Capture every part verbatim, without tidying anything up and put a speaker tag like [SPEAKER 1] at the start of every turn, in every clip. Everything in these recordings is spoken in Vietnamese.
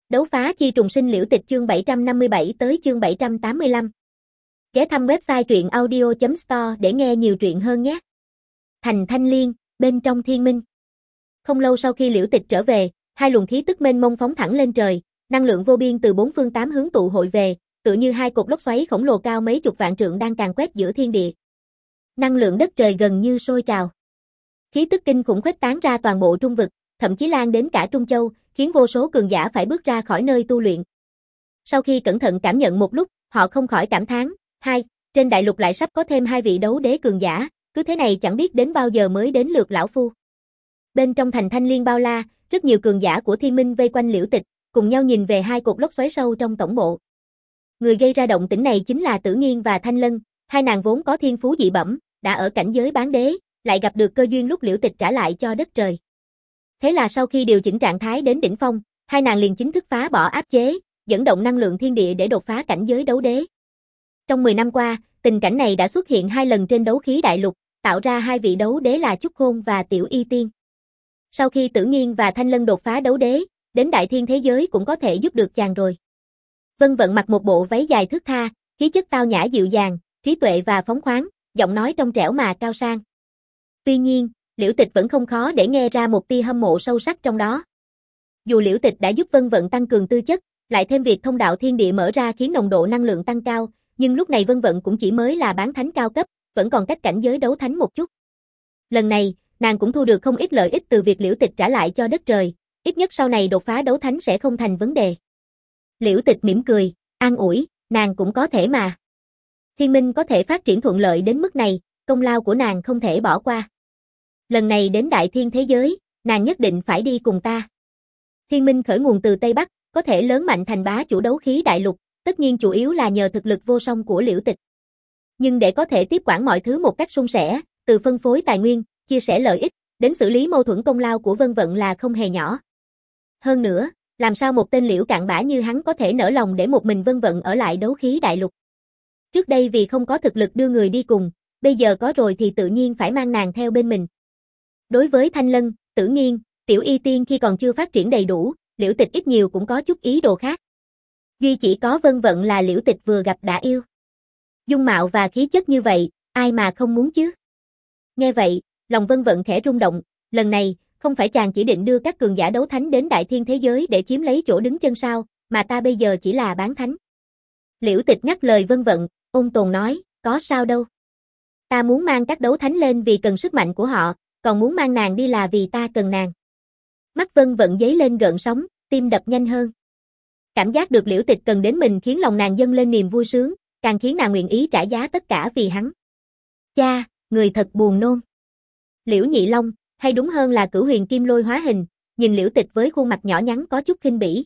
[SPEAKER 1] Đấu phá chi trùng sinh liễu tịch chương bảy trăm năm mươi bảy tới chương bảy trăm tám mươi lăm. Ghé thăm website truyện audio chấm store để nghe nhiều truyện hơn nhé. Thành Thanh Liên, bên trong thiên minh. Không lâu sau khi liễu tịch trở về, hai luồng khí tức mênh mông phóng thẳng lên trời, năng lượng vô biên từ bốn phương tám hướng tụ hội về, tựa như hai cột lốc xoáy khổng lồ cao mấy chục vạn trượng đang càn quét giữa thiên địa. Năng lượng đất trời gần như sôi trào. Khí tức kinh khủng khuếch tán ra toàn bộ trung vực, thậm chí lan đến cả Trung Châu, khiến vô số cường giả phải bước ra khỏi nơi tu luyện. Sau khi cẩn thận cảm nhận một lúc, họ không khỏi cảm thán, hai, trên đại lục lại sắp có thêm hai vị đấu đế cường giả, cứ thế này chẳng biết đến bao giờ mới đến lượt lão phu. Bên trong thành Thanh Liên bao la, rất nhiều cường giả của thiên minh vây quanh liễu tịch, cùng nhau nhìn về hai cột lốc xoáy sâu trong tổng bộ. Người gây ra động tĩnh này chính là Tử Nghiên và Thanh Lân, hai nàng vốn có thiên phú dị bẩm, đã ở cảnh giới bán đế, lại gặp được cơ duyên lúc liễu tịch trả lại cho đất trời. Thế là sau khi điều chỉnh trạng thái đến đỉnh phong, hai nàng liền chính thức phá bỏ áp chế, dẫn động năng lượng thiên địa để đột phá cảnh giới đấu đế. Trong mười năm qua, tình cảnh này đã xuất hiện hai lần trên đấu khí đại lục, tạo ra hai vị đấu đế là Chúc Khôn và Tiểu Y Tiên. Sau khi Tử Nghiên và Thanh Lân đột phá đấu đế, đến đại thiên thế giới cũng có thể giúp được chàng rồi. Vân Vận mặc một bộ váy dài thướt tha, khí chất tao nhã dịu dàng, trí tuệ và phóng khoáng, giọng nói trong trẻo mà cao sang. Tuy nhiên, liễu tịch vẫn không khó để nghe ra một tia hâm mộ sâu sắc trong đó. Dù liễu tịch đã giúp Vân Vận tăng cường tư chất, lại thêm việc thông đạo thiên địa mở ra khiến nồng độ năng lượng tăng cao, nhưng lúc này Vân Vận cũng chỉ mới là bán thánh cao cấp, vẫn còn cách cảnh giới đấu thánh một chút. Lần này, nàng cũng thu được không ít lợi ích từ việc liễu tịch trả lại cho đất trời, ít nhất sau này đột phá đấu thánh sẽ không thành vấn đề. Liễu tịch mỉm cười, an ủi, nàng cũng có thể mà. Thiên minh có thể phát triển thuận lợi đến mức này, công lao của nàng không thể bỏ qua. Lần này đến đại thiên thế giới, nàng nhất định phải đi cùng ta. Thiên minh khởi nguồn từ Tây Bắc, có thể lớn mạnh thành bá chủ đấu khí đại lục, tất nhiên chủ yếu là nhờ thực lực vô song của liễu tịch. Nhưng để có thể tiếp quản mọi thứ một cách suôn sẻ, từ phân phối tài nguyên, chia sẻ lợi ích, đến xử lý mâu thuẫn, công lao của Vân Vận là không hề nhỏ. Hơn nữa, làm sao một tên liễu cạn bã như hắn có thể nỡ lòng để một mình Vân Vận ở lại đấu khí đại lục. Trước đây vì không có thực lực đưa người đi cùng, bây giờ có rồi thì tự nhiên phải mang nàng theo bên mình. Đối với Thanh Lân, Tử Nghiên, Tiểu Y Tiên khi còn chưa phát triển đầy đủ, liễu tịch ít nhiều cũng có chút ý đồ khác. Duy chỉ có Vân Vận là liễu tịch vừa gặp đã yêu. Dung mạo và khí chất như vậy, ai mà không muốn chứ? Nghe vậy, lòng Vân Vận khẽ rung động, lần này, không phải chàng chỉ định đưa các cường giả đấu thánh đến đại thiên thế giới để chiếm lấy chỗ đứng chân sao, mà ta bây giờ chỉ là bán thánh. Liễu tịch nhắc lời Vân Vận, ôn tồn nói, có sao đâu. Ta muốn mang các đấu thánh lên vì cần sức mạnh của họ, còn muốn mang nàng đi là vì ta cần nàng. Mắt Vân Vận giấy lên gợn sóng, tim đập nhanh hơn. Cảm giác được liễu tịch cần đến mình khiến lòng nàng dâng lên niềm vui sướng, càng khiến nàng nguyện ý trả giá tất cả vì hắn. Cha, người thật buồn nôn. Liễu Nhị Long, hay đúng hơn là Cửu Huyền Kim Lôi hóa hình, nhìn liễu tịch với khuôn mặt nhỏ nhắn có chút khinh bỉ.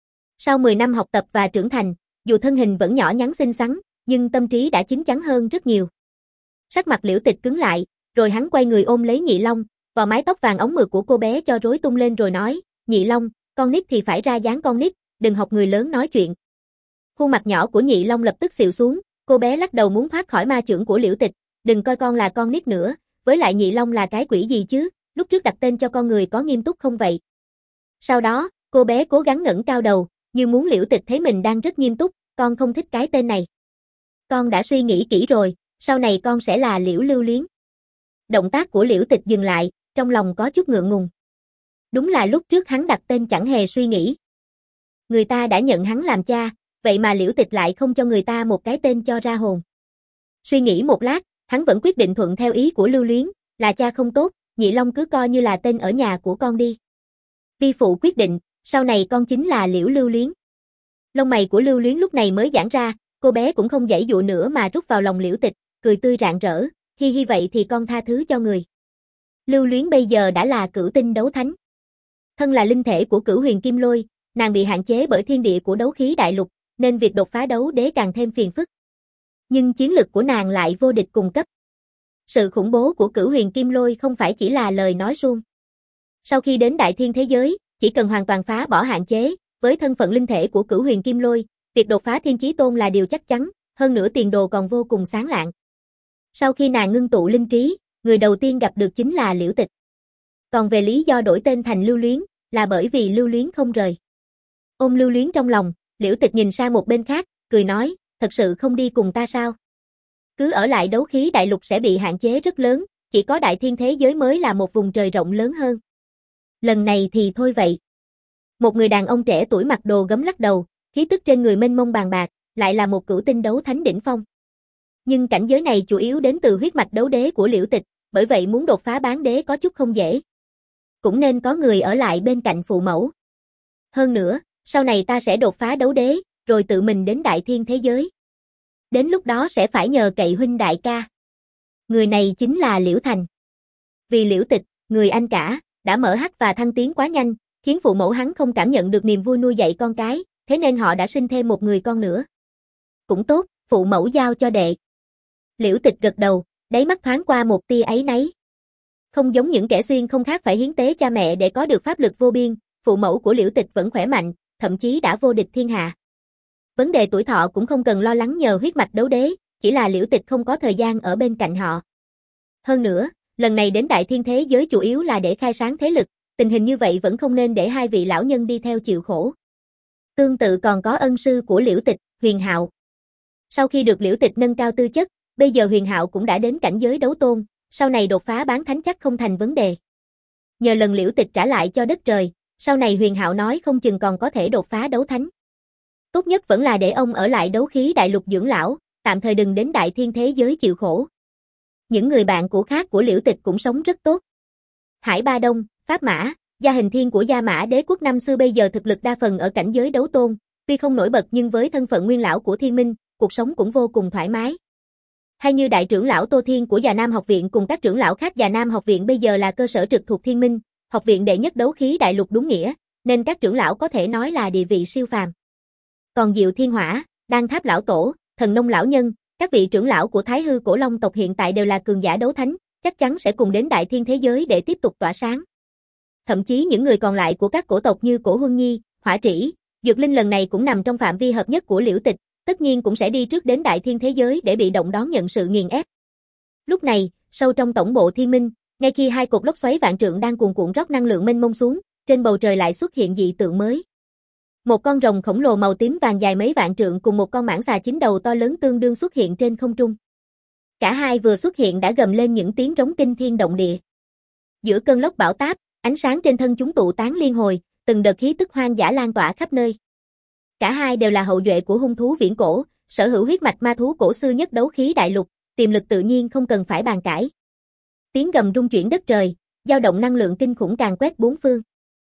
[SPEAKER 1] Sau mười năm học tập và trưởng thành, dù thân hình vẫn nhỏ nhắn xinh xắn, nhưng tâm trí đã chín chắn hơn rất nhiều. Sắc mặt liễu tịch cứng lại, rồi hắn quay người ôm lấy Nhị Long, vò mái tóc vàng óng mượt của cô bé cho rối tung lên rồi nói, Nhị Long, con nít thì phải ra dáng con nít, đừng học người lớn nói chuyện. Khuôn mặt nhỏ của Nhị Long lập tức xịu xuống, cô bé lắc đầu muốn thoát khỏi ma chưởng của liễu tịch, đừng coi con là con nít nữa, với lại Nhị Long là cái quỷ gì chứ, lúc trước đặt tên cho con người có nghiêm túc không vậy? Sau đó, cô bé cố gắng ngẩng cao đầu, như muốn liễu tịch thấy mình đang rất nghiêm túc, con không thích cái tên này. Con đã suy nghĩ kỹ rồi, sau này con sẽ là Liễu Lưu Luyến. Động tác của liễu tịch dừng lại, trong lòng có chút ngượng ngùng. Đúng là lúc trước hắn đặt tên chẳng hề suy nghĩ. Người ta đã nhận hắn làm cha, vậy mà liễu tịch lại không cho người ta một cái tên cho ra hồn. Suy nghĩ một lát, hắn vẫn quyết định thuận theo ý của Lưu Luyến, là cha không tốt, Nhị Long cứ coi như là tên ở nhà của con đi. Vi phụ quyết định, sau này con chính là Liễu Lưu Luyến. Lông mày của Lưu Luyến lúc này mới giãn ra, cô bé cũng không giãy dụa nữa mà rút vào lòng liễu tịch, cười tươi rạng rỡ, hi hi vậy thì con tha thứ cho người. Lưu Luyến bây giờ đã là cửu tinh đấu thánh. Thân là linh thể của Cửu Huyền Kim Lôi, nàng bị hạn chế bởi thiên địa của đấu khí đại lục, nên việc đột phá đấu đế càng thêm phiền phức. Nhưng chiến lực của nàng lại vô địch cùng cấp. Sự khủng bố của Cửu Huyền Kim Lôi không phải chỉ là lời nói suông. Sau khi đến đại thiên thế giới, chỉ cần hoàn toàn phá bỏ hạn chế, với thân phận linh thể của Cửu Huyền Kim Lôi, việc đột phá thiên chí tôn là điều chắc chắn, hơn nữa tiền đồ còn vô cùng sáng lạng. Sau khi nàng ngưng tụ linh trí, người đầu tiên gặp được chính là liễu tịch. Còn về lý do đổi tên thành Lưu Luyến, là bởi vì lưu luyến không rời. Ôm lưu luyến trong lòng, Liễu Tịch nhìn sang một bên khác, cười nói, thật sự không đi cùng ta sao? Cứ ở lại đấu khí đại lục sẽ bị hạn chế rất lớn, chỉ có đại thiên thế giới mới là một vùng trời rộng lớn hơn. Lần này thì thôi vậy. Một người đàn ông trẻ tuổi mặc đồ gấm lắc đầu, khí tức trên người mênh mông bàn bạc, lại là một cửu tinh đấu thánh đỉnh phong. Nhưng cảnh giới này chủ yếu đến từ huyết mạch đấu đế của Liễu Tịch, bởi vậy muốn đột phá bán đế có chút không dễ. Cũng nên có người ở lại bên cạnh phụ mẫu. Hơn nữa, sau này ta sẽ đột phá đấu đế, rồi tự mình đến đại thiên thế giới. Đến lúc đó sẽ phải nhờ cậy huynh đại ca. Người này chính là Liễu Thành. Vì Liễu Tịch, người anh cả, đã mở hắc và thăng tiến quá nhanh, khiến phụ mẫu hắn không cảm nhận được niềm vui nuôi dạy con cái, thế nên họ đã sinh thêm một người con nữa. Cũng tốt, phụ mẫu giao cho đệ. Liễu Tịch gật đầu, đáy mắt thoáng qua một tia áy náy. Không giống những kẻ xuyên không khác phải hiến tế cha mẹ để có được pháp lực vô biên, phụ mẫu của Liễu Tịch vẫn khỏe mạnh, thậm chí đã vô địch thiên hạ. Vấn đề tuổi thọ cũng không cần lo lắng nhờ huyết mạch đấu đế, chỉ là Liễu Tịch không có thời gian ở bên cạnh họ. Hơn nữa, lần này đến đại thiên thế giới chủ yếu là để khai sáng thế lực, tình hình như vậy vẫn không nên để hai vị lão nhân đi theo chịu khổ. Tương tự còn có ân sư của Liễu Tịch, Huyền Hạo. Sau khi được Liễu Tịch nâng cao tư chất, bây giờ Huyền Hạo cũng đã đến cảnh giới đấu tôn, sau này đột phá bán thánh chắc không thành vấn đề. Nhờ lần Liễu Tịch trả lại cho đất trời, sau này Huyền Hạo nói không chừng còn có thể đột phá đấu thánh. Tốt nhất vẫn là để ông ở lại đấu khí đại lục dưỡng lão, tạm thời đừng đến đại thiên thế giới chịu khổ. Những người bạn cũ khác của Liễu Tịch cũng sống rất tốt. Hải Ba Đông, Pháp Mã, gia hình thiên của Gia Mã đế quốc năm xưa bây giờ thực lực đa phần ở cảnh giới đấu tôn, tuy không nổi bật nhưng với thân phận nguyên lão của Thiên Minh, cuộc sống cũng vô cùng thoải mái. Hay như đại trưởng lão Tô Thiên của Già Nam học viện cùng các trưởng lão khác, Già Nam học viện bây giờ là cơ sở trực thuộc Thiên Minh, học viện đệ nhất đấu khí đại lục đúng nghĩa, nên các trưởng lão có thể nói là địa vị siêu phàm. Còn Diệu Thiên Hỏa, Đan Tháp lão tổ, Thần Nông lão nhân, các vị trưởng lão của Thái Hư Cổ Long tộc hiện tại đều là cường giả đấu thánh, chắc chắn sẽ cùng đến đại thiên thế giới để tiếp tục tỏa sáng. Thậm chí những người còn lại của các cổ tộc như Cổ Huân Nhi, Hỏa Trĩ, Dược Linh lần này cũng nằm trong phạm vi hợp nhất của Liễu Tịch, tất nhiên cũng sẽ đi trước đến đại thiên thế giới để bị động đón nhận sự nghiền ép. Lúc này, sâu trong tổng bộ Thiên Minh, ngay khi hai cột lốc xoáy vạn trượng đang cuồn cuộn rót năng lượng mênh mông xuống, trên bầu trời lại xuất hiện dị tượng mới. Một con rồng khổng lồ màu tím vàng dài mấy vạn trượng cùng một con mãng xà chín đầu to lớn tương đương xuất hiện trên không trung. Cả hai vừa xuất hiện đã gầm lên những tiếng rống kinh thiên động địa. Giữa cơn lốc bão táp, ánh sáng trên thân chúng tụ tán liên hồi, từng đợt khí tức hoang dã lan tỏa khắp nơi. Cả hai đều là hậu duệ của hung thú viễn cổ, sở hữu huyết mạch ma thú cổ xưa nhất đấu khí đại lục, tiềm lực tự nhiên không cần phải bàn cãi. Tiếng gầm rung chuyển đất trời, dao động năng lượng kinh khủng càng quét bốn phương.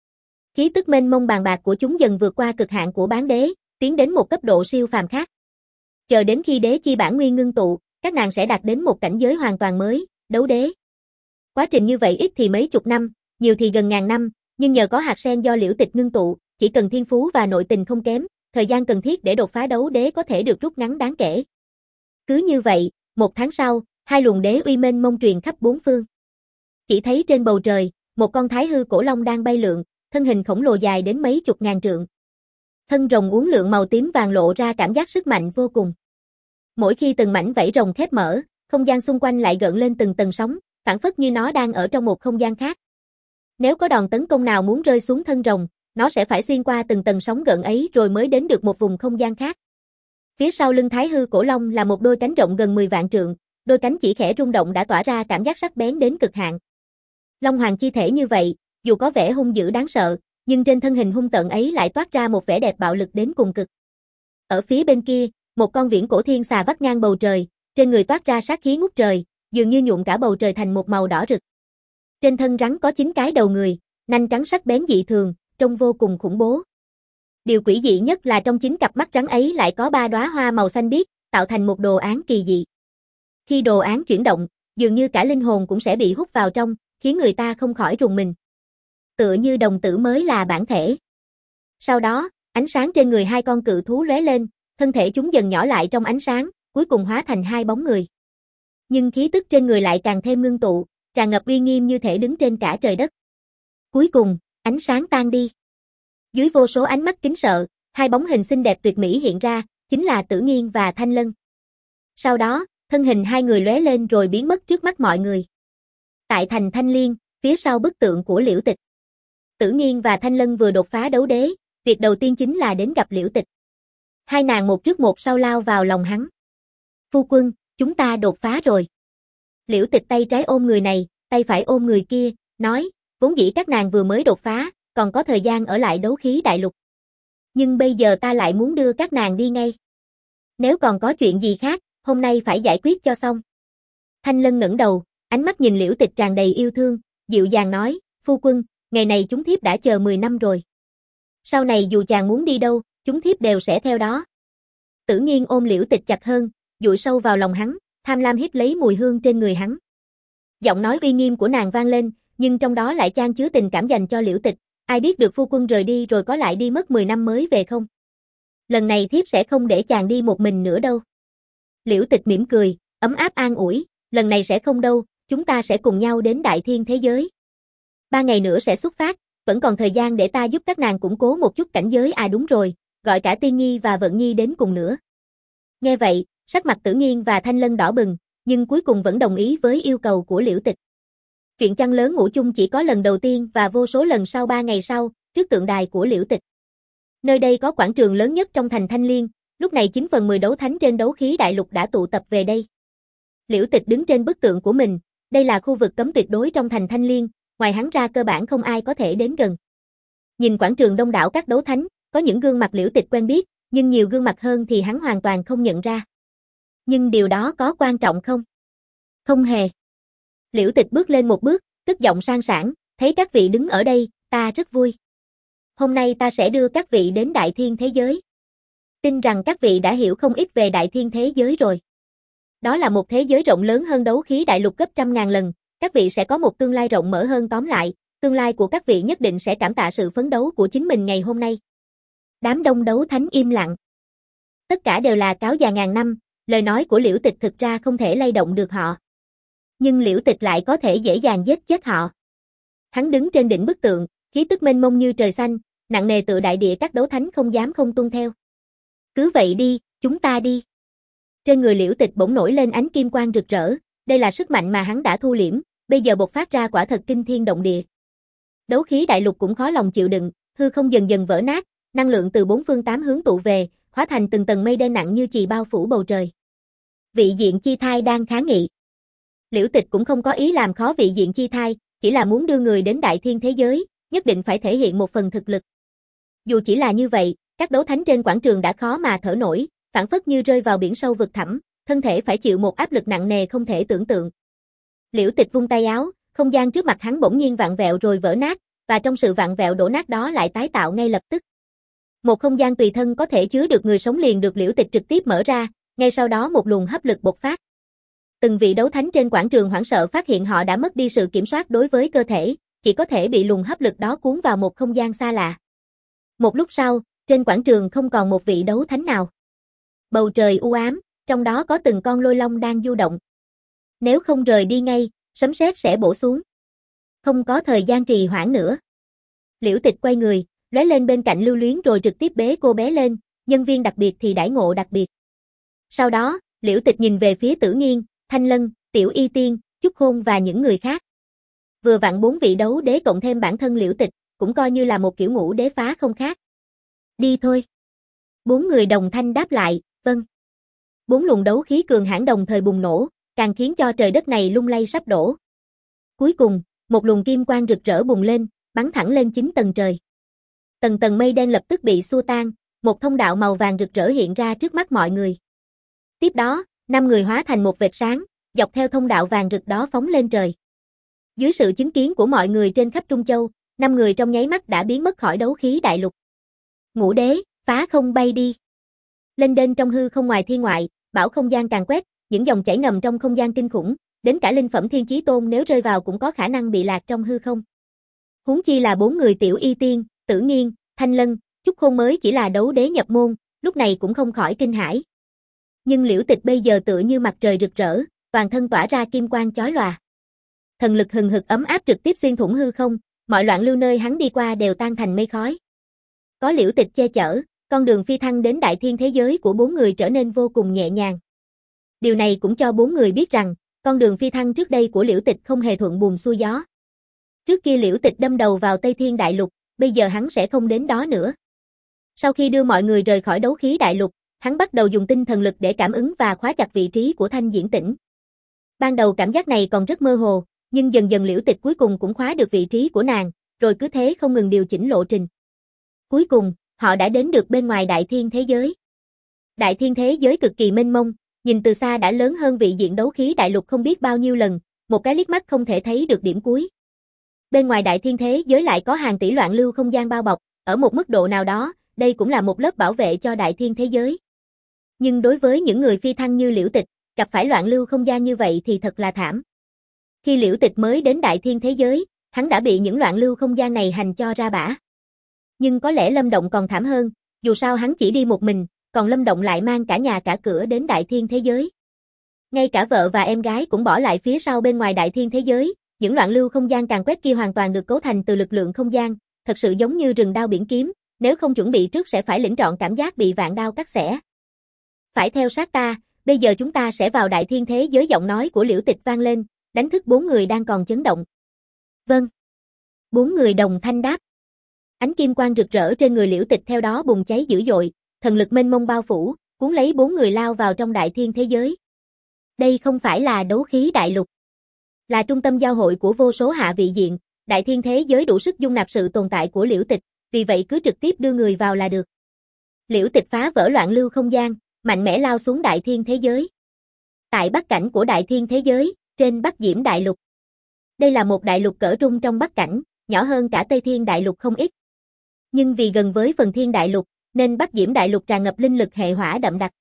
[SPEAKER 1] Khí tức mênh mông bàn bạc của chúng dần vượt qua cực hạn của bán đế, tiến đến một cấp độ siêu phàm khác. Chờ đến khi đế chi bản nguyên ngưng tụ, các nàng sẽ đạt đến một cảnh giới hoàn toàn mới, đấu đế. Quá trình như vậy ít thì mấy chục năm, nhiều thì gần ngàn năm, nhưng nhờ có hạt sen do Liễu Tịch ngưng tụ, chỉ cần thiên phú và nội tình không kém, thời gian cần thiết để đột phá đấu đế có thể được rút ngắn đáng kể. Cứ như vậy, một tháng sau, hai luồng đế uy mênh mông truyền khắp bốn phương. Chỉ thấy trên bầu trời, một con Thái Hư Cổ Long đang bay lượn, thân hình khổng lồ dài đến mấy chục ngàn trượng. Thân rồng uốn lượn màu tím vàng lộ ra cảm giác sức mạnh vô cùng. Mỗi khi từng mảnh vảy rồng khép mở, không gian xung quanh lại gợn lên từng tầng sóng, phảng phất như nó đang ở trong một không gian khác. Nếu có đòn tấn công nào muốn rơi xuống thân rồng, nó sẽ phải xuyên qua từng tầng sóng gợn ấy rồi mới đến được một vùng không gian khác. Phía sau lưng Thái Hư Cổ Long là một đôi cánh rộng gần mười vạn trượng, đôi cánh chỉ khẽ rung động đã tỏa ra cảm giác sắc bén đến cực hạn. Long hoàng chi thể như vậy, dù có vẻ hung dữ đáng sợ, nhưng trên thân hình hung tợn ấy lại toát ra một vẻ đẹp bạo lực đến cùng cực. Ở phía bên kia, một con viễn cổ thiên xà vắt ngang bầu trời, trên người toát ra sát khí ngút trời, dường như nhuộm cả bầu trời thành một màu đỏ rực. Trên thân rắn có chín cái đầu người, nanh trắng sắc bén dị thường, trông vô cùng khủng bố. Điều quỷ dị nhất là trong chín cặp mắt rắn ấy lại có ba đóa hoa màu xanh biếc, tạo thành một đồ án kỳ dị. Khi đồ án chuyển động, dường như cả linh hồn cũng sẽ bị hút vào trong, khiến người ta không khỏi rùng mình. Tựa như đồng tử mới là bản thể. Sau đó, ánh sáng trên người hai con cự thú lóe lên, thân thể chúng dần nhỏ lại trong ánh sáng, cuối cùng hóa thành hai bóng người. Nhưng khí tức trên người lại càng thêm ngưng tụ, tràn ngập uy nghiêm như thể đứng trên cả trời đất. Cuối cùng, ánh sáng tan đi. Dưới vô số ánh mắt kính sợ, hai bóng hình xinh đẹp tuyệt mỹ hiện ra, chính là Tử Nghiên và Thanh Lân. Sau đó, thân hình hai người lóe lên rồi biến mất trước mắt mọi người. Tại thành Thanh Liên, phía sau bức tượng của Liễu Tịch, Tử Nghiên và Thanh Lân vừa đột phá đấu đế, Việc đầu tiên chính là đến gặp Liễu Tịch. Hai nàng một trước một sau lao vào lòng hắn. Phu quân, chúng ta đột phá rồi. Liễu Tịch tay trái ôm người này, tay phải ôm người kia, nói, vốn dĩ các nàng vừa mới đột phá, còn có thời gian ở lại đấu khí đại lục. Nhưng bây giờ ta lại muốn đưa các nàng đi ngay. Nếu còn có chuyện gì khác, hôm nay phải giải quyết cho xong. Thanh Lân ngẩng đầu, ánh mắt nhìn Liễu Tịch tràn đầy yêu thương, dịu dàng nói, phu quân, ngày này chúng thiếp đã chờ mười năm rồi. Sau này dù chàng muốn đi đâu, chúng thiếp đều sẽ theo đó. Tử Nghiên ôm Liễu Tịch chặt hơn, dụi sâu vào lòng hắn, tham lam hít lấy mùi hương trên người hắn. Giọng nói uy nghiêm của nàng vang lên, nhưng trong đó lại chan chứa tình cảm dành cho Liễu Tịch, ai biết được phu quân rời đi rồi có lại đi mất mười năm mới về không? Lần này thiếp sẽ không để chàng đi một mình nữa đâu. Liễu Tịch mỉm cười, ấm áp an ủi, lần này sẽ không đâu, chúng ta sẽ cùng nhau đến đại thiên thế giới. Ba ngày nữa sẽ xuất phát, vẫn còn thời gian để ta giúp các nàng củng cố một chút cảnh giới. À đúng rồi, gọi cả Tiên Nhi và Vận Nhi đến cùng nữa. Nghe vậy, sắc mặt Tử Nghiên và Thanh Lân đỏ bừng, nhưng cuối cùng vẫn đồng ý với yêu cầu của Liễu Tịch. Chuyện trăng lớn ngủ chung chỉ có lần đầu tiên và vô số lần sau ba ngày sau, trước tượng đài của Liễu Tịch. Nơi đây có quảng trường lớn nhất trong thành Thanh Liên, lúc này chín phần mười đấu thánh trên đấu khí đại lục đã tụ tập về đây. Liễu Tịch đứng trên bức tượng của mình, đây là khu vực cấm tuyệt đối trong thành Thanh Liên, ngoài hắn ra cơ bản không ai có thể đến gần. Nhìn quảng trường đông đảo các đấu thánh, có những gương mặt Liễu Tịch quen biết, nhưng nhiều gương mặt hơn thì hắn hoàn toàn không nhận ra. Nhưng điều đó có quan trọng không? Không hề. Liễu Tịch bước lên một bước, cất giọng sang sảng, thấy các vị đứng ở đây, ta rất vui. Hôm nay ta sẽ đưa các vị đến đại thiên thế giới. Tin rằng các vị đã hiểu không ít về đại thiên thế giới rồi. Đó là một thế giới rộng lớn hơn đấu khí đại lục gấp trăm ngàn lần, các vị sẽ có một tương lai rộng mở hơn. Tóm lại, tương lai của các vị nhất định sẽ cảm tạ sự phấn đấu của chính mình ngày hôm nay. Đám đông đấu thánh im lặng. Tất cả đều là cáo già ngàn năm, lời nói của Liễu Tịch thực ra không thể lay động được họ. Nhưng Liễu Tịch lại có thể dễ dàng giết chết họ. Hắn đứng trên đỉnh bức tượng, khí tức mênh mông như trời xanh, nặng nề tựa đại địa, các đấu thánh không dám không tuân theo. Cứ vậy đi, chúng ta đi. Trên người Liễu Tịch bỗng nổi lên ánh kim quang rực rỡ, đây là sức mạnh mà hắn đã thu liễm, bây giờ bộc phát ra quả thật kinh thiên động địa. Đấu khí đại lục cũng khó lòng chịu đựng, hư không dần dần vỡ nát, năng lượng từ bốn phương tám hướng tụ về, hóa thành từng tầng mây đen nặng như chì bao phủ bầu trời. Vị diện chi thai đang kháng nghị. Liễu Tịch cũng không có ý làm khó vị diện chi thai, chỉ là muốn đưa người đến đại thiên thế giới, nhất định phải thể hiện một phần thực lực. Dù chỉ là như vậy, các đấu thánh trên quảng trường đã khó mà thở nổi, phảng phất như rơi vào biển sâu vực thẳm, thân thể phải chịu một áp lực nặng nề không thể tưởng tượng. Liễu Tịch vung tay áo, không gian trước mặt hắn bỗng nhiên vặn vẹo rồi vỡ nát, và trong sự vặn vẹo đổ nát đó lại tái tạo ngay lập tức. Một không gian tùy thân có thể chứa được người sống liền được Liễu Tịch trực tiếp mở ra, ngay sau đó một luồng hấp lực bộc phát. Từng vị đấu thánh trên quảng trường hoảng sợ phát hiện họ đã mất đi sự kiểm soát đối với cơ thể, chỉ có thể bị luồng hấp lực đó cuốn vào một không gian xa lạ. Một lúc sau, trên quảng trường không còn một vị đấu thánh nào. Bầu trời u ám, trong đó có từng con lôi long đang du động. Nếu không rời đi ngay, sấm sét sẽ bổ xuống. Không có thời gian trì hoãn nữa. Liễu Tịch quay người, lóe lên bên cạnh Lưu Luyến rồi trực tiếp bế cô bé lên, nhân viên đặc biệt thì đãi ngộ đặc biệt. Sau đó, Liễu Tịch nhìn về phía Tử Nghiên, Thanh Lân, Tiểu Y Tiên, Chúc Khôn và những người khác. Vừa vặn bốn vị đấu đế cộng thêm bản thân Liễu Tịch, cũng coi như là một kiểu ngũ đế phá không khác. Đi thôi. Bốn người đồng thanh đáp lại, vâng. Bốn luồng đấu khí cường hãn đồng thời bùng nổ, càng khiến cho trời đất này lung lay sắp đổ. Cuối cùng, một luồng kim quang rực rỡ bùng lên, bắn thẳng lên chín tầng trời. Tầng tầng mây đen lập tức bị xua tan, một thông đạo màu vàng rực rỡ hiện ra trước mắt mọi người. Tiếp đó, năm người hóa thành một vệt sáng, dọc theo thông đạo vàng rực đó phóng lên trời. Dưới sự chứng kiến của mọi người trên khắp Trung Châu, năm người trong nháy mắt đã biến mất khỏi đấu khí đại lục. Ngũ đế, phá không bay đi. Lên đên trong hư không ngoài thiên ngoại, bão không gian càng quét, những dòng chảy ngầm trong không gian kinh khủng, đến cả linh phẩm thiên chí tôn nếu rơi vào cũng có khả năng bị lạc trong hư không. Huống chi là bốn người Tiểu Y Tiên, Tử Nghiên, Thanh Lân, Chúc Khôn mới chỉ là đấu đế nhập môn, lúc này cũng không khỏi kinh hãi. Nhưng Liễu Tịch bây giờ tựa như mặt trời rực rỡ, toàn thân tỏa ra kim quang chói lòa. Thần lực hừng hực ấm áp trực tiếp xuyên thủng hư không, mọi loạn lưu nơi hắn đi qua đều tan thành mây khói. Có Liễu Tịch che chở, con đường phi thăng đến đại thiên thế giới của bốn người trở nên vô cùng nhẹ nhàng. Điều này cũng cho bốn người biết rằng, con đường phi thăng trước đây của Liễu Tịch không hề thuận buồm xuôi gió. Trước kia Liễu Tịch đâm đầu vào Tây Thiên Đại Lục, bây giờ hắn sẽ không đến đó nữa. Sau khi đưa mọi người rời khỏi đấu khí đại lục, hắn bắt đầu dùng tinh thần lực để cảm ứng và khóa chặt vị trí của Thanh Diễn Tĩnh. Ban đầu cảm giác này còn rất mơ hồ, nhưng dần dần Liễu Tịch cuối cùng cũng khóa được vị trí của nàng, rồi cứ thế không ngừng điều chỉnh lộ trình. Cuối cùng, họ đã đến được bên ngoài đại thiên thế giới. Đại thiên thế giới cực kỳ mênh mông, nhìn từ xa đã lớn hơn vị diện đấu khí đại lục không biết bao nhiêu lần, một cái liếc mắt không thể thấy được điểm cuối. Bên ngoài đại thiên thế giới lại có hàng tỷ loạn lưu không gian bao bọc, ở một mức độ nào đó, đây cũng là một lớp bảo vệ cho đại thiên thế giới. Nhưng đối với những người phi thăng như Liễu Tịch, gặp phải loạn lưu không gian như vậy thì thật là thảm. Khi Liễu Tịch mới đến đại thiên thế giới, hắn đã bị những loạn lưu không gian này hành cho ra bã. Nhưng có lẽ Lâm Động còn thảm hơn, dù sao hắn chỉ đi một mình, còn Lâm Động lại mang cả nhà cả cửa đến đại thiên thế giới. Ngay cả vợ và em gái cũng bỏ lại phía sau bên ngoài đại thiên thế giới, những loạn lưu không gian càn quét kia hoàn toàn được cấu thành từ lực lượng không gian, thật sự giống như rừng đao biển kiếm, nếu không chuẩn bị trước sẽ phải lĩnh trọn cảm giác bị vạn đao cắt xẻ. Phải theo sát ta, bây giờ chúng ta sẽ vào đại thiên thế giới. Giọng nói của Liễu Tịch vang lên, đánh thức bốn người đang còn chấn động. Vâng. Bốn người đồng thanh đáp. Ánh kim quang rực rỡ trên người Liễu Tịch theo đó bùng cháy dữ dội, thần lực mênh mông bao phủ, cuốn lấy bốn người lao vào trong đại thiên thế giới. Đây không phải là đấu khí đại lục, là trung tâm giao hội của vô số hạ vị diện, đại thiên thế giới đủ sức dung nạp sự tồn tại của Liễu Tịch, vì vậy cứ trực tiếp đưa người vào là được. Liễu Tịch phá vỡ loạn lưu không gian, mạnh mẽ lao xuống đại thiên thế giới. Tại bắc cảnh của đại thiên thế giới, trên Bắc Diễm đại lục. Đây là một đại lục cỡ trung trong bắc cảnh, nhỏ hơn cả Tây Thiên đại lục không ít. Nhưng vì gần với phần Thiên đại lục, nên Bắc Diễm đại lục tràn ngập linh lực hệ hỏa đậm đặc.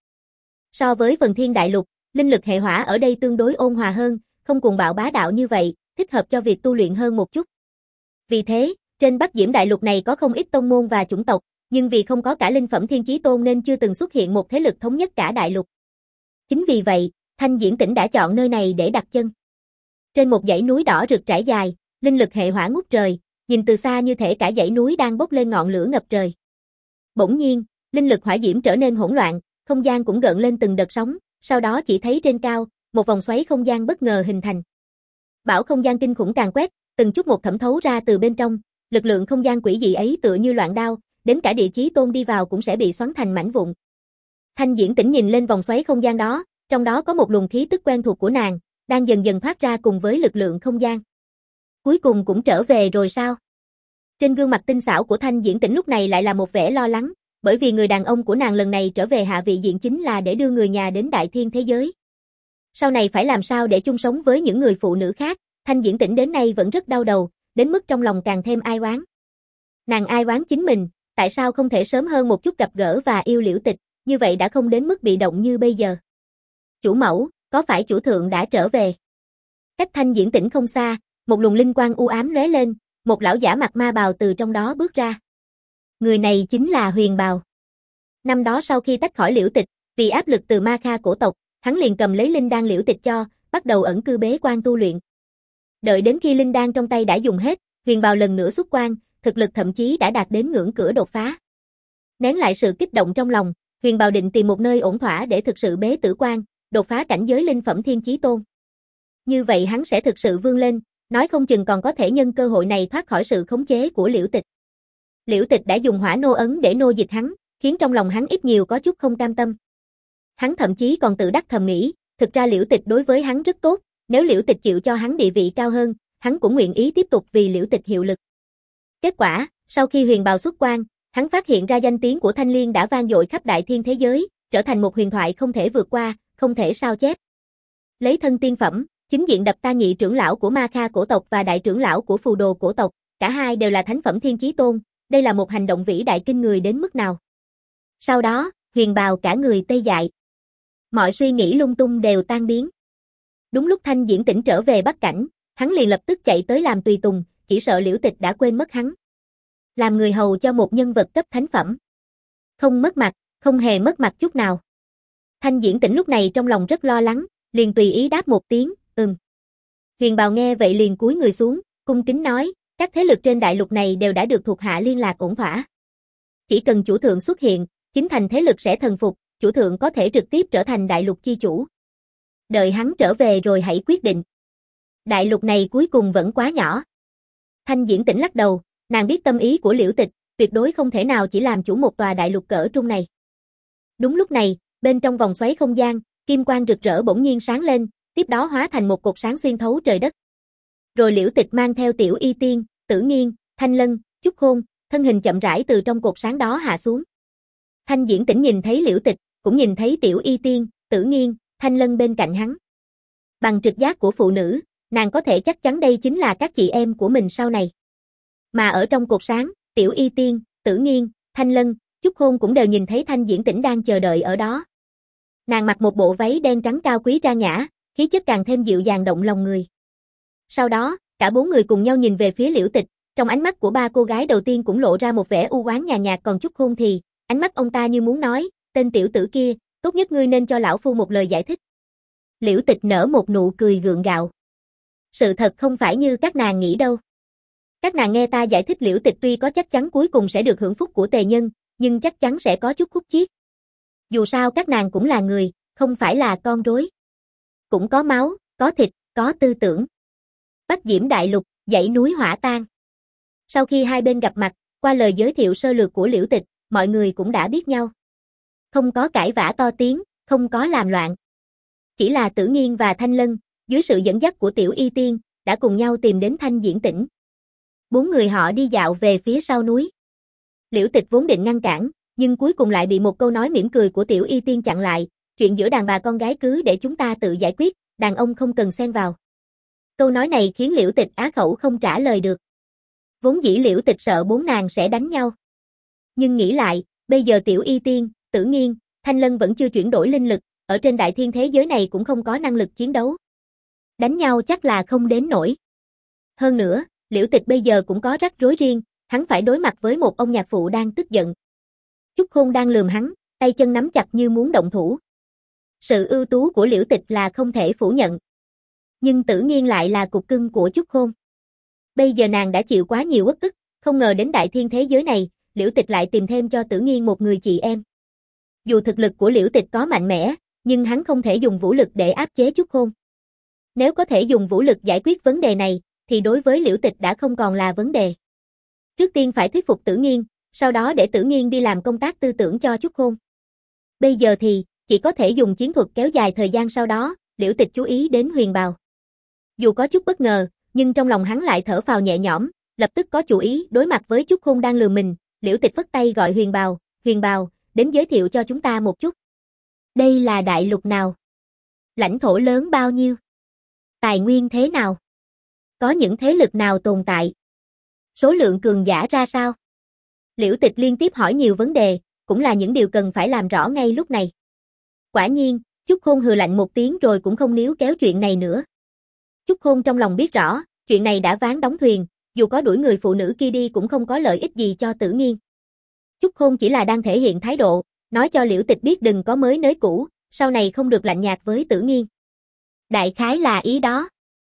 [SPEAKER 1] So với phần Thiên đại lục, linh lực hệ hỏa ở đây tương đối ôn hòa hơn, không cuồng bạo bá đạo như vậy, thích hợp cho việc tu luyện hơn một chút. Vì thế, trên Bắc Diễm đại lục này có không ít tông môn và chủng tộc, nhưng vì không có cả linh phẩm Thiên Chí Tôn nên chưa từng xuất hiện một thế lực thống nhất cả đại lục. Chính vì vậy, Thanh Diễn Tĩnh đã chọn nơi này để đặt chân. Trên một dãy núi đỏ rực trải dài, linh lực hệ hỏa ngút trời, nhìn từ xa như thể cả dãy núi đang bốc lên ngọn lửa ngập trời. Bỗng nhiên, linh lực hỏa diễm trở nên hỗn loạn, không gian cũng gợn lên từng đợt sóng, sau đó chỉ thấy trên cao, một vòng xoáy không gian bất ngờ hình thành. Bão không gian kinh khủng càn quét, từng chút một thẩm thấu ra từ bên trong, lực lượng không gian quỷ dị ấy tựa như loạn đao, đến cả Địa Chí Tôn đi vào cũng sẽ bị xoắn thành mảnh vụn. Thanh Diễn Tĩnh nhìn lên vòng xoáy không gian đó, trong đó có một luồng khí tức quen thuộc của nàng, đang dần dần thoát ra cùng với lực lượng không gian. Cuối cùng cũng trở về rồi sao? Trên gương mặt tinh xảo của Thanh Diễn Tĩnh lúc này lại là một vẻ lo lắng, bởi vì người đàn ông của nàng lần này trở về hạ vị diện chính là để đưa người nhà đến đại thiên thế giới. Sau này phải làm sao để chung sống với những người phụ nữ khác, Thanh Diễn Tĩnh đến nay vẫn rất đau đầu, đến mức trong lòng càng thêm ai oán. Nàng ai oán chính mình, tại sao không thể sớm hơn một chút gặp gỡ và yêu Liễu Tịch, như vậy đã không đến mức bị động như bây giờ. Chủ mẫu, có phải chủ thượng đã trở về? Cách Thanh Diễn Tĩnh không xa, một luồng linh quang u ám lóe lên, một lão giả mặc ma bào từ trong đó bước ra. Người này chính là Huyền Bào. Năm đó sau khi tách khỏi Liễu Tịch, vì áp lực từ Ma Kha cổ tộc, hắn liền cầm lấy linh đan Liễu Tịch cho, bắt đầu ẩn cư bế quan tu luyện. Đợi đến khi linh đan trong tay đã dùng hết, Huyền Bào lần nữa xuất quan, thực lực thậm chí đã đạt đến ngưỡng cửa đột phá. Nén lại sự kích động trong lòng, Huyền Bào định tìm một nơi ổn thỏa để thực sự bế tử quan, đột phá cảnh giới linh phẩm Thiên Chí Tôn. Như vậy hắn sẽ thực sự vươn lên, nói không chừng còn có thể nhân cơ hội này thoát khỏi sự khống chế của Liễu Tịch. Liễu Tịch đã dùng hỏa nô ấn để nô dịch hắn, khiến trong lòng hắn ít nhiều có chút không cam tâm. Hắn thậm chí còn tự đắc thầm nghĩ, thực ra Liễu Tịch đối với hắn rất tốt, nếu Liễu Tịch chịu cho hắn địa vị cao hơn, hắn cũng nguyện ý tiếp tục vì Liễu Tịch hiệu lực. Kết quả, sau khi Huyền Bào xuất quan, hắn phát hiện ra danh tiếng của Thanh Liên đã vang dội khắp đại thiên thế giới, trở thành một huyền thoại không thể vượt qua, không thể sao chép. Lấy thân tiên phẩm, chính diện đập tan Nhị trưởng lão của Ma Kha cổ tộc và đại trưởng lão của Phù Đồ cổ tộc, cả hai đều là thánh phẩm Thiên Chí Tôn, đây là một hành động vĩ đại kinh người đến mức nào. Sau đó, Huyền Bào cả người tê dại. Mọi suy nghĩ lung tung đều tan biến. Đúng lúc Thanh Diễn Tĩnh trở về Bắc cảnh, hắn liền lập tức chạy tới làm tùy tùng, chỉ sợ Liễu Tịch đã quên mất hắn. Làm người hầu cho một nhân vật cấp thánh phẩm. Không mất mặt, không hề mất mặt chút nào. Thanh Diễn Tĩnh lúc này trong lòng rất lo lắng, liền tùy ý đáp một tiếng, ừm. Huyền Bào nghe vậy liền cúi người xuống, cung kính nói, các thế lực trên đại lục này đều đã được thuộc hạ liên lạc ổn thỏa. Chỉ cần chủ thượng xuất hiện, chính thành thế lực sẽ thần phục, chủ thượng có thể trực tiếp trở thành đại lục chi chủ. Đợi hắn trở về rồi hãy quyết định. Đại lục này cuối cùng vẫn quá nhỏ. Thanh Diễn Tĩnh lắc đầu, nàng biết tâm ý của Liễu Tịch, tuyệt đối không thể nào chỉ làm chủ một tòa đại lục cỡ trung này. Đúng lúc này, bên trong vòng xoáy không gian, kim quang rực rỡ bỗng nhiên sáng lên, tiếp đó hóa thành một cột sáng xuyên thấu trời đất. Rồi Liễu Tịch mang theo Tiểu Y Tiên, Tử Nghiên, Thanh Lân, Chúc Khôn, thân hình chậm rãi từ trong cột sáng đó hạ xuống. Thanh Diễn Tĩnh nhìn thấy Liễu Tịch, cũng nhìn thấy Tiểu Y Tiên, Tử Nghiên, Thanh Lân bên cạnh hắn. Bằng trực giác của phụ nữ, nàng có thể chắc chắn đây chính là các chị em của mình sau này. Mà ở trong cột sáng, Tiểu Y Tiên, Tử Nghiên, Thanh Lân, Chúc Khôn cũng đều nhìn thấy Thanh Diễn Tĩnh đang chờ đợi ở đó. Nàng mặc một bộ váy đen trắng cao quý trang nhã, khí chất càng thêm dịu dàng động lòng người. Sau đó, cả bốn người cùng nhau nhìn về phía Liễu Tịch, trong ánh mắt của ba cô gái đầu tiên cũng lộ ra một vẻ u oán nhàn nhạt, còn Chúc Khôn thì, ánh mắt ông ta như muốn nói, tên tiểu tử kia, tốt nhất ngươi nên cho lão phu một lời giải thích. Liễu Tịch nở một nụ cười gượng gạo. Sự thật không phải như các nàng nghĩ đâu. Các nàng nghe ta giải thích, Liễu Tịch tuy có chắc chắn cuối cùng sẽ được hưởng phúc của tề nhân, nhưng chắc chắn sẽ có chút khúc chiết. Dù sao các nàng cũng là người, không phải là con rối. Cũng có máu, có thịt, có tư tưởng. Bách Diễm Đại Lục, dãy núi hỏa tan. Sau khi hai bên gặp mặt, qua lời giới thiệu sơ lược của Liễu Tịch, mọi người cũng đã biết nhau. Không có cãi vã to tiếng, không có làm loạn. Chỉ là Tử Nghiên và Thanh Lân, dưới sự dẫn dắt của Tiểu Y Tiên, đã cùng nhau tìm đến Thanh Diễn Tĩnh. Bốn người họ đi dạo về phía sau núi. Liễu Tịch vốn định ngăn cản, nhưng cuối cùng lại bị một câu nói mỉm cười của Tiểu Y Tiên chặn lại, chuyện giữa đàn bà con gái cứ để chúng ta tự giải quyết, đàn ông không cần xen vào. Câu nói này khiến Liễu Tịch á khẩu không trả lời được. Vốn dĩ Liễu Tịch sợ bốn nàng sẽ đánh nhau. Nhưng nghĩ lại, bây giờ Tiểu Y Tiên, Tử Nghiên, Thanh Lân vẫn chưa chuyển đổi linh lực, ở trên đại thiên thế giới này cũng không có năng lực chiến đấu. Đánh nhau chắc là không đến nổi. Hơn nữa, Liễu Tịch bây giờ cũng có rắc rối riêng, hắn phải đối mặt với một ông nhạc phụ đang tức giận. Chúc Khôn đang lườm hắn, tay chân nắm chặt như muốn động thủ. Sự ưu tú của Liễu Tịch là không thể phủ nhận. Nhưng Tử Nghiên lại là cục cưng của Chúc Khôn. Bây giờ nàng đã chịu quá nhiều uất ức, không ngờ đến đại thiên thế giới này, Liễu Tịch lại tìm thêm cho Tử Nghiên một người chị em. Dù thực lực của Liễu Tịch có mạnh mẽ, nhưng hắn không thể dùng vũ lực để áp chế Chúc Khôn. Nếu có thể dùng vũ lực giải quyết vấn đề này, thì đối với Liễu Tịch đã không còn là vấn đề. Trước tiên phải thuyết phục Tử Nghiên, sau đó để Tử Nghiên đi làm công tác tư tưởng cho Chúc Khôn. Bây giờ thì, chỉ có thể dùng chiến thuật kéo dài thời gian, sau đó, Liễu Tịch chú ý đến Huyền Bào. Dù có chút bất ngờ, nhưng trong lòng hắn lại thở phào nhẹ nhõm, lập tức có chủ ý. Đối mặt với Chúc Khôn đang lừa mình, Liễu Tịch phất tay gọi Huyền Bào, Huyền Bào, đến giới thiệu cho chúng ta một chút. Đây là đại lục nào? Lãnh thổ lớn bao nhiêu? Tài nguyên thế nào? Có những thế lực nào tồn tại? Số lượng cường giả ra sao? Liễu Tịch liên tiếp hỏi nhiều vấn đề, cũng là những điều cần phải làm rõ ngay lúc này. Quả nhiên, Chúc Khôn hừ lạnh một tiếng rồi cũng không níu kéo chuyện này nữa. Chúc Khôn trong lòng biết rõ, chuyện này đã ván đóng thuyền, dù có đuổi người phụ nữ kia đi cũng không có lợi ích gì cho Tử Nghiên. Chúc Khôn chỉ là đang thể hiện thái độ, nói cho Liễu Tịch biết đừng có mới nới cũ, sau này không được lạnh nhạt với Tử Nghiên. Đại khái là ý đó.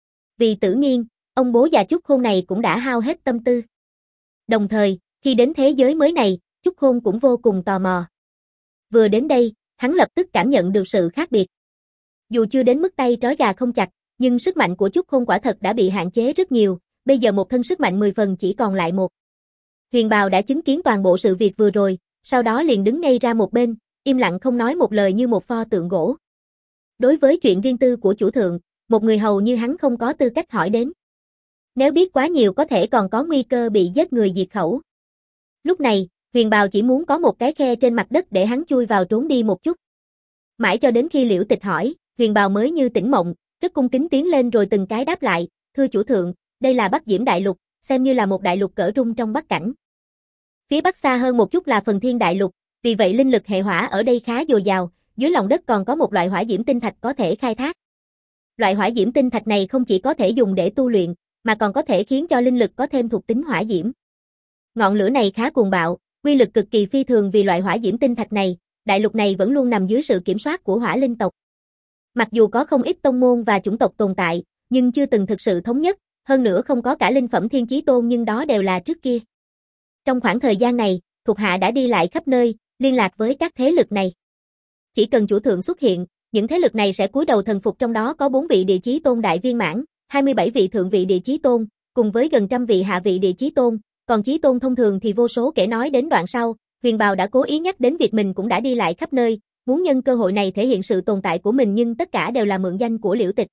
[SPEAKER 1] Vì Tử Nghiên, ông bố già Chúc Khôn này cũng đã hao hết tâm tư. Đồng thời, khi đến thế giới mới này, Chúc Khôn cũng vô cùng tò mò. Vừa đến đây, hắn lập tức cảm nhận được sự khác biệt. Dù chưa đến mức tay trói gà không chặt, nhưng sức mạnh của Chúc Khôn quả thật đã bị hạn chế rất nhiều, bây giờ một thân sức mạnh mười phần chỉ còn lại một. Huyền Bào đã chứng kiến toàn bộ sự việc vừa rồi, sau đó liền đứng ngay ra một bên, im lặng không nói một lời như một pho tượng gỗ. Đối với chuyện riêng tư của chủ thượng, một người hầu như hắn không có tư cách hỏi đến. Nếu biết quá nhiều có thể còn có nguy cơ bị giết người diệt khẩu. Lúc này, Huyền Bào chỉ muốn có một cái khe trên mặt đất để hắn chui vào trốn đi một chút. Mãi cho đến khi Liễu Tịch hỏi, Huyền Bào mới như tỉnh mộng, rất cung kính tiến lên rồi từng cái đáp lại, thưa chủ thượng, đây là Bắc Diễm Đại Lục, xem như là một đại lục cỡ trung trong Bắc Cảnh. Phía bắc xa hơn một chút là Phần Thiên Đại Lục, vì vậy linh lực hệ hỏa ở đây khá dồi dào, dưới lòng đất còn có một loại hỏa diễm tinh thạch có thể khai thác. Loại hỏa diễm tinh thạch này không chỉ có thể dùng để tu luyện, mà còn có thể khiến cho linh lực có thêm thuộc tính hỏa diễm. Ngọn lửa này khá cuồng bạo, uy lực cực kỳ phi thường, vì loại hỏa diễm tinh thạch này, đại lục này vẫn luôn nằm dưới sự kiểm soát của hỏa linh tộc. Mặc dù có không ít tông môn và chủng tộc tồn tại, nhưng chưa từng thực sự thống nhất, hơn nữa không có cả linh phẩm Thiên Chí Tôn, nhưng đó đều là trước kia. Trong khoảng thời gian này, thuộc hạ đã đi lại khắp nơi, liên lạc với các thế lực này. Chỉ cần chủ thượng xuất hiện, những thế lực này sẽ cúi đầu thần phục, trong đó có bốn vị Địa Chí Tôn đại viên mãn, hai mươi bảy vị thượng vị Địa Chí Tôn, cùng với gần trăm vị hạ vị Địa Chí Tôn, còn chí tôn thông thường thì vô số kể nói đến đoạn sau, Huyền Bào đã cố ý nhắc đến việc mình cũng đã đi lại khắp nơi, muốn nhân cơ hội này thể hiện sự tồn tại của mình nhưng tất cả đều là mượn danh của Liễu Tịch.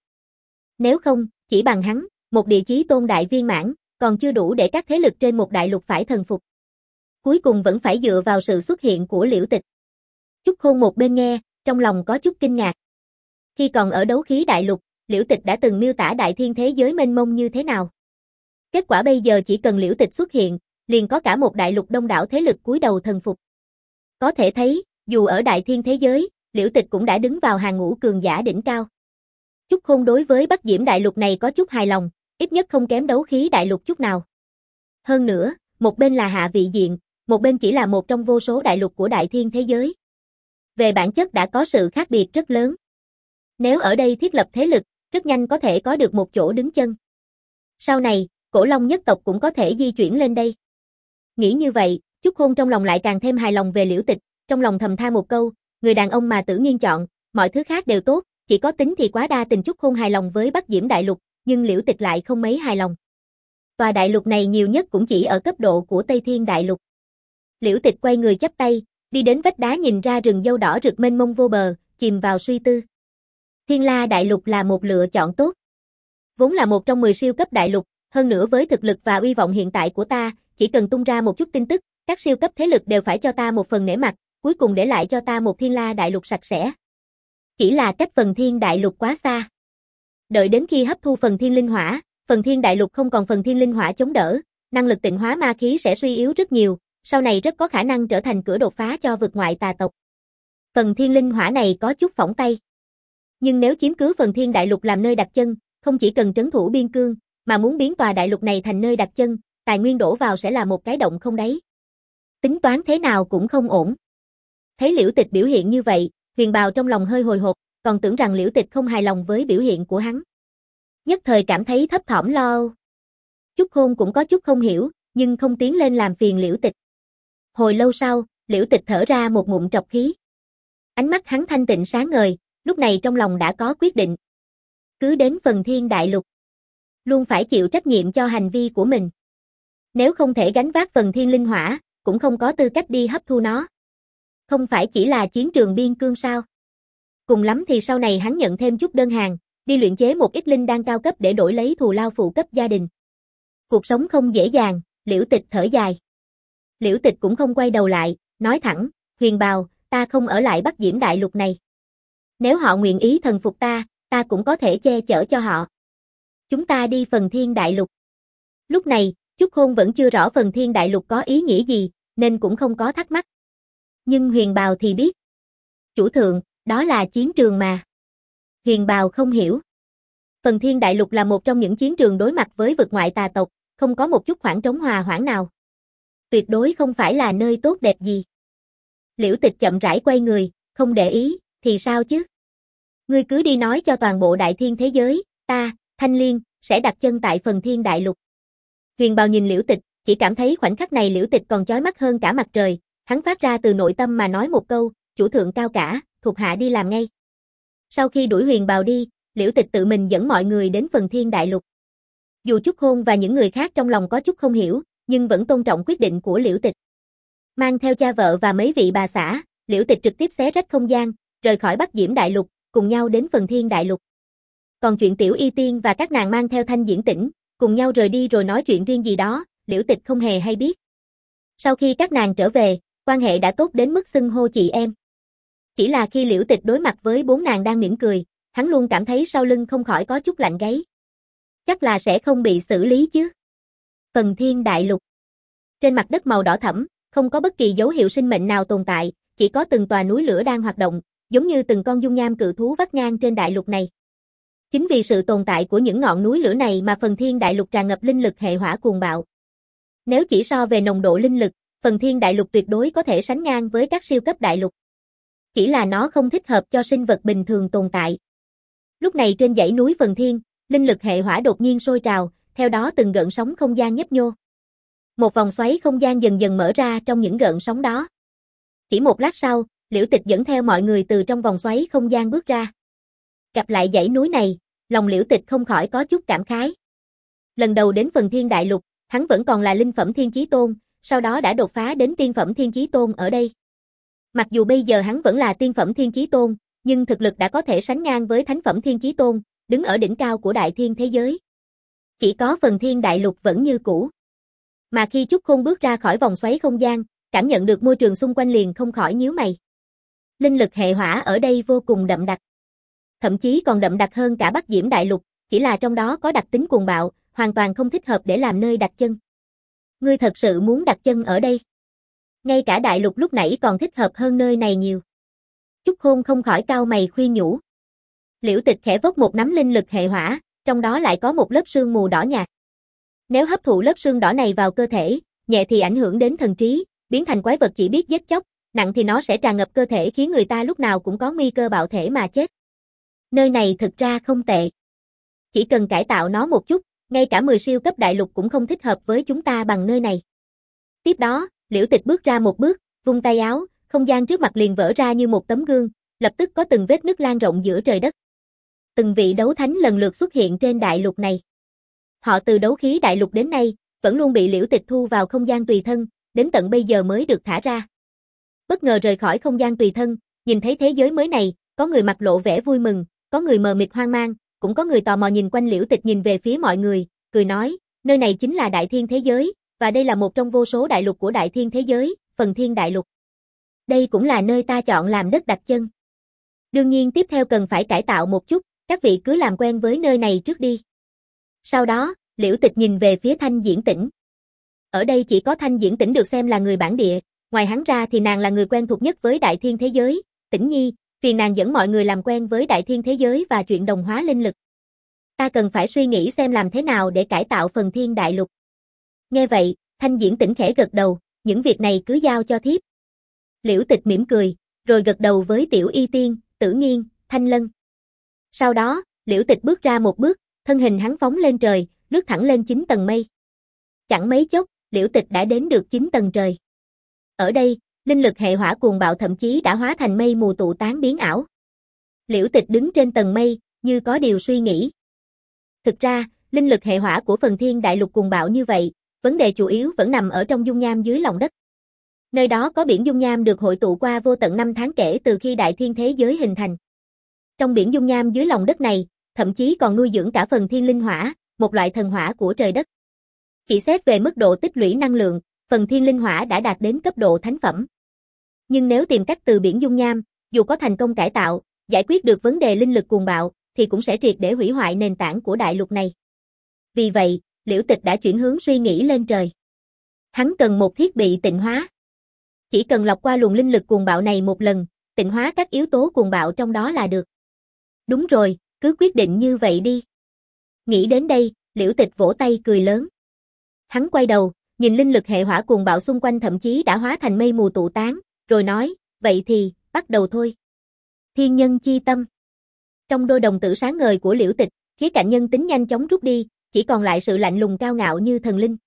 [SPEAKER 1] Nếu không, chỉ bằng hắn, một địa chí tôn đại viên mãn, còn chưa đủ để các thế lực trên một đại lục phải thần phục. Cuối cùng vẫn phải dựa vào sự xuất hiện của Liễu Tịch. Chúc Khôn một bên nghe, trong lòng có chút kinh ngạc. Khi còn ở đấu khí đại lục, Liễu Tịch đã từng miêu tả đại thiên thế giới mênh mông như thế nào. Kết quả bây giờ chỉ cần Liễu Tịch xuất hiện, liền có cả một đại lục đông đảo thế lực cúi đầu thần phục. Có thể thấy, dù ở đại thiên thế giới, Liễu Tịch cũng đã đứng vào hàng ngũ cường giả đỉnh cao. Chúc Khôn đối với Bắc Diễm đại lục này có chút hài lòng, ít nhất không kém đấu khí đại lục chút nào. Hơn nữa, một bên là hạ vị diện, một bên chỉ là một trong vô số đại lục của đại thiên thế giới. Về bản chất đã có sự khác biệt rất lớn. Nếu ở đây thiết lập thế lực, rất nhanh có thể có được một chỗ đứng chân. Sau này, Cổ Long nhất tộc cũng có thể di chuyển lên đây. Nghĩ như vậy, Chúc Khôn trong lòng lại càng thêm hài lòng về Liễu Tịch, trong lòng thầm than một câu, người đàn ông mà Tử Nghiên chọn, mọi thứ khác đều tốt, chỉ có tính thì quá đa tình. Chúc Khôn hài lòng với Bắc Diễm đại lục, nhưng Liễu Tịch lại không mấy hài lòng. Tòa đại lục này nhiều nhất cũng chỉ ở cấp độ của Tây Thiên đại lục. Liễu Tịch quay người chắp tay, đi đến vách đá nhìn ra rừng dâu đỏ rực mênh mông vô bờ, chìm vào suy tư. Thiên La đại lục là một lựa chọn tốt. Vốn là một trong mười siêu cấp đại lục, hơn nữa với thực lực và uy vọng hiện tại của ta, chỉ cần tung ra một chút tin tức, các siêu cấp thế lực đều phải cho ta một phần nể mặt, cuối cùng để lại cho ta một Thiên La đại lục sạch sẽ. Chỉ là cách phần Thiên đại lục quá xa. Đợi đến khi hấp thu phần Thiên linh hỏa, phần Thiên đại lục không còn phần Thiên linh hỏa chống đỡ, năng lực tịnh hóa ma khí sẽ suy yếu rất nhiều, sau này rất có khả năng trở thành cửa đột phá cho vực ngoại tà tộc. Phần Thiên linh hỏa này có chút phỏng tay. Nhưng nếu chiếm cứ phần Thiên đại lục làm nơi đặt chân, không chỉ cần trấn thủ biên cương, mà muốn biến tòa đại lục này thành nơi đặt chân, tài nguyên đổ vào sẽ là một cái động không đáy. Tính toán thế nào cũng không ổn. Thấy Liễu Tịch biểu hiện như vậy, Huyền Bào trong lòng hơi hồi hộp, còn tưởng rằng Liễu Tịch không hài lòng với biểu hiện của hắn. Nhất thời cảm thấy thấp thỏm lo âu. Chúc Khôn cũng có chút không hiểu, nhưng không tiến lên làm phiền Liễu Tịch. Hồi lâu sau, Liễu Tịch thở ra một ngụm trọc khí. Ánh mắt hắn thanh tịnh sáng ngời, lúc này trong lòng đã có quyết định. Cứ đến phần Thiên đại lục, luôn phải chịu trách nhiệm cho hành vi của mình. Nếu không thể gánh vác phần Thiên linh hỏa, cũng không có tư cách đi hấp thu nó. Không phải chỉ là chiến trường biên cương sao? Cùng lắm thì sau này hắn nhận thêm chút đơn hàng, đi luyện chế một ít linh đan cao cấp để đổi lấy thù lao phụ cấp gia đình. Cuộc sống không dễ dàng, Liễu Tịch thở dài. Liễu Tịch cũng không quay đầu lại, nói thẳng, Huyền Bào, ta không ở lại Bắc Diễm đại lục này. Nếu họ nguyện ý thần phục ta, ta cũng có thể che chở cho họ. Chúng ta đi phần Thiên đại lục. Lúc này, Chúc Khôn vẫn chưa rõ phần Thiên đại lục có ý nghĩa gì, nên cũng không có thắc mắc. Nhưng Huyền Bào thì biết. Chủ thượng, đó là chiến trường mà. Huyền Bào không hiểu. Phần Thiên đại lục là một trong những chiến trường đối mặt với vực ngoại tà tộc, không có một chút khoảng trống hòa hoãn nào. Tuyệt đối không phải là nơi tốt đẹp gì. Liễu Tịch chậm rãi quay người, không để ý, thì sao chứ? Ngươi cứ đi nói cho toàn bộ đại thiên thế giới, ta, Thanh Liên, sẽ đặt chân tại phần Thiên đại lục. Huyền Bào nhìn Liễu Tịch, chỉ cảm thấy khoảnh khắc này Liễu Tịch còn chói mắt hơn cả mặt trời, hắn phát ra từ nội tâm mà nói một câu, chủ thượng cao cả, thuộc hạ đi làm ngay. Sau khi đuổi Huyền Bào đi, Liễu Tịch tự mình dẫn mọi người đến phần Thiên đại lục. Dù Chúc Khôn và những người khác trong lòng có chút không hiểu, nhưng vẫn tôn trọng quyết định của Liễu Tịch. Mang theo cha vợ và mấy vị bà xã, Liễu Tịch trực tiếp xé rách không gian, rời khỏi Bắc Diễm đại lục, cùng nhau đến phần Thiên đại lục. Còn chuyện Tiểu Y Tiên và các nàng mang theo Thanh Diễn Tĩnh, cùng nhau rời đi rồi nói chuyện riêng gì đó, Liễu Tịch không hề hay biết. Sau khi các nàng trở về, quan hệ đã tốt đến mức xưng hô chị em. Chỉ là khi Liễu Tịch đối mặt với bốn nàng đang mỉm cười, hắn luôn cảm thấy sau lưng không khỏi có chút lạnh gáy. Chắc là sẽ không bị xử lý chứ. Phần Thiên đại lục. Trên mặt đất màu đỏ thẫm, không có bất kỳ dấu hiệu sinh mệnh nào tồn tại, chỉ có từng tòa núi lửa đang hoạt động, giống như từng con dung nham cự thú vắt ngang trên đại lục này. Chính vì sự tồn tại của những ngọn núi lửa này mà phần Thiên đại lục tràn ngập linh lực hệ hỏa cuồng bạo. Nếu chỉ so về nồng độ linh lực, phần Thiên đại lục tuyệt đối có thể sánh ngang với các siêu cấp đại lục. Chỉ là nó không thích hợp cho sinh vật bình thường tồn tại. Lúc này trên dãy núi phần Thiên, linh lực hệ hỏa đột nhiên sôi trào, theo đó từng gợn sóng không gian nhấp nhô. Một vòng xoáy không gian dần dần mở ra trong những gợn sóng đó. Chỉ một lát sau, Liễu Tịch dẫn theo mọi người từ trong vòng xoáy không gian bước ra. Gặp lại dãy núi này, lòng Liễu Tịch không khỏi có chút cảm khái. Lần đầu đến phần Thiên đại lục, Hắn vẫn còn là linh phẩm Thiên Chí Tôn, sau đó đã đột phá đến tiên phẩm Thiên Chí Tôn ở đây. Mặc dù bây giờ hắn vẫn là tiên phẩm Thiên Chí Tôn, nhưng thực lực đã có thể sánh ngang với thánh phẩm Thiên Chí Tôn, đứng ở đỉnh cao của đại thiên thế giới. Chỉ có phần thiên đại lục vẫn như cũ. Mà khi Chúc Khôn bước ra khỏi vòng xoáy không gian, cảm nhận được môi trường xung quanh liền không khỏi nhíu mày. Linh lực hệ hỏa ở đây vô cùng đậm đặc. Thậm chí còn đậm đặc hơn cả Bắc Diễm đại lục, chỉ là trong đó có đặc tính cuồng bạo, hoàn toàn không thích hợp để làm nơi đặt chân. Ngươi thật sự muốn đặt chân ở đây? Ngay cả đại lục lúc nãy còn thích hợp hơn nơi này nhiều. Chúc Khôn không khỏi cau mày khuyên nhủ. Liễu Tịch khẽ vốc một nắm linh lực hệ hỏa, trong đó lại có một lớp sương mù đỏ nhạt. Nếu hấp thụ lớp sương đỏ này vào cơ thể, nhẹ thì ảnh hưởng đến thần trí, biến thành quái vật chỉ biết giết chóc, nặng thì nó sẽ tràn ngập cơ thể khiến người ta lúc nào cũng có nguy cơ bạo thể mà chết. Nơi này thực ra không tệ. Chỉ cần cải tạo nó một chút, ngay cả mười siêu cấp đại lục cũng không thích hợp với chúng ta bằng nơi này. Tiếp đó, Liễu Tịch bước ra một bước, vung tay áo, không gian trước mặt liền vỡ ra như một tấm gương, lập tức có từng vết nứt lan rộng giữa trời đất. Từng vị đấu thánh lần lượt xuất hiện trên đại lục này. Họ từ đấu khí đại lục đến nay, vẫn luôn bị Liễu Tịch thu vào không gian tùy thân, đến tận bây giờ mới được thả ra. Bất ngờ rời khỏi không gian tùy thân, nhìn thấy thế giới mới này, có người mặt lộ vẻ vui mừng, có người mờ mịt hoang mang, cũng có người tò mò nhìn quanh Liễu Tịch nhìn về phía mọi người, cười nói, nơi này chính là đại thiên thế giới, và đây là một trong vô số đại lục của đại thiên thế giới, phần thiên đại lục. Đây cũng là nơi ta chọn làm đất đặt chân. Đương nhiên tiếp theo cần phải cải tạo một chút, các vị cứ làm quen với nơi này trước đi. Sau đó, Liễu Tịch nhìn về phía Thanh Diễn Tĩnh. Ở đây chỉ có Thanh Diễn Tĩnh được xem là người bản địa, ngoài hắn ra thì nàng là người quen thuộc nhất với đại thiên thế giới, Tĩnh Nhi, phiền nàng dẫn mọi người làm quen với đại thiên thế giới và chuyện đồng hóa linh lực. Ta cần phải suy nghĩ xem làm thế nào để cải tạo phần thiên đại lục. Nghe vậy, Thanh Diễn Tĩnh khẽ gật đầu, những việc này cứ giao cho thiếp. Liễu Tịch mỉm cười, rồi gật đầu với Tiểu Y Tiên, Tử Nghiên, Thanh Lân. Sau đó, Liễu Tịch bước ra một bước, thân hình hắn phóng lên trời, lướt thẳng lên chín tầng mây. Chẳng mấy chốc, Liễu Tịch đã đến được chín tầng trời. Ở đây, linh lực hệ hỏa cuồng bạo thậm chí đã hóa thành mây mù tụ tán biến ảo. Liễu Tịch đứng trên tầng mây, như có điều suy nghĩ. Thực ra, linh lực hệ hỏa của phần thiên đại lục cuồng bạo như vậy, vấn đề chủ yếu vẫn nằm ở trong dung nham dưới lòng đất. Nơi đó có biển dung nham được hội tụ qua vô tận năm tháng kể từ khi đại thiên thế giới hình thành. Trong biển dung nham dưới lòng đất này, thậm chí còn nuôi dưỡng cả phần thiên linh hỏa, một loại thần hỏa của trời đất. Chỉ xét về mức độ tích lũy năng lượng, phần thiên linh hỏa đã đạt đến cấp độ thánh phẩm. Nhưng nếu tìm cách từ biển dung nham, dù có thành công cải tạo, giải quyết được vấn đề linh lực cuồng bạo, thì cũng sẽ triệt để hủy hoại nền tảng của đại lục này. Vì vậy, Liễu Tịch đã chuyển hướng suy nghĩ lên trời. Hắn cần một thiết bị tịnh hóa. Chỉ cần lọc qua luồng linh lực cuồng bạo này một lần, tịnh hóa các yếu tố cuồng bạo trong đó là được. Đúng rồi, cứ quyết định như vậy đi. Nghĩ đến đây, Liễu Tịch vỗ tay cười lớn. Hắn quay đầu, nhìn linh lực hệ hỏa cuồng bạo xung quanh thậm chí đã hóa thành mây mù tụ tán, rồi nói, vậy thì, bắt đầu thôi. Thiên nhân chi tâm. Trong đôi đồng tử sáng ngời của Liễu Tịch, khía cạnh nhân tính nhanh chóng rút đi, chỉ còn lại sự lạnh lùng cao ngạo như thần linh.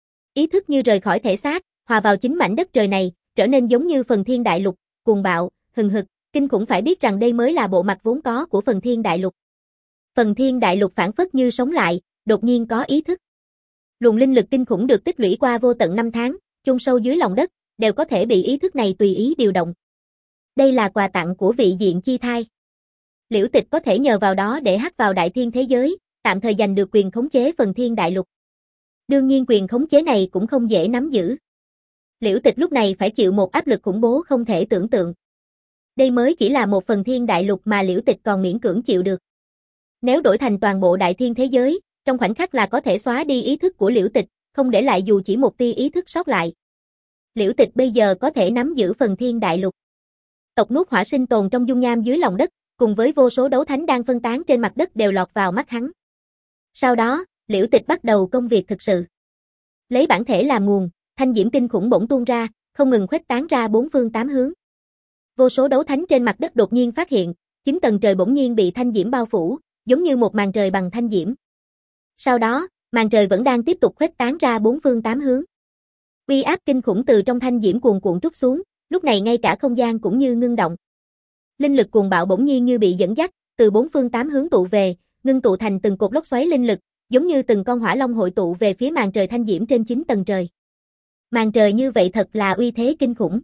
[SPEAKER 1] Ý thức như rời khỏi thể xác, hòa vào chính mảnh đất trời này, trở nên giống như phần thiên đại lục, cuồng bạo, hừng hực, kinh khủng, phải biết rằng đây mới là bộ mặt vốn có của phần thiên đại lục. Phần thiên đại lục phản phất như sống lại, đột nhiên có ý thức. Luồng linh lực kinh khủng được tích lũy qua vô tận năm tháng, chôn sâu dưới lòng đất, đều có thể bị ý thức này tùy ý điều động. Đây là quà tặng của vị diện chi thai. Liễu Tịch có thể nhờ vào đó để hắc vào đại thiên thế giới, tạm thời giành được quyền khống chế phần thiên đại lục. Đương nhiên quyền khống chế này cũng không dễ nắm giữ. Liễu Tịch lúc này phải chịu một áp lực khủng bố không thể tưởng tượng. Đây mới chỉ là một phần thiên đại lục mà Liễu Tịch còn miễn cưỡng chịu được. Nếu đổi thành toàn bộ đại thiên thế giới, trong khoảnh khắc là có thể xóa đi ý thức của Liễu Tịch, không để lại dù chỉ một tia ý thức sót lại. Liễu Tịch bây giờ có thể nắm giữ phần thiên đại lục. Tộc nuốt hỏa sinh tồn trong dung nham dưới lòng đất, cùng với vô số đấu thánh đang phân tán trên mặt đất đều lọt vào mắt hắn. Sau đó, Liễu Tịch bắt đầu công việc thực sự. Lấy bản thể làm nguồn, thanh diễm kinh khủng bỗng tuôn ra, không ngừng khuếch tán ra bốn phương tám hướng. Vô số đấu thánh trên mặt đất đột nhiên phát hiện, chín tầng trời bỗng nhiên bị thanh diễm bao phủ, giống như một màn trời bằng thanh diễm. Sau đó, màn trời vẫn đang tiếp tục khuếch tán ra bốn phương tám hướng. Uy áp kinh khủng từ trong thanh diễm cuồn cuộn trút xuống, lúc này ngay cả không gian cũng như ngưng động. Linh lực cuồng bạo bỗng nhiên như bị dẫn dắt, từ bốn phương tám hướng tụ về, ngưng tụ thành từng cột lốc xoáy linh lực, giống như từng con hỏa long hội tụ về phía màn trời thanh diễm trên chín tầng trời. Màn trời như vậy thật là uy thế kinh khủng.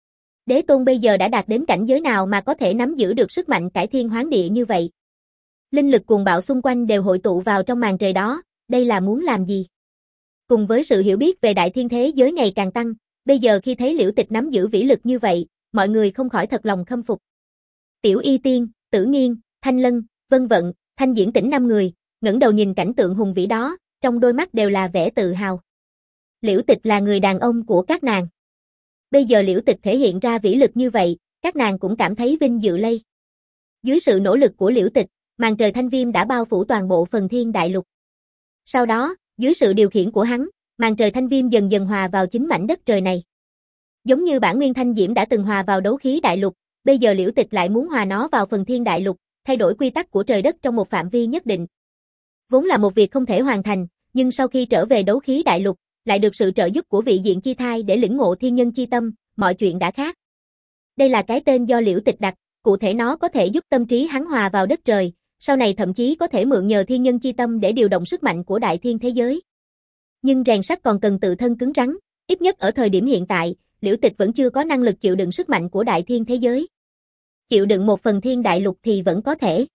[SPEAKER 1] Đế tôn bây giờ đã đạt đến cảnh giới nào mà có thể nắm giữ được sức mạnh cải thiên hoán địa như vậy? Linh lực cuồng bạo xung quanh đều hội tụ vào trong màn trời đó, đây là muốn làm gì? Cùng với sự hiểu biết về đại thiên thế giới ngày càng tăng, bây giờ khi thấy Liễu Tịch nắm giữ vĩ lực như vậy, mọi người không khỏi thật lòng khâm phục. Tiểu Y Tiên, Tử Nghiên, Thanh Lân, Vân Vận, Thanh Diễn Tĩnh năm người, ngẩng đầu nhìn cảnh tượng hùng vĩ đó, trong đôi mắt đều là vẻ tự hào. Liễu Tịch là người đàn ông của các nàng. Bây giờ Liễu Tịch thể hiện ra vĩ lực như vậy, các nàng cũng cảm thấy vinh dự lây. Dưới sự nỗ lực của Liễu Tịch, màn trời thanh viêm đã bao phủ toàn bộ phần thiên đại lục. Sau đó, dưới sự điều khiển của hắn, màn trời thanh viêm dần dần hòa vào chính mảnh đất trời này. Giống như bản nguyên thanh diễm đã từng hòa vào đấu khí đại lục, bây giờ Liễu Tịch lại muốn hòa nó vào phần thiên đại lục, thay đổi quy tắc của trời đất trong một phạm vi nhất định. Vốn là một việc không thể hoàn thành, nhưng sau khi trở về đấu khí đại lục, lại được sự trợ giúp của vị diện chi thai để lĩnh ngộ thiên nhân chi tâm, mọi chuyện đã khác. Đây là cái tên do Liễu Tịch đặt, cụ thể nó có thể giúp tâm trí hắn hòa vào đất trời, sau này thậm chí có thể mượn nhờ thiên nhân chi tâm để điều động sức mạnh của đại thiên thế giới. Nhưng rèn sắt còn cần tự thân cứng rắn, ít nhất ở thời điểm hiện tại, Liễu Tịch vẫn chưa có năng lực chịu đựng sức mạnh của đại thiên thế giới. Chịu đựng một phần thiên đại lục thì vẫn có thể.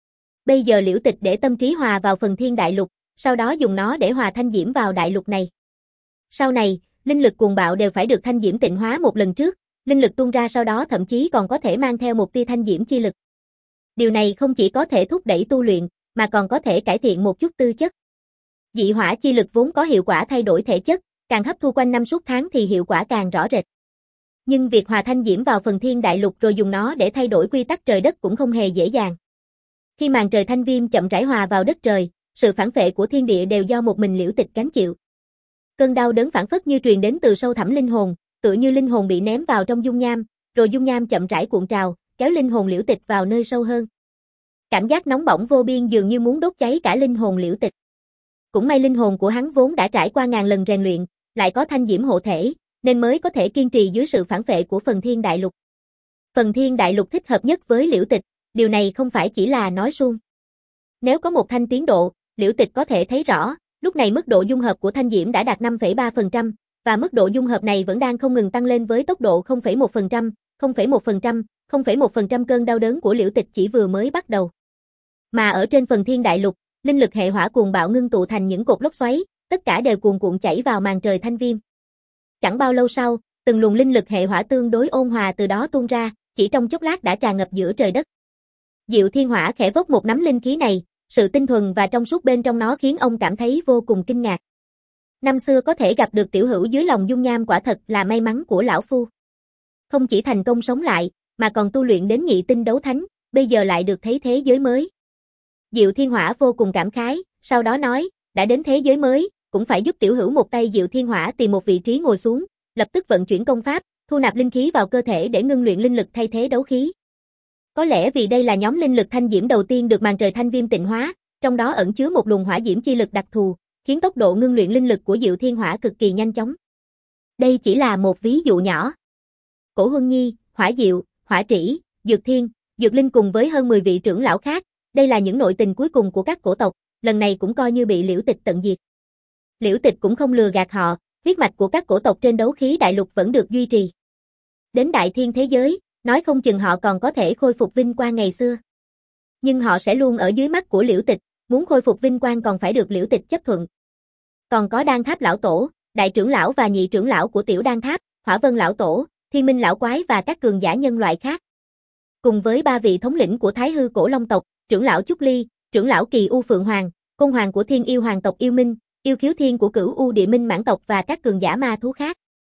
[SPEAKER 1] Bây giờ Liễu Tịch để tâm trí hòa vào phần thiên đại lục, sau đó dùng nó để hòa thanh diễm vào đại lục này. Sau này, linh lực cuồng bạo đều phải được thanh diễm tịnh hóa một lần trước, linh lực tuôn ra sau đó thậm chí còn có thể mang theo một tia thanh diễm chi lực. Điều này không chỉ có thể thúc đẩy tu luyện, mà còn có thể cải thiện một chút tư chất. Dị hỏa chi lực vốn có hiệu quả thay đổi thể chất, càng hấp thu quanh năm suốt tháng thì hiệu quả càng rõ rệt. Nhưng việc hòa thanh diễm vào phần thiên đại lục rồi dùng nó để thay đổi quy tắc trời đất cũng không hề dễ dàng. Khi màn trời thanh viêm chậm rãi hòa vào đất trời, sự phản phệ của thiên địa đều do một mình Liễu Tịch gánh chịu. Cơn đau đớn phảng phất như truyền đến từ sâu thẳm linh hồn, tựa như linh hồn bị ném vào trong dung nham, rồi dung nham chậm rãi cuộn trào, kéo linh hồn Liễu Tịch vào nơi sâu hơn. Cảm giác nóng bỏng vô biên dường như muốn đốt cháy cả linh hồn Liễu Tịch. Cũng may linh hồn của hắn vốn đã trải qua ngàn lần rèn luyện, lại có thanh diễm hộ thể, nên mới có thể kiên trì dưới sự phản phệ của phần thiên đại lục. Phần thiên đại lục thích hợp nhất với Liễu Tịch, điều này không phải chỉ là nói suông. Nếu có một thanh tiến độ, Liễu Tịch có thể thấy rõ, lúc này mức độ dung hợp của thanh diễm đã đạt năm phẩy ba phần trăm, và mức độ dung hợp này vẫn đang không ngừng tăng lên với tốc độ không phẩy một phần trăm, không phẩy một phần trăm, không phẩy một phần trăm cơn đau đớn của Liễu Tịch chỉ vừa mới bắt đầu. Mà ở trên phần thiên đại lục, linh lực hệ hỏa cuồng bạo ngưng tụ thành những cột lốc xoáy, tất cả đều cuồn cuộn chảy vào màn trời thanh viêm. Chẳng bao lâu sau, từng luồng linh lực hệ hỏa tương đối ôn hòa từ đó tuôn ra, chỉ trong chốc lát đã tràn ngập giữa trời đất. Diệu Thiên Hỏa khẽ vốc một nắm linh khí này, sự tinh thuần và trong suốt bên trong nó khiến ông cảm thấy vô cùng kinh ngạc. Năm xưa có thể gặp được tiểu hữu dưới lòng dung nham quả thật là may mắn của lão phu. Không chỉ thành công sống lại, mà còn tu luyện đến nhị tinh đấu thánh, bây giờ lại được thấy thế giới mới. Diệu Thiên Hỏa vô cùng cảm khái, sau đó nói, đã đến thế giới mới, cũng phải giúp tiểu hữu một tay. Diệu Thiên Hỏa tìm một vị trí ngồi xuống, lập tức vận chuyển công pháp, thu nạp linh khí vào cơ thể để ngưng luyện linh lực thay thế đấu khí. Có lẽ vì đây là nhóm linh lực thanh diễm đầu tiên được màn trời thanh viêm tịnh hóa, trong đó ẩn chứa một luồng hỏa diễm chi lực đặc thù, khiến tốc độ ngưng luyện linh lực của Diệu Thiên Hỏa cực kỳ nhanh chóng. Đây chỉ là một ví dụ nhỏ. Cổ Huân Nhi, Hỏa Diệu, Hỏa Trĩ, Dược Thiên, Dược Linh cùng với hơn mười vị trưởng lão khác, đây là những nội tình cuối cùng của các cổ tộc, lần này cũng coi như bị Liễu Tịch tận diệt. Liễu Tịch cũng không lừa gạt họ, huyết mạch của các cổ tộc trên đấu khí đại lục vẫn được duy trì. Đến đại thiên thế giới, nói không chừng họ còn có thể khôi phục vinh quang ngày xưa. Nhưng họ sẽ luôn ở dưới mắt của Liễu Tịch, muốn khôi phục vinh quang còn phải được Liễu Tịch chấp thuận. Còn có Đan Tháp lão tổ, đại trưởng lão và nhị trưởng lão của Tiểu Đan Tháp, Hỏa Vân lão tổ, Thiên Minh lão quái và các cường giả nhân loại khác. Cùng với ba vị thống lĩnh của Thái Hư Cổ Long tộc, trưởng lão Trúc Ly, trưởng lão Kỳ U Phượng Hoàng, côn hoàng của Thiên Yêu Hoàng tộc Yêu Minh, yêu khiếu thiên của Cửu U Địa Minh Mãn tộc và các cường giả ma thú khác.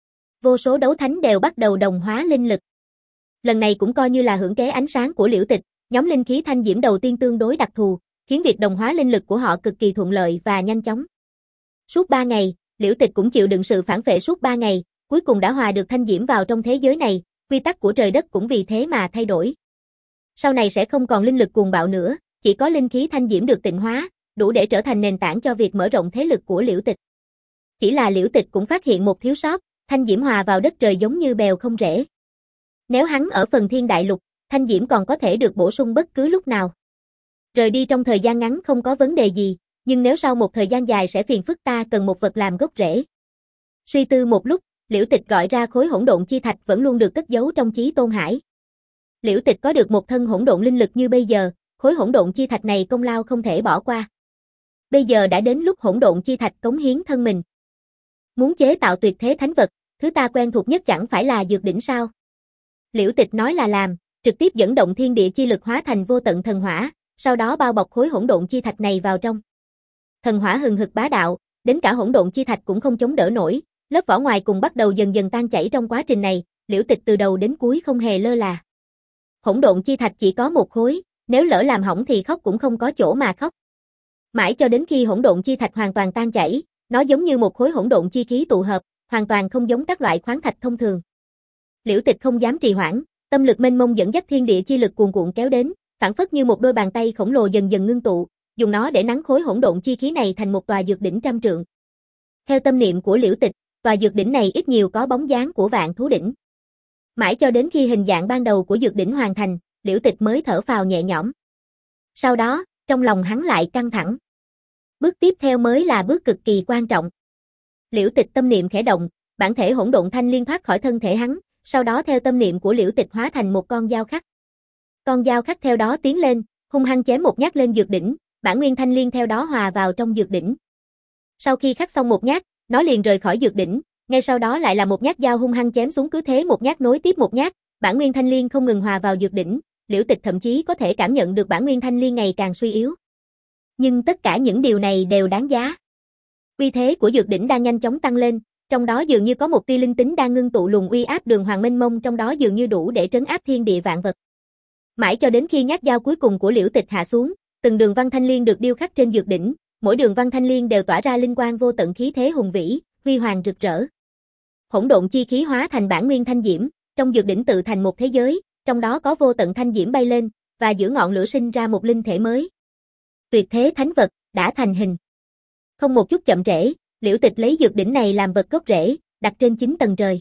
[SPEAKER 1] Vô số đấu thánh đều bắt đầu đồng hóa linh lực. Lần này cũng coi như là hưởng kế ánh sáng của Liễu Tịch, nhóm linh khí thanh diễm đầu tiên tương đối đặc thù, khiến việc đồng hóa linh lực của họ cực kỳ thuận lợi và nhanh chóng. Suốt ba ngày, Liễu Tịch cũng chịu đựng sự phản phệ suốt ba ngày, cuối cùng đã hòa được thanh diễm vào trong thế giới này, quy tắc của trời đất cũng vì thế mà thay đổi. Sau này sẽ không còn linh lực cuồng bạo nữa, chỉ có linh khí thanh diễm được tịnh hóa, đủ để trở thành nền tảng cho việc mở rộng thế lực của Liễu Tịch. Chỉ là Liễu Tịch cũng phát hiện một thiếu sót, thanh diễm hòa vào đất trời giống như bèo không rễ. Nếu hắn ở phần thiên đại lục, thanh diễm còn có thể được bổ sung bất cứ lúc nào. Rời đi trong thời gian ngắn không có vấn đề gì, Nhưng nếu sau một thời gian dài sẽ phiền phức ta cần một vật làm gốc rễ. Suy tư một lúc, Liễu Tịch gọi ra khối hỗn độn chi thạch vẫn luôn được cất giấu trong Chí Tôn Hải. Liễu Tịch có được một thân hỗn độn linh lực như bây giờ, khối hỗn độn chi thạch này công lao không thể bỏ qua. Bây giờ đã đến lúc hỗn độn chi thạch cống hiến thân mình. Muốn chế tạo tuyệt thế thánh vật, thứ ta quen thuộc nhất chẳng phải là dược đỉnh sao? Liễu Tịch nói là làm, trực tiếp dẫn động thiên địa chi lực hóa thành vô tận thần hỏa, sau đó bao bọc khối hỗn độn chi thạch này vào trong. Thần hỏa hừng hực bá đạo, đến cả hỗn độn chi thạch cũng không chống đỡ nổi, lớp vỏ ngoài cùng bắt đầu dần dần tan chảy trong quá trình này, Liễu Tịch từ đầu đến cuối không hề lơ là. Hỗn độn chi thạch chỉ có một khối, nếu lỡ làm hỏng thì khóc cũng không có chỗ mà khóc. Mãi cho đến khi hỗn độn chi thạch hoàn toàn tan chảy, nó giống như một khối hỗn độn chi khí tụ hợp, hoàn toàn không giống các loại khoáng thạch thông thường. Liễu Tịch không dám trì hoãn, tâm lực mênh mông dẫn dắt thiên địa chi lực cuồn cuộn kéo đến, phảng phất như một đôi bàn tay khổng lồ dần dần ngưng tụ, dùng nó để nắn khối hỗn độn chi khí này thành một tòa dược đỉnh trăm trượng. Theo tâm niệm của Liễu Tịch, tòa dược đỉnh này ít nhiều có bóng dáng của vạn thú đỉnh. Mãi cho đến khi hình dạng ban đầu của dược đỉnh hoàn thành, Liễu Tịch mới thở phào nhẹ nhõm. Sau đó, trong lòng hắn lại căng thẳng. Bước tiếp theo mới là bước cực kỳ quan trọng. Liễu Tịch tâm niệm khẽ động, bản thể hỗn độn thanh liên thoát khỏi thân thể hắn, sau đó theo tâm niệm của Liễu Tịch hóa thành một con dao khắc. Con dao khắc theo đó tiến lên, hung hăng chém một nhát lên dược đỉnh, bản nguyên thanh liên theo đó hòa vào trong dược đỉnh. Sau khi khắc xong một nhát, nó liền rời khỏi dược đỉnh, ngay sau đó lại là một nhát dao hung hăng chém xuống, cứ thế một nhát nối tiếp một nhát, bản nguyên thanh liên không ngừng hòa vào dược đỉnh, Liễu Tịch thậm chí có thể cảm nhận được bản nguyên thanh liên ngày càng suy yếu. Nhưng tất cả những điều này đều đáng giá. Uy thế của dược đỉnh đang nhanh chóng tăng lên, trong đó dường như có một tia linh tính đang ngưng tụ luồng uy áp đường hoàng mênh mông, trong đó dường như đủ để trấn áp thiên địa vạn vật. Mãi cho đến khi nhát dao cuối cùng của Liễu Tịch hạ xuống, từng đường văn thanh liên được điêu khắc trên dược đỉnh, mỗi đường văn thanh liên đều tỏa ra linh quang vô tận, khí thế hùng vĩ, huy hoàng rực rỡ. Hỗn độn chi khí hóa thành bản nguyên thanh diễm, trong dược đỉnh tự thành một thế giới, trong đó có vô tận thanh diễm bay lên, và giữa ngọn lửa sinh ra một linh thể mới. Tuyệt thế thánh vật đã thành hình. Không một chút chậm trễ, Liễu Tịch lấy dược đỉnh này làm vật gốc rễ, đặt trên chín tầng trời.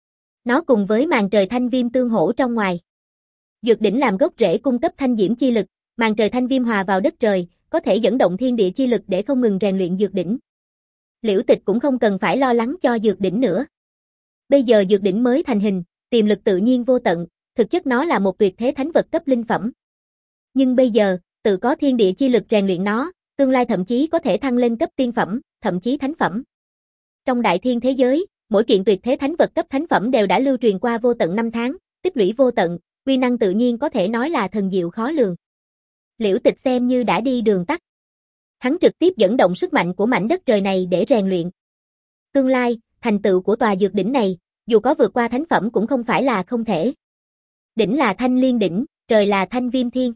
[SPEAKER 1] Nó cùng với màn trời thanh viêm tương hỗ trong ngoài. Dược đỉnh làm gốc rễ cung cấp thanh diễm chi lực, màn trời thanh viêm hòa vào đất trời, có thể dẫn động thiên địa chi lực để không ngừng rèn luyện dược đỉnh. Liễu Tịch cũng không cần phải lo lắng cho dược đỉnh nữa. Bây giờ dược đỉnh mới thành hình, tiềm lực tự nhiên vô tận, thực chất nó là một tuyệt thế thánh vật cấp linh phẩm. Nhưng bây giờ, tự có thiên địa chi lực rèn luyện nó, tương lai thậm chí có thể thăng lên cấp tiên phẩm, thậm chí thánh phẩm. Trong đại thiên thế giới, mỗi kiện tuyệt thế thánh vật cấp thánh phẩm đều đã lưu truyền qua vô tận năm tháng, tích lũy vô tận, uy năng tự nhiên có thể nói là thần diệu khó lường. Liễu Tịch xem như đã đi đường tắt. Hắn trực tiếp dẫn động sức mạnh của mảnh đất trời này để rèn luyện. Tương lai, thành tựu của tòa dược đỉnh này, dù có vượt qua thánh phẩm cũng không phải là không thể. Đỉnh là thanh liên đỉnh, trời là thanh viêm thiên.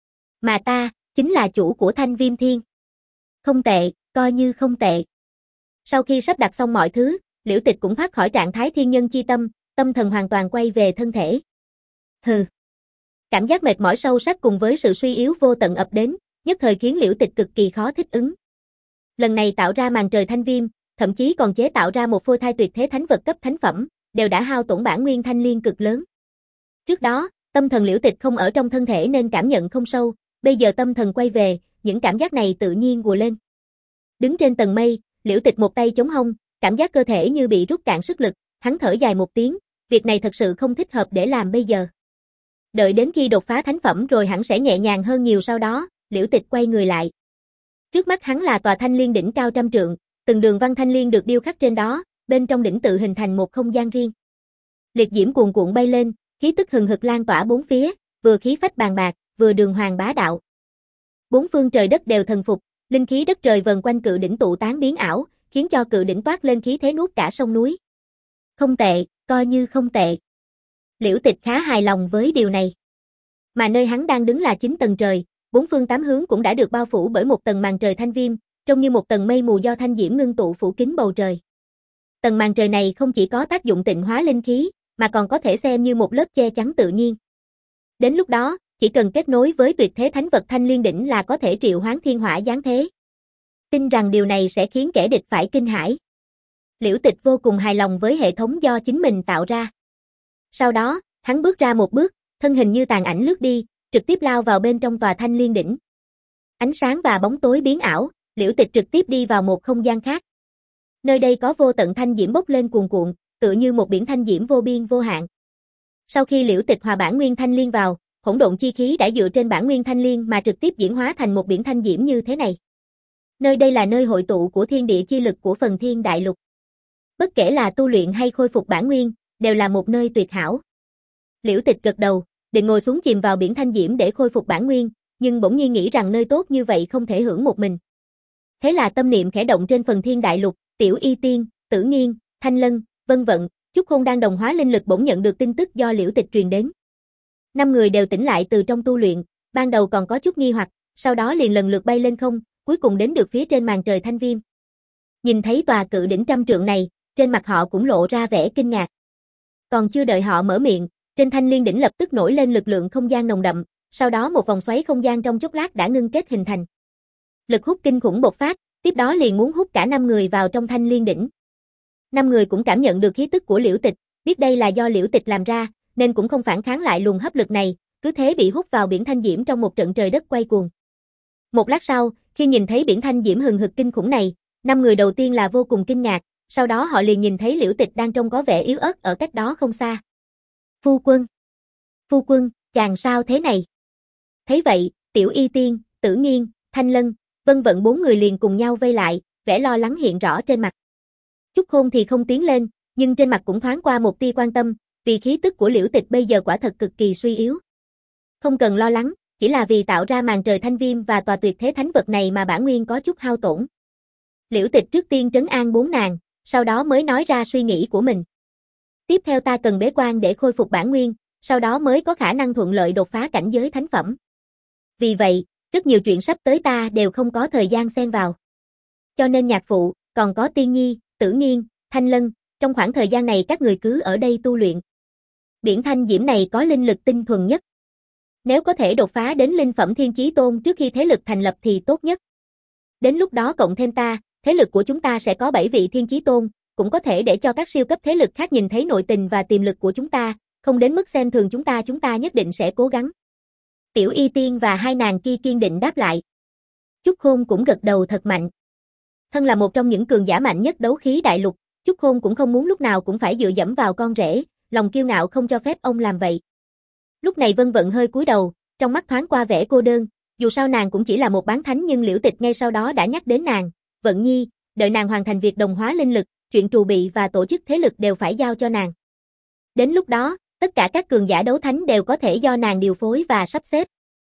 [SPEAKER 1] Mà ta, chính là chủ của thanh viêm thiên. Không tệ, coi như không tệ. Sau khi sắp đặt xong mọi thứ, Liễu Tịch cũng thoát khỏi trạng thái thiên nhân chi tâm, tâm thần hoàn toàn quay về thân thể. Hừ. Cảm giác mệt mỏi sâu sắc cùng với sự suy yếu vô tận ập đến, nhất thời khiến Liễu Tịch cực kỳ khó thích ứng. Lần này tạo ra màn trời thanh viêm, thậm chí còn chế tạo ra một phôi thai tuyệt thế thánh vật cấp thánh phẩm, đều đã hao tổn bản nguyên thanh liên cực lớn. Trước đó, tâm thần Liễu Tịch không ở trong thân thể nên cảm nhận không sâu, bây giờ tâm thần quay về, những cảm giác này tự nhiên ùa lên. Đứng trên tầng mây, Liễu Tịch một tay chống hông, cảm giác cơ thể như bị rút cạn sức lực, hắn thở dài một tiếng, việc này thật sự không thích hợp để làm bây giờ. Đợi đến khi đột phá thánh phẩm rồi hẳn sẽ nhẹ nhàng hơn nhiều. Sau đó, Liễu Tịch quay người lại. Trước mắt hắn là tòa thanh liên đỉnh cao trăm trượng, từng đường văn thanh liên được điêu khắc trên đó, bên trong đỉnh tự hình thành một không gian riêng. Liệt diễm cuồn cuộn bay lên, khí tức hừng hực lan tỏa bốn phía, vừa khí phách bàn bạc, vừa đường hoàng bá đạo. Bốn phương trời đất đều thần phục, linh khí đất trời vần quanh cự đỉnh tụ tán biến ảo, khiến cho cự đỉnh toát lên khí thế nuốt cả sông núi. Không tệ, coi như không tệ. Liễu Tịch khá hài lòng với điều này. Mà nơi hắn đang đứng là chín tầng trời, bốn phương tám hướng cũng đã được bao phủ bởi một tầng màn trời thanh viêm, trông như một tầng mây mù do thanh diễm ngưng tụ phủ kín bầu trời. Tầng màn trời này không chỉ có tác dụng tịnh hóa linh khí, mà còn có thể xem như một lớp che chắn tự nhiên. Đến lúc đó, chỉ cần kết nối với tuyệt thế thánh vật thanh liên đỉnh là có thể triệu hoán thiên hỏa giáng thế. Tin rằng điều này sẽ khiến kẻ địch phải kinh hãi. Liễu Tịch vô cùng hài lòng với hệ thống do chính mình tạo ra. Sau đó, hắn bước ra một bước, thân hình như tàn ảnh lướt đi, trực tiếp lao vào bên trong tòa thanh liên đỉnh. Ánh sáng và bóng tối biến ảo, Liễu Tịch trực tiếp đi vào một không gian khác. Nơi đây có vô tận thanh diễm bốc lên cuồn cuộn, tựa như một biển thanh diễm vô biên vô hạn. Sau khi Liễu Tịch hòa bản nguyên thanh liên vào, hỗn độn chi khí đã dựa trên bản nguyên thanh liên mà trực tiếp diễn hóa thành một biển thanh diễm như thế này. Nơi đây là nơi hội tụ của thiên địa chi lực của phần thiên đại lục. Bất kể là tu luyện hay khôi phục bản nguyên, đều là một nơi tuyệt hảo. Liễu Tịch gật đầu, định ngồi xuống chìm vào biển thanh diễm để khôi phục bản nguyên, nhưng bỗng nhiên nghĩ rằng nơi tốt như vậy không thể hưởng một mình. Thế là tâm niệm khẽ động trên phần thiên đại lục, Tiểu Y Tiên, Tử Nghiên, Thanh Lân, Vân Vận, Chúc Khôn đang đồng hóa linh lực bỗng nhận được tin tức do Liễu Tịch truyền đến. Năm người đều tỉnh lại từ trong tu luyện, ban đầu còn có chút nghi hoặc, sau đó liền lần lượt bay lên không, cuối cùng đến được phía trên màn trời thanh viêm. Nhìn thấy tòa cự đỉnh trăm trượng này, trên mặt họ cũng lộ ra vẻ kinh ngạc. Còn chưa đợi họ mở miệng, trên thanh liên đỉnh lập tức nổi lên lực lượng không gian nồng đậm, sau đó một vòng xoáy không gian trong chốc lát đã ngưng kết hình thành. Lực hút kinh khủng bộc phát, tiếp đó liền muốn hút cả năm người vào trong thanh liên đỉnh. Năm người cũng cảm nhận được khí tức của Liễu Tịch, biết đây là do Liễu Tịch làm ra, nên cũng không phản kháng lại luồng hấp lực này, cứ thế bị hút vào biển thanh diễm trong một trận trời đất quay cuồng. Một lát sau, khi nhìn thấy biển thanh diễm hừng hực kinh khủng này, năm người đầu tiên là vô cùng kinh ngạc, sau đó họ liền nhìn thấy Liễu Tịch đang trông có vẻ yếu ớt ở cách đó không xa. Phu quân! Phu quân, chàng sao thế này? Thấy vậy, Tiểu Y Tiên, Tử Nghiên, Thanh Lân, Vân Vận bốn người liền cùng nhau vây lại, vẻ lo lắng hiện rõ trên mặt. Chúc Khôn thì không tiến lên, nhưng trên mặt cũng thoáng qua một tia quan tâm, vì khí tức của Liễu Tịch bây giờ quả thật cực kỳ suy yếu. Không cần lo lắng, chỉ là vì tạo ra màn trời thanh viêm và tòa tuyệt thế thánh vật này mà bản nguyên có chút hao tổn. Liễu Tịch trước tiên trấn an bốn nàng, sau đó mới nói ra suy nghĩ của mình. Tiếp theo ta cần bế quan để khôi phục bản nguyên, sau đó mới có khả năng thuận lợi đột phá cảnh giới thánh phẩm. Vì vậy, rất nhiều chuyện sắp tới ta đều không có thời gian xen vào. Cho nên nhạc phụ, còn có Tiên Nhi, Tử Nghiên, Thanh Lân, trong khoảng thời gian này các người cứ ở đây tu luyện. Biển thanh diễm này có linh lực tinh thuần nhất. Nếu có thể đột phá đến linh phẩm thiên chí tôn trước khi thế lực thành lập thì tốt nhất. Đến lúc đó cộng thêm ta, thế lực của chúng ta sẽ có bảy vị thiên chí tôn, cũng có thể để cho các siêu cấp thế lực khác nhìn thấy nội tình và tiềm lực của chúng ta, không đến mức xem thường chúng ta chúng ta nhất định sẽ cố gắng. Tiểu Y Tiên và hai nàng kia kiên định đáp lại. Chúc Khôn cũng gật đầu thật mạnh. Thân là một trong những cường giả mạnh nhất đấu khí đại lục, Chúc Khôn cũng không muốn lúc nào cũng phải dựa dẫm vào con rể, lòng kiêu ngạo không cho phép ông làm vậy. Lúc này Vân Vận hơi cúi đầu, trong mắt thoáng qua vẻ cô đơn, dù sao nàng cũng chỉ là một bán thánh nhưng Liễu Tịch ngay sau đó đã nhắc đến nàng, Vận Nhi, đợi nàng hoàn thành việc đồng hóa linh lực, chuyện trù bị và tổ chức thế lực đều phải giao cho nàng. Đến lúc đó, tất cả các cường giả đấu thánh đều có thể do nàng điều phối và sắp xếp.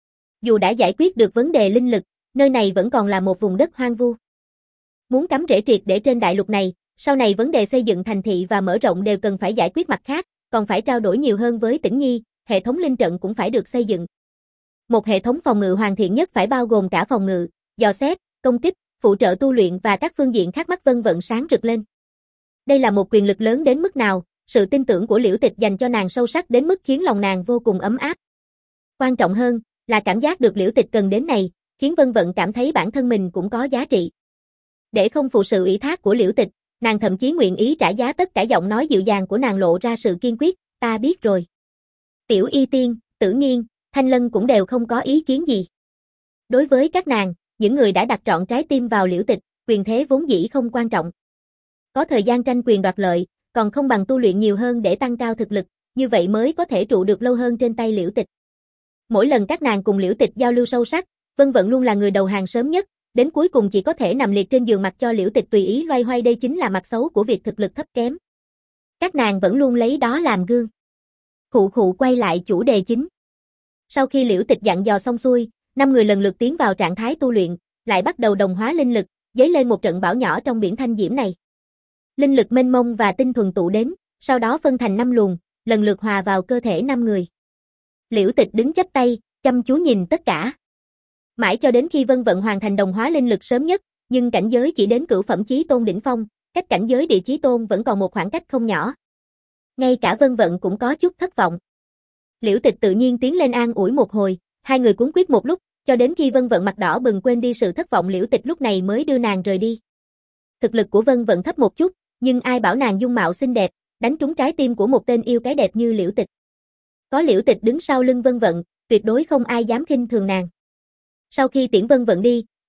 [SPEAKER 1] Dù đã giải quyết được vấn đề linh lực, nơi này vẫn còn là một vùng đất hoang vu. Muốn cắm rễ triệt để trên đại lục này, sau này vấn đề xây dựng thành thị và mở rộng đều cần phải giải quyết mặt khác, còn phải trao đổi nhiều hơn với Tĩnh Nhi, hệ thống linh trận cũng phải được xây dựng. Một hệ thống phòng ngự hoàn thiện nhất phải bao gồm cả phòng ngự, dò xét, công kích, phụ trợ tu luyện và các phương diện khác. Mắt Vân Vận sáng rực lên. Đây là một quyền lực lớn đến mức nào, sự tin tưởng của Liễu Tịch dành cho nàng sâu sắc đến mức khiến lòng nàng vô cùng ấm áp. Quan trọng hơn là cảm giác được Liễu Tịch cần đến này, khiến Vân Vận cảm thấy bản thân mình cũng có giá trị. Để không phụ sự ủy thác của Liễu Tịch, nàng thậm chí nguyện ý trả giá tất cả. Giọng nói dịu dàng của nàng lộ ra sự kiên quyết, ta biết rồi. Tiểu Y Tiên, Tử Nghiên, Thanh Lân cũng đều không có ý kiến gì. Đối với các nàng, những người đã đặt trọn trái tim vào Liễu Tịch, quyền thế vốn dĩ không quan trọng. Có thời gian tranh quyền đoạt lợi, còn không bằng tu luyện nhiều hơn để tăng cao thực lực, như vậy mới có thể trụ được lâu hơn trên tay Liễu Tịch. Mỗi lần các nàng cùng Liễu Tịch giao lưu sâu sắc, Vân Vận luôn là người đầu hàng sớm nhất, đến cuối cùng chỉ có thể nằm liệt trên giường mặc cho Liễu Tịch tùy ý loay hoay. Đây chính là mặt xấu của việc thực lực thấp kém. Các nàng vẫn luôn lấy đó làm gương. Khụ khụ quay lại chủ đề chính. Sau khi Liễu Tịch dặn dò xong xuôi, năm người lần lượt tiến vào trạng thái tu luyện, lại bắt đầu đồng hóa linh lực, dấy lên một trận bão nhỏ trong biển thanh diễm này. Linh lực mênh mông và tinh thuần tụ đến, sau đó phân thành năm luồng, lần lượt hòa vào cơ thể năm người. Liễu Tịch đứng chắp tay, chăm chú nhìn tất cả. Mãi cho đến khi Vân Vận hoàn thành đồng hóa linh lực sớm nhất, nhưng cảnh giới chỉ đến cửu phẩm chí tôn đỉnh phong, cách cảnh giới địa chí tôn vẫn còn một khoảng cách không nhỏ. Ngay cả Vân Vận cũng có chút thất vọng. Liễu Tịch tự nhiên tiến lên an ủi một hồi, hai người cuốn quyết một lúc, cho đến khi Vân Vận mặt đỏ bừng quên đi sự thất vọng, Liễu Tịch lúc này mới đưa nàng rời đi. Thực lực của Vân Vận thấp một chút, nhưng ai bảo nàng dung mạo xinh đẹp, đánh trúng trái tim của một tên yêu cái đẹp như Liễu Tịch. Có Liễu Tịch đứng sau lưng Vân Vận, tuyệt đối không ai dám khinh thường nàng. Sau khi tiễn Vân Vận đi,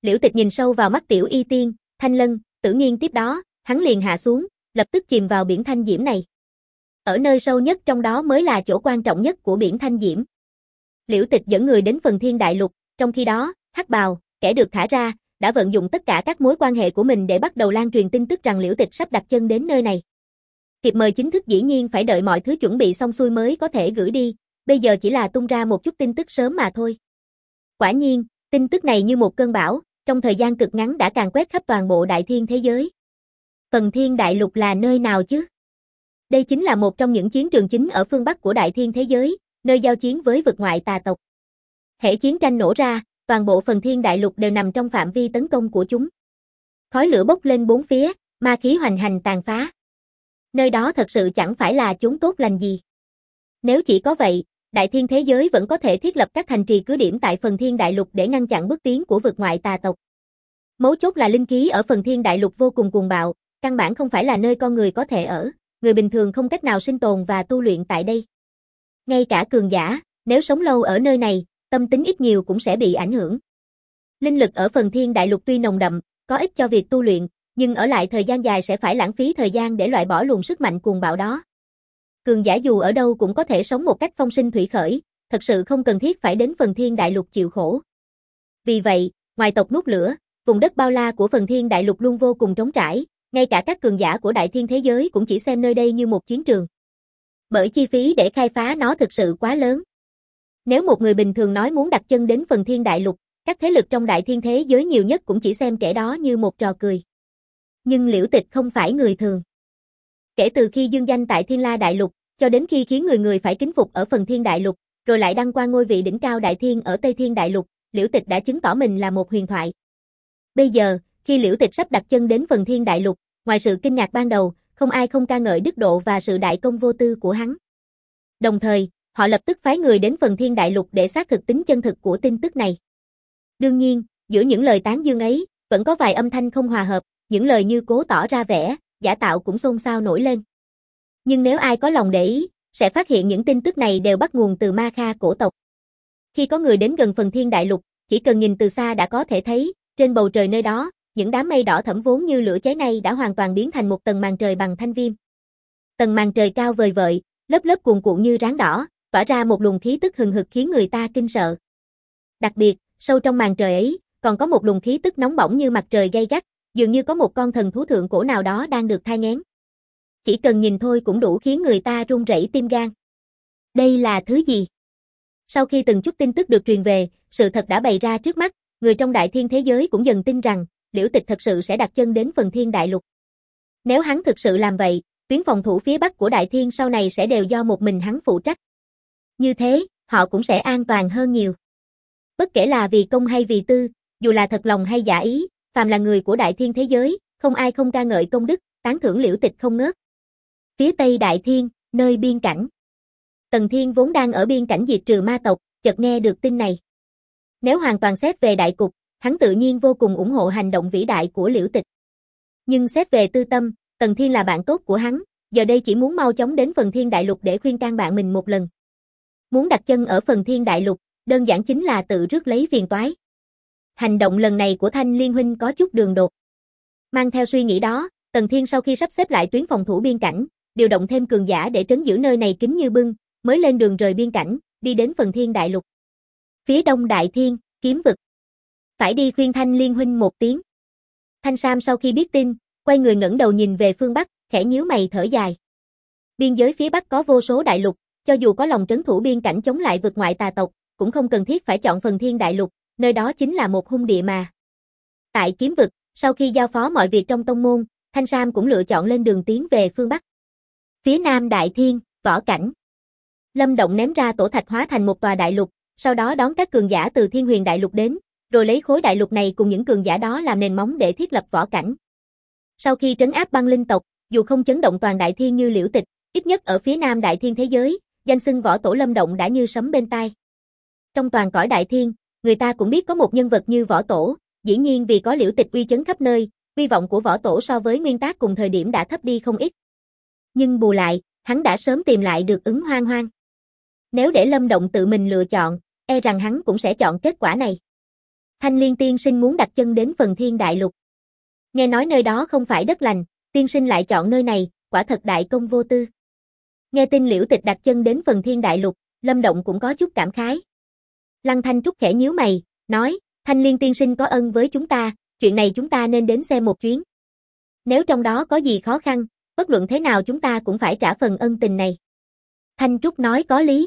[SPEAKER 1] Liễu Tịch nhìn sâu vào mắt Tiểu Y Tiên, Thanh Lân, Tử Nghiên, tiếp đó, hắn liền hạ xuống, lập tức chìm vào biển thanh diễm này. Ở nơi sâu nhất trong đó mới là chỗ quan trọng nhất của biển thanh diễm. Liễu Tịch dẫn người đến Phần Thiên Đại Lục, trong khi đó, Hắc Bào, kẻ được thả ra, đã vận dụng tất cả các mối quan hệ của mình để bắt đầu lan truyền tin tức rằng Liễu Tịch sắp đặt chân đến nơi này. Thiệp mời chính thức dĩ nhiên phải đợi mọi thứ chuẩn bị xong xuôi mới có thể gửi đi, bây giờ chỉ là tung ra một chút tin tức sớm mà thôi. Quả nhiên, tin tức này như một cơn bão, trong thời gian cực ngắn đã càn quét khắp toàn bộ đại thiên thế giới. Phần Thiên Đại Lục là nơi nào chứ? Đây chính là một trong những chiến trường chính ở phương Bắc của đại thiên thế giới, nơi giao chiến với vực ngoại tà tộc. Hễ chiến tranh nổ ra, toàn bộ Phần Thiên Đại Lục đều nằm trong phạm vi tấn công của chúng. Khói lửa bốc lên bốn phía, ma khí hoành hành tàn phá. Nơi đó thật sự chẳng phải là chốn tốt lành gì. Nếu chỉ có vậy, đại thiên thế giới vẫn có thể thiết lập các thành trì cứ điểm tại Phần Thiên Đại Lục để ngăn chặn bước tiến của vực ngoại tà tộc. Mấu chốt là linh khí ở Phần Thiên Đại Lục vô cùng cuồng bạo, căn bản không phải là nơi con người có thể ở, người bình thường không cách nào sinh tồn và tu luyện tại đây. Ngay cả cường giả, nếu sống lâu ở nơi này, tâm tính ít nhiều cũng sẽ bị ảnh hưởng. Linh lực ở Phần Thiên Đại Lục tuy nồng đậm, có ích cho việc tu luyện, nhưng ở lại thời gian dài sẽ phải lãng phí thời gian để loại bỏ luồng sức mạnh cuồng bạo đó. Cường giả dù ở đâu cũng có thể sống một cách phong sinh thủy khởi, thật sự không cần thiết phải đến Phần Thiên Đại Lục chịu khổ. Vì vậy, ngoài tộc nuốt lửa, vùng đất bao la của Phần Thiên Đại Lục luôn vô cùng trống trải, ngay cả các cường giả của đại thiên thế giới cũng chỉ xem nơi đây như một chiến trường. Bởi chi phí để khai phá nó thực sự quá lớn. Nếu một người bình thường nói muốn đặt chân đến Phần Thiên Đại Lục, các thế lực trong đại thiên thế giới nhiều nhất cũng chỉ xem kẻ đó như một trò cười. Nhưng Liễu Tịch không phải người thường. Kể từ khi dương danh tại Thiên La Đại Lục, cho đến khi khiến người người phải kính phục ở Phần Thiên Đại Lục, rồi lại đăng qua ngôi vị đỉnh cao đại thiên ở Tây Thiên Đại Lục, Liễu Tịch đã chứng tỏ mình là một huyền thoại. Bây giờ, khi Liễu Tịch sắp đặt chân đến Phần Thiên Đại Lục, ngoài sự kinh ngạc ban đầu, không ai không ca ngợi đức độ và sự đại công vô tư của hắn. Đồng thời, họ lập tức phái người đến Phần Thiên Đại Lục để xác thực tính chân thực của tin tức này. Đương nhiên, giữa những lời tán dương ấy, vẫn có vài âm thanh không hòa hợp, những lời như cố tỏ ra vẻ, giả tạo cũng xôn xao nổi lên. Nhưng nếu ai có lòng để ý, sẽ phát hiện những tin tức này đều bắt nguồn từ Ma Kha cổ tộc. Khi có người đến gần Phần Thiên Đại Lục, chỉ cần nhìn từ xa đã có thể thấy, trên bầu trời nơi đó, những đám mây đỏ thẫm vốn như lửa cháy này đã hoàn toàn biến thành một tầng màn trời bằng thanh viêm. Tầng màn trời cao vời vợi, lớp lớp cuồn cuộn như ráng đỏ, tỏa ra một luồng khí tức hừng hực khiến người ta kinh sợ. Đặc biệt, sâu trong màn trời ấy, còn có một luồng khí tức nóng bỏng như mặt trời gay gắt, dường như có một con thần thú thượng cổ nào đó đang được thai nghén. Chỉ cần nhìn thôi cũng đủ khiến người ta run rẩy tim gan. Đây là thứ gì? Sau khi từng chút tin tức được truyền về, sự thật đã bày ra trước mắt, người trong đại thiên thế giới cũng dần tin rằng, Liễu Tịch thật sự sẽ đặt chân đến Phần Thiên Đại Lục. Nếu hắn thực sự làm vậy, tuyến phòng thủ phía bắc của đại thiên sau này sẽ đều do một mình hắn phụ trách. Như thế, họ cũng sẽ an toàn hơn nhiều. Bất kể là vì công hay vì tư, dù là thật lòng hay giả ý, phàm là người của đại thiên thế giới, không ai không ca ngợi công đức, tán thưởng Liễu Tịch không ngớt. Phía tây đại thiên, nơi biên cảnh. Tần Thiên vốn đang ở biên cảnh diệt trừ ma tộc, chợt nghe được tin này. Nếu hoàn toàn xét về đại cục, hắn tự nhiên vô cùng ủng hộ hành động vĩ đại của Liễu Tịch. Nhưng xét về tư tâm, Tần Thiên là bạn tốt của hắn, giờ đây chỉ muốn mau chóng đến Phần Thiên Đại Lục để khuyên can bạn mình một lần. Muốn đặt chân ở Phần Thiên Đại Lục, đơn giản chính là tự rước lấy phiền toái. Hành động lần này của Thanh Liên huynh có chút đường đột. Mang theo suy nghĩ đó, Tần Thiên sau khi sắp xếp lại tuyến phòng thủ biên cảnh, điều động thêm cường giả để trấn giữ nơi này kín như bưng, mới lên đường rời biên cảnh, đi đến Phần Thiên Đại Lục. Phía đông đại thiên, kiếm vực. Phải đi khuyên Thanh Liên huynh một tiếng. Thanh Sam sau khi biết tin, quay người ngẩng đầu nhìn về phương Bắc, khẽ nhíu mày thở dài. Biên giới phía Bắc có vô số đại lục, cho dù có lòng trấn thủ biên cảnh chống lại vực ngoại tà tộc, cũng không cần thiết phải chọn Phần Thiên Đại Lục, nơi đó chính là một hung địa mà. Tại kiếm vực, sau khi giao phó mọi việc trong tông môn, Thanh Sam cũng lựa chọn lên đường tiến về phương Bắc. Phía nam đại thiên, võ cảnh. Lâm Động ném ra tổ thạch hóa thành một tòa đại lục, sau đó đón các cường giả từ Thiên Huyền Đại Lục đến, rồi lấy khối đại lục này cùng những cường giả đó làm nền móng để thiết lập võ cảnh. Sau khi trấn áp băng linh tộc, dù không chấn động toàn đại thiên như Liễu Tịch, ít nhất ở phía nam đại thiên thế giới, danh xưng võ tổ Lâm Động đã như sấm bên tai. Trong toàn cõi đại thiên, người ta cũng biết có một nhân vật như võ tổ, dĩ nhiên vì có Liễu Tịch uy chấn khắp nơi, uy vọng của võ tổ so với Nguyên Tác cùng thời điểm đã thấp đi không ít. Nhưng bù lại, hắn đã sớm tìm lại được ứng hoang hoang. Nếu để Lâm Động tự mình lựa chọn, e rằng hắn cũng sẽ chọn kết quả này. Thanh Liên tiên sinh muốn đặt chân đến Phần Thiên Đại Lục. Nghe nói nơi đó không phải đất lành, tiên sinh lại chọn nơi này, quả thật đại công vô tư. Nghe tin Liễu Tịch đặt chân đến Phần Thiên Đại Lục, Lâm Động cũng có chút cảm khái. Lăng Thanh Trúc khẽ nhíu mày, nói, Thanh Liên tiên sinh có ân với chúng ta, chuyện này chúng ta nên đến xem một chuyến. Nếu trong đó có gì khó khăn, bất luận thế nào chúng ta cũng phải trả phần ân tình này. Thanh Trúc nói có lý.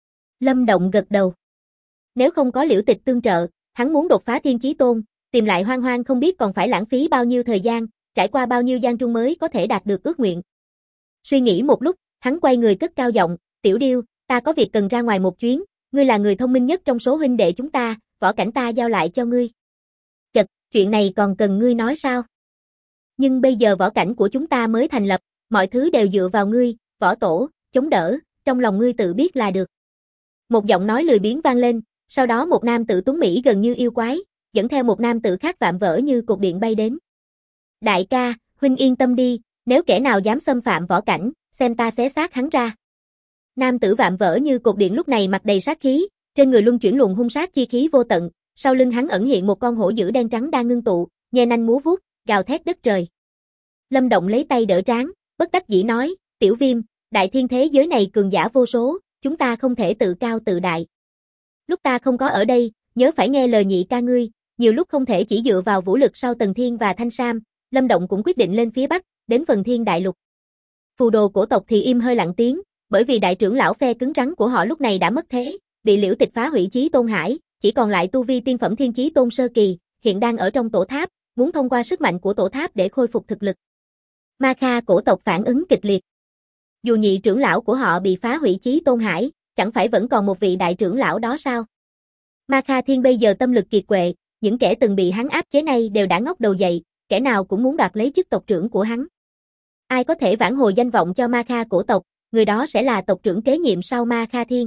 [SPEAKER 1] Lâm Động gật đầu. Nếu không có Liễu Tịch tương trợ, hắn muốn đột phá Thiên Chí Tôn, tìm lại Hoang Hoang không biết còn phải lãng phí bao nhiêu thời gian, trải qua bao nhiêu gian truân mới có thể đạt được ước nguyện. Suy nghĩ một lúc, hắn quay người cất cao giọng, Tiểu Điêu, ta có việc cần ra ngoài một chuyến, ngươi là người thông minh nhất trong số huynh đệ chúng ta, võ cảnh ta giao lại cho ngươi. Chật, chuyện này còn cần ngươi nói sao? Nhưng bây giờ võ cảnh của chúng ta mới thành lập, mọi thứ đều dựa vào ngươi, võ tổ, chống đỡ, trong lòng ngươi tự biết là được. Một giọng nói lười biếng vang lên, sau đó một nam tử tuấn mỹ gần như yêu quái, dẫn theo một nam tử khác vạm vỡ như cột điện bay đến. Đại ca, huynh yên tâm đi, nếu kẻ nào dám xâm phạm võ cảnh, xem ta xé xác hắn ra. Nam tử vạm vỡ như cột điện lúc này mặt đầy sát khí, trên người luân chuyển luồng hung sát chi khí vô tận, sau lưng hắn ẩn hiện một con hổ dữ đen trắng đang ngưng tụ, nhe nanh múa vuốt, gào thét đất trời. Lâm Động lấy tay đỡ trán, bất đắc dĩ nói, Tiểu Viêm, đại thiên thế giới này cường giả vô số, chúng ta không thể tự cao tự đại. Lúc ta không có ở đây, nhớ phải nghe lời nhị ca ngươi, nhiều lúc không thể chỉ dựa vào vũ lực sau Tần Thiên và Thanh Sam, Lâm Động cũng quyết định lên phía Bắc, đến Phần Thiên Đại Lục. Phù đồ cổ tộc thì im hơi lặng tiếng, bởi vì đại trưởng lão phe cứng rắn của họ lúc này đã mất thế, bị Liễu Tịch phá hủy Chí Tôn Hải, chỉ còn lại tu vi tiên phẩm Thiên Chí Tôn sơ kỳ, hiện đang ở trong tổ tháp, muốn thông qua sức mạnh của tổ tháp để khôi phục thực lực. Ma Kha cổ tộc phản ứng kịch liệt. Dù nhị trưởng lão của họ bị phá hủy Chí Tôn Hải, chẳng phải vẫn còn một vị đại trưởng lão đó sao? Ma Kha Thiên bây giờ tâm lực kiệt quệ, những kẻ từng bị hắn áp chế nay đều đã ngóc đầu dậy, kẻ nào cũng muốn đoạt lấy chức tộc trưởng của hắn. Ai có thể vãn hồi danh vọng cho Ma Kha cổ tộc, người đó sẽ là tộc trưởng kế nhiệm sau Ma Kha Thiên.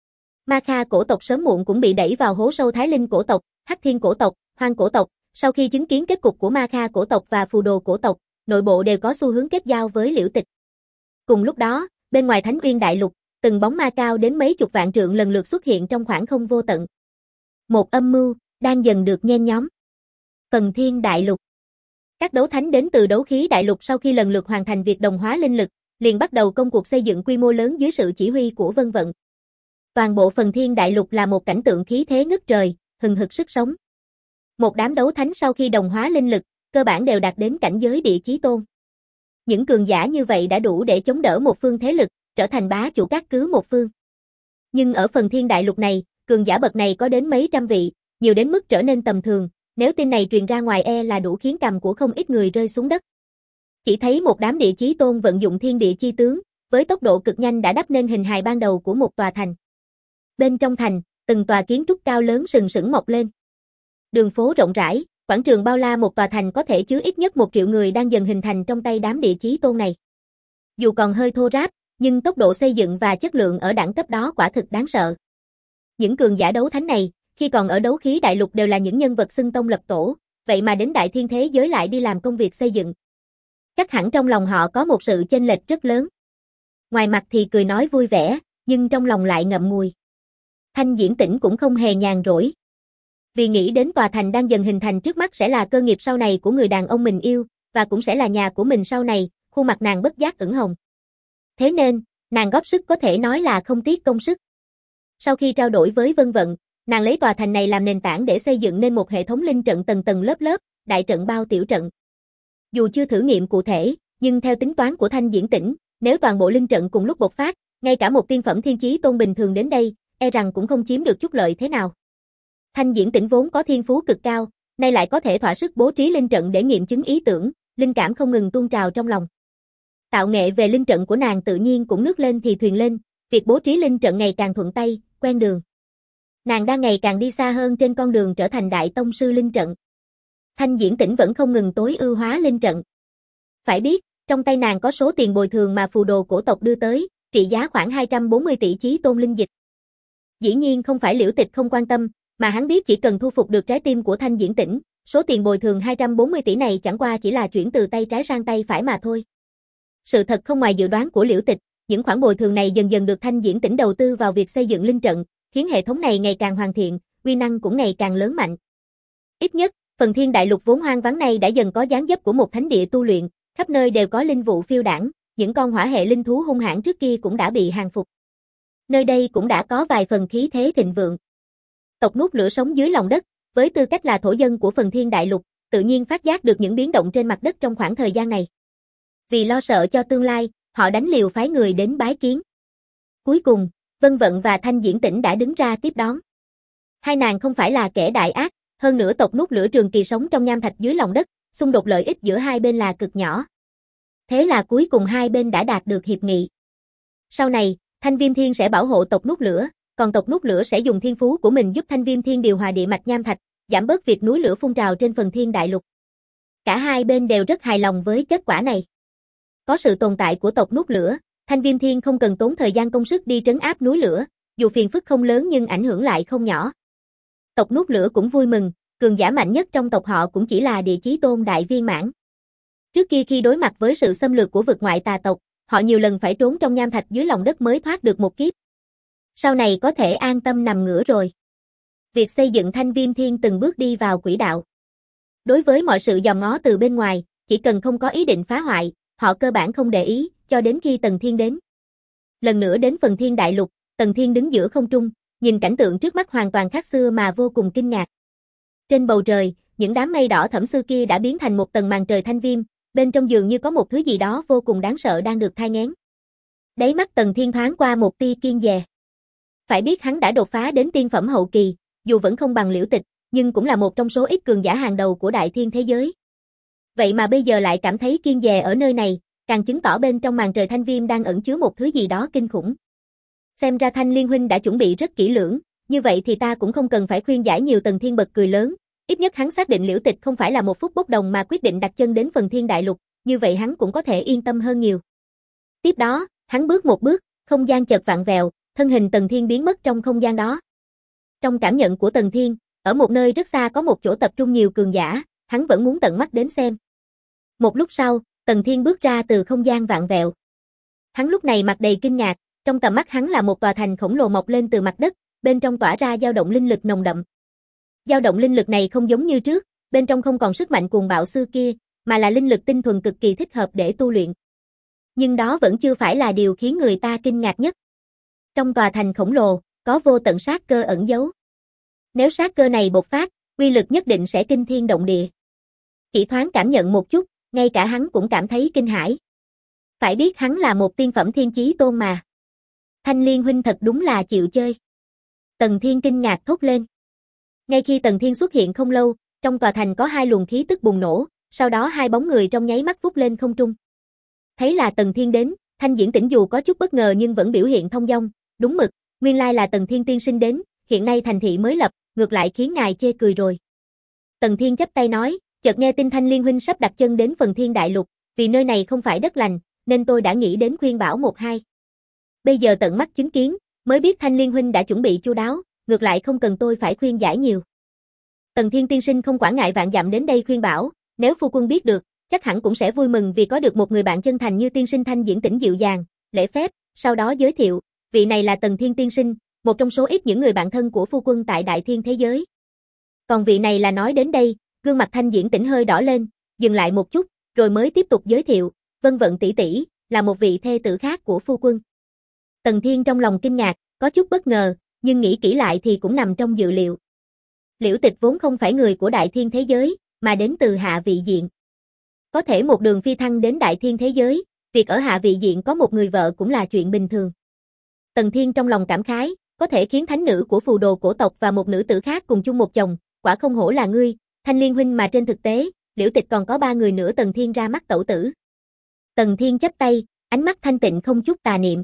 [SPEAKER 1] Ma Kha cổ tộc sớm muộn cũng bị đẩy vào hố sâu Thái Linh cổ tộc, Hắc Thiên cổ tộc, Hoang cổ tộc, sau khi chứng kiến kết cục của Ma Kha cổ tộc và Phù đồ cổ tộc, nội bộ đều có xu hướng kết giao với Liễu Tịch. Cùng lúc đó, bên ngoài Thánh Uyên Đại Lục, từng bóng ma cao đến mấy chục vạn trượng lần lượt xuất hiện trong khoảng không vô tận. Một âm mưu đang dần được nhen nhóm. Phần Thiên Đại Lục. Các đấu thánh đến từ đấu khí đại lục sau khi lần lượt hoàn thành việc đồng hóa linh lực, liền bắt đầu công cuộc xây dựng quy mô lớn dưới sự chỉ huy của Vân Vận. Toàn bộ Phần Thiên Đại Lục là một cảnh tượng khí thế ngất trời, hừng hực sức sống. Một đám đấu thánh sau khi đồng hóa linh lực, cơ bản đều đạt đến cảnh giới địa chí tôn. Những cường giả như vậy đã đủ để chống đỡ một phương thế lực, trở thành bá chủ các cứ một phương. Nhưng ở Phần Thiên Đại Lục này, cường giả bậc này có đến mấy trăm vị, nhiều đến mức trở nên tầm thường, nếu tin này truyền ra ngoài e là đủ khiến cằm của không ít người rơi xuống đất. Chỉ thấy một đám địa chí tôn vận dụng thiên địa chi tướng, với tốc độ cực nhanh đã đắp nên hình hài ban đầu của một tòa thành. Bên trong thành, từng tòa kiến trúc cao lớn sừng sững mọc lên. Đường phố rộng rãi, quảng trường bao la, một tòa thành có thể chứa ít nhất một triệu người đang dần hình thành trong tay đám địa chí tôn này. Dù còn hơi thô ráp, nhưng tốc độ xây dựng và chất lượng ở đẳng cấp đó quả thực đáng sợ. Những cường giả đấu thánh này, khi còn ở đấu khí đại lục đều là những nhân vật xưng tông lập tổ, vậy mà đến đại thiên thế giới lại đi làm công việc xây dựng. Chắc hẳn trong lòng họ có một sự chênh lệch rất lớn. Ngoài mặt thì cười nói vui vẻ, nhưng trong lòng lại ngậm ngùi. Thanh Diễn Tĩnh cũng không hề nhàn rỗi. Vì nghĩ đến tòa thành đang dần hình thành trước mắt sẽ là cơ nghiệp sau này của người đàn ông mình yêu, và cũng sẽ là nhà của mình sau này, khuôn mặt nàng bất giác ửng hồng. Thế nên, nàng góp sức có thể nói là không tiếc công sức. Sau khi trao đổi với Vân Vận, nàng lấy tòa thành này làm nền tảng để xây dựng nên một hệ thống linh trận tầng tầng lớp lớp, đại trận bao tiểu trận. Dù chưa thử nghiệm cụ thể, nhưng theo tính toán của Thanh Diễn Tĩnh, nếu toàn bộ linh trận cùng lúc bộc phát, ngay cả một tiên phẩm thiên chí tôn bình thường đến đây, e rằng cũng không chiếm được chút lợi thế nào. Thanh Diễn Tĩnh vốn có thiên phú cực cao, nay lại có thể thỏa sức bố trí linh trận để nghiệm chứng ý tưởng, linh cảm không ngừng tuôn trào trong lòng. Tạo nghệ về linh trận của nàng tự nhiên cũng nước lên thì thuyền lên, việc bố trí linh trận ngày càng thuận tay, quen đường. Nàng đang ngày càng đi xa hơn trên con đường trở thành đại tông sư linh trận. Thanh Diễn Tĩnh vẫn không ngừng tối ưu hóa linh trận. Phải biết, trong tay nàng có số tiền bồi thường mà phù đồ cổ tộc đưa tới, trị giá khoảng hai trăm bốn mươi tỷ chí tôn linh dịch. Dĩ nhiên không phải Liễu Tịch không quan tâm, mà hắn biết chỉ cần thu phục được trái tim của Thanh Diễn Tĩnh, số tiền bồi thường hai trăm bốn mươi tỷ này chẳng qua chỉ là chuyển từ tay trái sang tay phải mà thôi. Sự thật không ngoài dự đoán của Liễu Tịch, những khoản bồi thường này dần dần được Thanh Diễn Tĩnh đầu tư vào việc xây dựng linh trận, khiến hệ thống này ngày càng hoàn thiện, uy năng cũng ngày càng lớn mạnh. Ít nhất, phần thiên đại lục vốn hoang vắng này đã dần có dáng dấp của một thánh địa tu luyện, khắp nơi đều có linh vụ phiêu đãng, những con hỏa hệ linh thú hung hãn trước kia cũng đã bị hàng phục. Nơi đây cũng đã có vài phần khí thế thịnh vượng. Tộc nuốt lửa sống dưới lòng đất, với tư cách là thổ dân của phần thiên đại lục, tự nhiên phát giác được những biến động trên mặt đất trong khoảng thời gian này. Vì lo sợ cho tương lai, họ đánh liều phái người đến bái kiến. Cuối cùng, Vân Vận và Thanh Diễn Tĩnh đã đứng ra tiếp đón. Hai nàng không phải là kẻ đại ác, hơn nữa tộc nuốt lửa trường kỳ sống trong nham thạch dưới lòng đất, xung đột lợi ích giữa hai bên là cực nhỏ. Thế là cuối cùng hai bên đã đạt được hiệp nghị. Sau này, Thanh Viêm Thiên sẽ bảo hộ tộc nuốt lửa, còn tộc nuốt lửa sẽ dùng thiên phú của mình giúp Thanh Viêm Thiên điều hòa địa mạch nham thạch, giảm bớt việc núi lửa phun trào trên phần thiên đại lục. Cả hai bên đều rất hài lòng với kết quả này. Có sự tồn tại của tộc nuốt lửa, Thanh Viêm Thiên không cần tốn thời gian công sức đi trấn áp núi lửa, dù phiền phức không lớn nhưng ảnh hưởng lại không nhỏ. Tộc nuốt lửa cũng vui mừng, cường giả mạnh nhất trong tộc họ cũng chỉ là địa chí tôn đại viên mãn. Trước kia khi đối mặt với sự xâm lược của vực ngoại tà tộc, họ nhiều lần phải trốn trong nham thạch dưới lòng đất mới thoát được một kiếp. Sau này có thể an tâm nằm ngửa rồi. Việc xây dựng Thanh Viêm Thiên từng bước đi vào quỹ đạo. Đối với mọi sự dòm ngó từ bên ngoài, chỉ cần không có ý định phá hoại, họ cơ bản không để ý, cho đến khi Tần Thiên đến. Lần nữa đến phần thiên đại lục, Tần Thiên đứng giữa không trung, nhìn cảnh tượng trước mắt hoàn toàn khác xưa mà vô cùng kinh ngạc. Trên bầu trời, những đám mây đỏ thẫm xưa kia đã biến thành một tầng màn trời thanh viêm, bên trong dường như có một thứ gì đó vô cùng đáng sợ đang được thai nghén. Đáy mắt Tần Thiên thoáng qua một tia kiêng dè. Phải biết hắn đã đột phá đến tiên phẩm hậu kỳ, dù vẫn không bằng Liễu Tịch, nhưng cũng là một trong số ít cường giả hàng đầu của đại thiên thế giới. Vậy mà bây giờ lại cảm thấy kiêng dè ở nơi này, càng chứng tỏ bên trong màn trời thanh viêm đang ẩn chứa một thứ gì đó kinh khủng. Xem ra Thanh Liên huynh đã chuẩn bị rất kỹ lưỡng, như vậy thì ta cũng không cần phải khuyên giải nhiều. Tần Thiên bật cười lớn, ít nhất hắn xác định Liễu Tịch không phải là một phút bốc đồng mà quyết định đặt chân đến phần thiên đại lục, như vậy hắn cũng có thể yên tâm hơn nhiều. Tiếp đó, hắn bước một bước, không gian chợt vặn vẹo, thân hình Tần Thiên biến mất trong không gian đó. Trong cảm nhận của Tần Thiên, ở một nơi rất xa có một chỗ tập trung nhiều cường giả, hắn vẫn muốn tận mắt đến xem. Một lúc sau, Tần Thiên bước ra từ không gian vặn vẹo. Hắn lúc này mặt đầy kinh ngạc, trong tầm mắt hắn là một tòa thành khổng lồ mọc lên từ mặt đất, bên trong tỏa ra dao động linh lực nồng đậm. Dao động linh lực này không giống như trước, bên trong không còn sức mạnh cuồng bạo xưa kia, mà là linh lực tinh thuần cực kỳ thích hợp để tu luyện. Nhưng đó vẫn chưa phải là điều khiến người ta kinh ngạc nhất. Trong tòa thành khổng lồ, có vô tận sát cơ ẩn giấu. Nếu sát cơ này bộc phát, uy lực nhất định sẽ kinh thiên động địa. Chỉ thoáng cảm nhận một chút, ngay cả hắn cũng cảm thấy kinh hãi. Phải biết hắn là một tiên phẩm thiên chí tôn mà. Thanh Liên huynh thật đúng là chịu chơi. Tần Thiên kinh ngạc thốt lên. Ngay khi Tần Thiên xuất hiện không lâu, trong tòa thành có hai luồng khí tức bùng nổ, sau đó hai bóng người trong nháy mắt vút lên không trung. Thấy là Tần Thiên đến, Thanh Diễn Tĩnh dù có chút bất ngờ nhưng vẫn biểu hiện thông dong, đúng mực, nguyên lai là Tần Thiên tiên sinh đến, hiện nay thành thị mới lập, ngược lại khiến ngài chê cười rồi. Tần Thiên chắp tay nói, chợt nghe tin Thanh Liên huynh sắp đặt chân đến phần thiên đại lục, vì nơi này không phải đất lành, nên tôi đã nghĩ đến khuyên bảo một hai. Bây giờ tận mắt chứng kiến, mới biết Thanh Liên huynh đã chuẩn bị chu đáo, ngược lại không cần tôi phải khuyên giải nhiều. Tần Thiên tiên sinh không quản ngại vạn dặm đến đây khuyên bảo, nếu phu quân biết được, chắc hẳn cũng sẽ vui mừng vì có được một người bạn chân thành như tiên sinh. Thanh Diễn Tĩnh dịu dàng, lễ phép, sau đó giới thiệu, vị này là Tần Thiên tiên sinh, một trong số ít những người bạn thân của phu quân tại đại thiên thế giới. Còn vị này là nói đến đây, gương mặt Thanh Diễn Tĩnh hơi đỏ lên, dừng lại một chút, rồi mới tiếp tục giới thiệu, Vân Vận tỷ tỷ, là một vị thê tử khác của phu quân. Tần Thiên trong lòng kinh ngạc, có chút bất ngờ, nhưng nghĩ kỹ lại thì cũng nằm trong dự liệu. Liễu Tịch vốn không phải người của đại thiên thế giới, mà đến từ hạ vị diện. Có thể một đường phi thăng đến đại thiên thế giới, việc ở hạ vị diện có một người vợ cũng là chuyện bình thường. Tần Thiên trong lòng cảm khái, có thể khiến thánh nữ của phù đồ cổ tộc và một nữ tử khác cùng chung một chồng, quả không hổ là ngươi, Thanh Liên huynh, mà trên thực tế, Liễu Tịch còn có ba người nữa. Tần Thiên ra mắt tẩu tử. Tần Thiên chắp tay, ánh mắt thanh tịnh không chút tà niệm.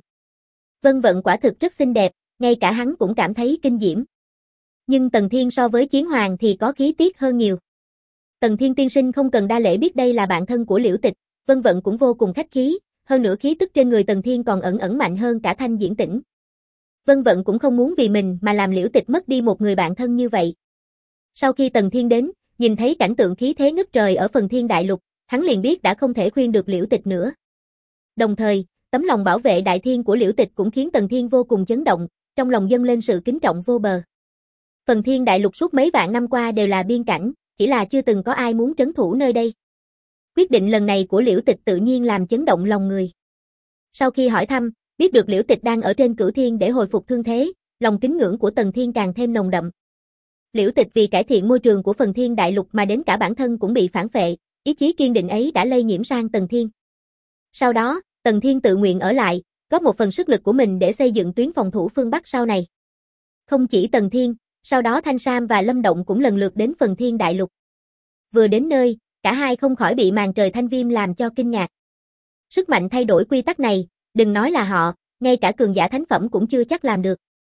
[SPEAKER 1] Vân Vận quả thực rất xinh đẹp, ngay cả hắn cũng cảm thấy kinh diễm. Nhưng Tần Thiên so với Chiến Hoàng thì có khí tiết hơn nhiều. Tần Thiên tiên sinh không cần đa lễ, biết đây là bạn thân của Liễu Tịch, Vân Vận cũng vô cùng khách khí, hơn nữa khí tức trên người Tần Thiên còn ẩn ẩn mạnh hơn cả Thanh Diễn Tĩnh. Vân Vận cũng không muốn vì mình mà làm Liễu Tịch mất đi một người bạn thân như vậy. Sau khi Tần Thiên đến, nhìn thấy cảnh tượng khí thế ngất trời ở phần thiên đại lục, hắn liền biết đã không thể khuyên được Liễu Tịch nữa. Đồng thời, tấm lòng bảo vệ đại thiên của Liễu Tịch cũng khiến Tần Thiên vô cùng chấn động, trong lòng dâng lên sự kính trọng vô bờ. Phần thiên đại lục suốt mấy vạn năm qua đều là biên cảnh, chỉ là chưa từng có ai muốn trấn thủ nơi đây. Quyết định lần này của Liễu Tịch tự nhiên làm chấn động lòng người. Sau khi hỏi thăm, biết được Liễu Tịch đang ở trên Cửu Thiên để hồi phục thương thế, lòng kính ngưỡng của Tần Thiên càng thêm nồng đậm. Liễu Tịch vì cải thiện môi trường của phần Thiên Đại Lục mà đến cả bản thân cũng bị phản phệ, ý chí kiên định ấy đã lây nhiễm sang Tần Thiên. Sau đó, Tần Thiên tự nguyện ở lại, góp một phần sức lực của mình để xây dựng tuyến phòng thủ phương Bắc sau này. Không chỉ Tần Thiên, sau đó Thanh Sam và Lâm Động cũng lần lượt đến phần Thiên Đại Lục. Vừa đến nơi, cả hai không khỏi bị màn trời thanh viêm làm cho kinh ngạc. Sức mạnh thay đổi quy tắc này, đừng nói là họ, ngay cả cường giả thánh phẩm cũng chưa chắc làm được.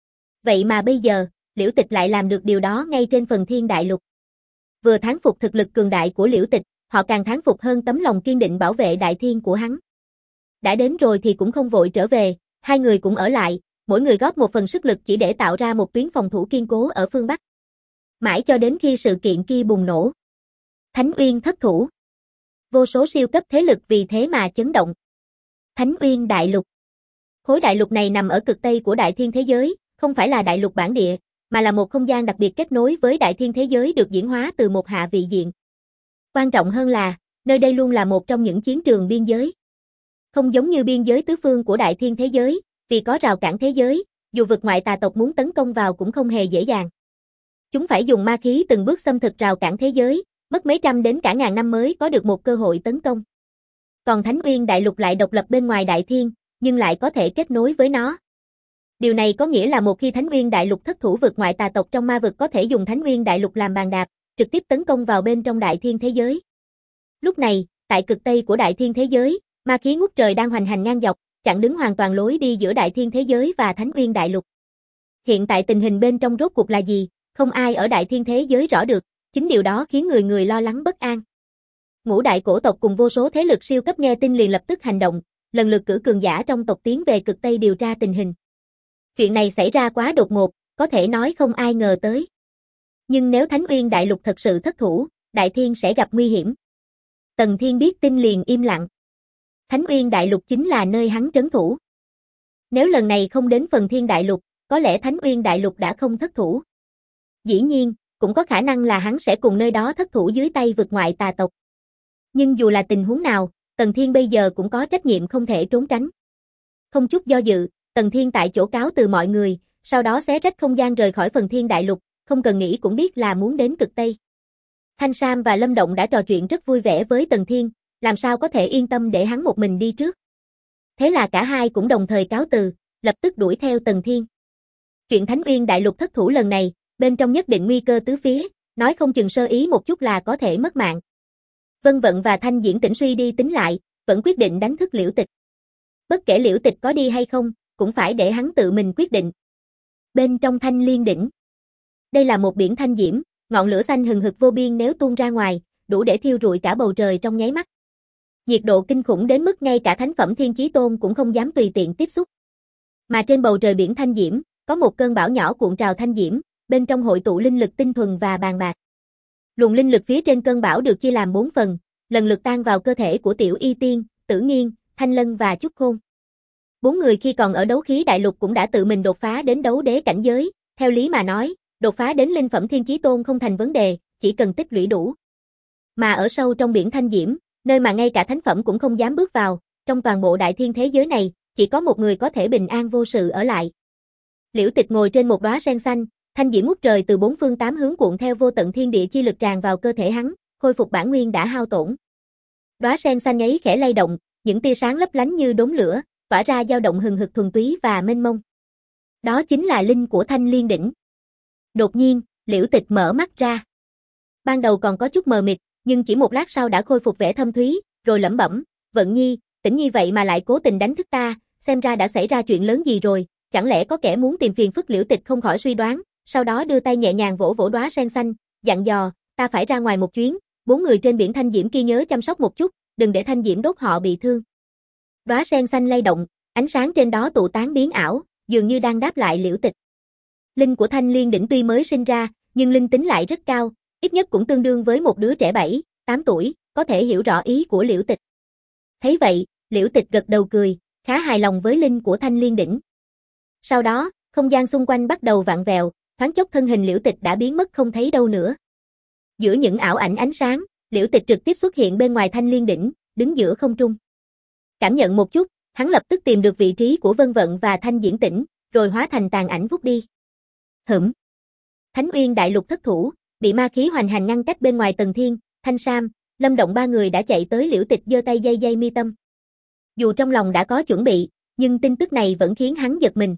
[SPEAKER 1] Vậy mà bây giờ, Liễu Tịch lại làm được điều đó ngay trên phần Thiên Đại Lục. Vừa thán phục thực lực cường đại của Liễu Tịch, họ càng thán phục hơn tấm lòng kiên định bảo vệ đại thiên của hắn. Đã đến rồi thì cũng không vội trở về, hai người cũng ở lại, mỗi người góp một phần sức lực chỉ để tạo ra một tuyến phòng thủ kiên cố ở phương Bắc. Mãi cho đến khi sự kiện kia bùng nổ. Thánh Uyên thất thủ. Vô số siêu cấp thế lực vì thế mà chấn động. Thánh Uyên Đại Lục. Khối đại lục này nằm ở cực tây của đại thiên thế giới, không phải là đại lục bản địa, mà là một không gian đặc biệt kết nối với đại thiên thế giới được diễn hóa từ một hạ vị diện. Quan trọng hơn là, nơi đây luôn là một trong những chiến trường biên giới. Không giống như biên giới tứ phương của đại thiên thế giới, vì có rào cản thế giới, dù vực ngoại tà tộc muốn tấn công vào cũng không hề dễ dàng. Chúng phải dùng ma khí từng bước xâm thực rào cản thế giới, mất mấy trăm đến cả ngàn năm mới có được một cơ hội tấn công. Còn Thánh Uyên Đại Lục lại độc lập bên ngoài đại thiên, nhưng lại có thể kết nối với nó. Điều này có nghĩa là một khi Thánh Uyên Đại Lục thất thủ, vực ngoại tà tộc trong ma vực có thể dùng Thánh Uyên Đại Lục làm bàn đạp, trực tiếp tấn công vào bên trong đại thiên thế giới. Lúc này, tại cực tây của đại thiên thế giới, ma khí ngút trời đang hoành hành ngang dọc, chặn đứng hoàn toàn lối đi giữa đại thiên thế giới và Thánh Uyên Đại Lục. Hiện tại tình hình bên trong rốt cuộc là gì, không ai ở đại thiên thế giới rõ được, chính điều đó khiến người người lo lắng bất an. Ngũ đại cổ tộc cùng vô số thế lực siêu cấp nghe tin liền lập tức hành động, lần lượt cử cường giả trong tộc tiến về cực tây điều tra tình hình. Chuyện này xảy ra quá đột ngột, có thể nói không ai ngờ tới. Nhưng nếu Thánh Uyên Đại Lục thật sự thất thủ, đại thiên sẽ gặp nguy hiểm. Tần Thiên biết tin liền im lặng. Thánh Uyên Đại Lục chính là nơi hắn trấn thủ. Nếu lần này không đến phần Thiên Đại Lục, có lẽ Thánh Uyên Đại Lục đã không thất thủ. Dĩ nhiên, cũng có khả năng là hắn sẽ cùng nơi đó thất thủ dưới tay vực ngoại tà tộc. Nhưng dù là tình huống nào, Tần Thiên bây giờ cũng có trách nhiệm không thể trốn tránh. Không chút do dự, Tần Thiên tại chỗ cáo từ mọi người, sau đó xé rách không gian rời khỏi phần Thiên Đại Lục, không cần nghĩ cũng biết là muốn đến cực Tây. Thanh Sam và Lâm Động đã trò chuyện rất vui vẻ với Tần Thiên, làm sao có thể yên tâm để hắn một mình đi trước. Thế là cả hai cũng đồng thời cáo từ, lập tức đuổi theo Tần Thiên. Chuyện Thánh Uyên Đại Lục thất thủ lần này, bên trong nhất định nguy cơ tứ phía, nói không chừng sơ ý một chút là có thể mất mạng. Vân Vận và Thanh Diễn Tĩnh suy đi tính lại, vẫn quyết định đánh thức Liễu Tịch. Bất kể Liễu Tịch có đi hay không, cũng phải để hắn tự mình quyết định. Bên trong Thanh Liên Đỉnh. Đây là một biển thanh diễm, ngọn lửa xanh hừng hực vô biên nếu tuôn ra ngoài, đủ để thiêu rụi cả bầu trời trong nháy mắt. Nhiệt độ kinh khủng đến mức ngay cả thánh phẩm Thiên Chí Tôn cũng không dám tùy tiện tiếp xúc. Mà trên bầu trời biển thanh diễm, có một cơn bão nhỏ cuộn trào thanh diễm, bên trong hội tụ linh lực tinh thuần và bàn bạc. Luồng linh lực phía trên cơn bão được chia làm bốn phần, lần lượt tan vào cơ thể của Tiểu Y Tiên, Tử Nghiên, Thanh Lân và Chúc Khôn. Bốn người khi còn ở đấu khí đại lục cũng đã tự mình đột phá đến đấu đế cảnh giới, theo lý mà nói, đột phá đến linh phẩm Thiên Chí Tôn không thành vấn đề, chỉ cần tích lũy đủ. Mà ở sâu trong biển thanh diễm, nơi mà ngay cả thánh phẩm cũng không dám bước vào, trong toàn bộ đại thiên thế giới này, chỉ có một người có thể bình an vô sự ở lại. Liễu Tịch ngồi trên một đóa sen xanh, thanh diễm ngút trời từ bốn phương tám hướng cuộn theo vô tận thiên địa chi lực tràn vào cơ thể hắn, khôi phục bản nguyên đã hao tổn. Đóa sen xanh ấy khẽ lay động, những tia sáng lấp lánh như đốm lửa, tỏa ra dao động hừng hực thuần túy và mênh mông. Đó chính là linh của Thanh Liên Đỉnh. Đột nhiên, Liễu Tịch mở mắt ra. Ban đầu còn có chút mờ mịt, nhưng chỉ một lát sau đã khôi phục vẻ thâm thúy, rồi lẩm bẩm, Vận Nhi, Tĩnh Nhi vậy mà lại cố tình đánh thức ta, xem ra đã xảy ra chuyện lớn gì rồi, chẳng lẽ có kẻ muốn tìm phiền phức? Liễu Tịch không khỏi suy đoán, sau đó đưa tay nhẹ nhàng vỗ vỗ đóa sen xanh, dặn dò, ta phải ra ngoài một chuyến, bốn người trên biển thanh diễm kia nhớ chăm sóc một chút, đừng để thanh diễm đốt họ bị thương. Đóa sen xanh lay động, ánh sáng trên đó tụ tán biến ảo, dường như đang đáp lại Liễu Tịch. Linh của Thanh Liên Đỉnh tuy mới sinh ra, nhưng linh tính lại rất cao, ít nhất cũng tương đương với một đứa trẻ bảy, tám tuổi, có thể hiểu rõ ý của Liễu Tịch. Thấy vậy, Liễu Tịch gật đầu cười, khá hài lòng với linh của Thanh Liên Đỉnh. Sau đó, không gian xung quanh bắt đầu vặn vẹo, thoáng chốc thân hình Liễu Tịch đã biến mất không thấy đâu nữa. Giữa những ảo ảnh ánh sáng, Liễu Tịch trực tiếp xuất hiện bên ngoài Thanh Liên đỉnh, đứng giữa không trung. Cảm nhận một chút, hắn lập tức tìm được vị trí của Vân Vận và Thanh Diễn Tĩnh, rồi hóa thành tàn ảnh vút đi. Hửm. Thánh Uyên Đại Lục thất thủ, bị ma khí hoành hành ngăn cách bên ngoài Tần Thiên, Thanh Sam, Lâm Động ba người đã chạy tới Liễu Tịch giơ tay dây dây mi tâm. Dù trong lòng đã có chuẩn bị, nhưng tin tức này vẫn khiến hắn giật mình.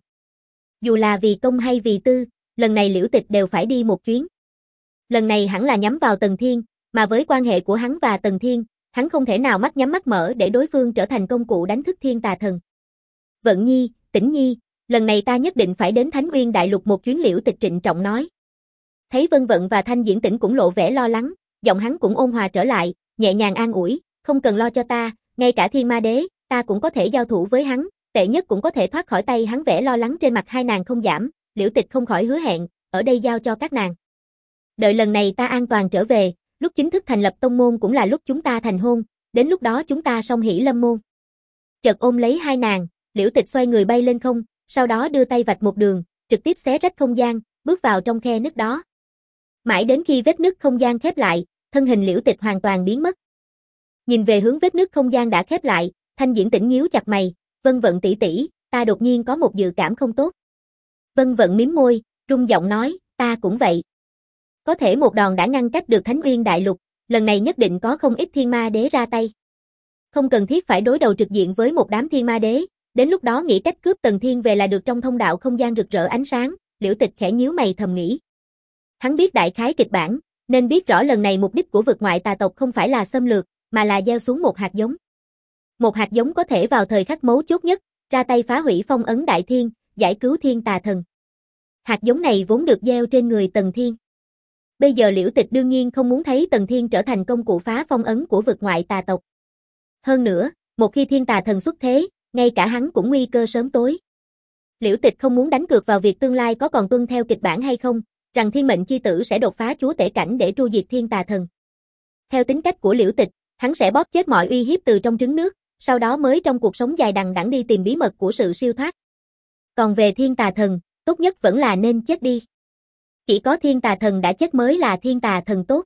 [SPEAKER 1] Dù là vì công hay vì tư, lần này Liễu Tịch đều phải đi một chuyến. Lần này hẳn là nhắm vào Tần Thiên, mà với quan hệ của hắn và Tần Thiên, hắn không thể nào mắt nhắm mắt mở để đối phương trở thành công cụ đánh thức Thiên Tà Thần. Vận Nhi, Tĩnh Nhi, lần này ta nhất định phải đến Thánh Uyên Đại Lục một chuyến, Liễu Tịch trịnh trọng nói. Thấy Vân Vận và Thanh Diễn Tĩnh cũng lộ vẻ lo lắng, giọng hắn cũng ôn hòa trở lại, nhẹ nhàng an ủi, không cần lo cho ta, ngay cả Thiên Ma Đế, ta cũng có thể giao thủ với hắn, tệ nhất cũng có thể thoát khỏi tay hắn. Vẻ lo lắng trên mặt hai nàng không giảm, Liễu Tịch không khỏi hứa hẹn, ở đây giao cho các nàng. Đợi lần này ta an toàn trở về, lúc chính thức thành lập tông môn cũng là lúc chúng ta thành hôn, đến lúc đó chúng ta song hỷ lâm môn. Chợt ôm lấy hai nàng, Liễu Tịch xoay người bay lên không, sau đó đưa tay vạch một đường, trực tiếp xé rách không gian, bước vào trong khe nứt đó. Mãi đến khi vết nứt không gian khép lại, thân hình Liễu Tịch hoàn toàn biến mất. Nhìn về hướng vết nứt không gian đã khép lại, Thanh Diễn Tĩnh nhíu chặt mày, Vân Vận tỷ tỷ, ta đột nhiên có một dự cảm không tốt. Vân Vận mím môi, rung giọng nói, ta cũng vậy. Có thể một đòn đã ngăn cách được Thánh Uyên Đại Lục, lần này nhất định có không ít Thiên Ma Đế ra tay. Không cần thiết phải đối đầu trực diện với một đám Thiên Ma Đế, đến lúc đó nghĩ cách cướp Tần Thiên về là được. Trong thông đạo không gian rực rỡ ánh sáng, Liễu Tịch khẽ nhíu mày thầm nghĩ. Hắn biết đại khái kịch bản, nên biết rõ lần này mục đích của vực ngoại tà tộc không phải là xâm lược, mà là gieo xuống một hạt giống. Một hạt giống có thể vào thời khắc mấu chốt nhất, ra tay phá hủy phong ấn Đại Thiên, giải cứu Thiên Tà Thần. Hạt giống này vốn được gieo trên người Tần Thiên. Bây giờ Liễu Tịch đương nhiên không muốn thấy Tần Thiên trở thành công cụ phá phong ấn của vực ngoại tà tộc. Hơn nữa, một khi Thiên Tà Thần xuất thế, ngay cả hắn cũng nguy cơ sớm tối. Liễu Tịch không muốn đánh cược vào việc tương lai có còn tuân theo kịch bản hay không, rằng Thiên Mệnh Chi Tử sẽ đột phá chúa tể cảnh để tru diệt Thiên Tà Thần. Theo tính cách của Liễu Tịch, hắn sẽ bóp chết mọi uy hiếp từ trong trứng nước, sau đó mới trong cuộc sống dài đằng đẵng đi tìm bí mật của sự siêu thoát. Còn về Thiên Tà Thần, tốt nhất vẫn là nên chết đi. Chỉ có Thiên Tà Thần đã chết mới là Thiên Tà Thần tốt.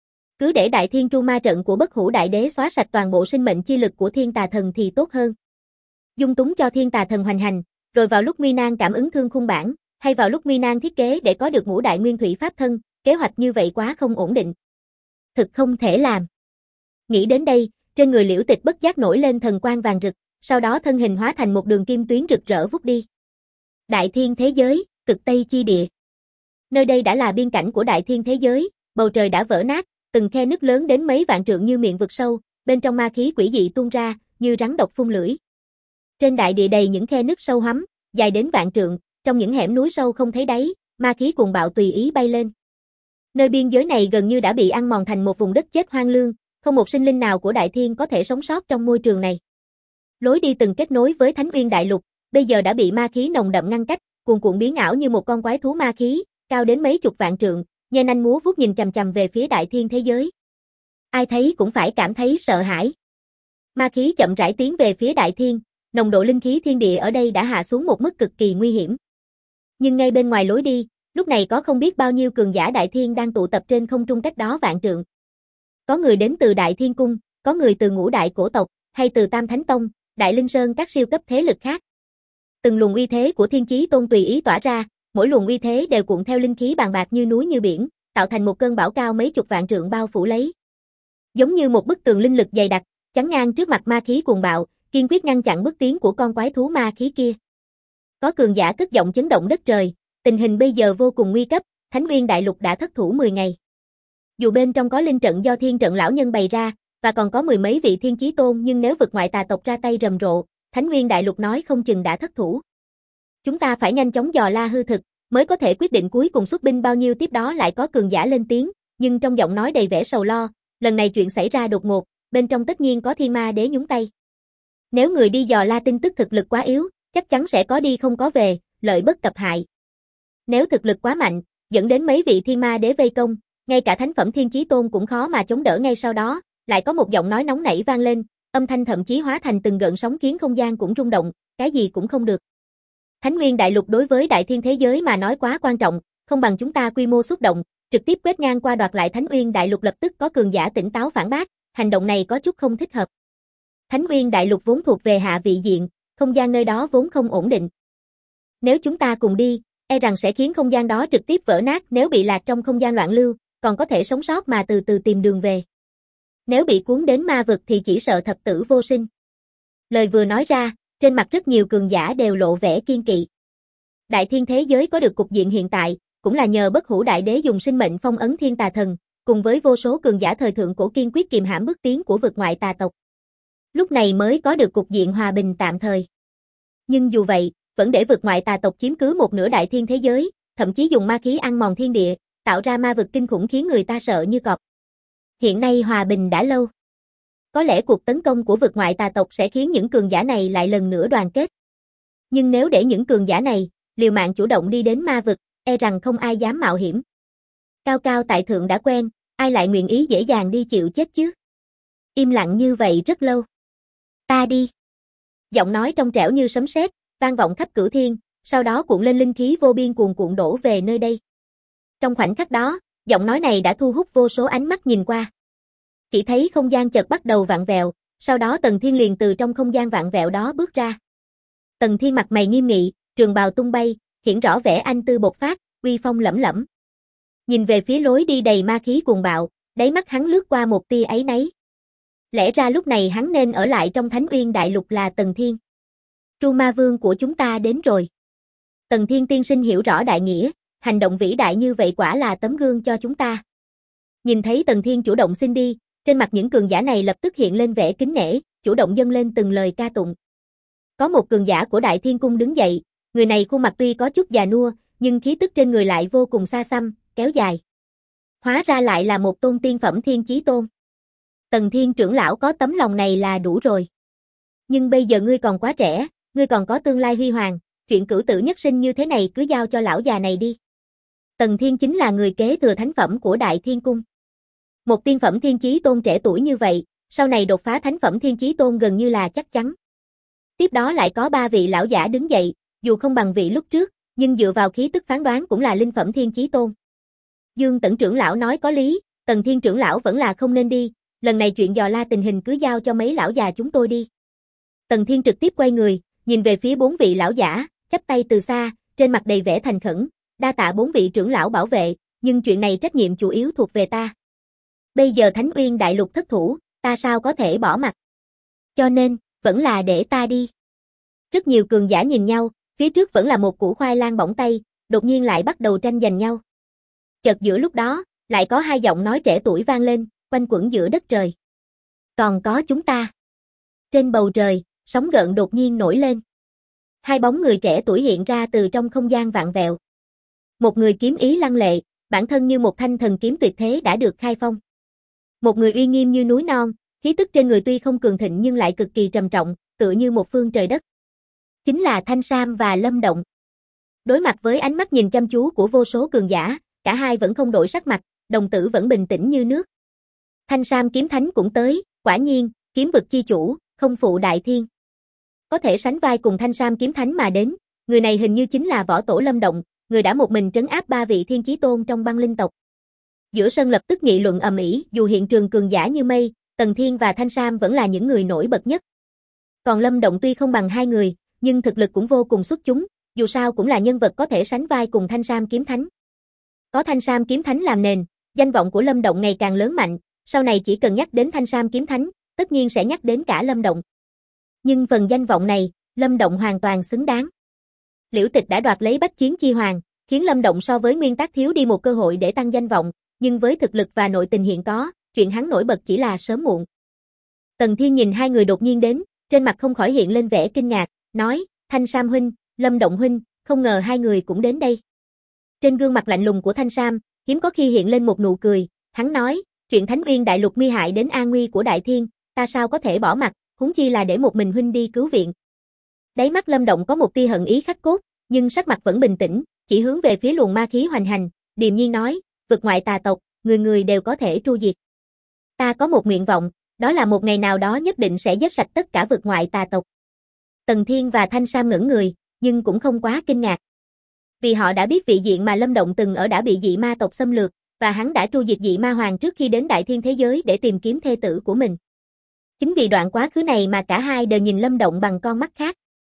[SPEAKER 1] Cứ để Đại Thiên Tru Ma trận của Bất Hủ Đại Đế xóa sạch toàn bộ sinh mệnh chi lực của Thiên Tà Thần thì tốt hơn. Dung túng cho Thiên Tà Thần hoành hành, rồi vào lúc nguy nan cảm ứng thương khung bản, hay vào lúc nguy nan thiết kế để có được ngũ đại nguyên thủy pháp thân, kế hoạch như vậy quá không ổn định. Thực không thể làm. Nghĩ đến đây, trên người Liễu Tịch bất giác nổi lên thần quang vàng rực, sau đó thân hình hóa thành một đường kim tuyến rực rỡ vút đi. Đại Thiên thế giới, cực Tây chi địa. Nơi đây đã là biên cảnh của Đại Thiên thế giới, bầu trời đã vỡ nát, từng khe nứt lớn đến mấy vạn trượng như miệng vực sâu, bên trong ma khí quỷ dị tuôn ra, như rắn độc phun lưỡi. Trên đại địa đầy những khe nứt sâu hoắm, dài đến vạn trượng, trong những hẻm núi sâu không thấy đáy, ma khí cuồng bạo tùy ý bay lên. Nơi biên giới này gần như đã bị ăn mòn thành một vùng đất chết hoang lương, không một sinh linh nào của Đại Thiên có thể sống sót trong môi trường này. Lối đi từng kết nối với Thánh Uyên Đại Lục, bây giờ đã bị ma khí nồng đậm ngăn cách, cuồn cuộn biến ảo như một con quái thú ma khí, cao đến mấy chục vạn trượng, nhe nanh múa vuốt nhìn chằm chằm về phía Đại Thiên thế giới. Ai thấy cũng phải cảm thấy sợ hãi. Ma khí chậm rãi tiến về phía Đại Thiên, nồng độ linh khí thiên địa ở đây đã hạ xuống một mức cực kỳ nguy hiểm. Nhưng ngay bên ngoài lối đi, lúc này có không biết bao nhiêu cường giả Đại Thiên đang tụ tập trên không trung cách đó vạn trượng. Có người đến từ Đại Thiên Cung, có người từ ngũ đại cổ tộc, hay từ Tam Thánh Tông, Đại Linh Sơn các siêu cấp thế lực khác. Từng luồng uy thế của Thiên Chí Tôn tùy ý tỏa ra, mỗi luồng uy thế đều cuộn theo linh khí bàn bạc như núi như biển, tạo thành một cơn bão cao mấy chục vạn trượng bao phủ lấy. Giống như một bức tường linh lực dày đặc, chắn ngang trước mặt ma khí cuồng bạo, kiên quyết ngăn chặn bước tiến của con quái thú ma khí kia. Có cường giả cất giọng chấn động đất trời, tình hình bây giờ vô cùng nguy cấp, Thánh Uyên Đại Lục đã thất thủ mười ngày. Dù bên trong có linh trận do Thiên Trận lão nhân bày ra, và còn có mười mấy vị Thiên Chí Tôn, nhưng nếu vực ngoại tà tộc ra tay rầm rộ, Thánh Uyên Đại Lục nói không chừng đã thất thủ. Chúng ta phải nhanh chóng dò la hư thực, mới có thể quyết định cuối cùng xuất binh bao nhiêu. Tiếp đó lại có cường giả lên tiếng, nhưng trong giọng nói đầy vẻ sầu lo, lần này chuyện xảy ra đột ngột, bên trong tất nhiên có Thiên Ma Đế nhúng tay. Nếu người đi dò la tin tức thực lực quá yếu, chắc chắn sẽ có đi không có về, lợi bất cập hại. Nếu thực lực quá mạnh, dẫn đến mấy vị Thiên Ma Đế vây công, ngay cả thánh phẩm Thiên Chí Tôn cũng khó mà chống đỡ. Ngay sau đó, lại có một giọng nói nóng nảy vang lên, âm thanh thậm chí hóa thành từng gợn sóng khiến không gian cũng rung động, cái gì cũng không được. Thánh Uyên Đại Lục đối với Đại Thiên thế giới mà nói quá quan trọng, không bằng chúng ta quy mô xúc động, trực tiếp quét ngang qua đoạt lại Thánh Uyên Đại Lục. Lập tức có cường giả tỉnh táo phản bác, hành động này có chút không thích hợp. Thánh Uyên Đại Lục vốn thuộc về hạ vị diện, không gian nơi đó vốn không ổn định. Nếu chúng ta cùng đi, e rằng sẽ khiến không gian đó trực tiếp vỡ nát. Nếu bị lạc trong không gian loạn lưu, còn có thể sống sót mà từ từ tìm đường về. Nếu bị cuốn đến ma vực thì chỉ sợ thập tử vô sinh. Lời vừa nói ra, trên mặt rất nhiều cường giả đều lộ vẻ kiên kỵ. Đại thiên thế giới có được cục diện hiện tại, cũng là nhờ Bất Hủ Đại Đế dùng sinh mệnh phong ấn thiên tà thần, cùng với vô số cường giả thời thượng cổ kiên quyết kiềm hãm bước tiến của vực ngoại tà tộc. Lúc này mới có được cục diện hòa bình tạm thời. Nhưng dù vậy, vẫn để vực ngoại tà tộc chiếm cứ một nửa đại thiên thế giới, thậm chí dùng ma khí ăn mòn thiên địa, tạo ra ma vực kinh khủng khiến người ta sợ như cọp. Hiện nay hòa bình đã lâu. Có lẽ cuộc tấn công của vực ngoại tà tộc sẽ khiến những cường giả này lại lần nữa đoàn kết. Nhưng nếu để những cường giả này liều mạng chủ động đi đến ma vực, e rằng không ai dám mạo hiểm. Cao cao tại thượng đã quen, ai lại nguyện ý dễ dàng đi chịu chết chứ? Im lặng như vậy rất lâu. Ta đi. Giọng nói trong trẻo như sấm sét, vang vọng khắp cửu thiên, sau đó cuộn lên linh khí vô biên cuồn cuộn đổ về nơi đây. Trong khoảnh khắc đó, giọng nói này đã thu hút vô số ánh mắt nhìn qua. Chỉ thấy không gian chợt bắt đầu vặn vẹo, sau đó Tần Thiên liền từ trong không gian vặn vẹo đó bước ra. Tần Thiên mặt mày nghiêm nghị, trường bào tung bay, hiển rõ vẻ anh tư bộc phát, uy phong lẫm lẫm. Nhìn về phía lối đi đầy ma khí cuồng bạo, đáy mắt hắn lướt qua một tia áy náy. Lẽ ra lúc này hắn nên ở lại trong Thánh Uyên Đại Lục là Tần Thiên. Tru Ma Vương của chúng ta đến rồi. Tần Thiên tiên sinh hiểu rõ đại nghĩa, hành động vĩ đại như vậy quả là tấm gương cho chúng ta. Nhìn thấy Tần Thiên chủ động xin đi, trên mặt những cường giả này lập tức hiện lên vẻ kính nể, chủ động dâng lên từng lời ca tụng. Có một cường giả của Đại Thiên Cung đứng dậy, người này khuôn mặt tuy có chút già nua, nhưng khí tức trên người lại vô cùng xa xăm, kéo dài. Hóa ra lại là một tôn tiên phẩm Thiên Chí Tôn. Tần Thiên trưởng lão có tấm lòng này là đủ rồi. Nhưng bây giờ ngươi còn quá trẻ, ngươi còn có tương lai huy hoàng, chuyện cửu tử nhất sinh như thế này cứ giao cho lão già này đi. Tần Thiên chính là người kế thừa thánh phẩm của Đại Thiên Cung. Một tiên phẩm Thiên Chí Tôn trẻ tuổi như vậy, sau này đột phá thánh phẩm Thiên Chí Tôn gần như là chắc chắn. Tiếp đó lại có ba vị lão giả đứng dậy, dù không bằng vị lúc trước, nhưng dựa vào khí tức phán đoán cũng là linh phẩm Thiên Chí Tôn. Dương Tẩn trưởng lão nói có lý, Tần Thiên trưởng lão vẫn là không nên đi, lần này chuyện dò la tình hình cứ giao cho mấy lão già chúng tôi đi. Tần Thiên trực tiếp quay người, nhìn về phía bốn vị lão giả, chắp tay từ xa, trên mặt đầy vẻ thành khẩn, đa tạ bốn vị trưởng lão bảo vệ, nhưng chuyện này trách nhiệm chủ yếu thuộc về ta. Bây giờ Thánh Uyên Đại Lục thất thủ, ta sao có thể bỏ mặc. Cho nên, vẫn là để ta đi. Rất nhiều cường giả nhìn nhau, phía trước vẫn là một củ khoai lang bỏng tay, đột nhiên lại bắt đầu tranh giành nhau. Chợt giữa lúc đó, lại có hai giọng nói trẻ tuổi vang lên, quanh quẩn giữa đất trời. Còn có chúng ta. Trên bầu trời, sóng gợn đột nhiên nổi lên. Hai bóng người trẻ tuổi hiện ra từ trong không gian vạn vẹo. Một người kiếm ý lăng lệ, bản thân như một thanh thần kiếm tuyệt thế đã được khai phong. Một người uy nghiêm như núi non, khí tức trên người tuy không cường thịnh nhưng lại cực kỳ trầm trọng, tựa như một phương trời đất. Chính là Thanh Sam và Lâm Động. Đối mặt với ánh mắt nhìn chăm chú của vô số cường giả, cả hai vẫn không đổi sắc mặt, đồng tử vẫn bình tĩnh như nước. Thanh Sam kiếm thánh cũng tới, quả nhiên, kiếm vực chi chủ, không phụ đại thiên. Có thể sánh vai cùng Thanh Sam kiếm thánh mà đến, người này hình như chính là võ tổ Lâm Động, người đã một mình trấn áp ba vị Thiên Chí Tôn trong băng linh tộc. Giữa sân lập tức nghị luận ầm ĩ, dù hiện trường cường giả như mây, Tần Thiên và Thanh Sam vẫn là những người nổi bật nhất. Còn Lâm Động tuy không bằng hai người, nhưng thực lực cũng vô cùng xuất chúng, dù sao cũng là nhân vật có thể sánh vai cùng Thanh Sam kiếm thánh. Có Thanh Sam kiếm thánh làm nền, danh vọng của Lâm Động ngày càng lớn mạnh, sau này chỉ cần nhắc đến Thanh Sam kiếm thánh, tất nhiên sẽ nhắc đến cả Lâm Động. Nhưng phần danh vọng này, Lâm Động hoàn toàn xứng đáng. Liễu Tịch đã đoạt lấy Bách Chiến Chi Hoàng, khiến Lâm Động so với Nguyên Tắc thiếu đi một cơ hội để tăng danh vọng, nhưng với thực lực và nội tình hiện có, chuyện hắn nổi bật chỉ là sớm muộn. Tần Thiên nhìn hai người đột nhiên đến, trên mặt không khỏi hiện lên vẻ kinh ngạc, nói, Thanh Sam huynh, Lâm Động huynh, không ngờ hai người cũng đến đây. Trên gương mặt lạnh lùng của Thanh Sam, hiếm có khi hiện lên một nụ cười, hắn nói, chuyện Thánh Uyên Đại Lục nguy hại đến an nguy của Đại Thiên, ta sao có thể bỏ mặc, huống chi là để một mình huynh đi cứu viện. Đáy mắt Lâm Động có một tia hận ý khắc cốt, nhưng sắc mặt vẫn bình tĩnh, chỉ hướng về phía luồng ma khí hoành hành, điềm nhiên nói, vực ngoại tà tộc, người người đều có thể tru diệt. Ta có một nguyện vọng, đó là một ngày nào đó nhất định sẽ giết sạch tất cả vực ngoại tà tộc. Tần Thiên và Thanh Sam ngẩn người, nhưng cũng không quá kinh ngạc. Vì họ đã biết vị diện mà Lâm Động từng ở đã bị dị ma tộc xâm lược, và hắn đã tru diệt dị ma hoàng trước khi đến đại thiên thế giới để tìm kiếm thê tử của mình. Chính vì đoạn quá khứ này mà cả hai đều nhìn Lâm Động bằng con mắt khác.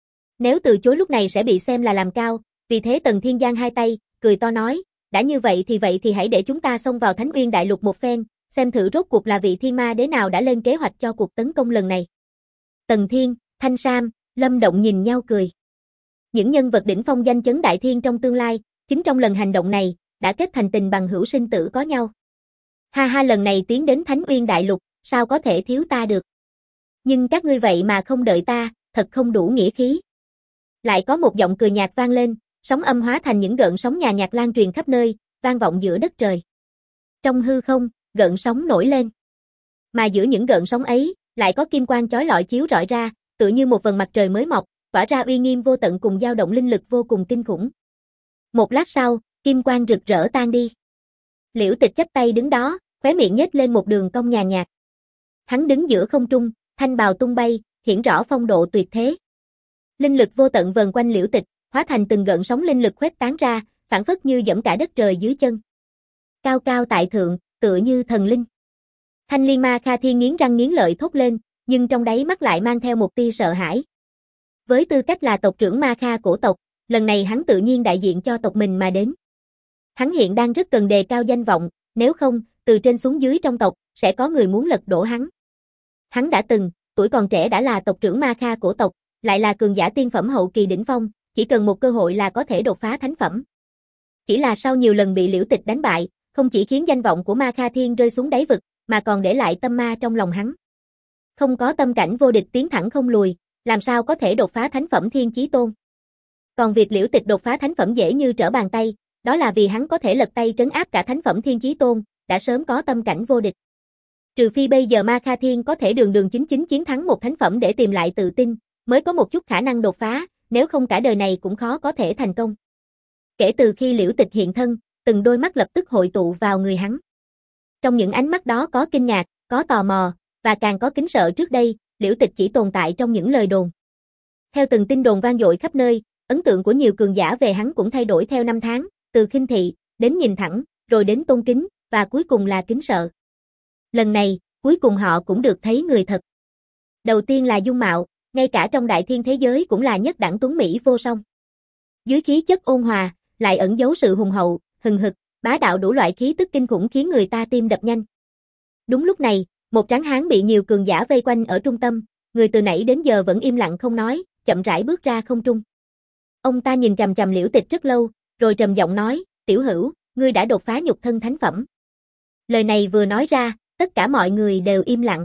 [SPEAKER 1] Nếu từ chối lúc này sẽ bị xem là làm cao, vì thế Tần Thiên giang hai tay, cười to nói, đã như vậy thì vậy thì hãy để chúng ta xông vào Thánh Uyên Đại Lục một phen, xem thử rốt cuộc là vị thiên ma đế nào đã lên kế hoạch cho cuộc tấn công lần này. Tần Thiên, Thanh Sam, Lâm Động nhìn nhau cười. Những nhân vật đỉnh phong danh chấn đại thiên trong tương lai, chính trong lần hành động này, đã kết thành tình bằng hữu sinh tử có nhau. Ha ha, lần này tiến đến Thánh Uyên Đại Lục, sao có thể thiếu ta được. Nhưng các ngươi vậy mà không đợi ta, thật không đủ nghĩa khí. Lại có một giọng cười nhạt vang lên, sóng âm hóa thành những gợn sóng nhà nhạc lan truyền khắp nơi, vang vọng giữa đất trời. Trong hư không, gợn sóng nổi lên. Mà giữa những gợn sóng ấy, lại có kim quang chói lọi chiếu rọi ra, tựa như một vầng mặt trời mới mọc, tỏa ra uy nghiêm vô tận cùng dao động linh lực vô cùng kinh khủng. Một lát sau, kim quang rực rỡ tan đi. Liễu Tịch chắp tay đứng đó, khóe miệng nhếch lên một đường cong nhàn nhạt. Hắn đứng giữa không trung, thanh bào tung bay, hiển rõ phong độ tuyệt thế. Linh lực vô tận vần quanh Liễu Tịch, hóa thành từng gợn sóng linh lực khuếch tán ra, phảng phất như dẫm cả đất trời dưới chân. Cao cao tại thượng, tựa như thần linh. Thanh Liên Ma Kha Thiên nghiến răng nghiến lợi thốt lên, nhưng trong đáy mắt lại mang theo một tia sợ hãi. Với tư cách là tộc trưởng Ma Kha cổ tộc, lần này hắn tự nhiên đại diện cho tộc mình mà đến. Hắn hiện đang rất cần đề cao danh vọng, nếu không, từ trên xuống dưới trong tộc, sẽ có người muốn lật đổ hắn. Hắn đã từng, tuổi còn trẻ đã là tộc trưởng Ma Kha cổ tộc, lại là cường giả tiên phẩm hậu kỳ đỉnh phong, chỉ cần một cơ hội là có thể đột phá thánh phẩm. Chỉ là sau nhiều lần bị Liễu Tịch đánh bại, không chỉ khiến danh vọng của Ma Kha Thiên rơi xuống đáy vực, mà còn để lại tâm ma trong lòng hắn. Không có tâm cảnh vô địch tiến thẳng không lùi, làm sao có thể đột phá thánh phẩm Thiên Chí Tôn. Còn việc Liễu Tịch đột phá thánh phẩm dễ như trở bàn tay, đó là vì hắn có thể lật tay trấn áp cả thánh phẩm Thiên Chí Tôn, đã sớm có tâm cảnh vô địch. Trừ phi bây giờ Ma Kha Thiên có thể đường đường chính chính chiến thắng một thánh phẩm để tìm lại tự tin, mới có một chút khả năng đột phá, nếu không cả đời này cũng khó có thể thành công. Kể từ khi Liễu Tịch hiện thân, từng đôi mắt lập tức hội tụ vào người hắn. Trong những ánh mắt đó có kinh ngạc, có tò mò, và càng có kính sợ. Trước đây, Liễu Tịch chỉ tồn tại trong những lời đồn. Theo từng tin đồn vang dội khắp nơi, ấn tượng của nhiều cường giả về hắn cũng thay đổi theo năm tháng, từ khinh thị, đến nhìn thẳng, rồi đến tôn kính, và cuối cùng là kính sợ. Lần này, cuối cùng họ cũng được thấy người thật. Đầu tiên là dung mạo, ngay cả trong đại thiên thế giới cũng là nhất đẳng tuấn mỹ vô song. Dưới khí chất ôn hòa, lại ẩn giấu sự hùng hậu, hừng hực, bá đạo đủ loại khí tức kinh khủng khiến người ta tim đập nhanh. Đúng lúc này, một tráng hán bị nhiều cường giả vây quanh ở trung tâm, người từ nãy đến giờ vẫn im lặng không nói, chậm rãi bước ra không trung. Ông ta nhìn chằm chằm Liễu Tịch rất lâu, rồi trầm giọng nói, tiểu hữu, ngươi đã đột phá nhục thân thánh phẩm. Lời này vừa nói ra, tất cả mọi người đều im lặng.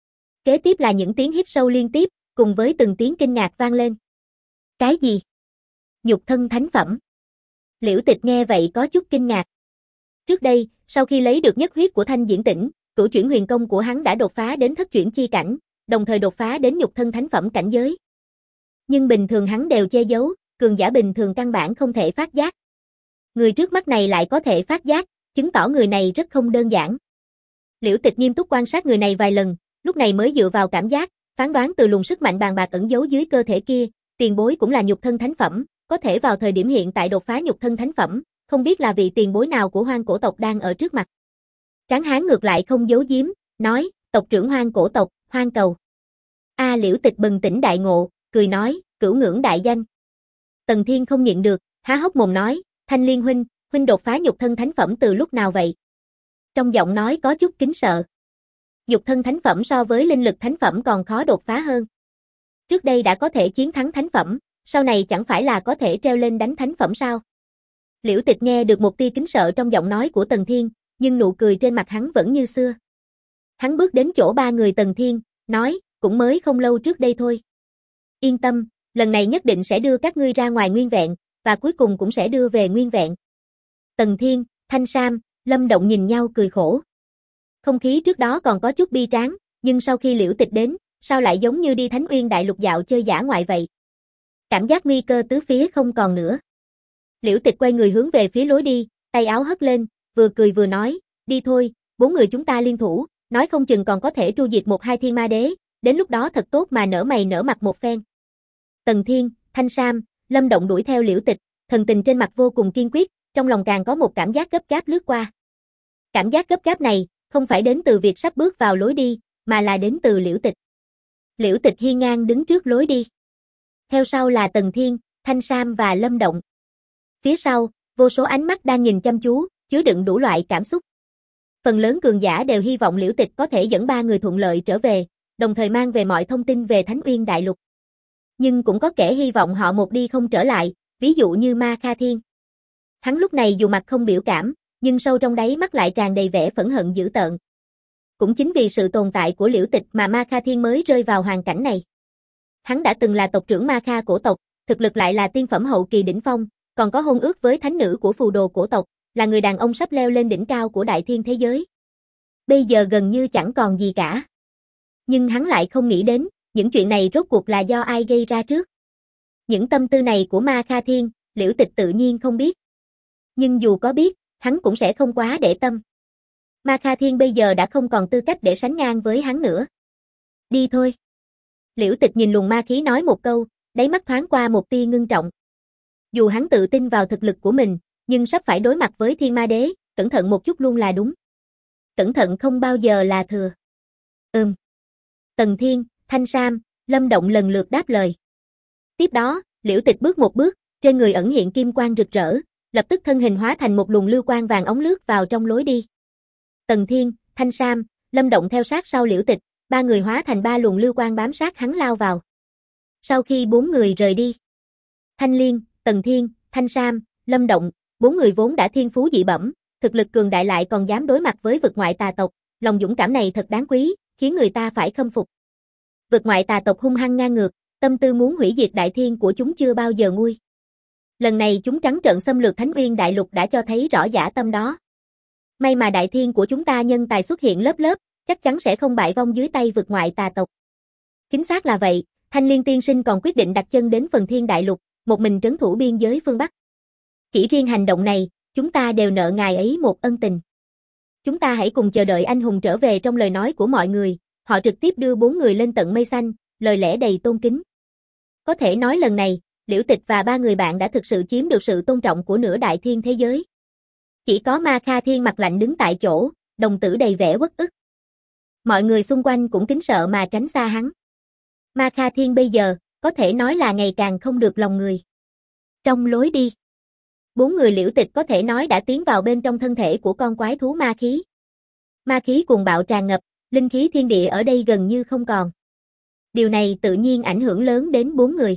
[SPEAKER 1] Kế tiếp là những tiếng hít sâu liên tiếp, cùng với từng tiếng kinh ngạc vang lên. Cái gì? Nhục thân thánh phẩm? Liễu Tịch nghe vậy có chút kinh ngạc. Trước đây, sau khi lấy được nhất huyết của Thanh Diễn Tĩnh, cửu chuyển huyền công của hắn đã đột phá đến thất chuyển chi cảnh, đồng thời đột phá đến nhục thân thánh phẩm cảnh giới. Nhưng bình thường hắn đều che giấu, cường giả bình thường căn bản không thể phát giác. Người trước mắt này lại có thể phát giác, chứng tỏ người này rất không đơn giản. Liễu Tịch nghiêm túc quan sát người này vài lần, lúc này mới dựa vào cảm giác, phán đoán từ luồng sức mạnh bàn bạc ẩn giấu dưới cơ thể kia, tiền bối cũng là nhục thân thánh phẩm, có thể vào thời điểm hiện tại đột phá nhục thân thánh phẩm, không biết là vị tiền bối nào của Hoang cổ tộc đang ở trước mặt. Tráng hán ngược lại không giấu giếm, nói, tộc trưởng Hoang cổ tộc, Hoang Cầu. A à, Liễu Tịch bừng tỉnh đại ngộ, cười nói, cửu ngưỡng đại danh. Tần Thiên không nhịn được, há hốc mồm nói, Thanh Liên huynh, huynh đột phá nhục thân thánh phẩm từ lúc nào vậy? Trong giọng nói có chút kính sợ. Nhục thân thánh phẩm so với linh lực thánh phẩm còn khó đột phá hơn. Trước đây đã có thể chiến thắng thánh phẩm, sau này chẳng phải là có thể treo lên đánh thánh phẩm sao? Liễu Tịch nghe được một tia kính sợ trong giọng nói của Tần Thiên, nhưng nụ cười trên mặt hắn vẫn như xưa. Hắn bước đến chỗ ba người Tần Thiên, nói, cũng mới không lâu trước đây thôi. Yên tâm, lần này nhất định sẽ đưa các ngươi ra ngoài nguyên vẹn, và cuối cùng cũng sẽ đưa về nguyên vẹn. Tần Thiên, Thanh Sam, Lâm Động nhìn nhau cười khổ. Không khí trước đó còn có chút bi tráng, nhưng sau khi Liễu Tịch đến, sao lại giống như đi Thánh Uyên Đại Lục dạo chơi dã ngoại vậy? Cảm giác nguy cơ tứ phía không còn nữa. Liễu Tịch quay người hướng về phía lối đi, tay áo hất lên, vừa cười vừa nói, đi thôi, bốn người chúng ta liên thủ, nói không chừng còn có thể tru diệt một hai thiên ma đế, đến lúc đó thật tốt mà nở mày nở mặt một phen. Tần Thiên, Thanh Sam, Lâm Động đuổi theo Liễu Tịch, thần tình trên mặt vô cùng kiên quyết, trong lòng càng có một cảm giác gấp gáp lướt qua. Cảm giác gấp gáp này, không phải đến từ việc sắp bước vào lối đi, mà là đến từ Liễu Tịch. Liễu Tịch hiên ngang đứng trước lối đi. Theo sau là Tần Thiên, Thanh Sam và Lâm Động. Phía sau, vô số ánh mắt đang nhìn chăm chú, chứa đựng đủ loại cảm xúc. Phần lớn cường giả đều hy vọng Liễu Tịch có thể dẫn ba người thuận lợi trở về, đồng thời mang về mọi thông tin về Thánh Uyên Đại Lục. Nhưng cũng có kẻ hy vọng họ một đi không trở lại, ví dụ như Ma Kha Thiên. Hắn lúc này dù mặt không biểu cảm, nhưng sâu trong đáy mắt lại tràn đầy vẻ phẫn hận dữ tợn. Cũng chính vì sự tồn tại của Liễu Tịch mà Ma Kha Thiên mới rơi vào hoàn cảnh này. Hắn đã từng là tộc trưởng Ma Kha cổ tộc, thực lực lại là tiên phẩm hậu kỳ đỉnh phong, còn có hôn ước với thánh nữ của phù đồ cổ tộc, là người đàn ông sắp leo lên đỉnh cao của đại thiên thế giới. Bây giờ gần như chẳng còn gì cả. Nhưng hắn lại không nghĩ đến, những chuyện này rốt cuộc là do ai gây ra trước. Những tâm tư này của Ma Kha Thiên, Liễu Tịch tự nhiên không biết. Nhưng dù có biết, hắn cũng sẽ không quá để tâm. Ma Kha Thiên bây giờ đã không còn tư cách để sánh ngang với hắn nữa. Đi thôi. Liễu Tịch nhìn luồng ma khí nói một câu, đáy mắt thoáng qua một tia ngưng trọng. Dù hắn tự tin vào thực lực của mình, nhưng sắp phải đối mặt với Thiên Ma Đế, cẩn thận một chút luôn là đúng. Cẩn thận không bao giờ là thừa. Ừm. Tần Thiên, Thanh Sam, Lâm Động lần lượt đáp lời. Tiếp đó, Liễu Tịch bước một bước, trên người ẩn hiện kim quang rực rỡ, lập tức thân hình hóa thành một luồng lưu quang vàng óng lướt vào trong lối đi. Tần Thiên, Thanh Sam, Lâm Động theo sát sau Liễu Tịch, ba người hóa thành ba luồng lưu quang bám sát hắn lao vào. Sau khi bốn người rời đi, Thanh Liên, Tần Thiên, Thanh Sam, Lâm Động, bốn người vốn đã thiên phú dị bẩm, thực lực cường đại lại còn dám đối mặt với vực ngoại tà tộc, lòng dũng cảm này thật đáng quý, khiến người ta phải khâm phục. Vực ngoại tà tộc hung hăng ngang ngược, tâm tư muốn hủy diệt đại thiên của chúng chưa bao giờ nguôi. Lần này chúng trắng trợn xâm lược Thánh Uyên Đại Lục đã cho thấy rõ dã tâm đó. May mà đại thiên của chúng ta nhân tài xuất hiện lớp lớp, chắc chắn sẽ không bại vong dưới tay vực ngoại tà tộc. Chính xác là vậy, Thanh Liên tiên sinh còn quyết định đặt chân đến phần Thiên Đại Lục, một mình trấn thủ biên giới phương Bắc. Chỉ riêng hành động này, chúng ta đều nợ ngài ấy một ân tình. Chúng ta hãy cùng chờ đợi anh hùng trở về. Trong lời nói của mọi người, họ trực tiếp đưa bốn người lên tận mây xanh, lời lẽ đầy tôn kính. Có thể nói lần này, Liễu Tịch và ba người bạn đã thực sự chiếm được sự tôn trọng của nửa đại thiên thế giới. Chỉ có Ma Kha Thiên mặt lạnh đứng tại chỗ, đồng tử đầy vẻ uất ức. Mọi người xung quanh cũng kính sợ mà tránh xa hắn. Ma Kha Thiên bây giờ, có thể nói là ngày càng không được lòng người. Trong lối đi, bốn người Liễu Tịch có thể nói đã tiến vào bên trong thân thể của con quái thú ma khí. Ma khí cuồng bạo tràn ngập, linh khí thiên địa ở đây gần như không còn. Điều này tự nhiên ảnh hưởng lớn đến bốn người.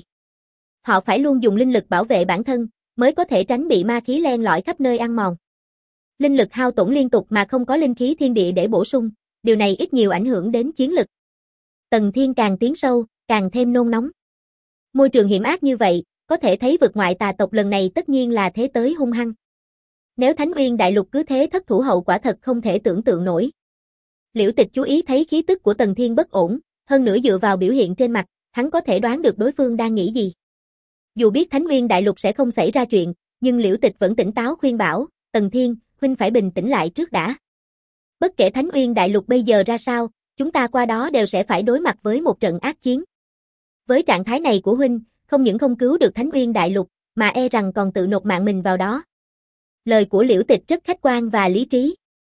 [SPEAKER 1] Họ phải luôn dùng linh lực bảo vệ bản thân, mới có thể tránh bị ma khí len lỏi khắp nơi ăn mòn. Linh lực hao tổn liên tục mà không có linh khí thiên địa để bổ sung, điều này ít nhiều ảnh hưởng đến chiến lực. Tần Thiên càng tiến sâu, càng thêm nôn nóng. Môi trường hiểm ác như vậy, có thể thấy vực ngoại tà tộc lần này tất nhiên là thế tới hung hăng. Nếu Thánh Uyên Đại Lục cứ thế thất thủ hậu quả thật không thể tưởng tượng nổi. Liễu Tịch chú ý thấy khí tức của Tần Thiên bất ổn, hơn nữa dựa vào biểu hiện trên mặt, hắn có thể đoán được đối phương đang nghĩ gì. Dù biết Thánh Uyên Đại Lục sẽ không xảy ra chuyện, nhưng Liễu Tịch vẫn tỉnh táo khuyên bảo, Tần Thiên, huynh phải bình tĩnh lại trước đã. Bất kể Thánh Uyên Đại Lục bây giờ ra sao, chúng ta qua đó đều sẽ phải đối mặt với một trận ác chiến. Với trạng thái này của huynh, không những không cứu được Thánh Uyên Đại Lục, mà e rằng còn tự nộp mạng mình vào đó. Lời của Liễu Tịch rất khách quan và lý trí.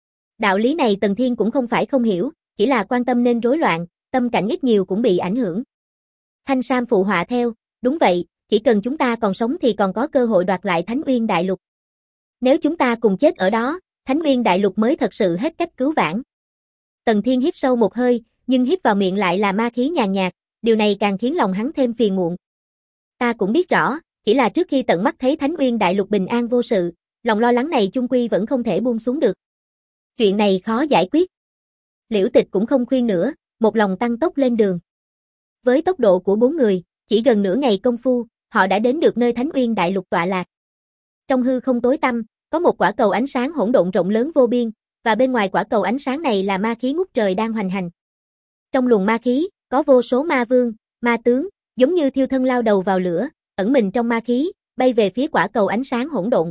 [SPEAKER 1] Đạo lý này Tần Thiên cũng không phải không hiểu, chỉ là quan tâm nên rối loạn, tâm cảnh ít nhiều cũng bị ảnh hưởng. Thanh Sam phụ họa theo, đúng vậy, chỉ cần chúng ta còn sống thì còn có cơ hội đoạt lại Thánh Uyên Đại Lục. Nếu chúng ta cùng chết ở đó, Thánh Uyên Đại Lục mới thật sự hết cách cứu vãn. Tần Thiên hít sâu một hơi, nhưng hít vào miệng lại là ma khí nhàn nhạt, điều này càng khiến lòng hắn thêm phiền muộn. Ta cũng biết rõ, chỉ là trước khi tận mắt thấy Thánh Uyên Đại Lục bình an vô sự, lòng lo lắng này chung quy vẫn không thể buông xuống được. Chuyện này khó giải quyết. Liễu Tịch cũng không khuyên nữa, một lòng tăng tốc lên đường. Với tốc độ của bốn người, chỉ gần nửa ngày công phu, họ đã đến được nơi Thánh Uyên Đại Lục tọa lạc. Trong hư không tối tăm, có một quả cầu ánh sáng hỗn độn rộng lớn vô biên, và bên ngoài quả cầu ánh sáng này là ma khí ngút trời đang hoành hành. Trong luồng ma khí, có vô số ma vương, ma tướng, giống như thiêu thân lao đầu vào lửa, ẩn mình trong ma khí, bay về phía quả cầu ánh sáng hỗn độn.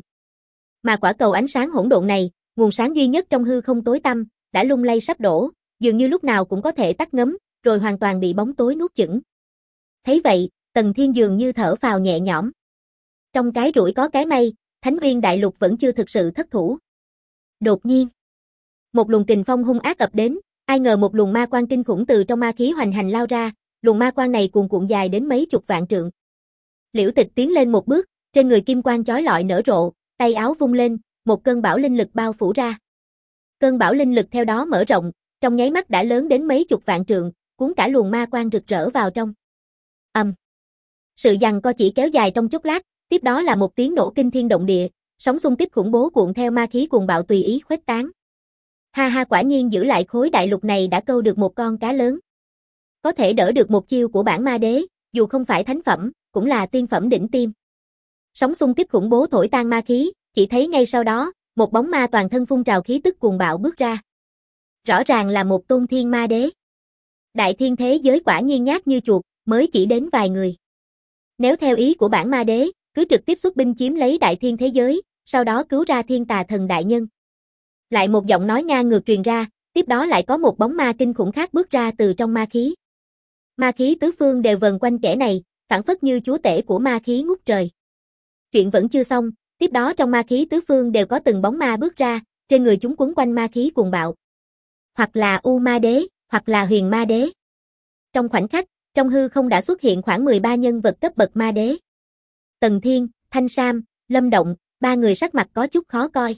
[SPEAKER 1] Mà quả cầu ánh sáng hỗn độn này, nguồn sáng duy nhất trong hư không tối tăm, đã lung lay sắp đổ, dường như lúc nào cũng có thể tắt ngấm, rồi hoàn toàn bị bóng tối nuốt chửng. Thấy vậy, Tần Thiên dường như thở phào nhẹ nhõm. Trong cái rủi có cái may, Thánh Uyên Đại Lục vẫn chưa thực sự thất thủ. Đột nhiên, Một luồng kình phong hung ác ập đến, ai ngờ một luồng ma quang kinh khủng từ trong ma khí hoành hành lao ra, luồng ma quang này cuồn cuộn dài đến mấy chục vạn trượng. Liễu Tịch tiến lên một bước, trên người kim quang chói lọi nở rộ, tay áo vung lên, một cơn bão linh lực bao phủ ra. Cơn bão linh lực theo đó mở rộng, trong nháy mắt đã lớn đến mấy chục vạn trượng, cuốn cả luồng ma quang rực rỡ vào trong. Ầm. Um. Sự giằng co chỉ kéo dài trong chốc lát, tiếp đó là một tiếng nổ kinh thiên động địa, sóng xung kích khủng bố cuộn theo ma khí cuồng bạo tùy ý khuếch tán. Ha ha, quả nhiên giữ lại khối đại lục này đã câu được một con cá lớn. Có thể đỡ được một chiêu của bản ma đế, dù không phải thánh phẩm, cũng là tiên phẩm đỉnh tiêm. Sóng xung kích khủng bố thổi tan ma khí, chỉ thấy ngay sau đó, một bóng ma toàn thân phun trào khí tức cuồng bạo bước ra. Rõ ràng là một tôn thiên ma đế. Đại thiên thế giới quả nhiên nhát như chuột, mới chỉ đến vài người. Nếu theo ý của bản ma đế, cứ trực tiếp xuất binh chiếm lấy đại thiên thế giới, sau đó cứu ra thiên tà thần đại nhân. Lại một giọng nói ngang ngược truyền ra, tiếp đó lại có một bóng ma kinh khủng khác bước ra từ trong ma khí. Ma khí tứ phương đều vần quanh kẻ này, phảng phất như chúa tể của ma khí ngút trời. Chuyện vẫn chưa xong, tiếp đó trong ma khí tứ phương đều có từng bóng ma bước ra, trên người chúng quấn quanh ma khí cuồng bạo. Hoặc là U Ma Đế, hoặc là Huyền Ma Đế. Trong khoảnh khắc, trong hư không đã xuất hiện khoảng mười ba nhân vật cấp bậc ma đế. Tần Thiên, Thanh Sam, Lâm Động, ba người sắc mặt có chút khó coi.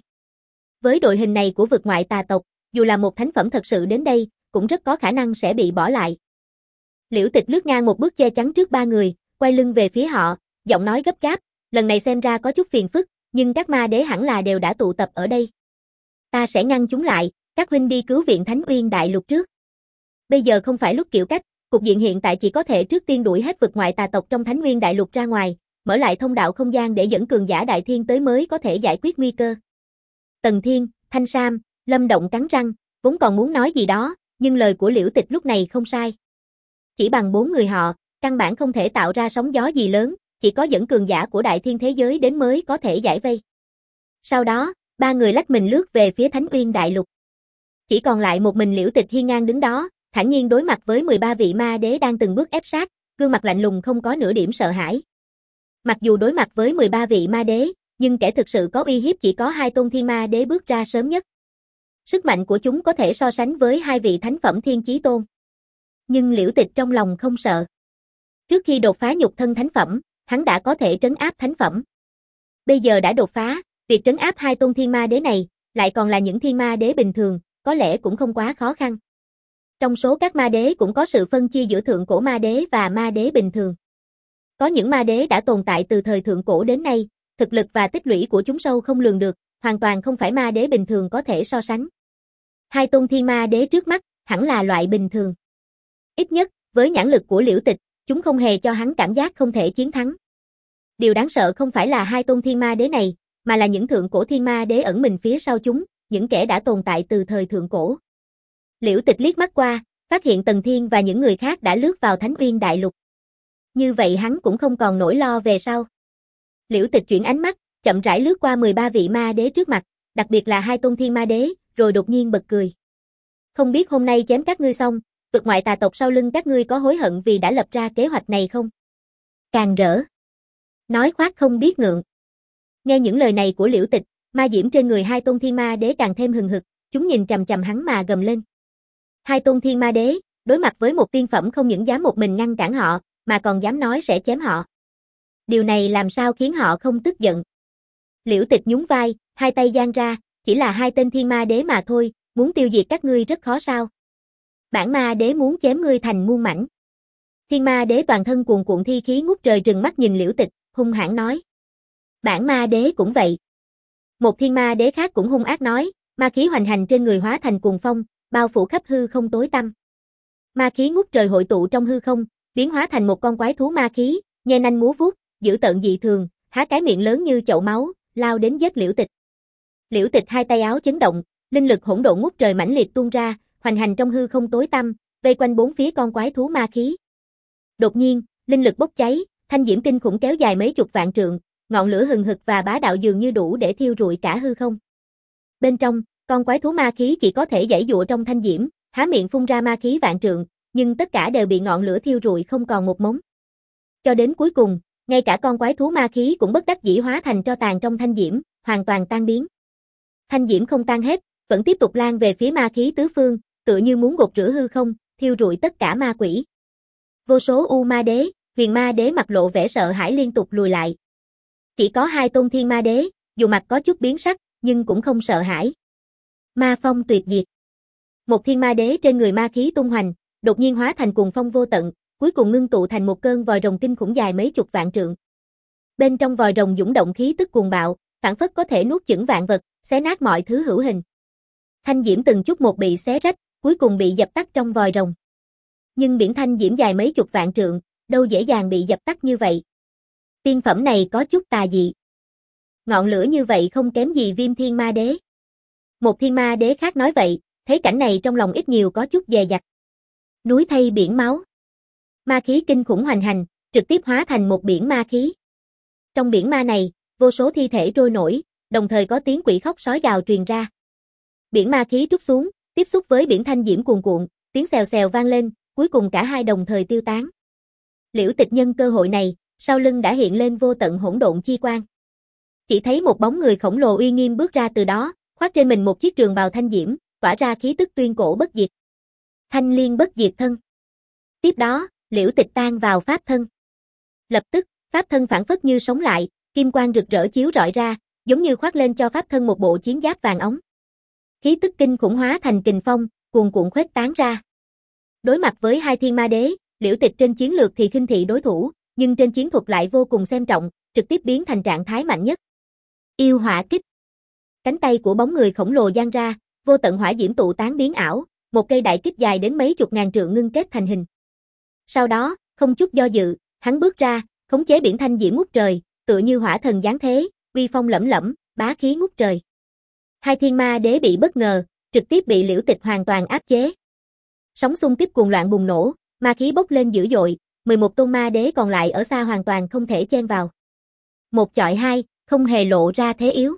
[SPEAKER 1] Với đội hình này của vực ngoại tà tộc, dù là một thánh phẩm thật sự đến đây, cũng rất có khả năng sẽ bị bỏ lại. Liễu Tịch lướt ngang một bước che chắn trước ba người, quay lưng về phía họ, giọng nói gấp gáp, lần này xem ra có chút phiền phức, nhưng các ma đế hẳn là đều đã tụ tập ở đây. Ta sẽ ngăn chúng lại, các huynh đi cứu viện Thánh Uyên Đại Lục trước. Bây giờ không phải lúc kiểu cách, cục diện hiện tại chỉ có thể trước tiên đuổi hết vực ngoại tà tộc trong Thánh Uyên Đại Lục ra ngoài, mở lại thông đạo không gian để dẫn cường giả đại thiên tới mới có thể giải quyết nguy cơ. Tần Thiên, Thanh Sam, Lâm Động cắn răng, vốn còn muốn nói gì đó, nhưng lời của Liễu Tịch lúc này không sai. Chỉ bằng bốn người họ, căn bản không thể tạo ra sóng gió gì lớn, chỉ có dẫn cường giả của đại thiên thế giới đến mới có thể giải vây. Sau đó, ba người lách mình lướt về phía Thánh Uyên Đại Lục. Chỉ còn lại một mình Liễu Tịch hiên ngang đứng đó, thản nhiên đối mặt với mười ba vị ma đế đang từng bước ép sát, gương mặt lạnh lùng không có nửa điểm sợ hãi. Mặc dù đối mặt với mười ba vị ma đế, nhưng kẻ thực sự có uy hiếp chỉ có hai tôn thiên ma đế bước ra sớm nhất. Sức mạnh của chúng có thể so sánh với hai vị thánh phẩm thiên chí tôn. Nhưng Liễu Tịch trong lòng không sợ. Trước khi đột phá nhục thân thánh phẩm, hắn đã có thể trấn áp thánh phẩm. Bây giờ đã đột phá, việc trấn áp hai tôn thiên ma đế này, lại còn là những thiên ma đế bình thường, có lẽ cũng không quá khó khăn. Trong số các ma đế cũng có sự phân chia giữa thượng cổ ma đế và ma đế bình thường. Có những ma đế đã tồn tại từ thời thượng cổ đến nay, thực lực và tích lũy của chúng sâu không lường được, hoàn toàn không phải ma đế bình thường có thể so sánh. Hai tôn thiên ma đế trước mắt, hẳn là loại bình thường. Ít nhất, với nhãn lực của Liễu Tịch, chúng không hề cho hắn cảm giác không thể chiến thắng. Điều đáng sợ không phải là hai tôn thiên ma đế này, mà là những thượng cổ thiên ma đế ẩn mình phía sau chúng, những kẻ đã tồn tại từ thời thượng cổ. Liễu Tịch liếc mắt qua, phát hiện Tần Thiên và những người khác đã lướt vào Thánh Uyên Đại Lục. Như vậy hắn cũng không còn nỗi lo về sau. Liễu Tịch chuyển ánh mắt, chậm rãi lướt qua mười ba vị ma đế trước mặt, đặc biệt là hai tôn thiên ma đế, rồi đột nhiên bật cười. Không biết hôm nay chém các ngươi xong, vực ngoại tà tộc sau lưng các ngươi có hối hận vì đã lập ra kế hoạch này không? Càng rỡ. Nói khoác không biết ngượng. Nghe những lời này của Liễu Tịch, ma diễm trên người hai tôn thiên ma đế càng thêm hừng hực, chúng nhìn chằm chằm hắn mà gầm lên. Hai tôn thiên ma đế, đối mặt với một tiên phẩm không những dám một mình ngăn cản họ, mà còn dám nói sẽ chém họ. Điều này làm sao khiến họ không tức giận. Liễu Tịch nhún vai, hai tay giang ra, chỉ là hai tên thiên ma đế mà thôi, muốn tiêu diệt các ngươi rất khó sao. Bản ma đế muốn chém ngươi thành muôn mảnh. Thiên ma đế toàn thân cuồn cuộn thi khí ngút trời trừng mắt nhìn Liễu Tịch, hung hãn nói. Bản ma đế cũng vậy. Một thiên ma đế khác cũng hung ác nói, ma khí hoành hành trên người hóa thành cuồng phong, bao phủ khắp hư không tối tăm. Ma khí ngút trời hội tụ trong hư không, biến hóa thành một con quái thú ma khí, nhe nanh múa vuốt, dữ tợn dị thường, há cái miệng lớn như chậu máu, lao đến giết Liễu Tịch. Liễu Tịch hai tay áo chấn động, linh lực hỗn độn ngút trời mãnh liệt tuôn ra, hoành hành trong hư không tối tăm, vây quanh bốn phía con quái thú ma khí. Đột nhiên, linh lực bốc cháy, thanh diễm kinh khủng kéo dài mấy chục vạn trượng, ngọn lửa hừng hực và bá đạo dường như đủ để thiêu rụi cả hư không. Bên trong, con quái thú ma khí chỉ có thể giãy giụa trong thanh diễm, há miệng phun ra ma khí vạn trượng, nhưng tất cả đều bị ngọn lửa thiêu rụi không còn một mống. Cho đến cuối cùng, ngay cả con quái thú ma khí cũng bất đắc dĩ hóa thành tro tàn trong thanh diễm, hoàn toàn tan biến. Thanh diễm không tan hết, vẫn tiếp tục lan về phía ma khí tứ phương, tựa như muốn gột rửa hư không, thiêu rụi tất cả ma quỷ. Vô số U Ma Đế, Huyền Ma Đế mặt lộ vẻ sợ hãi liên tục lùi lại. Chỉ có hai tôn Thiên Ma Đế, dù mặt có chút biến sắc, nhưng cũng không sợ hãi. Ma phong tuyệt diệt. Một Thiên Ma Đế trên người ma khí tung hoành, đột nhiên hóa thành cuồng phong vô tận, cuối cùng ngưng tụ thành một cơn vòi rồng kinh khủng dài mấy chục vạn trượng. Bên trong vòi rồng dũng động khí tức cuồng bạo, phảng phất có thể nuốt chửng vạn vật, xé nát mọi thứ hữu hình. Thanh diễm từng chút một bị xé rách, cuối cùng bị dập tắt trong vòi rồng. Nhưng biển thanh diễm dài mấy chục vạn trượng, đâu dễ dàng bị dập tắt như vậy. Tiên phẩm này có chút tà dị. Ngọn lửa như vậy không kém gì Viêm Thiên Ma Đế. Một Thiên Ma Đế khác nói vậy, thấy cảnh này trong lòng ít nhiều có chút dè dặt. Núi thay biển máu. Ma khí kinh khủng hoành hành, trực tiếp hóa thành một biển ma khí. Trong biển ma này, vô số thi thể trôi nổi, đồng thời có tiếng quỷ khóc sói gào truyền ra. Biển ma khí trút xuống, tiếp xúc với biển thanh diễm cuồn cuộn, tiếng xèo xèo vang lên, cuối cùng cả hai đồng thời tiêu tán. Liễu Tịch nhân cơ hội này, sau lưng đã hiện lên vô tận hỗn độn chi quang. Chỉ thấy một bóng người khổng lồ uy nghiêm bước ra từ đó, khoác trên mình một chiếc trường bào thanh diễm, tỏa ra khí tức tuyên cổ bất diệt. Thanh liên bất diệt thân. Tiếp đó, Liễu Tịch tan vào pháp thân. Lập tức, pháp thân phản phất như sống lại, kim quang rực rỡ chiếu rọi ra, giống như khoác lên cho pháp thân một bộ chiến giáp vàng óng. Khí tức kinh khủng hóa thành kình phong, cuồn cuộn khuếch tán ra. Đối mặt với hai Thiên Ma Đế, Liễu Tịch trên chiến lược thì khinh thị đối thủ, nhưng trên chiến thuật lại vô cùng xem trọng, trực tiếp biến thành trạng thái mạnh nhất. Yêu hỏa kích. Cánh tay của bóng người khổng lồ giang ra, vô tận hỏa diễm tụ tán biến ảo, một cây đại kích dài đến mấy chục ngàn trượng ngưng kết thành hình. Sau đó, không chút do dự, hắn bước ra, khống chế biển thanh diễm ngút trời, tựa như hỏa thần giáng thế, uy phong lẫm lẫm, bá khí ngút trời. Hai Thiên Ma Đế bị bất ngờ, trực tiếp bị Liễu Tịch hoàn toàn áp chế. Sóng xung kích cuồng loạn bùng nổ, ma khí bốc lên dữ dội, mười một tôn ma đế còn lại ở xa hoàn toàn không thể chen vào. Một chọi hai, không hề lộ ra thế yếu.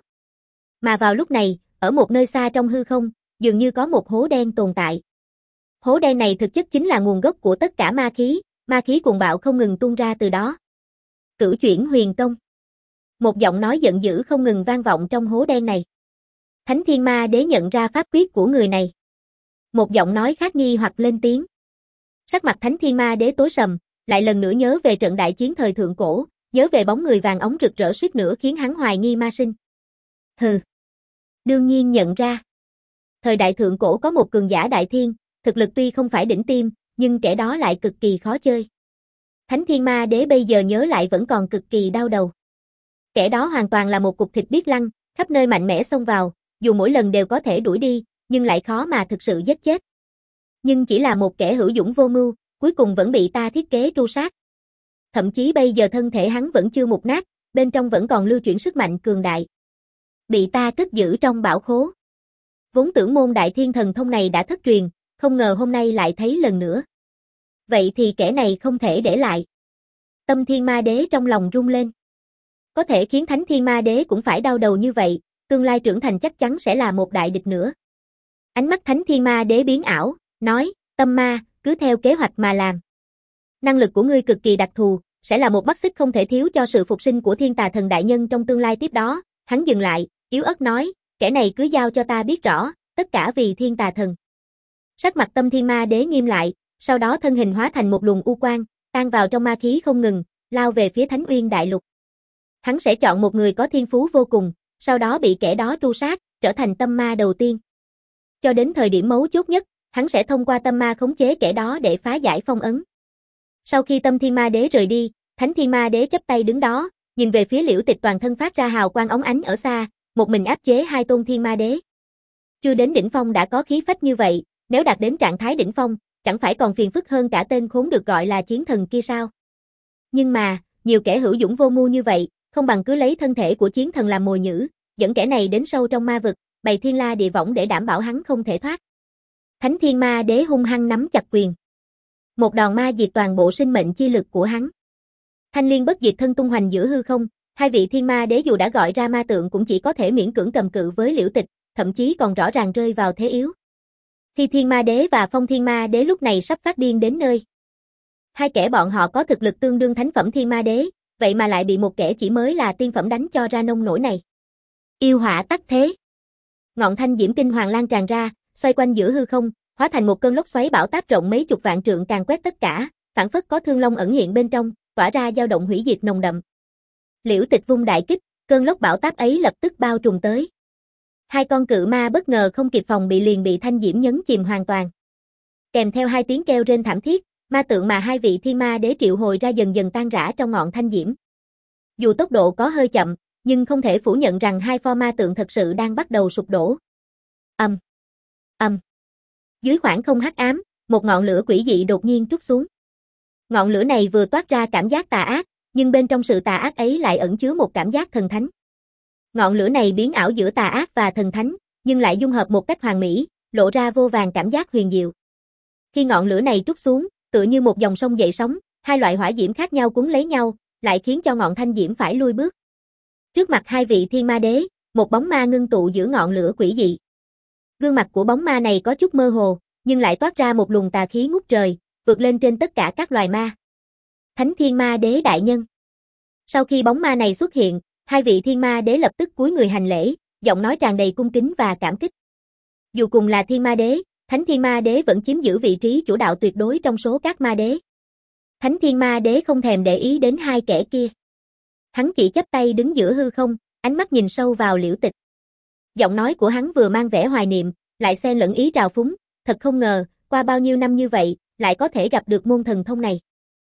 [SPEAKER 1] Mà vào lúc này, ở một nơi xa trong hư không, dường như có một hố đen tồn tại. Hố đen này thực chất chính là nguồn gốc của tất cả ma khí, ma khí cuồng bạo không ngừng tuôn ra từ đó. Cửu chuyển huyền công. Một giọng nói giận dữ không ngừng vang vọng trong hố đen này. Thánh Thiên Ma Đế nhận ra pháp quyết của người này. Một giọng nói khác nghi hoặc lên tiếng. Sắc mặt Thánh Thiên Ma Đế tối sầm, lại lần nữa nhớ về trận đại chiến thời thượng cổ, nhớ về bóng người vàng óng rực rỡ suýt nữa khiến hắn hoài nghi ma sinh. Hừ. Đương nhiên nhận ra. Thời đại thượng cổ có một cường giả đại thiên, thực lực tuy không phải đỉnh tiêm, nhưng kẻ đó lại cực kỳ khó chơi. Thánh Thiên Ma Đế bây giờ nhớ lại vẫn còn cực kỳ đau đầu. Kẻ đó hoàn toàn là một cục thịt biết lăn, khắp nơi mạnh mẽ xông vào, dù mỗi lần đều có thể đuổi đi, nhưng lại khó mà thực sự giết chết. Nhưng chỉ là một kẻ hữu dũng vô mưu, cuối cùng vẫn bị ta thiết kế tru sát. Thậm chí bây giờ thân thể hắn vẫn chưa mục nát, bên trong vẫn còn lưu chuyển sức mạnh cường đại. Bị ta cất giữ trong bảo khố. Vốn tưởng môn đại thiên thần thông này đã thất truyền, không ngờ hôm nay lại thấy lần nữa. Vậy thì kẻ này không thể để lại. Tâm Thiên Ma Đế trong lòng rung lên. Có thể khiến Thánh Thiên Ma Đế cũng phải đau đầu như vậy, tương lai trưởng thành chắc chắn sẽ là một đại địch nữa. Ánh mắt Thánh Thiên Ma Đế biến ảo, nói, Tâm Ma, cứ theo kế hoạch mà làm. Năng lực của ngươi cực kỳ đặc thù, sẽ là một mắt xích không thể thiếu cho sự phục sinh của Thiên Tà Thần Đại Nhân trong tương lai tiếp đó. Hắn dừng lại, yếu ớt nói, kẻ này cứ giao cho ta biết rõ, tất cả vì Thiên Tà Thần. Sắc mặt Tâm Thiên Ma Đế nghiêm lại, sau đó thân hình hóa thành một luồng u quang, tan vào trong ma khí không ngừng, lao về phía Thánh Uyên Đại Lục. Hắn sẽ chọn một người có thiên phú vô cùng, sau đó bị kẻ đó tru sát, trở thành tâm ma đầu tiên. Cho đến thời điểm mấu chốt nhất, hắn sẽ thông qua tâm ma khống chế kẻ đó để phá giải phong ấn. Sau khi Tâm Thiên Ma Đế rời đi, Thánh Thiên Ma Đế chắp tay đứng đó, nhìn về phía Liễu Tịch toàn thân phát ra hào quang óng ánh ở xa, một mình áp chế hai tôn Thiên Ma Đế. Chưa đến đỉnh phong đã có khí phách như vậy, nếu đạt đến trạng thái đỉnh phong, chẳng phải còn phiền phức hơn cả tên khốn được gọi là chiến thần kia sao? Nhưng mà, nhiều kẻ hữu dũng vô mưu như vậy, không bằng cứ lấy thân thể của chiến thần làm mồi nhử, dẫn kẻ này đến sâu trong ma vực, bày thiên la địa võng để đảm bảo hắn không thể thoát. Thánh Thiên Ma Đế hung hăng nắm chặt quyền. Một đòn ma diệt toàn bộ sinh mệnh chi lực của hắn. Thanh liên bất diệt thân tung hoành giữa hư không, hai vị Thiên Ma Đế dù đã gọi ra ma tượng cũng chỉ có thể miễn cưỡng cầm cự với Liễu Tịch, thậm chí còn rõ ràng rơi vào thế yếu. Thi Thiên Ma Đế và Phong Thiên Ma Đế lúc này sắp phát điên đến nơi. Hai kẻ bọn họ có thực lực tương đương thánh phẩm Thiên Ma Đế, vậy mà lại bị một kẻ chỉ mới là tiên phẩm đánh cho ra nông nổi này. Yêu hỏa tắc thế. Ngọn thanh diễm kinh hoàng lan tràn ra, xoay quanh giữa hư không, hóa thành một cơn lốc xoáy bão táp rộng mấy chục vạn trượng càn quét tất cả, phảng phất có thương long ẩn hiện bên trong, tỏa ra dao động hủy diệt nồng đậm. Liễu Tịch vung đại kích, cơn lốc bão táp ấy lập tức bao trùm tới. Hai con cự ma bất ngờ không kịp phòng bị liền bị thanh diễm nhấn chìm hoàn toàn. Kèm theo hai tiếng kêu rên thảm thiết, ma tượng mà hai vị thiên ma đế triệu hồi ra dần dần tan rã trong ngọn thanh diễm. Dù tốc độ có hơi chậm, nhưng không thể phủ nhận rằng hai pho ma tượng thật sự đang bắt đầu sụp đổ. Âm, âm. Dưới khoảng không hắc ám, một ngọn lửa quỷ dị đột nhiên trút xuống. Ngọn lửa này vừa toát ra cảm giác tà ác, nhưng bên trong sự tà ác ấy lại ẩn chứa một cảm giác thần thánh. Ngọn lửa này biến ảo giữa tà ác và thần thánh, nhưng lại dung hợp một cách hoàn mỹ, lộ ra vô vàn cảm giác huyền diệu. Khi ngọn lửa này trút xuống, tựa như một dòng sông dậy sóng, hai loại hỏa diễm khác nhau cuốn lấy nhau, lại khiến cho ngọn thanh diễm phải lui bước. Trước mặt hai vị thiên ma đế, một bóng ma ngưng tụ giữa ngọn lửa quỷ dị. Gương mặt của bóng ma này có chút mơ hồ, nhưng lại toát ra một luồng tà khí ngút trời, vượt lên trên tất cả các loài ma. Thánh Thiên Ma Đế đại nhân. Sau khi bóng ma này xuất hiện, hai vị thiên ma đế lập tức cúi người hành lễ, giọng nói tràn đầy cung kính và cảm kích. Dù cùng là thiên ma đế, Thánh Thiên Ma Đế vẫn chiếm giữ vị trí chủ đạo tuyệt đối trong số các ma đế. Thánh Thiên Ma Đế không thèm để ý đến hai kẻ kia. Hắn chỉ chắp tay đứng giữa hư không, ánh mắt nhìn sâu vào Liễu Tịch. Giọng nói của hắn vừa mang vẻ hoài niệm, lại xen lẫn ý trào phúng, thật không ngờ, qua bao nhiêu năm như vậy, lại có thể gặp được môn thần thông này.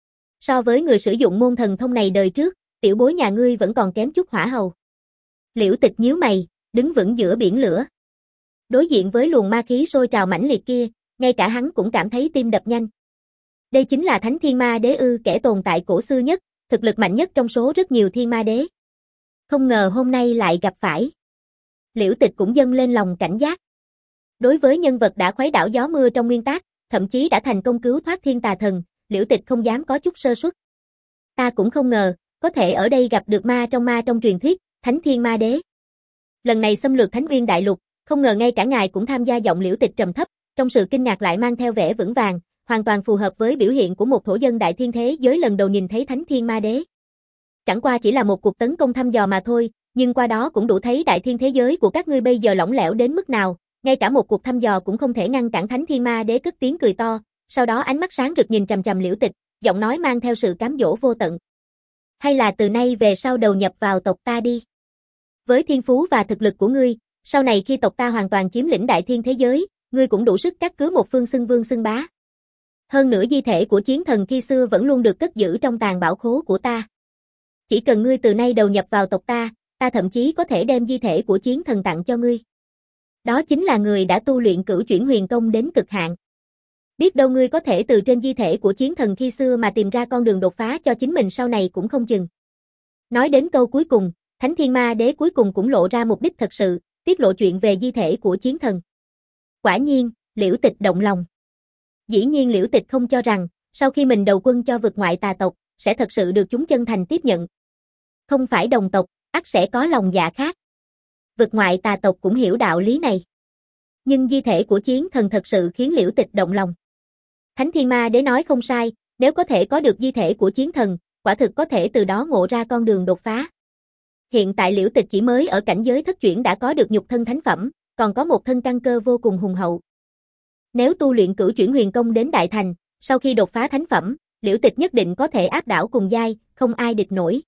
[SPEAKER 1] So với người sử dụng môn thần thông này đời trước, tiểu bối nhà ngươi vẫn còn kém chút hỏa hầu. Liễu Tịch nhíu mày, đứng vững giữa biển lửa. Đối diện với luồng ma khí sôi trào mãnh liệt kia, ngay cả hắn cũng cảm thấy tim đập nhanh. Đây chính là Thánh Thiên Ma Đế ư, kẻ tồn tại cổ xưa nhất, thực lực mạnh nhất trong số rất nhiều thiên ma đế. Không ngờ hôm nay lại gặp phải. Liễu Tịch cũng dâng lên lòng cảnh giác. Đối với nhân vật đã khuấy đảo gió mưa trong nguyên tác, thậm chí đã thành công cứu thoát thiên tà thần, Liễu Tịch không dám có chút sơ suất. Ta cũng không ngờ, có thể ở đây gặp được ma trong ma trong truyền thuyết, Thánh Thiên Ma Đế. Lần này xâm lược Thánh Uyên Đại Lục, không ngờ ngay cả ngài cũng tham gia. Giọng Liễu Tịch trầm thấp, trong sự kinh ngạc lại mang theo vẻ vững vàng, hoàn toàn phù hợp với biểu hiện của một thổ dân đại thiên thế giới lần đầu nhìn thấy Thánh Thiên Ma Đế. Chẳng qua chỉ là một cuộc tấn công thăm dò mà thôi, nhưng qua đó cũng đủ thấy đại thiên thế giới của các ngươi bây giờ lỏng lẻo đến mức nào, ngay cả một cuộc thăm dò cũng không thể ngăn cản. Thánh Thiên Ma Đế cất tiếng cười to, sau đó ánh mắt sáng rực nhìn chằm chằm Liễu Tịch, giọng nói mang theo sự cám dỗ vô tận. Hay là từ nay về sau đầu nhập vào tộc ta đi. Với thiên phú và thực lực của ngươi, sau này khi tộc ta hoàn toàn chiếm lĩnh đại thiên thế giới, ngươi cũng đủ sức cắt cứ một phương xưng vương xưng bá. Hơn nữa di thể của chiến thần khi xưa vẫn luôn được cất giữ trong tàng bảo khố của ta. Chỉ cần ngươi từ nay đầu nhập vào tộc ta, ta thậm chí có thể đem di thể của chiến thần tặng cho ngươi. Đó chính là người đã tu luyện cửu chuyển huyền công đến cực hạn. Biết đâu ngươi có thể từ trên di thể của chiến thần khi xưa mà tìm ra con đường đột phá cho chính mình sau này cũng không chừng. Nói đến câu cuối cùng, Thánh Thiên Ma Đế cuối cùng cũng lộ ra mục đích thật sự, tiết lộ chuyện về di thể của chiến thần. Quả nhiên, Liễu Tịch động lòng. Dĩ nhiên Liễu Tịch không cho rằng, sau khi mình đầu quân cho vực ngoại tà tộc, sẽ thật sự được chúng chân thành tiếp nhận. Không phải đồng tộc, ắt sẽ có lòng dạ khác. Vực ngoại tà tộc cũng hiểu đạo lý này. Nhưng di thể của chiến thần thật sự khiến Liễu Tịch động lòng. Thánh Thiên Ma Đế nói không sai, nếu có thể có được di thể của chiến thần, quả thực có thể từ đó ngộ ra con đường đột phá. Hiện tại Liễu Tịch chỉ mới ở cảnh giới thất chuyển đã có được nhục thân thánh phẩm, còn có một thân căn cơ vô cùng hùng hậu. Nếu tu luyện cửu chuyển huyền công đến đại thành, sau khi đột phá thánh phẩm, Liễu Tịch nhất định có thể áp đảo cùng giai, không ai địch nổi.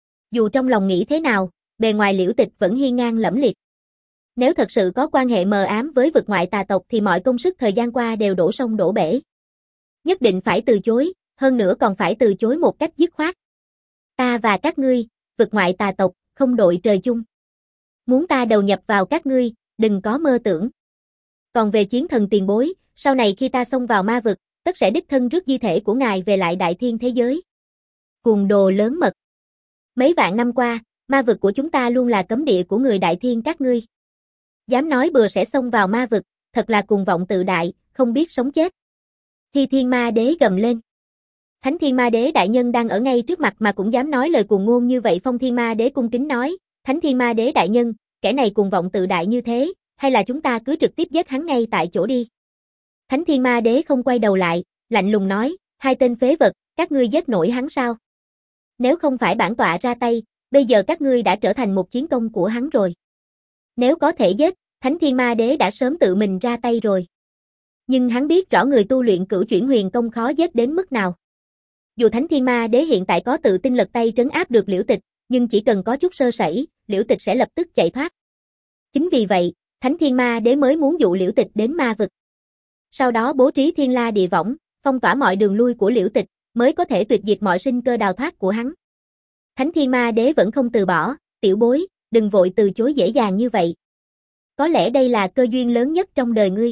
[SPEAKER 1] Dù trong lòng nghĩ thế nào, bề ngoài Liễu Tịch vẫn hiên ngang lẫm liệt. Nếu thật sự có quan hệ mờ ám với vực ngoại tà tộc thì mọi công sức thời gian qua đều đổ sông đổ bể. Nhất định phải từ chối, hơn nữa còn phải từ chối một cách dứt khoát. Ta và các ngươi, vực ngoại tà tộc, không đội trời chung. Muốn ta đầu nhập vào các ngươi, đừng có mơ tưởng. Còn về chiến thần tiền bối, sau này khi ta xông vào ma vực, tất sẽ đích thân rước di thể của ngài về lại đại thiên thế giới. Cuồng đồ lớn mật. Mấy vạn năm qua, ma vực của chúng ta luôn là cấm địa của người đại thiên các ngươi. Dám nói bừa sẽ xông vào ma vực, thật là cuồng vọng tự đại, không biết sống chết. Thi Thiên Ma Đế gầm lên. Thánh Thiên Ma Đế đại nhân đang ở ngay trước mặt mà cũng dám nói lời cuồng ngôn như vậy. Phong Thiên Ma Đế cung kính nói, Thánh Thiên Ma Đế đại nhân, kẻ này cuồng vọng tự đại như thế, hay là chúng ta cứ trực tiếp giết hắn ngay tại chỗ đi. Thánh Thiên Ma Đế không quay đầu lại, lạnh lùng nói, hai tên phế vật, các ngươi giết nổi hắn sao? Nếu không phải bản tọa ra tay, bây giờ các ngươi đã trở thành một chiến công của hắn rồi. Nếu có thể giết, Thánh Thánh Thiên Ma Đế đã sớm tự mình ra tay rồi. Nhưng hắn biết rõ người tu luyện cửu chuyển huyền công khó giết đến mức nào. Dù Thánh Thiên Ma Đế hiện tại có tự tin lật tay trấn áp được Liễu Tịch, nhưng chỉ cần có chút sơ sẩy, Liễu Tịch sẽ lập tức chạy thoát. Chính vì vậy, Thánh Thiên Ma Đế mới muốn dụ Liễu Tịch đến ma vực. Sau đó bố trí Thiên La Địa Võng, phong tỏa mọi đường lui của Liễu Tịch, mới có thể tuyệt diệt mọi sinh cơ đào thoát của hắn. Thánh Thiên Ma Đế vẫn không từ bỏ, tiểu bối, đừng vội từ chối dễ dàng như vậy. Có lẽ đây là cơ duyên lớn nhất trong đời ngươi.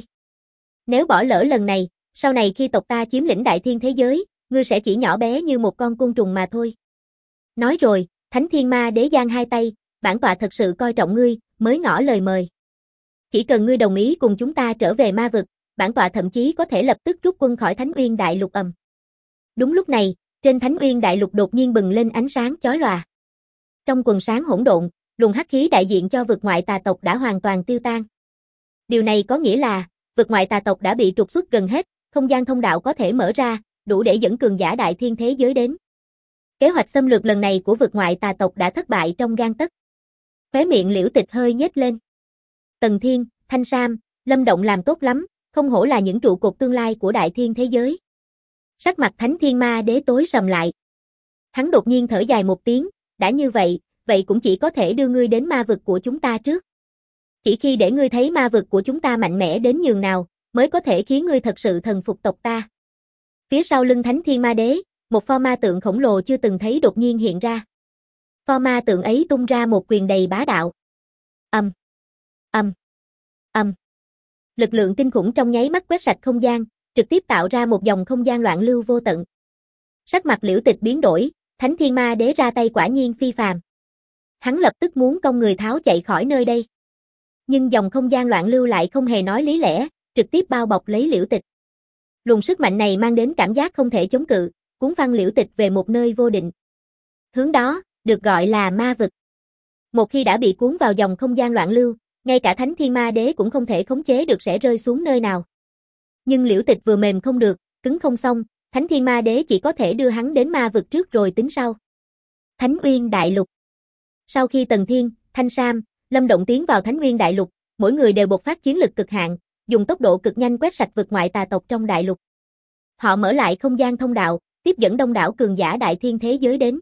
[SPEAKER 1] Nếu bỏ lỡ lần này, sau này khi tộc ta chiếm lĩnh đại thiên thế giới, ngươi sẽ chỉ nhỏ bé như một con côn trùng mà thôi. Nói rồi, Thánh Thiên Ma Đế giang hai tay, bản tọa thật sự coi trọng ngươi, mới ngỏ lời mời. Chỉ cần ngươi đồng ý cùng chúng ta trở về ma vực, bản tọa thậm chí có thể lập tức rút quân khỏi Thánh Uyên Đại Lục ầm. Đúng lúc này, trên Thánh Uyên Đại Lục đột nhiên bừng lên ánh sáng chói lòa. Trong quần sáng hỗn độn, luồng hắc khí đại diện cho vực ngoại tà tộc đã hoàn toàn tiêu tan. Điều này có nghĩa là, vực ngoại tà tộc đã bị trục xuất gần hết, không gian thông đạo có thể mở ra, đủ để dẫn cường giả đại thiên thế giới đến. Kế hoạch xâm lược lần này của vực ngoại tà tộc đã thất bại trong gang tấc. Khóe miệng Liễu Tịch hơi nhếch lên. Tần Thiên, Thanh Sam, Lâm Động làm tốt lắm, không hổ là những trụ cột tương lai của đại thiên thế giới. Sắc mặt Thánh Thiên Ma Đế tối sầm lại. Hắn đột nhiên thở dài một tiếng, đã như vậy, vậy cũng chỉ có thể đưa ngươi đến ma vực của chúng ta trước. Chỉ khi để ngươi thấy ma vực của chúng ta mạnh mẽ đến nhường nào, mới có thể khiến ngươi thật sự thần phục tộc ta. Phía sau lưng Thánh Thiên Ma Đế, một pho ma tượng khổng lồ chưa từng thấy đột nhiên hiện ra. Pho ma tượng ấy tung ra một quyền đầy bá đạo. Ầm, ầm, ầm. Lực lượng kinh khủng trong nháy mắt quét sạch không gian, trực tiếp tạo ra một dòng không gian loạn lưu vô tận. Sắc mặt Liễu Tịch biến đổi, Thánh Thiên Ma Đế ra tay quả nhiên phi phàm. Hắn lập tức muốn cong người tháo chạy khỏi nơi đây. Nhưng dòng không gian loạn lưu lại không hề nói lý lẽ, trực tiếp bao bọc lấy Liễu Tịch. Luồng sức mạnh này mang đến cảm giác không thể chống cự, cuốn phăng Liễu Tịch về một nơi vô định. Hướng đó, được gọi là ma vực. Một khi đã bị cuốn vào dòng không gian loạn lưu, ngay cả Thánh Thiên Ma Đế cũng không thể khống chế được sẽ rơi xuống nơi nào. Nhưng Liễu Tịch vừa mềm không được, cứng không xong, Thánh Thiên Ma Đế chỉ có thể đưa hắn đến ma vực trước rồi tính sau. Thánh Uyên Đại Lục. Sau khi Tần Thiên, Thanh Sam, Lâm Động tiến vào Thánh Uyên Đại Lục, mỗi người đều bộc phát chiến lực cực hạn, dùng tốc độ cực nhanh quét sạch vực ngoại tà tộc trong đại lục. Họ mở lại không gian thông đạo, tiếp dẫn đông đảo cường giả đại thiên thế giới đến.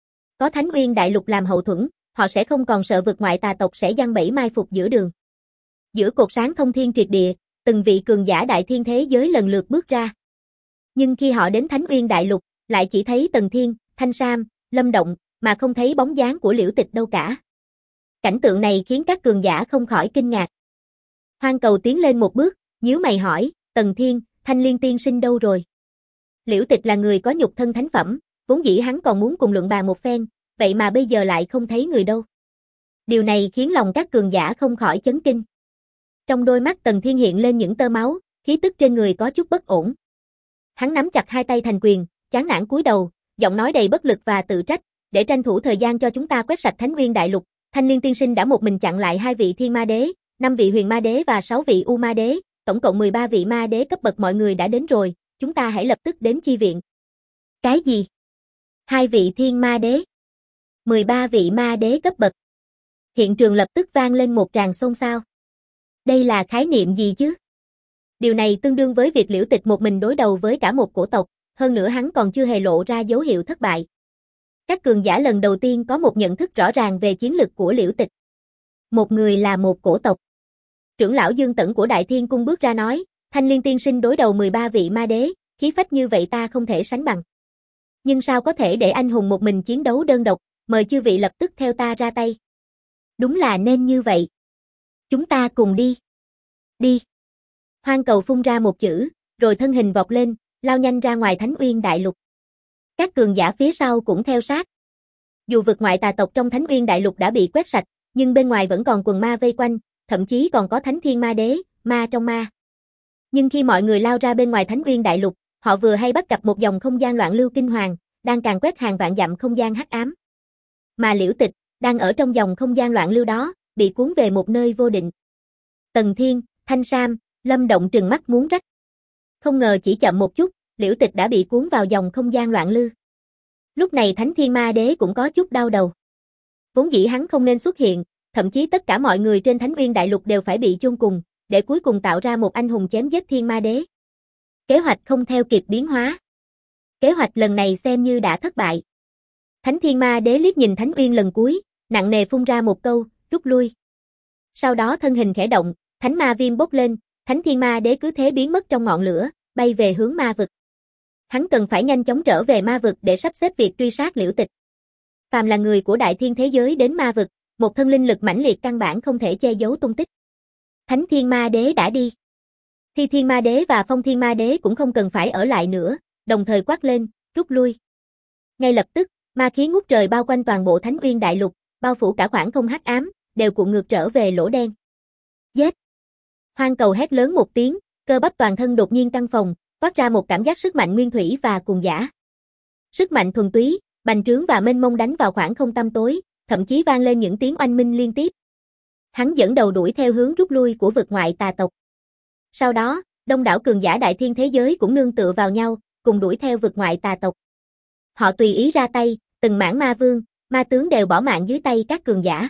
[SPEAKER 1] Có Thánh Uyên Đại Lục làm hậu thuẫn, họ sẽ không còn sợ vực ngoại tà tộc sẽ giăng bẫy mai phục giữa đường. Giữa cột sáng thông thiên triệt địa, từng vị cường giả đại thiên thế giới lần lượt bước ra. Nhưng khi họ đến Thánh Uyên Đại Lục, lại chỉ thấy Tần Thiên, Thanh Sam, Lâm Động, mà không thấy bóng dáng của Liễu Tịch đâu cả. Cảnh tượng này khiến các cường giả không khỏi kinh ngạc. Hoang Cầu tiến lên một bước, nhíu mày hỏi, Tần Thiên, Thanh Liên tiên sinh đâu rồi? Liễu Tịch là người có nhục thân thánh phẩm, vốn dĩ hắn còn muốn cùng luận bàn một phen, vậy mà bây giờ lại không thấy người đâu. Điều này khiến lòng các cường giả không khỏi chấn kinh. Trong đôi mắt Tần Thiên hiện lên những tơ máu, khí tức trên người có chút bất ổn. Hắn nắm chặt hai tay thành quyền, chán nản cúi đầu, giọng nói đầy bất lực và tự trách, để tranh thủ thời gian cho chúng ta quét sạch Thánh Uyên Đại Lục, Thanh Liên tiên sinh đã một mình chặn lại hai vị Thiên Ma Đế, năm vị Huyền Ma Đế và sáu vị U Ma Đế, tổng cộng mười ba vị Ma Đế cấp bậc mọi người đã đến rồi, chúng ta hãy lập tức đến chi viện. Cái gì? Hai vị Thiên Ma Đế? mười ba vị Ma Đế cấp bậc? Hiện trường lập tức vang lên một tràng xôn xao. Đây là khái niệm gì chứ? Điều này tương đương với việc Liễu Tịch một mình đối đầu với cả một cổ tộc, hơn nữa hắn còn chưa hề lộ ra dấu hiệu thất bại. Các cường giả lần đầu tiên có một nhận thức rõ ràng về chiến lực của Liễu Tịch. Một người là một cổ tộc. Trưởng lão Dương Tẩn của Đại Thiên Cung bước ra nói, Thanh Liên tiên sinh đối đầu mười ba vị ma đế, khí phách như vậy ta không thể sánh bằng. Nhưng sao có thể để anh hùng một mình chiến đấu đơn độc, mời chư vị lập tức theo ta ra tay. Đúng là nên như vậy. Chúng ta cùng đi. Đi. Hoang Cầu phun ra một chữ, rồi thân hình vọt lên, lao nhanh ra ngoài Thánh Uyên Đại Lục. Các cường giả phía sau cũng theo sát. Dù vực ngoại tà tộc trong Thánh Uyên Đại Lục đã bị quét sạch, nhưng bên ngoài vẫn còn quần ma vây quanh, thậm chí còn có Thánh Thiên Ma Đế, ma trong ma. Nhưng khi mọi người lao ra bên ngoài Thánh Uyên Đại Lục, họ vừa hay bắt gặp một dòng không gian loạn lưu kinh hoàng, đang càn quét hàng vạn dặm không gian hắc ám. Mà Liễu Tịch, đang ở trong dòng không gian loạn lưu đó, bị cuốn về một nơi vô định. Tần Thiên, Thanh Sam, Lâm Động trừng mắt muốn rách. Không ngờ chỉ chậm một chút, Liễu Tịch đã bị cuốn vào dòng không gian loạn lưu. Lúc này Thánh Thiên Ma Đế cũng có chút đau đầu. Vốn dĩ hắn không nên xuất hiện, thậm chí tất cả mọi người trên Thánh Uyên Đại Lục đều phải bị chôn cùng, để cuối cùng tạo ra một anh hùng chém giết Thiên Ma Đế. Kế hoạch không theo kịp biến hóa. Kế hoạch lần này xem như đã thất bại. Thánh Thiên Ma Đế liếc nhìn Thánh Uyên lần cuối, nặng nề phun ra một câu, rút lui. Sau đó thân hình khẽ động, Thánh Ma Viêm bốc lên, Thánh Thiên Ma Đế cứ thế biến mất trong ngọn lửa, bay về hướng ma vực. Hắn cần phải nhanh chóng trở về ma vực để sắp xếp việc truy sát Liễu Tịch. Phàm là người của đại thiên thế giới đến ma vực, một thân linh lực mãnh liệt căn bản không thể che giấu tung tích. Thánh Thiên Ma Đế đã đi. Thi Thiên Ma Đế và Phong Thiên Ma Đế cũng không cần phải ở lại nữa, đồng thời quát lên, rút lui. Ngay lập tức, ma khí ngút trời bao quanh toàn bộ Thánh Uyên Đại Lục, bao phủ cả khoảng không hắc ám, đều cuộn ngược trở về lỗ đen. Giết! Hoang Cầu hét lớn một tiếng, cơ bắp toàn thân đột nhiên căng phồng, toát ra một cảm giác sức mạnh nguyên thủy và cuồng dã. Sức mạnh thuần túy, bành trướng và mênh mông đánh vào khoảng không tăm tối, thậm chí vang lên những tiếng oanh minh liên tiếp. Hắn dẫn đầu đuổi theo hướng rút lui của vực ngoại tà tộc. Sau đó, đông đảo cường giả đại thiên thế giới cũng nương tựa vào nhau, cùng đuổi theo vực ngoại tà tộc. Họ tùy ý ra tay, từng mảng ma vương, ma tướng đều bỏ mạng dưới tay các cường giả.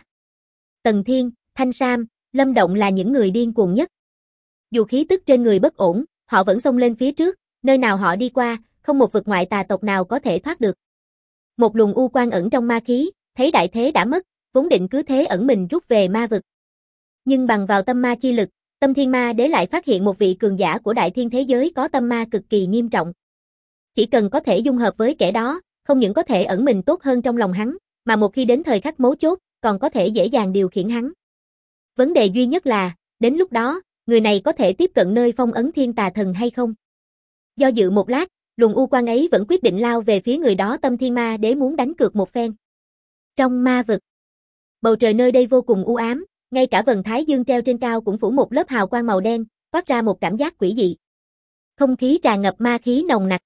[SPEAKER 1] Tần Thiên, Thanh Sam, Lâm Động là những người điên cuồng nhất. Dù khí tức trên người bất ổn, họ vẫn xông lên phía trước, nơi nào họ đi qua, không một vực ngoại tà tộc nào có thể thoát được. Một luồng u quang ẩn trong ma khí, thấy đại thế đã mất, vốn định cứ thế ẩn mình rút về ma vực. Nhưng bằng vào tâm ma chi lực, Tâm Thiên Ma Đế lại phát hiện một vị cường giả của đại thiên thế giới có tâm ma cực kỳ nghiêm trọng. Chỉ cần có thể dung hợp với kẻ đó, không những có thể ẩn mình tốt hơn trong lòng hắn, mà một khi đến thời khắc mấu chốt, còn có thể dễ dàng điều khiển hắn. Vấn đề duy nhất là, đến lúc đó, người này có thể tiếp cận nơi phong ấn thiên tà thần hay không? Do dự một lát, luồng u quang ấy vẫn quyết định lao về phía người đó. Tâm Thiên Ma Đế muốn đánh cược một phen. Trong ma vực, bầu trời nơi đây vô cùng u ám, ngay cả vầng thái dương treo trên cao cũng phủ một lớp hào quang màu đen, toát ra một cảm giác quỷ dị. Không khí tràn ngập ma khí nồng nặc.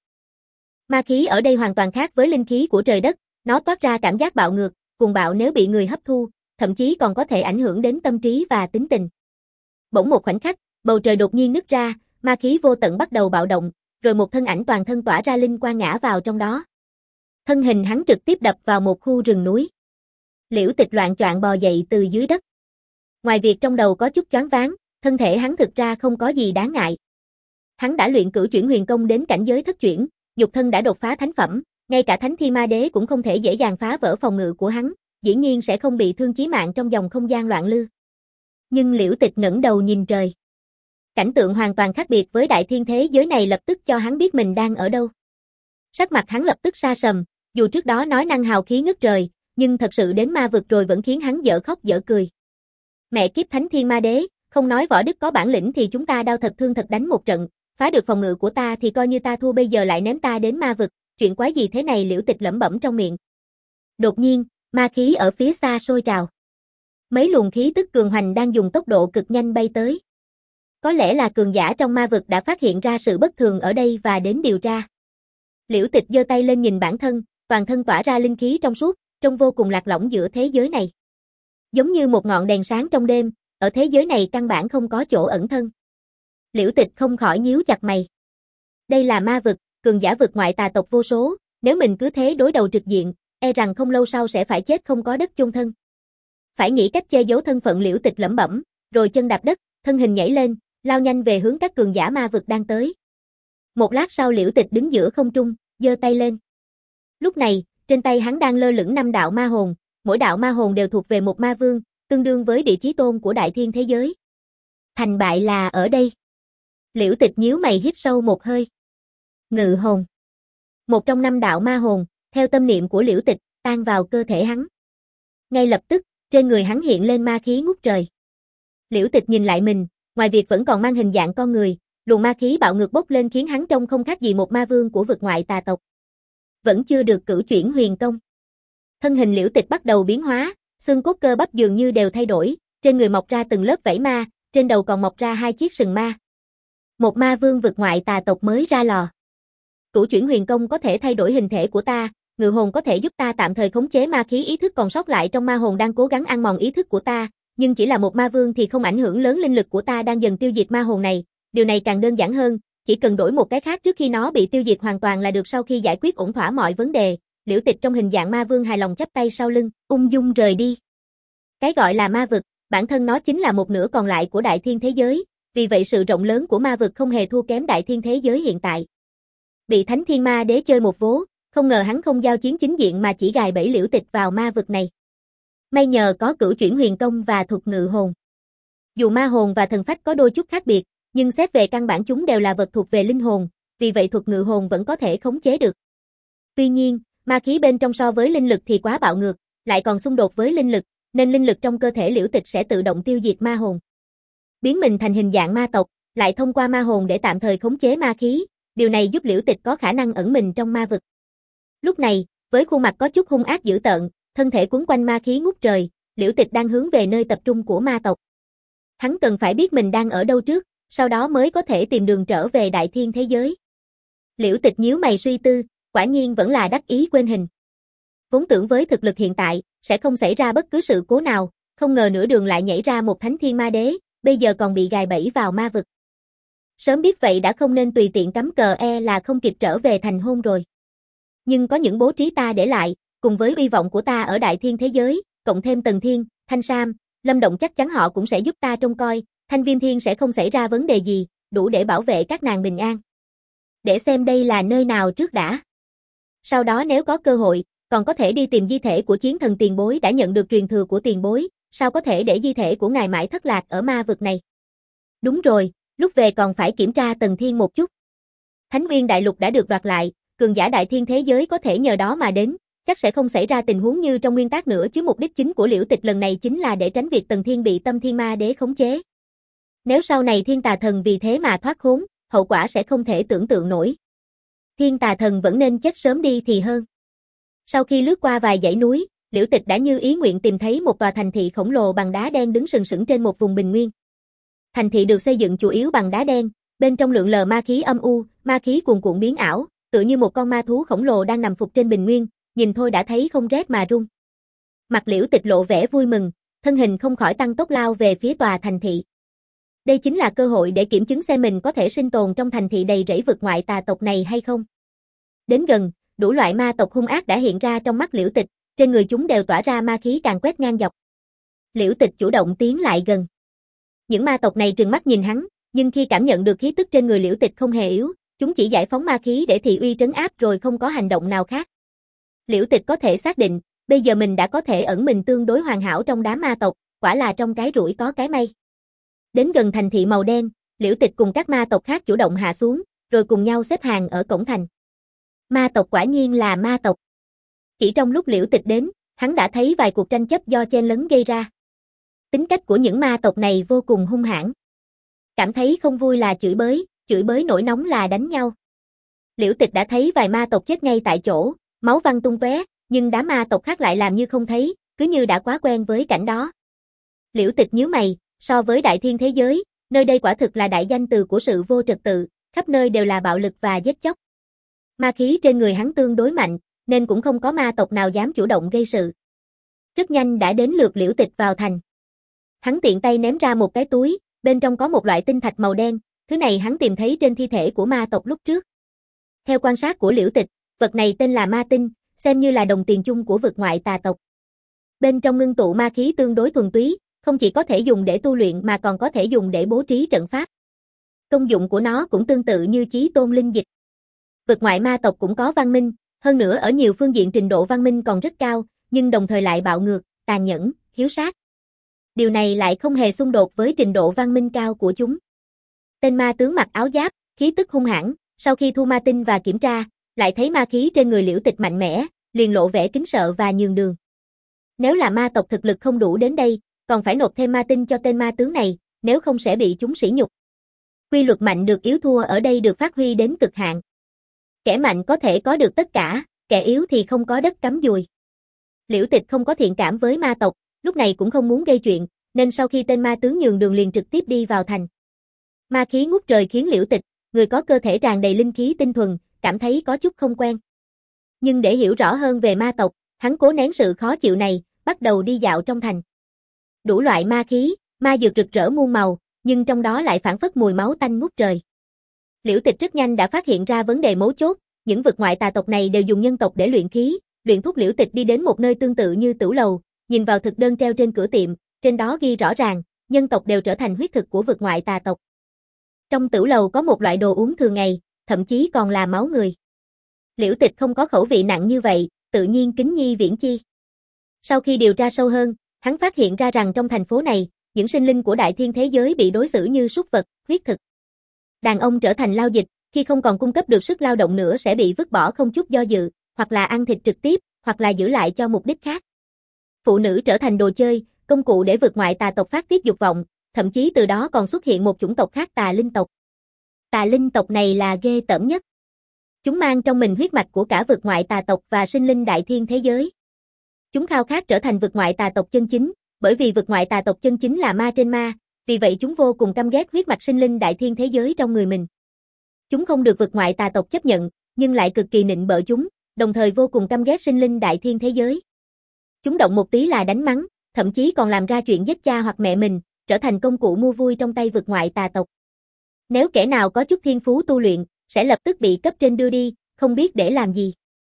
[SPEAKER 1] Ma khí ở đây hoàn toàn khác với linh khí của trời đất, nó toát ra cảm giác bạo ngược, cuồng bạo nếu bị người hấp thu, thậm chí còn có thể ảnh hưởng đến tâm trí và tính tình. Bỗng một khoảnh khắc, bầu trời đột nhiên nứt ra, ma khí vô tận bắt đầu bạo động, rồi một thân ảnh toàn thân tỏa ra linh quang ngã vào trong đó. Thân hình hắn trực tiếp đập vào một khu rừng núi. Liễu Tịch loạng choạng bò dậy từ dưới đất. Ngoài việc trong đầu có chút choáng váng, thân thể hắn thực ra không có gì đáng ngại. Hắn đã luyện cửu chuyển huyền công đến cảnh giới thất chuyển, nhục thân đã đột phá thánh phẩm, ngay cả Thánh Thiên Ma Đế cũng không thể dễ dàng phá vỡ phòng ngự của hắn, dĩ nhiên sẽ không bị thương chí mạng trong dòng không gian loạn lưu. Nhưng Liễu Tịch ngẩng đầu nhìn trời. Cảnh tượng hoàn toàn khác biệt với đại thiên thế giới này, lập tức cho hắn biết mình đang ở đâu. Sắc mặt hắn lập tức sa sầm, dù trước đó nói năng hào khí ngất trời, nhưng thật sự đến ma vực rồi vẫn khiến hắn dở khóc dở cười. Mẹ kiếp Thánh Thiên Ma Đế, không nói võ đức có bản lĩnh thì chúng ta đau thật thương thật đánh một trận, phá được phòng ngự của ta thì coi như ta thua, bây giờ lại ném ta đến ma vực, chuyện quái gì thế này? Liễu Tịch lẩm bẩm trong miệng. Đột nhiên, ma khí ở phía xa sôi trào. Mấy luồng khí tức cường hoành đang dùng tốc độ cực nhanh bay tới. Có lẽ là cường giả trong ma vực đã phát hiện ra sự bất thường ở đây và đến điều tra. Liễu Tịch giơ tay lên nhìn bản thân, toàn thân tỏa ra linh khí trong suốt, trông vô cùng lạc lõng giữa thế giới này. Giống như một ngọn đèn sáng trong đêm, ở thế giới này căn bản không có chỗ ẩn thân. Liễu Tịch không khỏi nhíu chặt mày. Đây là ma vực, cường giả vực ngoại tà tộc vô số, nếu mình cứ thế đối đầu trực diện, e rằng không lâu sau sẽ phải chết không có đất chôn thân. Phải nghĩ cách che giấu thân phận. Liễu Tịch lẩm bẩm, rồi chân đạp đất, thân hình nhảy lên, lao nhanh về hướng các cường giả ma vực đang tới. Một lát sau Liễu Tịch đứng giữa không trung, giơ tay lên. Lúc này, trên tay hắn đang lơ lửng năm đạo ma hồn, mỗi đạo ma hồn đều thuộc về một ma vương, tương đương với địa chí tôn của đại thiên thế giới. Thành bại là ở đây. Liễu Tịch nhíu mày hít sâu một hơi. Ngự hồn. Một trong năm đạo ma hồn, theo tâm niệm của Liễu Tịch, tan vào cơ thể hắn. Ngay lập tức, trên người hắn hiện lên ma khí ngút trời. Liễu Tịch nhìn lại mình, ngoài việc vẫn còn mang hình dạng con người, luồng ma khí bạo ngược bốc lên khiến hắn trông không khác gì một ma vương của vực ngoại tà tộc. Vẫn chưa được cửu chuyển huyền công. Thân hình Liễu Tịch bắt đầu biến hóa, xương cốt cơ bắp dường như đều thay đổi, trên người mọc ra từng lớp vảy ma, trên đầu còn mọc ra hai chiếc sừng ma. Một ma vương vực ngoại tà tộc mới ra lò. Cửu chuyển huyền công có thể thay đổi hình thể của ta, ngự hồn có thể giúp ta tạm thời khống chế ma khí ý thức còn sót lại trong ma hồn đang cố gắng ăn mòn ý thức của ta, nhưng chỉ là một ma vương thì không ảnh hưởng lớn linh lực của ta đang dần tiêu diệt ma hồn này, điều này càng đơn giản hơn, chỉ cần đổi một cái khác trước khi nó bị tiêu diệt hoàn toàn là được. Sau khi giải quyết ổn thỏa mọi vấn đề, Liễu Tịch trong hình dạng ma vương hài lòng chắp tay sau lưng, ung dung rời đi. Cái gọi là ma vực, bản thân nó chính là một nửa còn lại của đại thiên thế giới, vì vậy sự rộng lớn của ma vực không hề thua kém đại thiên thế giới hiện tại. Bị Thánh Thiên Ma Đế chơi một vố, không ngờ hắn không giao chiến chính diện mà chỉ gài bẫy Liễu Tịch vào ma vực này. May nhờ có cửu chuyển huyền công và thuật ngự hồn. Dù ma hồn và thần phách có đôi chút khác biệt, nhưng xét về căn bản chúng đều là vật thuộc về linh hồn, vì vậy thuật ngự hồn vẫn có thể khống chế được. Tuy nhiên, ma khí bên trong so với linh lực thì quá bạo ngược, lại còn xung đột với linh lực, nên linh lực trong cơ thể Liễu Tịch sẽ tự động tiêu diệt ma hồn. Biến mình thành hình dạng ma tộc, lại thông qua ma hồn để tạm thời khống chế ma khí, điều này giúp Liễu Tịch có khả năng ẩn mình trong ma vực. Lúc này, với khuôn mặt có chút hung ác dữ tợn, thân thể cuốn quanh ma khí ngút trời, Liễu Tịch đang hướng về nơi tập trung của ma tộc. Hắn cần phải biết mình đang ở đâu trước, sau đó mới có thể tìm đường trở về đại thiên thế giới. Liễu Tịch nhíu mày suy tư, quả nhiên vẫn là đắc ý quên hình. Vốn tưởng với thực lực hiện tại, sẽ không xảy ra bất cứ sự cố nào, không ngờ nửa đường lại nhảy ra một Thánh Thiên Ma Đế, bây giờ còn bị gài bẫy vào ma vực. Sớm biết vậy đã không nên tùy tiện cắm cờ, e là không kịp trở về thành hôn rồi. Nhưng có những bố trí ta để lại, cùng với uy vọng của ta ở đại thiên thế giới, cộng thêm Tần Thiên, Thanh Sam, Lâm Động chắc chắn họ cũng sẽ giúp ta trông coi, Thanh Viêm Thiên sẽ không xảy ra vấn đề gì, đủ để bảo vệ các nàng bình an. Để xem đây là nơi nào trước đã. Sau đó nếu có cơ hội, còn có thể đi tìm di thể của chiến thần tiền bối đã nhận được truyền thừa của tiền bối, sao có thể để di thể của ngài mãi thất lạc ở ma vực này. Đúng rồi, lúc về còn phải kiểm tra Tần Thiên một chút. Thánh Nguyên Đại Lục đã được đoạt lại, cường giả đại thiên thế giới có thể nhờ đó mà đến, chắc sẽ không xảy ra tình huống như trong nguyên tác nữa chứ mục đích chính của Liễu Tịch lần này chính là để tránh việc Tần Thiên bị Tâm Thiên Ma Đế khống chế. Nếu sau này Thiên Tà Thần vì thế mà thoát khốn, hậu quả sẽ không thể tưởng tượng nổi. Thiên Tà Thần vẫn nên chết sớm đi thì hơn. Sau khi lướt qua vài dãy núi, Liễu Tịch đã như ý nguyện tìm thấy một tòa thành thị khổng lồ bằng đá đen đứng sừng sững trên một vùng bình nguyên. Thành thị được xây dựng chủ yếu bằng đá đen, bên trong lượn lờ ma khí âm u, ma khí cuồn cuộn biến ảo, tựa như một con ma thú khổng lồ đang nằm phục trên bình nguyên, nhìn thôi đã thấy không rét mà run. Mặt Liễu Tịch lộ vẻ vui mừng, thân hình không khỏi tăng tốc lao về phía tòa thành thị. Đây chính là cơ hội để kiểm chứng xem mình có thể sinh tồn trong thành thị đầy rẫy vực ngoại tà tộc này hay không. Đến gần, đủ loại ma tộc hung ác đã hiện ra trong mắt Liễu Tịch, trên người chúng đều tỏa ra ma khí càn quét ngang dọc. Liễu Tịch chủ động tiến lại gần. Những ma tộc này trừng mắt nhìn hắn, nhưng khi cảm nhận được khí tức trên người Liễu Tịch không hề yếu, chúng chỉ giải phóng ma khí để thị uy trấn áp rồi không có hành động nào khác. Liễu Tịch có thể xác định, bây giờ mình đã có thể ẩn mình tương đối hoàn hảo trong đám ma tộc, quả là trong cái rủi có cái may. Đến gần thành thị màu đen, Liễu Tịch cùng các ma tộc khác chủ động hạ xuống, rồi cùng nhau xếp hàng ở cổng thành. Ma tộc quả nhiên là ma tộc. Chỉ trong lúc Liễu Tịch đến, hắn đã thấy vài cuộc tranh chấp do chen lấn gây ra. Tính cách của những ma tộc này vô cùng hung hãn. Cảm thấy không vui là chửi bới, chửi bới nổi nóng là đánh nhau. Liễu Tịch đã thấy vài ma tộc chết ngay tại chỗ, máu văng tung tóe, nhưng đám ma tộc khác lại làm như không thấy, cứ như đã quá quen với cảnh đó. Liễu Tịch nhíu mày, so với đại thiên thế giới, nơi đây quả thực là đại danh từ của sự vô trật tự, khắp nơi đều là bạo lực và giết chóc. Ma khí trên người hắn tương đối mạnh, nên cũng không có ma tộc nào dám chủ động gây sự. Rất nhanh đã đến lượt Liễu Tịch vào thành. Hắn tiện tay ném ra một cái túi, bên trong có một loại tinh thạch màu đen, thứ này hắn tìm thấy trên thi thể của ma tộc lúc trước. Theo quan sát của Liễu Tịch, vật này tên là ma tinh, xem như là đồng tiền chung của vực ngoại tà tộc. Bên trong ngưng tụ ma khí tương đối thuần túy, không chỉ có thể dùng để tu luyện mà còn có thể dùng để bố trí trận pháp. Công dụng của nó cũng tương tự như Chí Tôn linh dịch. Vực ngoại ma tộc cũng có văn minh, hơn nữa ở nhiều phương diện trình độ văn minh còn rất cao, nhưng đồng thời lại bạo ngược, tàn nhẫn, hiếu sát. Điều này lại không hề xung đột với trình độ văn minh cao của chúng. Tên ma tướng mặc áo giáp, khí tức hung hãn, sau khi thu ma tinh và kiểm tra, lại thấy ma khí trên người Liễu Tịch mạnh mẽ, liền lộ vẻ kính sợ và nhường đường. Nếu là ma tộc thực lực không đủ đến đây, còn phải nộp thêm ma tinh cho tên ma tướng này, nếu không sẽ bị chúng sỉ nhục. Quy luật mạnh được yếu thua ở đây được phát huy đến cực hạn. Kẻ mạnh có thể có được tất cả, kẻ yếu thì không có đất cắm dùi. Liễu Tịch không có thiện cảm với ma tộc, lúc này cũng không muốn gây chuyện, nên sau khi tên ma tướng nhường đường liền trực tiếp đi vào thành. Ma khí ngút trời khiến Liễu Tịch, người có cơ thể tràn đầy linh khí tinh thuần, cảm thấy có chút không quen. Nhưng để hiểu rõ hơn về ma tộc, hắn cố nén sự khó chịu này, bắt đầu đi dạo trong thành. Đủ loại ma khí, ma dược rực rỡ muôn màu, nhưng trong đó lại phảng phất mùi máu tanh ngút trời. Liễu Tịch rất nhanh đã phát hiện ra vấn đề mấu chốt, những vực ngoại tà tộc này đều dùng nhân tộc để luyện khí, luyện thuốc. Liễu Tịch đi đến một nơi tương tự như tửu lầu, nhìn vào thực đơn treo trên cửa tiệm, trên đó ghi rõ ràng, nhân tộc đều trở thành huyết thực của vực ngoại tà tộc. Trong tửu lầu có một loại đồ uống thường ngày, thậm chí còn là máu người. Liễu Tịch không có khẩu vị nặng như vậy, tự nhiên kính nhi viễn chi. Sau khi điều tra sâu hơn, hắn phát hiện ra rằng trong thành phố này, những sinh linh của đại thiên thế giới bị đối xử như súc vật, huyết thực. Đàn ông trở thành lao dịch, khi không còn cung cấp được sức lao động nữa sẽ bị vứt bỏ không chút do dự, hoặc là ăn thịt trực tiếp, hoặc là giữ lại cho mục đích khác. Phụ nữ trở thành đồ chơi, công cụ để vượt ngoại tà tộc phát tiết dục vọng, thậm chí từ đó còn xuất hiện một chủng tộc khác tà linh tộc. Tà linh tộc này là ghê tởm nhất. Chúng mang trong mình huyết mạch của cả vượt ngoại tà tộc và sinh linh đại thiên thế giới. Chúng khao khát trở thành vượt ngoại tà tộc chân chính, bởi vì vượt ngoại tà tộc chân chính là ma trên ma, vì vậy chúng vô cùng căm ghét huyết mạch sinh linh đại thiên thế giới trong người mình. Chúng không được vượt ngoại tà tộc chấp nhận, nhưng lại cực kỳ nịnh bợ chúng, đồng thời vô cùng căm ghét sinh linh đại thiên thế giới. Chúng động một tí là đánh mắng, thậm chí còn làm ra chuyện giết cha hoặc mẹ mình, trở thành công cụ mua vui trong tay vượt ngoại tà tộc. Nếu kẻ nào có chút thiên phú tu luyện, sẽ lập tức bị cấp trên đưa đi, không biết để làm gì.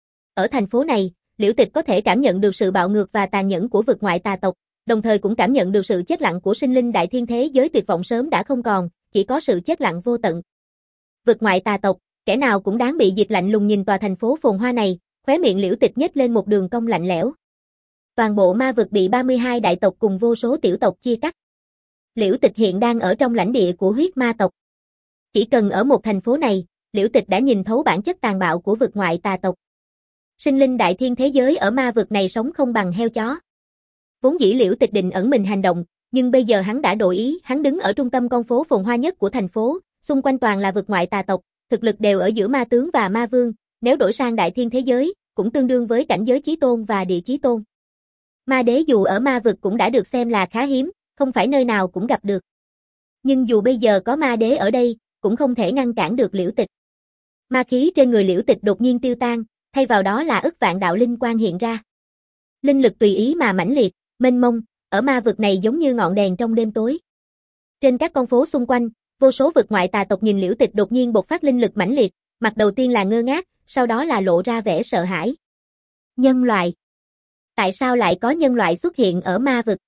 [SPEAKER 1] Ở thành phố này, Liễu Tịch có thể cảm nhận được sự bạo ngược và tàn nhẫn của vượt ngoại tà tộc, đồng thời cũng cảm nhận được sự chết lặng của sinh linh đại thiên thế giới tuyệt vọng sớm đã không còn, chỉ có sự chết lặng vô tận. Vượt ngoại tà tộc, kẻ nào cũng đáng bị diệt, lạnh lùng nhìn tòa thành phố phồn hoa này, khóe miệng Liễu Tịch nhếch lên một đường cong lạnh lẽo. Toàn bộ ma vực bị ba mươi hai đại tộc cùng vô số tiểu tộc chia cắt. Liễu Tịch hiện đang ở trong lãnh địa của huyết ma tộc. Chỉ cần ở một thành phố này, Liễu Tịch đã nhìn thấu bản chất tàn bạo của vực ngoại tà tộc. Sinh linh đại thiên thế giới ở ma vực này sống không bằng heo chó. Vốn dĩ Liễu Tịch định ẩn mình hành động, nhưng bây giờ hắn đã đổi ý, hắn đứng ở trung tâm con phố phồn hoa nhất của thành phố, xung quanh toàn là vực ngoại tà tộc, thực lực đều ở giữa ma tướng và ma vương, nếu đổi sang đại thiên thế giới, cũng tương đương với cảnh giới chí tôn và địa chí tôn. Ma đế dù ở ma vực cũng đã được xem là khá hiếm, không phải nơi nào cũng gặp được. Nhưng dù bây giờ có ma đế ở đây, cũng không thể ngăn cản được Liễu Tịch. Ma khí trên người Liễu Tịch đột nhiên tiêu tan, thay vào đó là ức vạn đạo linh quang hiện ra. Linh lực tùy ý mà mãnh liệt, mênh mông, ở ma vực này giống như ngọn đèn trong đêm tối. Trên các con phố xung quanh, vô số vực ngoại tà tộc nhìn Liễu Tịch đột nhiên bộc phát linh lực mãnh liệt, mặt đầu tiên là ngơ ngác, sau đó là lộ ra vẻ sợ hãi. Nhân loại. Tại sao lại có nhân loại xuất hiện ở ma vực?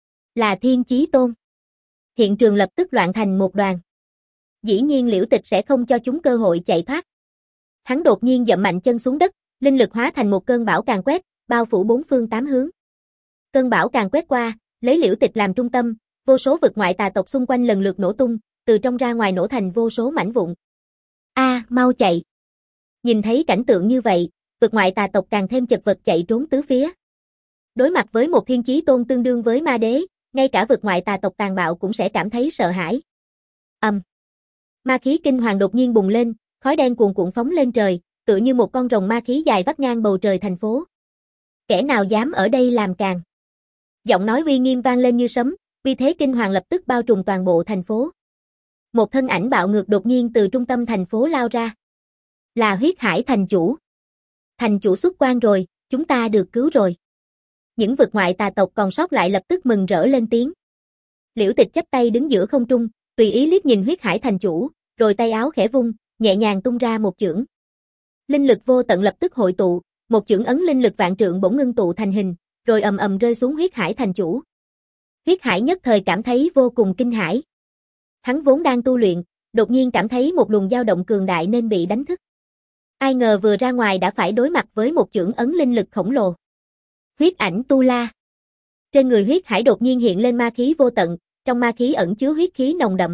[SPEAKER 1] Là thiên chí tôn. Hiện trường lập tức loạn thành một đoàn. Dĩ nhiên Liễu Tịch sẽ không cho chúng cơ hội chạy thoát. Hắn đột nhiên dậm mạnh chân xuống đất, linh lực hóa thành một cơn bão càn quét, bao phủ bốn phương tám hướng. Cơn bão càn quét qua, lấy Liễu Tịch làm trung tâm, vô số vực ngoại tà tộc xung quanh lần lượt nổ tung, từ trong ra ngoài nổ thành vô số mảnh vụn. A, à, mau chạy. Nhìn thấy cảnh tượng như vậy, vực ngoại tà tộc càng thêm chật vật chạy trốn tứ phía. Đối mặt với một thiên chí tôn tương đương với ma đế, ngay cả vực ngoại tà tộc tàn bạo cũng sẽ cảm thấy sợ hãi. Ầm. Um. Ma khí kinh hoàng đột nhiên bùng lên, khói đen cuồn cuộn phóng lên trời, tựa như một con rồng ma khí dài vắt ngang bầu trời thành phố. Kẻ nào dám ở đây làm càn? Giọng nói uy nghiêm vang lên như sấm, uy thế kinh hoàng lập tức bao trùm toàn bộ thành phố. Một thân ảnh bạo ngược đột nhiên từ trung tâm thành phố lao ra. Là Huyết Hải thành chủ. Thành chủ xuất quan rồi, chúng ta được cứu rồi. Những vực ngoại tà tộc còn sót lại lập tức mừng rỡ lên tiếng. Liễu Tịch chắp tay đứng giữa không trung, tùy ý liếc nhìn Huyết Hải thành chủ, rồi tay áo khẽ vung, nhẹ nhàng tung ra một chưởng. Linh lực vô tận lập tức hội tụ, một chưởng ấn linh lực vạn trượng bỗng ngưng tụ thành hình, rồi ầm ầm rơi xuống Huyết Hải thành chủ. Huyết Hải nhất thời cảm thấy vô cùng kinh hãi. Hắn vốn đang tu luyện, đột nhiên cảm thấy một luồng dao động cường đại nên bị đánh thức. Ai ngờ vừa ra ngoài đã phải đối mặt với một chưởng ấn linh lực khổng lồ. Huyết ảnh tu la. Trên người Huyết Hải đột nhiên hiện lên ma khí vô tận, trong ma khí ẩn chứa huyết khí nồng đậm.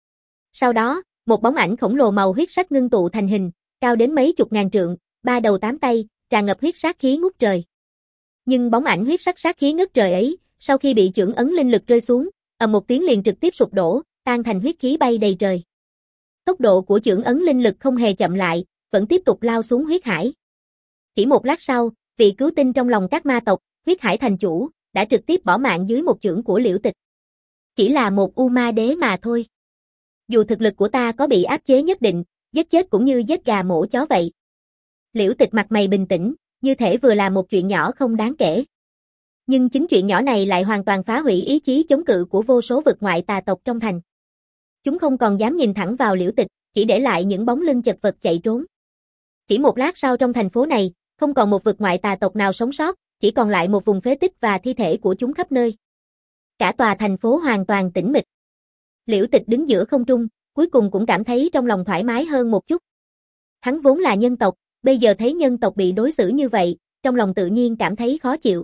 [SPEAKER 1] Sau đó, một bóng ảnh khổng lồ màu huyết sắc ngưng tụ thành hình, cao đến mấy chục ngàn trượng, ba đầu tám tay, tràn ngập huyết sát khí ngút trời. Nhưng bóng ảnh huyết sắc sát khí ngất trời ấy, sau khi bị chưởng ấn linh lực rơi xuống, ầm một tiếng liền trực tiếp sụp đổ, tan thành huyết khí bay đầy trời. Tốc độ của chưởng ấn linh lực không hề chậm lại, vẫn tiếp tục lao xuống Huyết Hải. Chỉ một lát sau, vị cứu tinh trong lòng các ma tộc, Huyết Hải thành chủ, đã trực tiếp bỏ mạng dưới một chưởng của Liễu Tịch. Chỉ là một U Ma đế mà thôi. Dù thực lực của ta có bị áp chế nhất định, giết chết cũng như giết gà mổ chó vậy. Liễu Tịch mặt mày bình tĩnh, như thể vừa là một chuyện nhỏ không đáng kể. Nhưng chính chuyện nhỏ này lại hoàn toàn phá hủy ý chí chống cự của vô số vực ngoại tà tộc trong thành. Chúng không còn dám nhìn thẳng vào Liễu Tịch, chỉ để lại những bóng lưng chật vật chạy trốn. Chỉ một lát sau trong thành phố này, không còn một vực ngoại tà tộc nào sống sót, chỉ còn lại một vùng phế tích và thi thể của chúng khắp nơi. Cả tòa thành phố hoàn toàn tĩnh mịch. Liễu Tịch đứng giữa không trung, cuối cùng cũng cảm thấy trong lòng thoải mái hơn một chút. Hắn vốn là nhân tộc, bây giờ thấy nhân tộc bị đối xử như vậy, trong lòng tự nhiên cảm thấy khó chịu.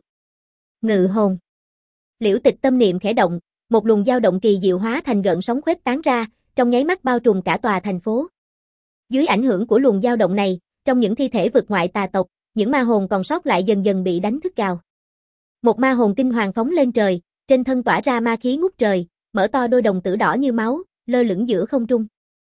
[SPEAKER 1] Ngự hồn. Liễu Tịch tâm niệm khẽ động, một luồng dao động kỳ diệu hóa thành gợn sóng khuếch tán ra, trong nháy mắt bao trùm cả tòa thành phố. Dưới ảnh hưởng của luồng dao động này, trong những thi thể vực ngoại tà tộc, những ma hồn còn sót lại dần dần bị đánh thức gào. Một ma hồn kinh hoàng phóng lên trời, trên thân tỏa ra ma khí ngút trời, mở to đôi đồng tử đỏ như máu, lơ lửng giữa không trung.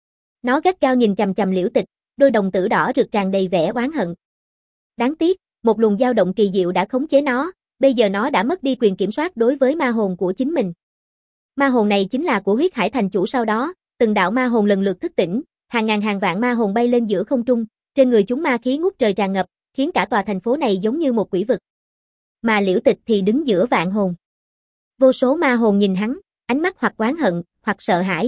[SPEAKER 1] Nó gắt gao nhìn chằm chằm Liễu Tịch, đôi đồng tử đỏ rực tràn đầy vẻ oán hận. Đáng tiếc, một luồng dao động kỳ diệu đã khống chế nó, bây giờ nó đã mất đi quyền kiểm soát đối với ma hồn của chính mình. Ma hồn này chính là của Huyết Hải thành chủ sau đó, từng đạo ma hồn lần lượt thức tỉnh, hàng ngàn hàng vạn ma hồn bay lên giữa không trung, trên người chúng ma khí ngút trời tràn ngập, khiến cả tòa thành phố này giống như một quỷ vực. Mà Liễu Tịch thì đứng giữa vạn hồn. Vô số ma hồn nhìn hắn, ánh mắt hoặc oán hận, hoặc sợ hãi.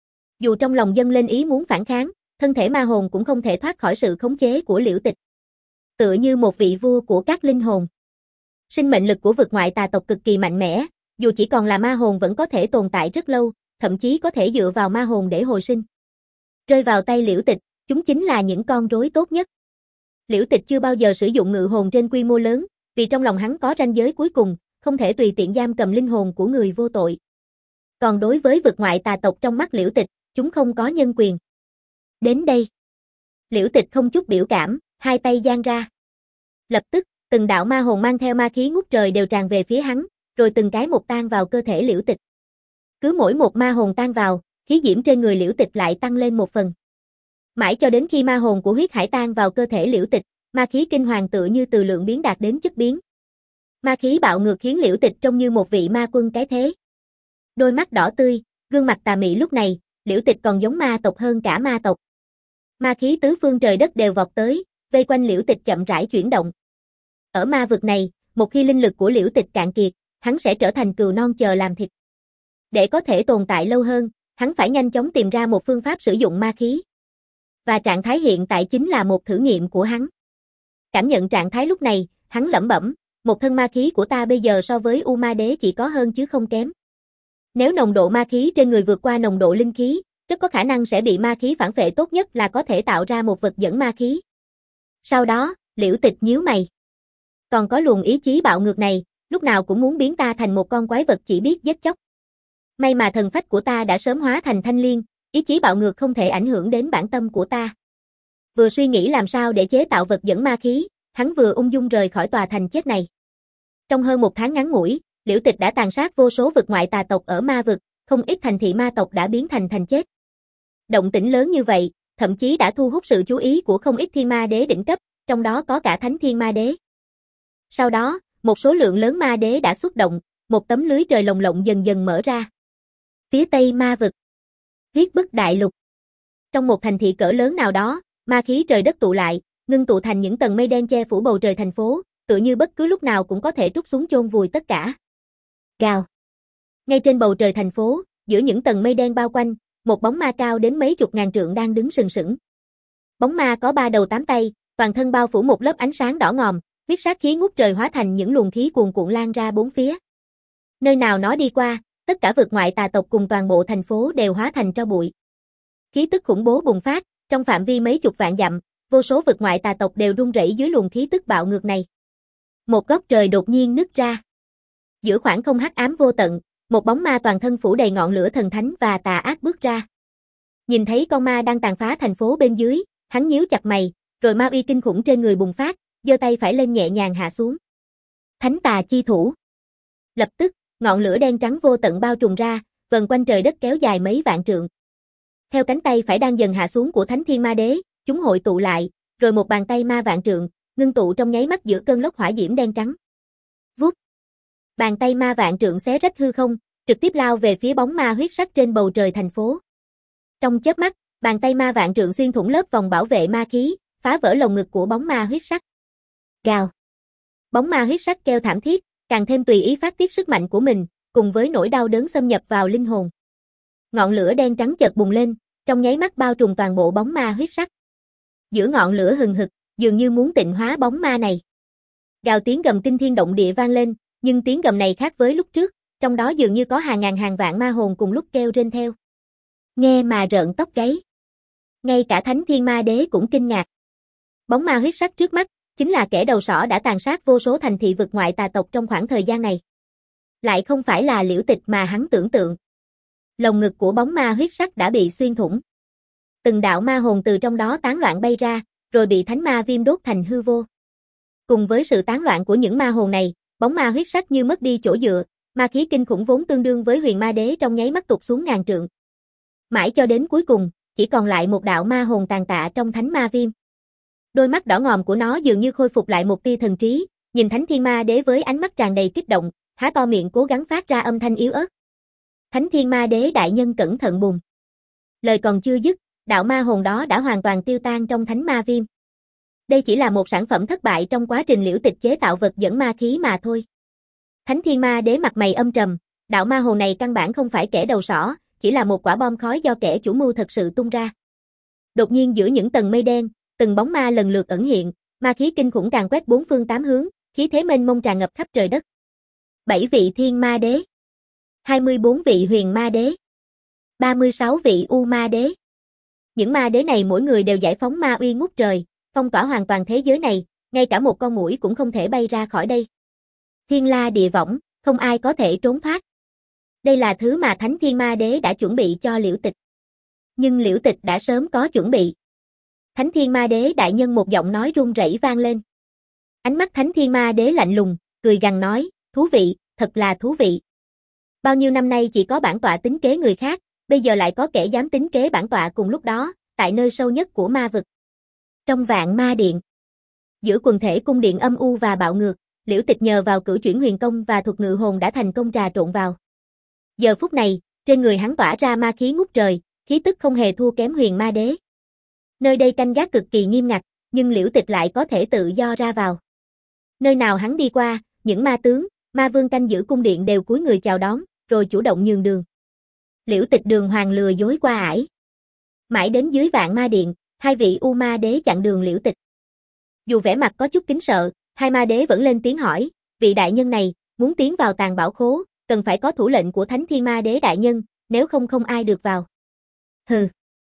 [SPEAKER 1] Dù trong lòng dâng lên ý muốn phản kháng, thân thể ma hồn cũng không thể thoát khỏi sự khống chế của Liễu Tịch. Tựa như một vị vua của các linh hồn. Sinh mệnh lực của vực ngoại tà tộc cực kỳ mạnh mẽ, dù chỉ còn là ma hồn vẫn có thể tồn tại rất lâu, thậm chí có thể dựa vào ma hồn để hồi sinh. Rơi vào tay Liễu Tịch, chúng chính là những con rối tốt nhất. Liễu Tịch chưa bao giờ sử dụng ngự hồn trên quy mô lớn, vì trong lòng hắn có ranh giới cuối cùng, không thể tùy tiện giam cầm linh hồn của người vô tội. Còn đối với vực ngoại tà tộc trong mắt Liễu Tịch, chúng không có nhân quyền. Đến đây. Liễu Tịch không chút biểu cảm, hai tay giang ra. Lập tức, từng đạo ma hồn mang theo ma khí ngút trời đều tràn về phía hắn, rồi từng cái một tan vào cơ thể Liễu Tịch. Cứ mỗi một ma hồn tan vào, khí diễm trên người Liễu Tịch lại tăng lên một phần. Mãi cho đến khi ma hồn của Huyết Hải tan vào cơ thể Liễu Tịch, ma khí kinh hoàng tựa như từ lượng biến đạt đến chất biến. Ma khí bạo ngược khiến Liễu Tịch trông như một vị ma quân cái thế. Đôi mắt đỏ tươi, gương mặt tà mị lúc này, Liễu Tịch còn giống ma tộc hơn cả ma tộc. Ma khí tứ phương trời đất đều vọt tới, vây quanh Liễu Tịch chậm rãi chuyển động. Ở ma vực này, một khi linh lực của Liễu Tịch cạn kiệt, hắn sẽ trở thành cừu non chờ làm thịt. Để có thể tồn tại lâu hơn, hắn phải nhanh chóng tìm ra một phương pháp sử dụng ma khí. Và trạng thái hiện tại chính là một thử nghiệm của hắn. Cảm nhận trạng thái lúc này, hắn lẩm bẩm, một thân ma khí của ta bây giờ so với U Ma Đế chỉ có hơn chứ không kém. Nếu nồng độ ma khí trên người vượt qua nồng độ linh khí, rất có khả năng sẽ bị ma khí phản phệ, tốt nhất là có thể tạo ra một vật dẫn ma khí. Sau đó, Liễu Tịch nhíu mày. Còn có luồng ý chí bạo ngược này, lúc nào cũng muốn biến ta thành một con quái vật chỉ biết giết chóc. May mà thần phách của ta đã sớm hóa thành thanh liên, ý chí bạo ngược không thể ảnh hưởng đến bản tâm của ta. Vừa suy nghĩ làm sao để chế tạo vật dẫn ma khí, hắn vừa ung dung rời khỏi tòa thành chết này. Trong hơn một tháng ngắn ngủi, Liễu Tịch đã tàn sát vô số vực ngoại tà tộc ở ma vực, không ít thành thị ma tộc đã biến thành thành chết. Động tĩnh lớn như vậy, thậm chí đã thu hút sự chú ý của không ít thiên ma đế đỉnh cấp, trong đó có cả Thánh Thiên Ma Đế. Sau đó, một số lượng lớn ma đế đã xuất động, một tấm lưới trời lồng lộng dần dần mở ra. Phía tây ma vực, Huyết Bức Đại Lục. Trong một thành thị cỡ lớn nào đó, ma khí trời đất tụ lại, ngưng tụ thành những tầng mây đen che phủ bầu trời thành phố, tựa như bất cứ lúc nào cũng có thể trút xuống chôn vùi tất cả. Gào. Ngay trên bầu trời thành phố, giữa những tầng mây đen bao quanh, một bóng ma cao đến mấy chục ngàn trượng đang đứng sừng sững. Bóng ma có ba đầu tám tay, toàn thân bao phủ một lớp ánh sáng đỏ ngòm, huyết sát khí ngút trời hóa thành những luồng khí cuồn cuộn lan ra bốn phía. Nơi nào nó đi qua, tất cả vực ngoại tà tộc cùng toàn bộ thành phố đều hóa thành tro bụi. Khí tức khủng bố bùng phát, trong phạm vi mấy chục vạn dặm, vô số vực ngoại tà tộc đều run rẩy dưới luồng khí tức bạo ngược này. Một góc trời đột nhiên nứt ra. Giữa khoảng không hắc ám vô tận, một bóng ma toàn thân phủ đầy ngọn lửa thần thánh và tà ác bước ra. Nhìn thấy con ma đang tàn phá thành phố bên dưới, hắn nhíu chặt mày, rồi ma uy kinh khủng trên người bùng phát, giơ tay phải lên nhẹ nhàng hạ xuống. Thánh tà chi thủ. Lập tức, ngọn lửa đen trắng vô tận bao trùm ra, vần quanh trời đất kéo dài mấy vạn trượng. Theo cánh tay phải đang dần hạ xuống của Thánh Thiên Ma Đế, chúng hội tụ lại, rồi một bàn tay ma vạn trượng, ngưng tụ trong nháy mắt giữa cơn lốc hỏa diễm đen trắng. Vút. Bàn tay ma vạn trượng xé rách hư không, trực tiếp lao về phía bóng ma huyết sắc trên bầu trời thành phố. Trong chớp mắt, bàn tay ma vạn trượng xuyên thủng lớp vòng bảo vệ ma khí, phá vỡ lồng ngực của bóng ma huyết sắc. Gào. Bóng ma huyết sắc kêu thảm thiết, càng thêm tùy ý phát tiết sức mạnh của mình, cùng với nỗi đau đớn xâm nhập vào linh hồn. Ngọn lửa đen trắng chợt bùng lên, trong nháy mắt bao trùm toàn bộ bóng ma huyết sắc. Giữa ngọn lửa hừng hực, dường như muốn tịnh hóa bóng ma này. Gào tiếng gầm kinh thiên động địa vang lên, nhưng tiếng gầm này khác với lúc trước, trong đó dường như có hàng ngàn hàng vạn ma hồn cùng lúc kêu rên theo. Nghe mà rợn tóc gáy. Ngay cả Thánh Thiên Ma Đế cũng kinh ngạc. Bóng ma huyết sắc trước mắt, chính là kẻ đầu sỏ đã tàn sát vô số thành thị vực ngoại tà tộc trong khoảng thời gian này. Lại không phải là Liễu Tịch mà hắn tưởng tượng. Lồng ngực của bóng ma huyết sắc đã bị xuyên thủng. Từng đạo ma hồn từ trong đó tán loạn bay ra, rồi bị thánh ma viêm đốt thành hư vô. Cùng với sự tán loạn của những ma hồn này, bóng ma huyết sắc như mất đi chỗ dựa, ma khí kinh khủng vốn tương đương với Huyền Ma Đế trong nháy mắt tụt xuống ngàn trượng. Mãi cho đến cuối cùng, chỉ còn lại một đạo ma hồn tàn tạ trong thánh ma viêm. Đôi mắt đỏ ngòm của nó dường như khôi phục lại một tia thần trí, nhìn Thánh Thiên Ma Đế với ánh mắt tràn đầy kích động, há to miệng cố gắng phát ra âm thanh yếu ớt. Thánh Thiên Ma Đế đại nhân cẩn thận bùng. Lời còn chưa dứt, đạo ma hồn đó đã hoàn toàn tiêu tan trong thánh ma viêm. Đây chỉ là một sản phẩm thất bại trong quá trình Liễu Tịch chế tạo vật dẫn ma khí mà thôi. Thánh Thiên Ma Đế mặt mày âm trầm, đạo ma hồn này căn bản không phải kẻ đầu sỏ, chỉ là một quả bom khói do kẻ chủ mưu thật sự tung ra. Đột nhiên giữa những tầng mây đen, từng bóng ma lần lượt ẩn hiện, ma khí kinh khủng càn quét bốn phương tám hướng, khí thế mênh mông tràn ngập khắp trời đất. bảy vị Thiên Ma Đế, hai mươi bốn vị Huyền Ma Đế, ba mươi sáu vị U Ma Đế. Những ma đế này mỗi người đều giải phóng ma uy ngút trời, phong tỏa hoàn toàn thế giới này, ngay cả một con muỗi cũng không thể bay ra khỏi đây. Thiên la địa võng, không ai có thể trốn thoát. Đây là thứ mà Thánh Thiên Ma Đế đã chuẩn bị cho Liễu Tịch. Nhưng Liễu Tịch đã sớm có chuẩn bị. Thánh Thiên Ma Đế đại nhân một giọng nói run rẩy vang lên. Ánh mắt Thánh Thiên Ma Đế lạnh lùng, cười gằn nói, thú vị, thật là thú vị. Bao nhiêu năm nay chỉ có bản tọa tính kế người khác, bây giờ lại có kẻ dám tính kế bản tọa cùng lúc đó, tại nơi sâu nhất của ma vực. Trong Vạn Ma Điện, giữa quần thể cung điện âm u và bạo ngược, Liễu Tịch nhờ vào cửu chuyển huyền công và thuật ngự hồn đã thành công trà trộn vào. Giờ phút này, trên người hắn tỏa ra ma khí ngút trời, khí tức không hề thua kém Huyền Ma Đế. Nơi đây canh gác cực kỳ nghiêm ngặt, nhưng Liễu Tịch lại có thể tự do ra vào. Nơi nào hắn đi qua, những ma tướng, ma vương canh giữ cung điện đều cúi người chào đón, rồi chủ động nhường đường. Liễu Tịch đường hoàng lừa dối qua ải. Mãi đến dưới Vạn Ma Điện, hai vị U Ma Đế chặn đường Liễu Tịch. Dù vẻ mặt có chút kính sợ, hai ma đế vẫn lên tiếng hỏi, vị đại nhân này, muốn tiến vào tàng bảo khố, cần phải có thủ lệnh của Thánh Thiên Ma Đế đại nhân, nếu không không ai được vào. Hừ.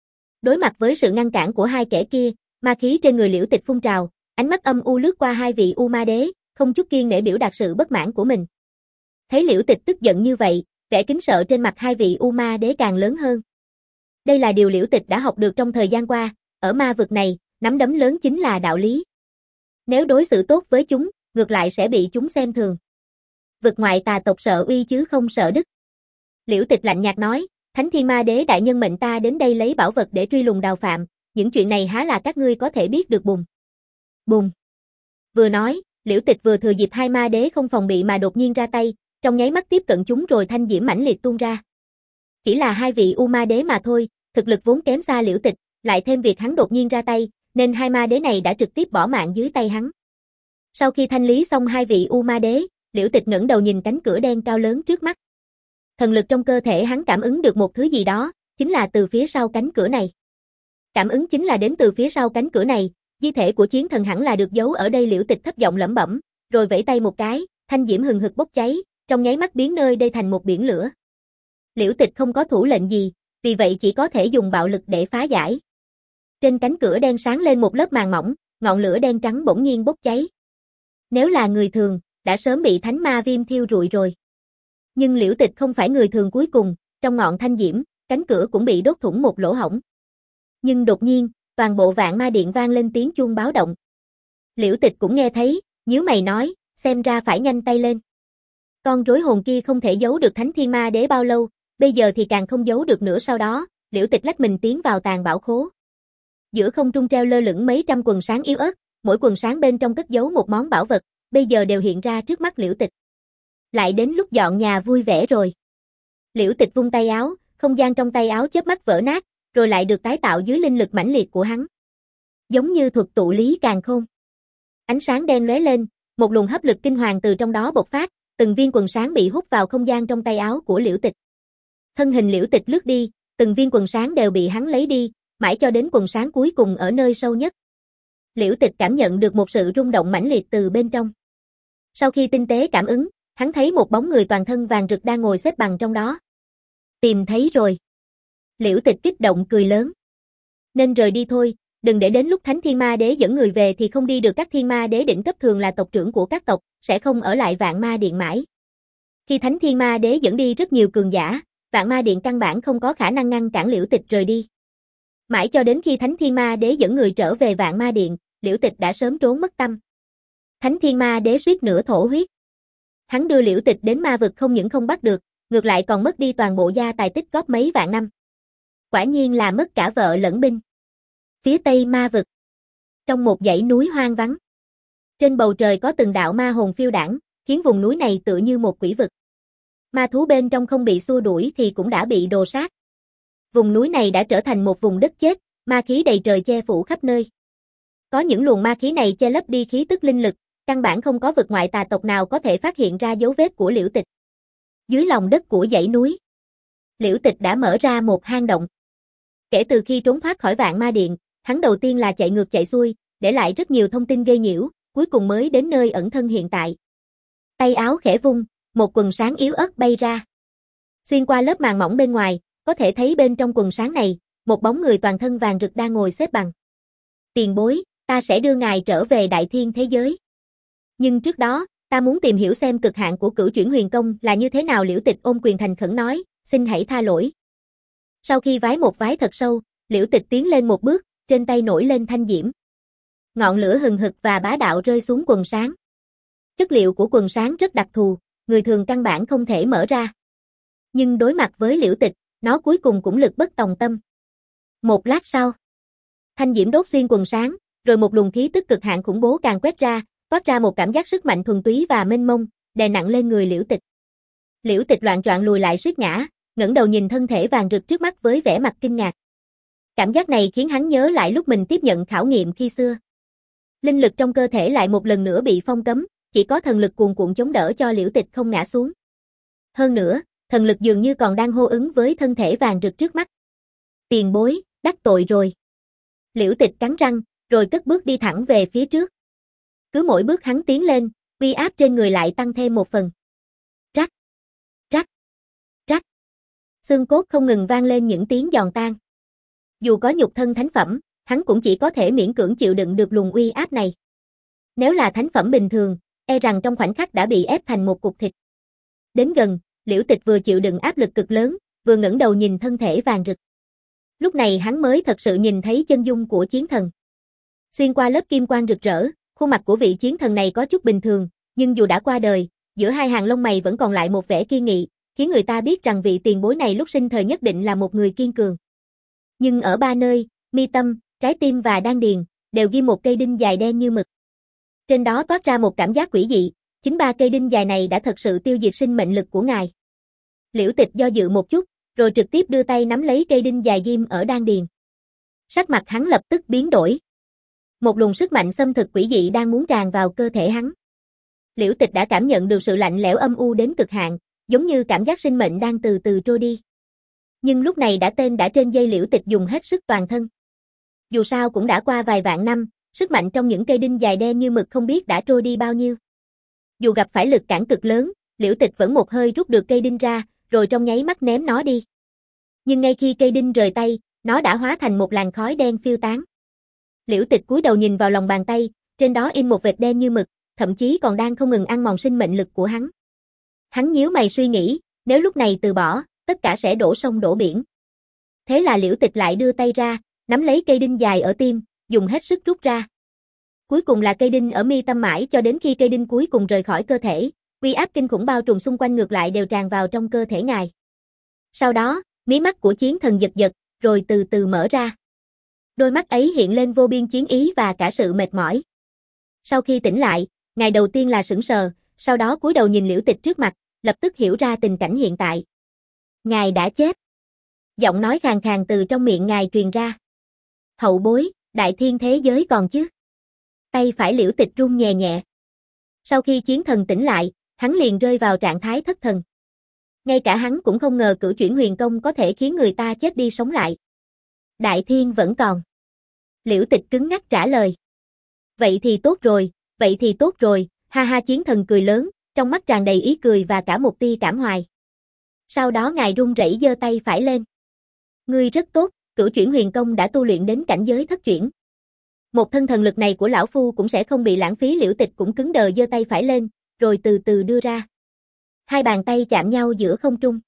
[SPEAKER 1] Đối mặt với sự ngăn cản của hai kẻ kia, ma khí trên người Liễu Tịch phun trào, ánh mắt âm u lướt qua hai vị U Ma Đế, không chút kiêng nể biểu đạt sự bất mãn của mình. Thấy Liễu Tịch tức giận như vậy, vẻ kính sợ trên mặt hai vị U Ma Đế càng lớn hơn. Đây là điều Liễu Tịch đã học được trong thời gian qua, ở ma vực này, nắm đấm lớn chính là đạo lý. Nếu đối xử tốt với chúng, ngược lại sẽ bị chúng xem thường. Vực ngoại tà tộc sợ uy chứ không sợ đức. Liễu Tịch lạnh nhạt nói, Thánh Thiên Ma Đế đại nhân mệnh ta đến đây lấy bảo vật để truy lùng đào phạm, những chuyện này há là các ngươi có thể biết được bùng. Bùng. Vừa nói, Liễu Tịch vừa thừa dịp hai ma đế không phòng bị mà đột nhiên ra tay, trong nháy mắt tiếp cận chúng rồi thanh diễm mãnh liệt tuôn ra. Chỉ là hai vị U Ma Đế mà thôi, thực lực vốn kém xa Liễu Tịch, lại thêm việc hắn đột nhiên ra tay, nên hai ma đế này đã trực tiếp bỏ mạng dưới tay hắn. Sau khi thanh lý xong hai vị U Ma Đế, Liễu Tịch ngẩng đầu nhìn cánh cửa đen cao lớn trước mắt. Thần lực trong cơ thể hắn cảm ứng được một thứ gì đó, chính là từ phía sau cánh cửa này. Cảm ứng chính là đến từ phía sau cánh cửa này, di thể của chiến thần hẳn là được giấu ở đây. Liễu Tịch thấp giọng lẩm bẩm, rồi vẫy tay một cái, thanh diễm hừng hực bốc cháy, trong nháy mắt biến nơi đây thành một biển lửa. Liễu Tịch không có thủ lệnh gì, vì vậy chỉ có thể dùng bạo lực để phá giải. Trên cánh cửa đen sáng lên một lớp màn mỏng, ngọn lửa đen trắng bỗng nhiên bốc cháy. Nếu là người thường, đã sớm bị thánh ma viêm thiêu rụi rồi. Nhưng Liễu Tịch không phải người thường. Cuối cùng, trong ngọn thanh diễm, cánh cửa cũng bị đốt thủng một lỗ hổng. Nhưng đột nhiên, toàn bộ Vạn Ma Điện vang lên tiếng chuông báo động. Liễu Tịch cũng nghe thấy, nhíu mày nói, xem ra phải nhanh tay lên. Con rối hồn kia không thể giấu được Thánh Thiên Ma Đế bao lâu, bây giờ thì càng không giấu được nữa. Sau đó, Liễu Tịch lách mình tiến vào tàng bảo khố. Giữa không trung treo lơ lửng mấy trăm quần sáng yếu ớt, mỗi quần sáng bên trong cất giấu một món bảo vật, bây giờ đều hiện ra trước mắt Liễu Tịch. Lại đến lúc dọn nhà vui vẻ rồi. Liễu Tịch vung tay áo, không gian trong tay áo chớp mắt vỡ nát, rồi lại được tái tạo dưới linh lực mãnh liệt của hắn. Giống như thuật tụ lý càn khôn. Ánh sáng đen lóe lên, một luồng hấp lực kinh hoàng từ trong đó bộc phát, từng viên quần sáng bị hút vào không gian trong tay áo của Liễu Tịch. Thân hình Liễu Tịch lướt đi, từng viên quần sáng đều bị hắn lấy đi, mãi cho đến quần sáng cuối cùng ở nơi sâu nhất. Liễu Tịch cảm nhận được một sự rung động mãnh liệt từ bên trong. Sau khi tinh tế cảm ứng, hắn thấy một bóng người toàn thân vàng rực đang ngồi xếp bằng trong đó. Tìm thấy rồi. Liễu Tịch kích động cười lớn. Nên rời đi thôi, đừng để đến lúc Thánh Thiên Ma Đế dẫn người về thì không đi được. Các Thiên Ma Đế đỉnh cấp thường là tộc trưởng của các tộc, sẽ không ở lại Vạn Ma Điện mãi. Khi Thánh Thiên Ma Đế dẫn đi rất nhiều cường giả, Vạn Ma Điện căn bản không có khả năng ngăn cản Liễu Tịch rời đi. Mãi cho đến khi Thánh Thiên Ma Đế dẫn người trở về Vạn Ma Điện, Liễu Tịch đã sớm trốn mất tâm. Thánh Thiên Ma Đế suýt nữa thổ huyết. Hắn đưa Liễu Tịch đến ma vực không những không bắt được, ngược lại còn mất đi toàn bộ gia tài tích góp mấy vạn năm. Quả nhiên là mất cả vợ lẫn binh. Phía tây ma vực, trong một dãy núi hoang vắng, trên bầu trời có từng đạo ma hồn phiêu đãng, khiến vùng núi này tựa như một quỷ vực. Ma thú bên trong không bị xua đuổi thì cũng đã bị đồ sát. Vùng núi này đã trở thành một vùng đất chết, ma khí đầy trời che phủ khắp nơi. Có những luồng ma khí này che lấp đi khí tức linh lực, căn bản không có vực ngoại tà tộc nào có thể phát hiện ra dấu vết của Liễu Tịch. Dưới lòng đất của dãy núi, Liễu Tịch đã mở ra một hang động. Kể từ khi trốn thoát khỏi Vạn Ma Điện, hắn đầu tiên là chạy ngược chạy xuôi, để lại rất nhiều thông tin gây nhiễu, cuối cùng mới đến nơi ẩn thân hiện tại. Tay áo khẽ vung, một quần sáng yếu ớt bay ra. Xuyên qua lớp màng mỏng bên ngoài, có thể thấy bên trong quần sáng này, một bóng người toàn thân vàng rực đang ngồi xếp bằng. Tiền bối, ta sẽ đưa ngài trở về đại thiên thế giới. Nhưng trước đó, ta muốn tìm hiểu xem cực hạn của Cửu Chuyển Huyền Công là như thế nào. Liễu Tịch ôm quyền thành khẩn nói, xin hãy tha lỗi. Sau khi vái một vái thật sâu, Liễu Tịch tiến lên một bước, trên tay nổi lên thanh diễm. Ngọn lửa hừng hực và bá đạo rơi xuống quần sáng. Chất liệu của quần sáng rất đặc thù, người thường căn bản không thể mở ra. Nhưng đối mặt với Liễu Tịch, nó cuối cùng cũng lực bất tòng tâm. Một lát sau, thanh diễm đốt xuyên quần sáng, rồi một luồng khí tức cực hạn khủng bố càng quét ra, toát ra một cảm giác sức mạnh thuần túy và mênh mông, đè nặng lên người Liễu Tịch. Liễu Tịch loạng choạng lùi lại suýt ngã, ngẩng đầu nhìn thân thể vàng rực trước mắt với vẻ mặt kinh ngạc. Cảm giác này khiến hắn nhớ lại lúc mình tiếp nhận khảo nghiệm khi xưa. Linh lực trong cơ thể lại một lần nữa bị phong cấm, chỉ có thần lực cuồn cuộn chống đỡ cho Liễu Tịch không ngã xuống. Hơn nữa, thần lực dường như còn đang hô ứng với thân thể vàng rực trước mắt. Tiền bối, đắc tội rồi. Liễu Tịch cắn răng, rồi cất bước đi thẳng về phía trước. Cứ mỗi bước hắn tiến lên, uy áp trên người lại tăng thêm một phần. Rắc, rắc, rắc. Xương cốt không ngừng vang lên những tiếng giòn tan. Dù có nhục thân thánh phẩm, hắn cũng chỉ có thể miễn cưỡng chịu đựng được luồng uy áp này. Nếu là thánh phẩm bình thường, e rằng trong khoảnh khắc đã bị ép thành một cục thịt. Đến gần, Liễu Tịch vừa chịu đựng áp lực cực lớn, vừa ngẩng đầu nhìn thân thể vàng rực. Lúc này hắn mới thật sự nhìn thấy chân dung của chiến thần. Xuyên qua lớp kim quang rực rỡ, khuôn mặt của vị chiến thần này có chút bình thường, nhưng dù đã qua đời, giữa hai hàng lông mày vẫn còn lại một vẻ kiên nghị, khiến người ta biết rằng vị tiền bối này lúc sinh thời nhất định là một người kiên cường. Nhưng ở ba nơi, mi tâm, trái tim và đan điền, đều ghi một cây đinh dài đen như mực. Trên đó toát ra một cảm giác quỷ dị, chính ba cây đinh dài này đã thật sự tiêu diệt sinh mệnh lực của ngài. Liễu Tịch do dự một chút, rồi trực tiếp đưa tay nắm lấy cây đinh dài ghim ở đan điền. Sắc mặt hắn lập tức biến đổi. Một luồng sức mạnh xâm thực quỷ dị đang muốn tràn vào cơ thể hắn. Liễu Tịch đã cảm nhận được sự lạnh lẽo âm u đến cực hạn, giống như cảm giác sinh mệnh đang từ từ trôi đi. Nhưng lúc này đã tên đã trên dây, Liễu Tịch dùng hết sức toàn thân. Dù sao cũng đã qua vài vạn năm, sức mạnh trong những cây đinh dài đen như mực không biết đã trôi đi bao nhiêu. Dù gặp phải lực cản cực lớn, Liễu Tịch vẫn một hơi rút được cây đinh ra, rồi trong nháy mắt ném nó đi. Nhưng ngay khi cây đinh rời tay, nó đã hóa thành một làn khói đen phiêu tán. Liễu Tịch cúi đầu nhìn vào lòng bàn tay, trên đó in một vệt đen như mực, thậm chí còn đang không ngừng ăn mòn sinh mệnh lực của hắn. Hắn nhíu mày suy nghĩ, nếu lúc này từ bỏ, tất cả sẽ đổ sông đổ biển. Thế là Liễu Tịch lại đưa tay ra, nắm lấy cây đinh dài ở tim, dùng hết sức rút ra. Cuối cùng là cây đinh ở mi tâm, mãi cho đến khi cây đinh cuối cùng rời khỏi cơ thể, uy áp kinh khủng bao trùm xung quanh ngược lại đều tràn vào trong cơ thể ngài. Sau đó, mí mắt của chiến thần giật giật, rồi từ từ mở ra. Đôi mắt ấy hiện lên vô biên chiến ý và cả sự mệt mỏi. Sau khi tỉnh lại, ngài đầu tiên là sững sờ, sau đó cúi đầu nhìn Liễu Tịch trước mặt, lập tức hiểu ra tình cảnh hiện tại. Ngài đã chết. Giọng nói khàn khàn từ trong miệng ngài truyền ra. Hậu bối, đại thiên thế giới còn chứ? Tay phải Liễu Tịch run nhẹ nhẹ. Sau khi chiến thần tỉnh lại, hắn liền rơi vào trạng thái thất thần. Ngay cả hắn cũng không ngờ Cửu Chuyển Huyền Công có thể khiến người ta chết đi sống lại. Đại thiên vẫn còn. Liễu Tịch cứng ngắc trả lời. Vậy thì tốt rồi, vậy thì tốt rồi, Ha ha, chiến thần cười lớn, trong mắt tràn đầy ý cười và cả một tia cảm hoài. Sau đó ngài run rẩy giơ tay phải lên. Ngươi rất tốt, cửu chuyển huyền công đã tu luyện đến cảnh giới thất chuyển. Một thân thần lực này của lão phu cũng sẽ không bị lãng phí. Liễu Tịch cũng cứng đờ giơ tay phải lên, rồi từ từ đưa ra. Hai bàn tay chạm nhau giữa không trung.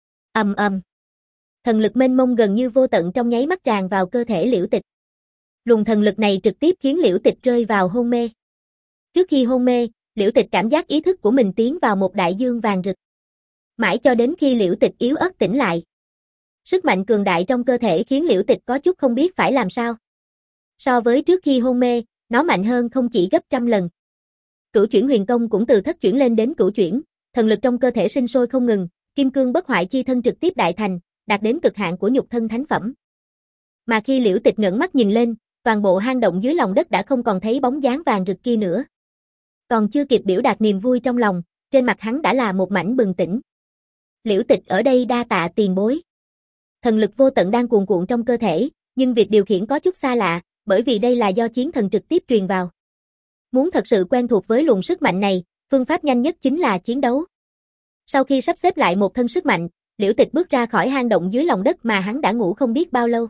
[SPEAKER 1] Ầm ầm. Thần lực mênh mông gần như vô tận trong nháy mắt tràn vào cơ thể Liễu Tịch. Luồng thần lực này trực tiếp khiến Liễu Tịch rơi vào hôn mê. Trước khi hôn mê, Liễu Tịch cảm giác ý thức của mình tiến vào một đại dương vàng rực. Mãi cho đến khi Liễu Tịch yếu ớt tỉnh lại. Sức mạnh cường đại trong cơ thể khiến Liễu Tịch có chút không biết phải làm sao. So với trước khi hôn mê, nó mạnh hơn không chỉ gấp trăm lần. Cửu chuyển huyền công cũng từ thất chuyển lên đến cửu chuyển, thần lực trong cơ thể sinh sôi không ngừng, kim cương bất hoại chi thân trực tiếp đại thành, đạt đến cực hạn của nhục thân thánh phẩm. Mà khi Liễu Tịch ngẩng mắt nhìn lên, toàn bộ hang động dưới lòng đất đã không còn thấy bóng dáng vàng rực kia nữa. Còn chưa kịp biểu đạt niềm vui trong lòng, trên mặt hắn đã là một mảnh bừng tỉnh. Liễu Tịch ở đây đa tạ tiền bối. Thần lực vô tận đang cuồn cuộn trong cơ thể, nhưng việc điều khiển có chút xa lạ, bởi vì đây là do chiến thần trực tiếp truyền vào. Muốn thật sự quen thuộc với luồng sức mạnh này, phương pháp nhanh nhất chính là chiến đấu. Sau khi sắp xếp lại một thân sức mạnh, Liễu Tịch bước ra khỏi hang động dưới lòng đất mà hắn đã ngủ không biết bao lâu.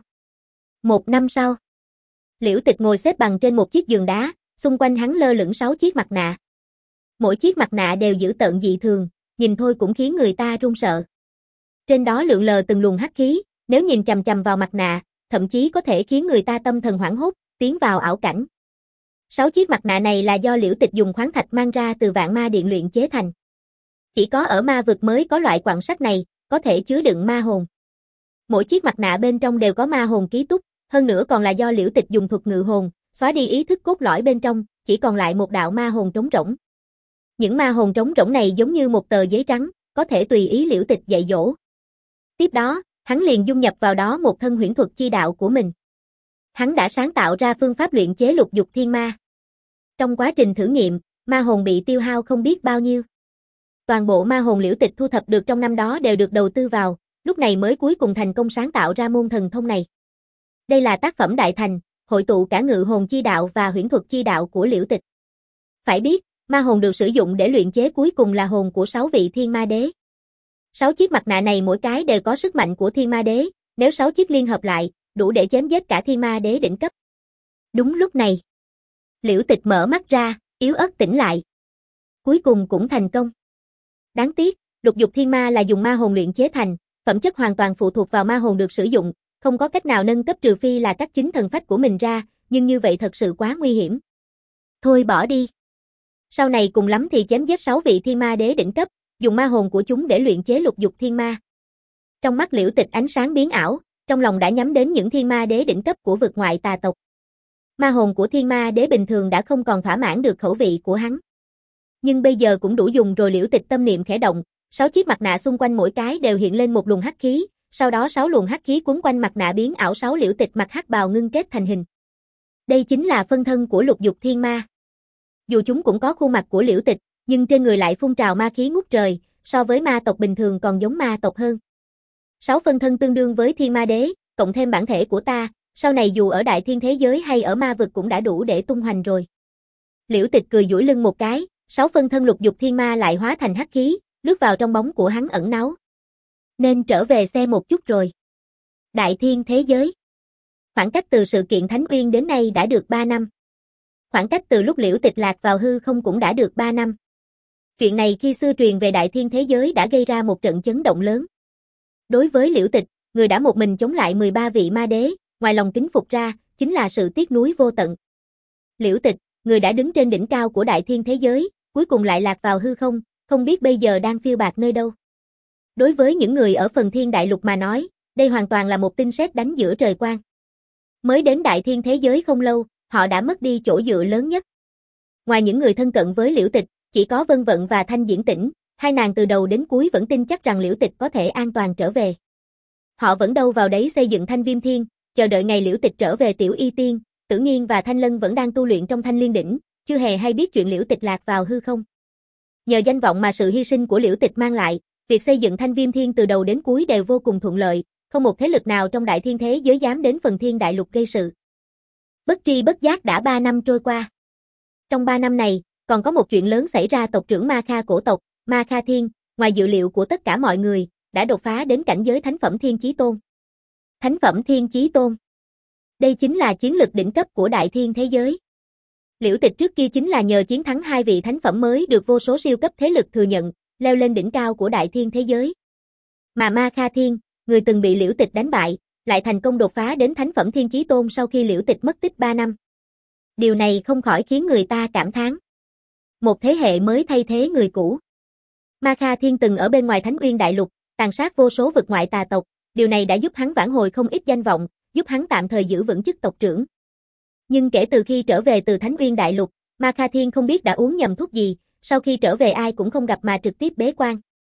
[SPEAKER 1] Một năm sau, Liễu Tịch ngồi xếp bằng trên một chiếc giường đá, xung quanh hắn lơ lửng sáu chiếc mặt nạ. Mỗi chiếc mặt nạ đều dữ tợn dị thường, nhìn thôi cũng khiến người ta run sợ. Trên đó lượn lờ từng luồng hắc khí, nếu nhìn chằm chằm vào mặt nạ, thậm chí có thể khiến người ta tâm thần hoảng hốt, tiến vào ảo cảnh. Sáu chiếc mặt nạ này là do Liễu Tịch dùng khoáng thạch mang ra từ Vạn Ma Điện luyện chế thành. Chỉ có ở ma vực mới có loại quặng sắt này, có thể chứa đựng ma hồn. Mỗi chiếc mặt nạ bên trong đều có ma hồn ký túc, hơn nữa còn là do Liễu Tịch dùng thuật ngự hồn, xóa đi ý thức cốt lõi bên trong, chỉ còn lại một đạo ma hồn trống rỗng. Những ma hồn trống rỗng này giống như một tờ giấy trắng, có thể tùy ý Liễu Tịch dạy dỗ. Tiếp đó, hắn liền dung nhập vào đó một thân huyễn thuật chi đạo của mình. Hắn đã sáng tạo ra phương pháp luyện chế lục dục thiên ma. Trong quá trình thử nghiệm, ma hồn bị tiêu hao không biết bao nhiêu. Toàn bộ ma hồn Liễu Tịch thu thập được trong năm đó đều được đầu tư vào, lúc này mới cuối cùng thành công sáng tạo ra môn thần thông này. Đây là tác phẩm đại thành, hội tụ cả ngự hồn chi đạo và huyễn thuật chi đạo của Liễu Tịch. Phải biết, ma hồn được sử dụng để luyện chế cuối cùng là hồn của sáu vị thiên ma đế. Sáu chiếc mặt nạ này mỗi cái đều có sức mạnh của thiên ma đế, nếu sáu chiếc liên hợp lại, đủ để chém giết cả thiên ma đế đỉnh cấp. Đúng lúc này, Liễu Tịch mở mắt ra, yếu ớt tỉnh lại. Cuối cùng cũng thành công. Đáng tiếc, lục dục thiên ma là dùng ma hồn luyện chế thành, phẩm chất hoàn toàn phụ thuộc vào ma hồn được sử dụng, không có cách nào nâng cấp trừ phi là cắt chính thần phách của mình ra, nhưng như vậy thật sự quá nguy hiểm. Thôi bỏ đi. Sau này cùng lắm thì chém giết sáu vị thiên ma đế đỉnh cấp, dùng ma hồn của chúng để luyện chế lục dục thiên ma. Trong mắt Liễu Tịch ánh sáng biến ảo, trong lòng đã nhắm đến những thiên ma đế đỉnh cấp của vực ngoại tà tộc. Ma hồn của thiên ma đế bình thường đã không còn thỏa mãn được khẩu vị của hắn. Nhưng bây giờ cũng đủ dùng rồi. Liễu Tịch tâm niệm khẽ động, sáu chiếc mặt nạ xung quanh mỗi cái đều hiện lên một luồng hắc khí, sau đó sáu luồng hắc khí quấn quanh mặt nạ biến ảo sáu Liễu Tịch mặc hắc bào ngưng kết thành hình. Đây chính là phân thân của lục dục thiên ma. Dù chúng cũng có khuôn mặt của Liễu Tịch, nhưng trên người lại phun trào ma khí ngút trời, so với ma tộc bình thường còn giống ma tộc hơn. Sáu phân thân tương đương với thiên ma đế, cộng thêm bản thể của ta, sau này dù ở đại thiên thế giới hay ở ma vực cũng đã đủ để tung hoành rồi. Liễu Tịch cười duỗi lưng một cái, sáu phân thân lục dục thiên ma lại hóa thành hắc khí, lướt vào trong bóng của hắn ẩn náu. Nên trở về xe một chút rồi. Đại thiên thế giới. Khoảng cách từ sự kiện Thánh Uyên đến nay đã được ba năm. Khoảng cách từ lúc Liễu Tịch lạc vào hư không cũng đã được ba năm. Chuyện này khi xưa truyền về đại thiên thế giới đã gây ra một trận chấn động lớn. Đối với Liễu Tịch, người đã một mình chống lại mười ba vị ma đế, ngoài lòng kính phục ra, chính là sự tiếc nuối vô tận. Liễu Tịch, người đã đứng trên đỉnh cao của đại thiên thế giới, cuối cùng lại lạc vào hư không, không biết bây giờ đang phiêu bạt nơi đâu. Đối với những người ở phần thiên đại lục mà nói, đây hoàn toàn là một tin sét đánh giữa trời quang. Mới đến đại thiên thế giới không lâu, họ đã mất đi chỗ dựa lớn nhất. Ngoài những người thân cận với Liễu Tịch, chỉ có Vân Vận và Thanh Diễn Tĩnh, hai nàng từ đầu đến cuối vẫn tin chắc rằng Liễu Tịch có thể an toàn trở về. Họ vẫn đâu vào đấy xây dựng Thanh Viêm Thiên, chờ đợi ngày Liễu Tịch trở về. Tiểu Y Tiên, Tử Nghiên và Thanh Lân vẫn đang tu luyện trong Thanh Liên Đỉnh, chưa hề hay biết chuyện Liễu Tịch lạc vào hư không. Nhờ danh vọng mà sự hy sinh của Liễu Tịch mang lại, việc xây dựng Thanh Viêm Thiên từ đầu đến cuối đều vô cùng thuận lợi, không một thế lực nào trong đại thiên thế giới dám đến phần thiên đại lục gây sự. Bất tri bất giác đã ba năm trôi qua. Trong ba năm này, Còn có một chuyện lớn xảy ra, tộc trưởng Ma Kha cổ tộc, Ma Kha Thiên, ngoài dự liệu của tất cả mọi người, đã đột phá đến cảnh giới Thánh phẩm Thiên Chí Tôn. Thánh phẩm Thiên Chí Tôn. Đây chính là chiến lực đỉnh cấp của đại thiên thế giới. Liễu Tịch trước kia chính là nhờ chiến thắng hai vị thánh phẩm mới được vô số siêu cấp thế lực thừa nhận, leo lên đỉnh cao của đại thiên thế giới. Mà Ma Kha Thiên, người từng bị Liễu Tịch đánh bại, lại thành công đột phá đến Thánh phẩm Thiên Chí Tôn sau khi Liễu Tịch mất tích ba năm. Điều này không khỏi khiến người ta cảm thán. Một thế hệ mới thay thế người cũ. Ma Kha Thiên từng ở bên ngoài Thánh Uyên Đại Lục, tàn sát vô số vực ngoại tà tộc, điều này đã giúp hắn vãn hồi không ít danh vọng, giúp hắn tạm thời giữ vững chức tộc trưởng. Nhưng kể từ khi trở về từ Thánh Uyên Đại Lục, Ma Kha Thiên không biết đã uống nhầm thuốc gì, sau khi trở về ai cũng không gặp mà trực tiếp bế quan.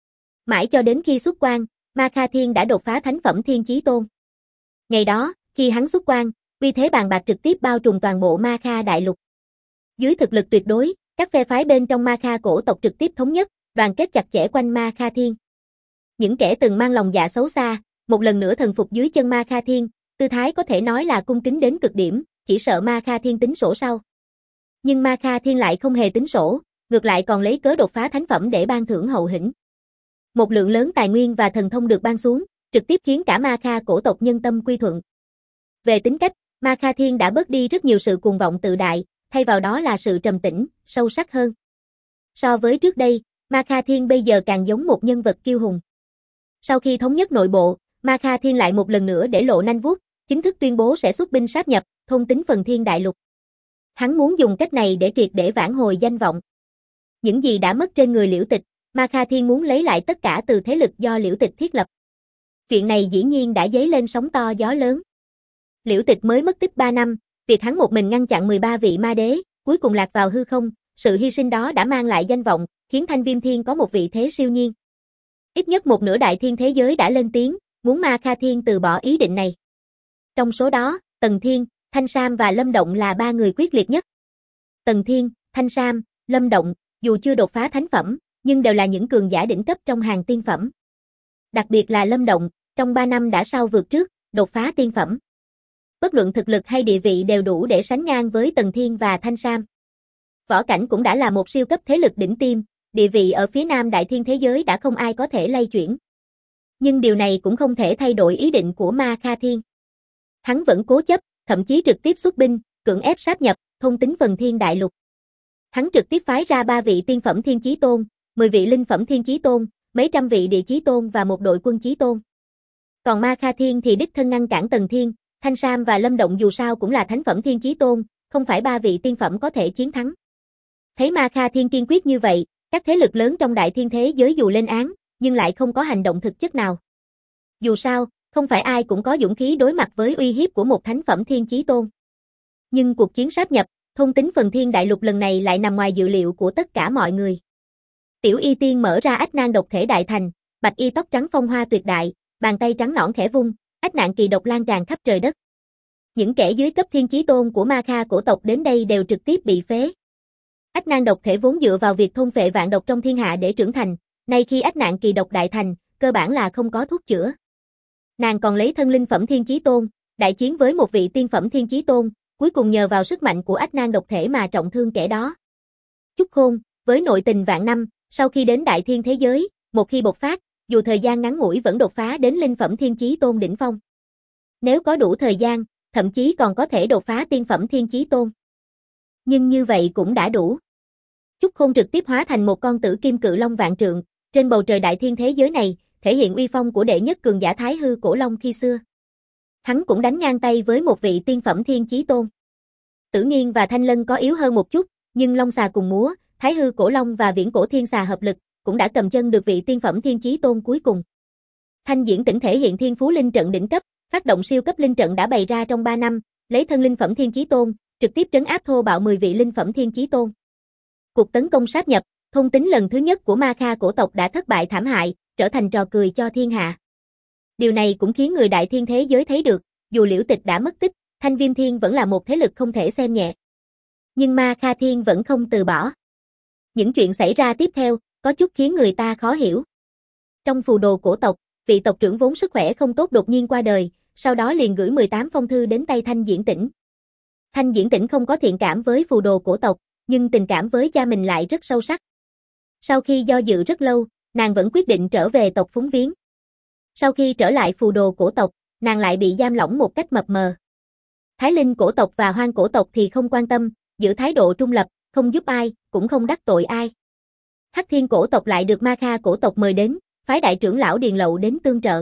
[SPEAKER 1] Mãi cho đến khi xuất quan, Ma Kha Thiên đã đột phá Thánh phẩm Thiên Chí Tôn. Ngày đó, khi hắn xuất quan, uy thế bàn bạc trực tiếp bao trùm toàn bộ Ma Kha Đại Lục. Dưới thực lực tuyệt đối, các phe phái bên trong Ma Kha cổ tộc trực tiếp thống nhất, đoàn kết chặt chẽ quanh Ma Kha Thiên. Những kẻ từng mang lòng dạ xấu xa, một lần nữa thần phục dưới chân Ma Kha Thiên, tư thái có thể nói là cung kính đến cực điểm, chỉ sợ Ma Kha Thiên tính sổ sau. Nhưng Ma Kha Thiên lại không hề tính sổ, ngược lại còn lấy cớ đột phá thánh phẩm để ban thưởng hậu hĩnh. Một lượng lớn tài nguyên và thần thông được ban xuống, trực tiếp khiến cả Ma Kha cổ tộc nhân tâm quy thuận. Về tính cách, Ma Kha Thiên đã bớt đi rất nhiều sự cuồng vọng tự đại, thay vào đó là sự trầm tĩnh, sâu sắc hơn. So với trước đây, Ma Kha Thiên bây giờ càng giống một nhân vật kiêu hùng. Sau khi thống nhất nội bộ, Ma Kha Thiên lại một lần nữa để lộ nanh vuốt, chính thức tuyên bố sẽ xuất binh sáp nhập, thôn tính phần Thiên Đại Lục. Hắn muốn dùng cách này để triệt để vãn hồi danh vọng. Những gì đã mất trên người Liễu Tịch, Ma Kha Thiên muốn lấy lại tất cả từ thế lực do Liễu Tịch thiết lập. Chuyện này dĩ nhiên đã dấy lên sóng to gió lớn. Liễu Tịch mới mất tích ba năm, việc hắn một mình ngăn chặn mười ba vị ma đế, cuối cùng lạc vào hư không, sự hy sinh đó đã mang lại danh vọng, khiến Thanh Viêm Thiên có một vị thế siêu nhiên. Ít nhất một nửa đại thiên thế giới đã lên tiếng, muốn Ma Kha Thiên từ bỏ ý định này. Trong số đó, Tần Thiên, Thanh Sam và Lâm Động là ba người quyết liệt nhất. Tần Thiên, Thanh Sam, Lâm Động, dù chưa đột phá thánh phẩm, nhưng đều là những cường giả đỉnh cấp trong hàng tiên phẩm. Đặc biệt là Lâm Động, trong ba năm đã sao vượt trước, đột phá tiên phẩm. Bất luận thực lực hay địa vị đều đủ để sánh ngang với Tần Thiên và Thanh Sam. Võ Cảnh cũng đã là một siêu cấp thế lực đỉnh tiêm, địa vị ở phía nam đại thiên thế giới đã không ai có thể lay chuyển. Nhưng điều này cũng không thể thay đổi ý định của Ma Kha Thiên. Hắn vẫn cố chấp, thậm chí trực tiếp xuất binh, cưỡng ép sáp nhập, thôn tính phần Thiên Đại Lục. Hắn trực tiếp phái ra ba vị tiên phẩm Thiên Chí Tôn, mười vị linh phẩm Thiên Chí Tôn, mấy trăm vị địa Chí Tôn và một đội quân Chí Tôn. Còn Ma Kha Thiên thì đích thân ngăn cản Tần Thiên, Thanh Sam và Lâm Động dù sao cũng là thánh phẩm Thiên Chí Tôn, không phải ba vị tiên phẩm có thể chiến thắng. Thấy Ma Kha Thiên kiên quyết như vậy, các thế lực lớn trong đại thiên thế giới dù lên án, nhưng lại không có hành động thực chất nào. Dù sao, không phải ai cũng có dũng khí đối mặt với uy hiếp của một thánh phẩm Thiên Chí Tôn. Nhưng cuộc chiến sáp nhập, thôn tính phần Thiên Đại Lục lần này lại nằm ngoài dự liệu của tất cả mọi người. Tiểu Y Tiên mở ra ách nan độc thể đại thành, bạch y tóc trắng phong hoa tuyệt đại, bàn tay trắng nõn khẽ vung, ách nạn kỳ độc lan tràn khắp trời đất. Những kẻ dưới cấp Thiên Chí Tôn của Ma Kha cổ tộc đến đây đều trực tiếp bị phế. Ách nan độc thể vốn dựa vào việc thôn phệ vạn độc trong thiên hạ để trưởng thành, nay khi ách nạn kỳ độc đại thành, cơ bản là không có thuốc chữa. Nàng còn lấy thân linh phẩm Thiên Chí Tôn, đại chiến với một vị tiên phẩm Thiên Chí Tôn, cuối cùng nhờ vào sức mạnh của ách nan độc thể mà trọng thương kẻ đó. Chúc Khôn, với nội tình vạn năm, sau khi đến đại thiên thế giới, một khi bộc phát, dù thời gian ngắn ngủi vẫn đột phá đến linh phẩm Thiên Chí Tôn đỉnh phong. Nếu có đủ thời gian, thậm chí còn có thể đột phá tiên phẩm Thiên Chí Tôn. Nhưng như vậy cũng đã đủ. Chúc Khôn trực tiếp hóa thành một con tử kim cự long vạn trượng, trên bầu trời đại thiên thế giới này, thể hiện uy phong của đệ nhất cường giả Thái Hư Cổ Long khi xưa. Hắn cũng đánh ngang tay với một vị tiên phẩm Thiên Chí Tôn. Tử Nghiên và Thanh Lân có yếu hơn một chút, nhưng long xà cùng múa, Thái Hư Cổ Long và Viễn Cổ Thiên Xà hợp lực, cũng đã cầm chân được vị tiên phẩm Thiên Chí Tôn cuối cùng. Thanh Diễn Tỉnh thể hiện thiên phú linh trận đỉnh cấp, phát động siêu cấp linh trận đã bày ra trong ba năm, lấy thân linh phẩm Thiên Chí Tôn, trực tiếp trấn áp thô bạo mười vị linh phẩm Thiên Chí Tôn. Cuộc tấn công sáp nhập, thôn tính lần thứ nhất của Ma Kha cổ tộc đã thất bại thảm hại, trở thành trò cười cho thiên hạ. Điều này cũng khiến người đại thiên thế giới thấy được, dù Liễu Tịch đã mất tích, Thanh Viêm Thiên vẫn là một thế lực không thể xem nhẹ. Nhưng Ma Kha Thiên vẫn không từ bỏ. Những chuyện xảy ra tiếp theo, có chút khiến người ta khó hiểu. Trong phù đồ cổ tộc, vị tộc trưởng vốn sức khỏe không tốt đột nhiên qua đời, sau đó liền gửi mười tám phong thư đến tay Thanh Diễn Tỉnh. Thanh Diễn Tỉnh không có thiện cảm với phù đồ cổ tộc, nhưng tình cảm với cha mình lại rất sâu sắc. Sau khi do dự rất lâu, nàng vẫn quyết định trở về tộc Phúng Viếng. Sau khi trở lại phù đồ cổ tộc, nàng lại bị giam lỏng một cách mập mờ. Thái Linh cổ tộc và Hoang cổ tộc thì không quan tâm, giữ thái độ trung lập, không giúp ai, cũng không đắc tội ai. Hắc Thiên cổ tộc lại được Ma Kha cổ tộc mời đến, phái đại trưởng lão Điền Lậu đến tương trợ.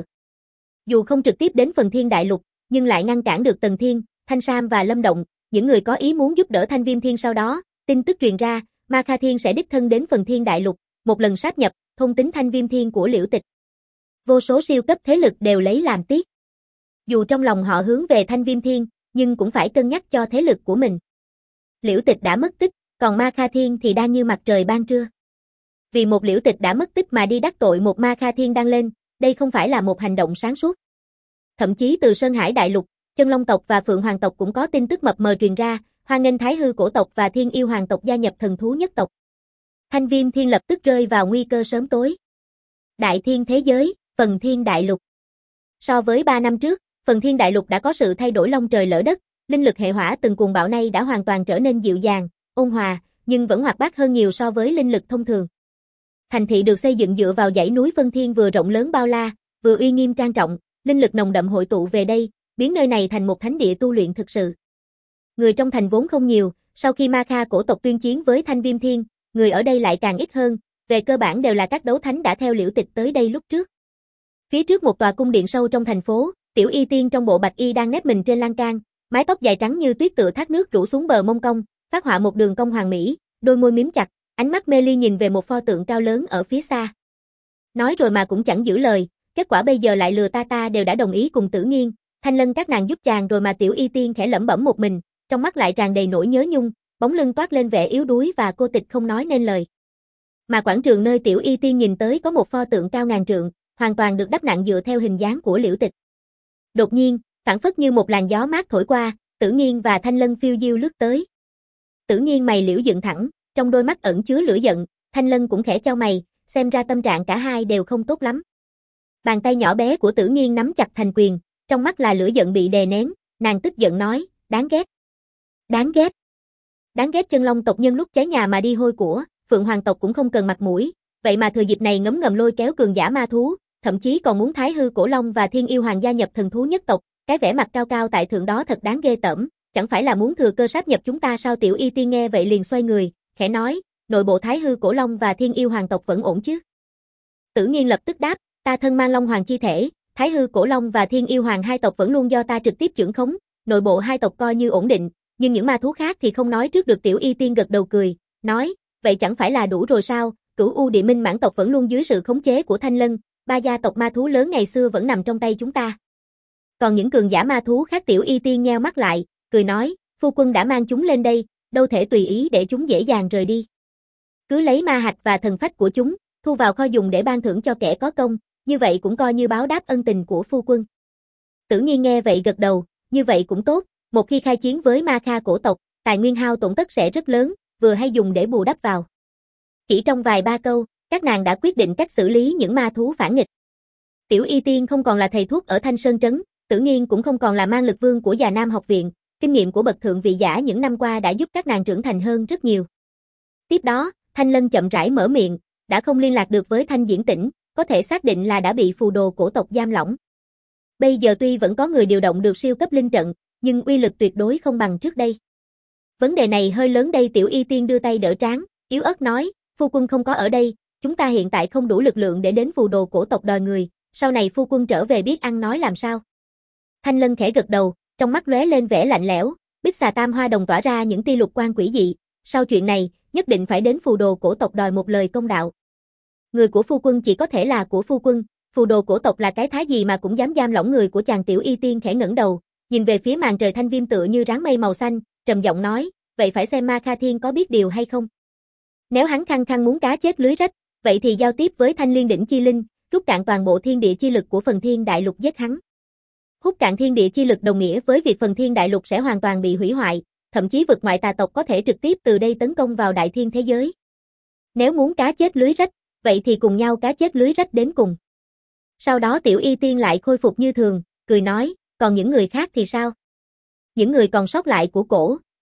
[SPEAKER 1] Dù không trực tiếp đến Phần Thiên Đại Lục, nhưng lại ngăn cản được Tần Thiên, Thanh Sam và Lâm Động, những người có ý muốn giúp đỡ Thanh Viêm Thiên. Sau đó, tin tức truyền ra, Ma Kha Thiên sẽ đích thân đến Phần Thiên Đại Lục, một lần sáp nhập, thôn tính Thanh Viêm Thiên của Liễu Tịch. Vô số siêu cấp thế lực đều lấy làm tiếc. Dù trong lòng họ hướng về Thanh Viêm Thiên, nhưng cũng phải cân nhắc cho thế lực của mình. Liễu Tịch đã mất tích, còn Ma Kha Thiên thì đang như mặt trời ban trưa. Vì một Liễu Tịch đã mất tích mà đi đắc tội một Ma Kha Thiên đang lên, đây không phải là một hành động sáng suốt. Thậm chí từ Sơn Hải Đại Lục, Chân Long tộc và Phượng Hoàng tộc cũng có tin tức mập mờ truyền ra, hoan nghênh Thái Hư cổ tộc và Thiên Yêu Hoàng tộc gia nhập Thần Thú Nhất tộc. Thanh Viêm Thiên lập tức rơi vào nguy cơ sớm tối. Đại Thiên thế giới, Phần Thiên Đại Lục. So với ba năm trước, Phần Thiên Đại Lục đã có sự thay đổi long trời lỡ đất, linh lực hệ hỏa từng cuồng bạo nay đã hoàn toàn trở nên dịu dàng, ôn hòa, nhưng vẫn hoạt bát hơn nhiều so với linh lực thông thường. Thành thị được xây dựng dựa vào dãy núi Phân Thiên vừa rộng lớn bao la, vừa uy nghiêm trang trọng, linh lực nồng đậm hội tụ về đây, biến nơi này thành một thánh địa tu luyện thực sự. Người trong thành vốn không nhiều, sau khi Ma Kha cổ tộc tuyên chiến với Thanh Viêm Thiên, người ở đây lại càng ít hơn, về cơ bản đều là các đấu thánh đã theo Liễu Tịch tới đây lúc trước. Phía trước một tòa cung điện sâu trong thành phố, Tiểu Y Tiên trong bộ bạch y đang nép mình trên lan can, mái tóc dài trắng như tuyết tựa thác nước rủ xuống bờ mông cong, phát họa một đường cong hoàn mỹ, đôi môi mím chặt, ánh mắt mê ly nhìn về một pho tượng cao lớn ở phía xa. Nói rồi mà cũng chẳng giữ lời, kết quả bây giờ lại lừa ta ta đều đã đồng ý cùng Tử Nghiên, Thanh Lân các nàng giúp chàng rồi mà Tiểu Y Tiên khẽ lẩm bẩm một mình, trong mắt lại tràn đầy nỗi nhớ nhung, bóng lưng toát lên vẻ yếu đuối và cô tịch không nói nên lời. Mà quảng trường nơi Tiểu Y Tiên nhìn tới có một pho tượng cao ngàn trượng, hoàn toàn được đắp nặng dựa theo hình dáng của Liễu Tịch. Đột nhiên, phảng phất như một làn gió mát thổi qua, Tử Nghiên và Thanh Lân phiêu diêu lướt tới. Tử Nghiên mày liễu dựng thẳng, trong đôi mắt ẩn chứa lửa giận, Thanh Lân cũng khẽ chau mày, xem ra tâm trạng cả hai đều không tốt lắm. Bàn tay nhỏ bé của Tử Nghiên nắm chặt thành quyền, trong mắt là lửa giận bị đè nén, nàng tức giận nói, đáng ghét. Đáng ghét. Đáng ghét Chân Long tộc nhân lúc cháy nhà mà đi hôi của, Phượng Hoàng tộc cũng không cần mặt mũi, vậy mà thừa dịp này ngấm ngầm lôi kéo cường giả ma thú, thậm chí còn muốn Thái Hư cổ long và Thiên Yêu Hoàng gia nhập Thần Thú Nhất tộc, cái vẻ mặt cao cao tại thượng đó thật đáng ghê tởm, chẳng phải là muốn thừa cơ sáp nhập chúng ta sao? Tiểu Y Tiên nghe vậy liền xoay người, khẽ nói, nội bộ Thái Hư cổ long và Thiên Yêu Hoàng tộc vẫn ổn chứ? Tử Nghiên lập tức đáp, ta thân mang Long Hoàng chi thể, Thái Hư cổ long và Thiên Yêu Hoàng hai tộc vẫn luôn do ta trực tiếp trưởng khống, nội bộ hai tộc coi như ổn định, nhưng những ma thú khác thì không nói trước được. Tiểu Y Tiên gật đầu cười, nói, vậy chẳng phải là đủ rồi sao? Cửu U Địa Minh mãn tộc vẫn luôn dưới sự khống chế của Thanh Lân, ba gia tộc ma thú lớn ngày xưa vẫn nằm trong tay chúng ta. Còn những cường giả ma thú khác? Tiểu Y Tiên nheo mắt lại, cười nói, phu quân đã mang chúng lên đây, đâu thể tùy ý để chúng dễ dàng rời đi. Cứ lấy ma hạch và thần phách của chúng, thu vào kho dùng để ban thưởng cho kẻ có công, như vậy cũng coi như báo đáp ân tình của phu quân. Tử Nghiên nghe vậy gật đầu, như vậy cũng tốt, một khi khai chiến với Ma Kha cổ tộc, tài nguyên hao tổn tất sẽ rất lớn, vừa hay dùng để bù đắp vào. Chỉ trong vài ba câu, các nàng đã quyết định cách xử lý những ma thú phản nghịch. Tiểu Y Tiên không còn là thầy thuốc ở Thanh Sơn Trấn, Tử Nghiên cũng không còn là mang lực vương của Già Nam học viện, kinh nghiệm của bậc thượng vị giả những năm qua đã giúp các nàng trưởng thành hơn rất nhiều. Tiếp đó, Thanh Lân chậm rãi mở miệng, đã không liên lạc được với Thanh Diễn Tĩnh, có thể xác định là đã bị phù đồ cổ tộc giam lỏng. Bây giờ tuy vẫn có người điều động được siêu cấp linh trận, nhưng uy lực tuyệt đối không bằng trước đây. Vấn đề này hơi lớn đây. Tiểu Y Tiên đưa tay đỡ trán, yếu ớt nói, phu quân không có ở đây, chúng ta hiện tại không đủ lực lượng để đến phù đồ cổ tộc đòi người, sau này phu quân trở về biết ăn nói làm sao. Thanh Lân khẽ gật đầu, trong mắt lóe lên vẻ lạnh lẽo, Bích Xà Tam Hoa Đồng tỏa ra những tia lục quang quỷ dị, sau chuyện này, nhất định phải đến phù đồ cổ tộc đòi một lời công đạo. Người của phu quân chỉ có thể là của phu quân, phù đồ cổ tộc là cái thá gì mà cũng dám giam lỏng người của chàng? Tiểu Y Tiên khẽ ngẩng đầu, nhìn về phía màn trời thanh viêm tựa như ráng mây màu xanh, trầm giọng nói, vậy phải xem Ma Kha Thiên có biết điều hay không. Nếu hắn khăng khăng muốn cá chết lưới rách, vậy thì giao tiếp với Thanh Liên đỉnh chi linh, rút cạn toàn bộ thiên địa chi lực của Phần Thiên Đại Lục giết hắn. Hút cạn thiên địa chi lực đồng nghĩa với việc Phần Thiên Đại Lục sẽ hoàn toàn bị hủy hoại, thậm chí vực ngoại tà tộc có thể trực tiếp từ đây tấn công vào đại thiên thế giới. Nếu muốn cá chết lưới rách, vậy thì cùng nhau cá chết lưới rách đến cùng. Sau đó Tiểu Y Tiên lại khôi phục như thường, cười nói, còn những người khác thì sao? Những người còn sót lại của Cổ, Dược,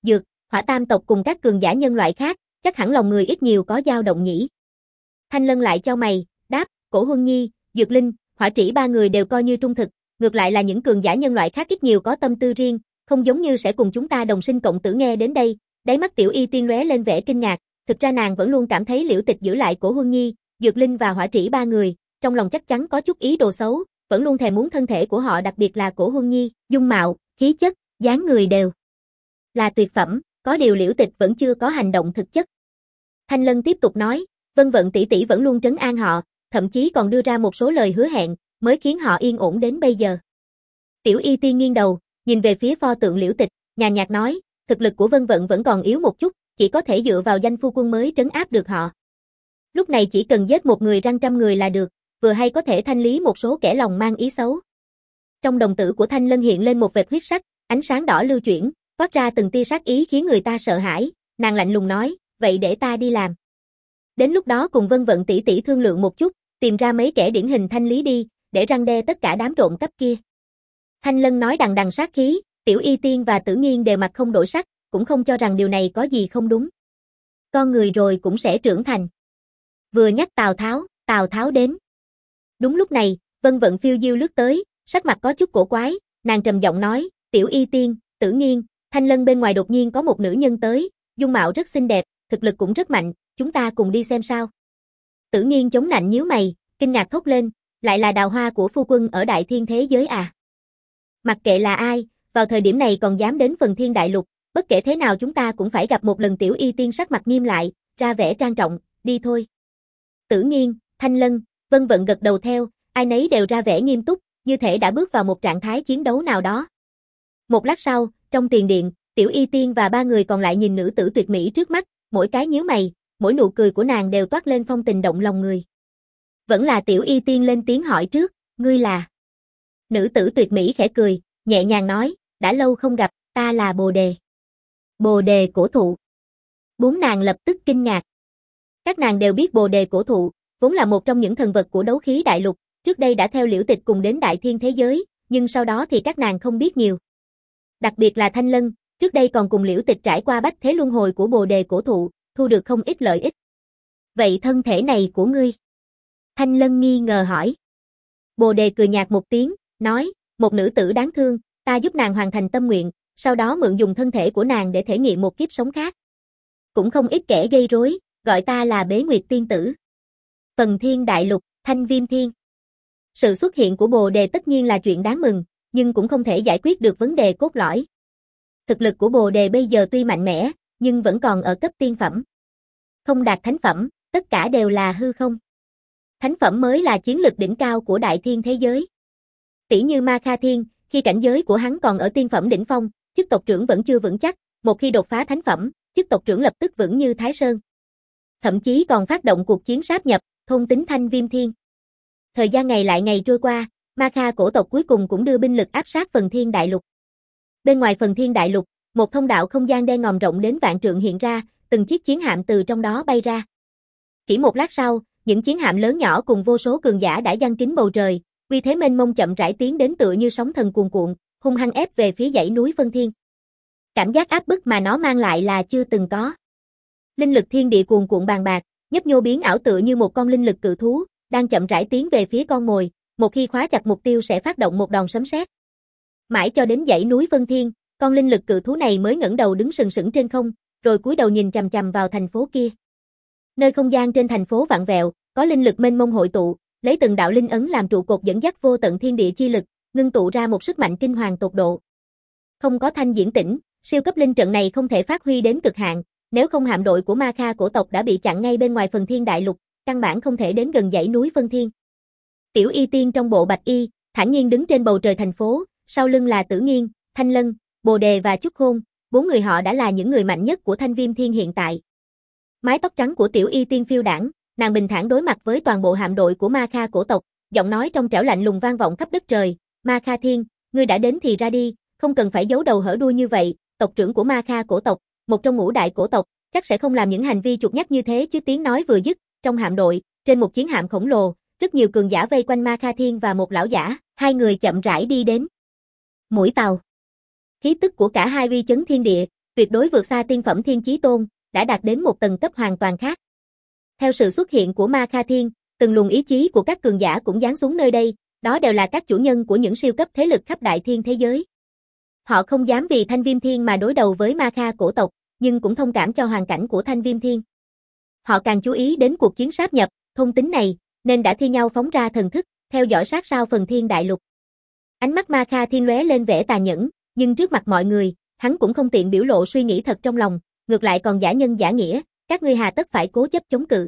[SPEAKER 1] Hỏa Tam tộc cùng các cường giả nhân loại khác, chắc hẳn lòng người ít nhiều có dao động nhỉ. Thanh Lân lại chau mày, đáp, Cổ Huân Nhi, Dược Linh, Hỏa Trĩ ba người đều coi như trung thực, ngược lại là những cường giả nhân loại khác ít nhiều có tâm tư riêng, không giống như sẽ cùng chúng ta đồng sinh cộng tử. Nghe đến đây, đáy mắt Tiểu Y Tiên lóe lên vẻ kinh ngạc, thực ra nàng vẫn luôn cảm thấy Liễu Tịch giữ lại Cổ Huân Nhi, Dược Linh và Hỏa Trĩ ba người, trong lòng chắc chắn có chút ý đồ xấu, vẫn luôn thèm muốn thân thể của họ, đặc biệt là Cổ Huân Nhi, dung mạo, khí chất, dáng người đều là tuyệt phẩm, có điều Liễu Tịch vẫn chưa có hành động thực chất. Thanh Lân tiếp tục nói, Vân Vận tỷ tỷ vẫn luôn trấn an họ, thậm chí còn đưa ra một số lời hứa hẹn, mới khiến họ yên ổn đến bây giờ. Tiểu Y Tiên nghiêng đầu, nhìn về phía pho tượng Liễu Tịch, nhàn nhạt nói, thực lực của Vân Vận vẫn còn yếu một chút, chỉ có thể dựa vào danh phu quân mới trấn áp được họ. Lúc này chỉ cần giết một người răng trăm người là được, vừa hay có thể thanh lý một số kẻ lòng mang ý xấu. Trong đồng tử của Thanh Lân hiện lên một vệt huyết sắc, ánh sáng đỏ lưu chuyển, toát ra từng tia sát ý khiến người ta sợ hãi, nàng lạnh lùng nói, vậy để ta đi làm. Đến lúc đó cùng Vân Vận tỷ tỷ thương lượng một chút, tìm ra mấy kẻ điển hình thanh lý đi, để răn đe tất cả đám trộm cắp kia. Thanh Lân nói đằng đằng sát khí, Tiểu Y Tiên và Tử Nghiên đều mặt không đổi sắc, cũng không cho rằng điều này có gì không đúng. Con người rồi cũng sẽ trưởng thành. Vừa nhắc Tào Tháo, Tào Tháo đến. Đúng lúc này, Vân Vận phiêu diêu lướt tới, sắc mặt có chút cổ quái, nàng trầm giọng nói, Tiểu Y Tiên, Tử Nghiên, Thanh Lân bên ngoài đột nhiên có một nữ nhân tới, dung mạo rất xinh đẹp, thực lực cũng rất mạnh, chúng ta cùng đi xem sao. Tử Nghiên chống nạnh nhíu mày, kinh ngạc thốt lên, lại là đào hoa của phu quân ở Đại Thiên thế giới à? Mặc kệ là ai, vào thời điểm này còn dám đến Phần Thiên Đại Lục, bất kể thế nào chúng ta cũng phải gặp một lần. Tiểu Y Tiên sắc mặt nghiêm lại, ra vẻ trang trọng, đi thôi. Tử Nghiên, Thanh Lân, Vân Vận gật đầu theo, ai nấy đều ra vẻ nghiêm túc, như thể đã bước vào một trạng thái chiến đấu nào đó. Một lát sau, trong tiền điện, Tiểu Y Tiên và ba người còn lại nhìn nữ tử tuyệt mỹ trước mắt, mỗi cái nhíu mày, mỗi nụ cười của nàng đều toát lên phong tình động lòng người. Vẫn là Tiểu Y Tiên lên tiếng hỏi trước, ngươi là? Nữ tử tuyệt mỹ khẽ cười, nhẹ nhàng nói, đã lâu không gặp, ta là Bồ Đề. Bồ Đề cổ thụ. Bốn nàng lập tức kinh ngạc. Các nàng đều biết Bồ Đề cổ thụ, vốn là một trong những thần vật của đấu khí đại lục, trước đây đã theo Liễu Tịch cùng đến Đại Thiên thế giới, nhưng sau đó thì các nàng không biết nhiều. Đặc biệt là Thanh Lân, trước đây còn cùng Liễu Tịch trải qua bách thế luân hồi của Bồ Đề cổ thụ, thu được không ít lợi ích. Vậy thân thể này của ngươi? Thanh Lân nghi ngờ hỏi. Bồ Đề cười nhạt một tiếng, nói, một nữ tử đáng thương, ta giúp nàng hoàn thành tâm nguyện, sau đó mượn dùng thân thể của nàng để thể nghiệm một kiếp sống khác. Cũng không ít kẻ gây rối, gọi ta là Bế Nguyệt Tiên Tử. Phần Thiên Đại Lục, Thanh Viêm Thiên. Sự xuất hiện của Bồ Đề tất nhiên là chuyện đáng mừng, nhưng cũng không thể giải quyết được vấn đề cốt lõi. Thực lực của Bồ Đề bây giờ tuy mạnh mẽ, nhưng vẫn còn ở cấp tiên phẩm. Không đạt thánh phẩm, tất cả đều là hư không. Thánh phẩm mới là chiến lực đỉnh cao của Đại Thiên thế giới. Tỷ như Ma Kha Thiên, khi cảnh giới của hắn còn ở tiên phẩm đỉnh phong, chức tộc trưởng vẫn chưa vững chắc, một khi đột phá thánh phẩm, chức tộc trưởng lập tức vững như Thái Sơn. Thậm chí còn phát động cuộc chiến sáp nhập, thôn tính Thanh Viêm Thiên. Thời gian ngày lại ngày trôi qua, Ma Kha cổ tộc cuối cùng cũng đưa binh lực áp sát Phần Thiên Đại Lục. Bên ngoài Phần Thiên Đại Lục, một thông đạo không gian đen ngòm rộng đến vạn trượng hiện ra, từng chiếc chiến hạm từ trong đó bay ra. Chỉ một lát sau, những chiến hạm lớn nhỏ cùng vô số cường giả đã giăng kín bầu trời, uy thế mênh mông chậm rãi tiến đến tựa như sóng thần cuồn cuộn, hung hăng ép về phía dãy núi Phân Thiên. Cảm giác áp bức mà nó mang lại là chưa từng có. Linh lực thiên địa cuồn cuộn bàn bạc, nhấp nhô biến ảo tựa như một con linh lực cự thú, đang chậm rãi tiến về phía con mồi, một khi khóa chặt mục tiêu sẽ phát động một đòn sấm sét. Mãi cho đến dãy núi Phân Thiên, con linh lực cự thú này mới ngẩng đầu đứng sừng sững trên không, rồi cúi đầu nhìn chằm chằm vào thành phố kia. Nơi không gian trên thành phố vặn vẹo, có linh lực mênh mông hội tụ, lấy từng đạo linh ấn làm trụ cột dẫn dắt vô tận thiên địa chi lực, ngưng tụ ra một sức mạnh kinh hoàng tột độ. Không có thanh diễn tĩnh, siêu cấp linh trận này không thể phát huy đến cực hạn, nếu không hạm đội của Ma Kha cổ tộc đã bị chặn ngay bên ngoài Phần Thiên Đại Lục, căn bản không thể đến gần dãy núi Phân Thiên. Tiểu Y Tiên trong bộ bạch y, thản nhiên đứng trên bầu trời thành phố, sau lưng là Tử Nghiên, Thanh Lân, Bồ Đề và Chúc Khôn, bốn người họ đã là những người mạnh nhất của Thanh Viêm Thiên hiện tại. Mái tóc trắng của Tiểu Y Tiên phiêu đãng, nàng bình thản đối mặt với toàn bộ hạm đội của Ma Kha cổ tộc, giọng nói trong trẻo lạnh lùng vang vọng khắp đất trời, Ma Kha Thiên, ngươi đã đến thì ra đi, không cần phải giấu đầu hở đuôi như vậy, tộc trưởng của Ma Kha cổ tộc, một trong ngũ đại cổ tộc, chắc sẽ không làm những hành vi chuột nhắt như thế chứ. Tiếng nói vừa dứt, trong hạm đội, trên một chiến hạm khổng lồ, rất nhiều cường giả vây quanh Ma Kha Thiên và một lão giả, hai người chậm rãi đi đến. Mũi tàu. Khí tức của cả hai uy chấn thiên địa, tuyệt đối vượt xa tiên phẩm Thiên Chí Tôn, đã đạt đến một tầng cấp hoàn toàn khác. Theo sự xuất hiện của Ma Kha Thiên, từng luồng ý chí của các cường giả cũng giáng xuống nơi đây, đó đều là các chủ nhân của những siêu cấp thế lực khắp đại thiên thế giới. Họ không dám vì Thanh Viêm Thiên mà đối đầu với Ma Kha cổ tộc, nhưng cũng thông cảm cho hoàn cảnh của Thanh Viêm Thiên. Họ càng chú ý đến cuộc chiến sáp nhập, thôn tính này, nên đã thi nhau phóng ra thần thức, theo dõi sát sao phần thiên đại lục. Ánh mắt Ma Kha Thiên lóe lên vẻ tà nhẫn, nhưng trước mặt mọi người, hắn cũng không tiện biểu lộ suy nghĩ thật trong lòng, ngược lại còn giả nhân giả nghĩa, các ngươi hà tất phải cố chấp chống cự.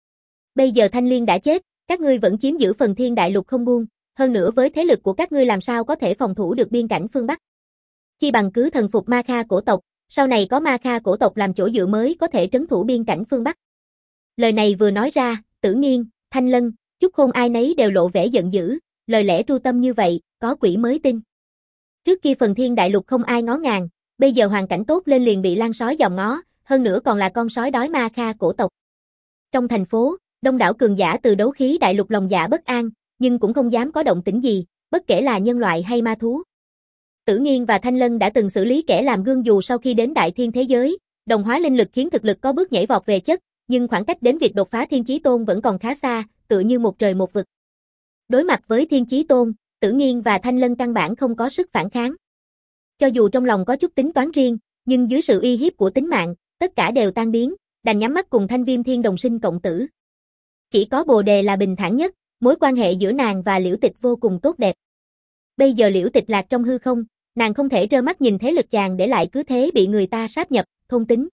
[SPEAKER 1] Bây giờ Thanh Liên đã chết, các ngươi vẫn chiếm giữ phần thiên đại lục không buông, hơn nữa với thế lực của các ngươi làm sao có thể phòng thủ được biên cảnh phương Bắc. Chi bằng cứ thần phục Ma Kha cổ tộc, sau này có Ma Kha cổ tộc làm chỗ dựa mới có thể trấn thủ biên cảnh phương Bắc. Lời này vừa nói ra, Tử Nghiên, Thanh Lân, Chúc Khôn ai nấy đều lộ vẻ giận dữ, lời lẽ tru tâm như vậy, có quỷ mới tin. Trước kia phần thiên đại lục không ai ngó ngàng, bây giờ hoàn cảnh tốt lên liền bị lan sói dòm ngó, hơn nữa còn là con sói đói Ma Kha cổ tộc. Trong thành phố, đông đảo cường giả từ đấu khí đại lục lòng dạ bất an, nhưng cũng không dám có động tĩnh gì, bất kể là nhân loại hay ma thú. Tử Nghiên và Thanh Lân đã từng xử lý kẻ làm gương dù sau khi đến đại thiên thế giới, đồng hóa linh lực khiến thực lực có bước nhảy vọt về chất, nhưng khoảng cách đến việc đột phá Thiên Chí Tôn vẫn còn khá xa, tựa như một trời một vực. Đối mặt với Thiên Chí Tôn, Tử Nghiên và Thanh Lân căn bản không có sức phản kháng. Cho dù trong lòng có chút tính toán riêng, nhưng dưới sự uy hiếp của tính mạng, tất cả đều tan biến, đành nhắm mắt cùng Thanh Viêm Thiên đồng sinh cộng tử. Chỉ có Bồ Đề là bình thản nhất, mối quan hệ giữa nàng và Liễu Tịch vô cùng tốt đẹp. Bây giờ Liễu Tịch lạc trong hư không, nàng không thể trơ mắt nhìn thế lực chàng để lại cứ thế bị người ta sáp nhập, thôn tính.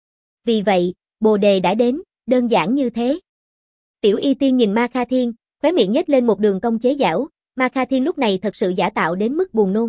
[SPEAKER 1] Vì vậy, Bồ Đề đã đến, đơn giản như thế. Tiểu Y Tiên nhìn Ma Kha Thiên, khóe miệng nhếch lên một đường cong chế giảo, Ma Kha Thiên lúc này thật sự giả tạo đến mức buồn nôn.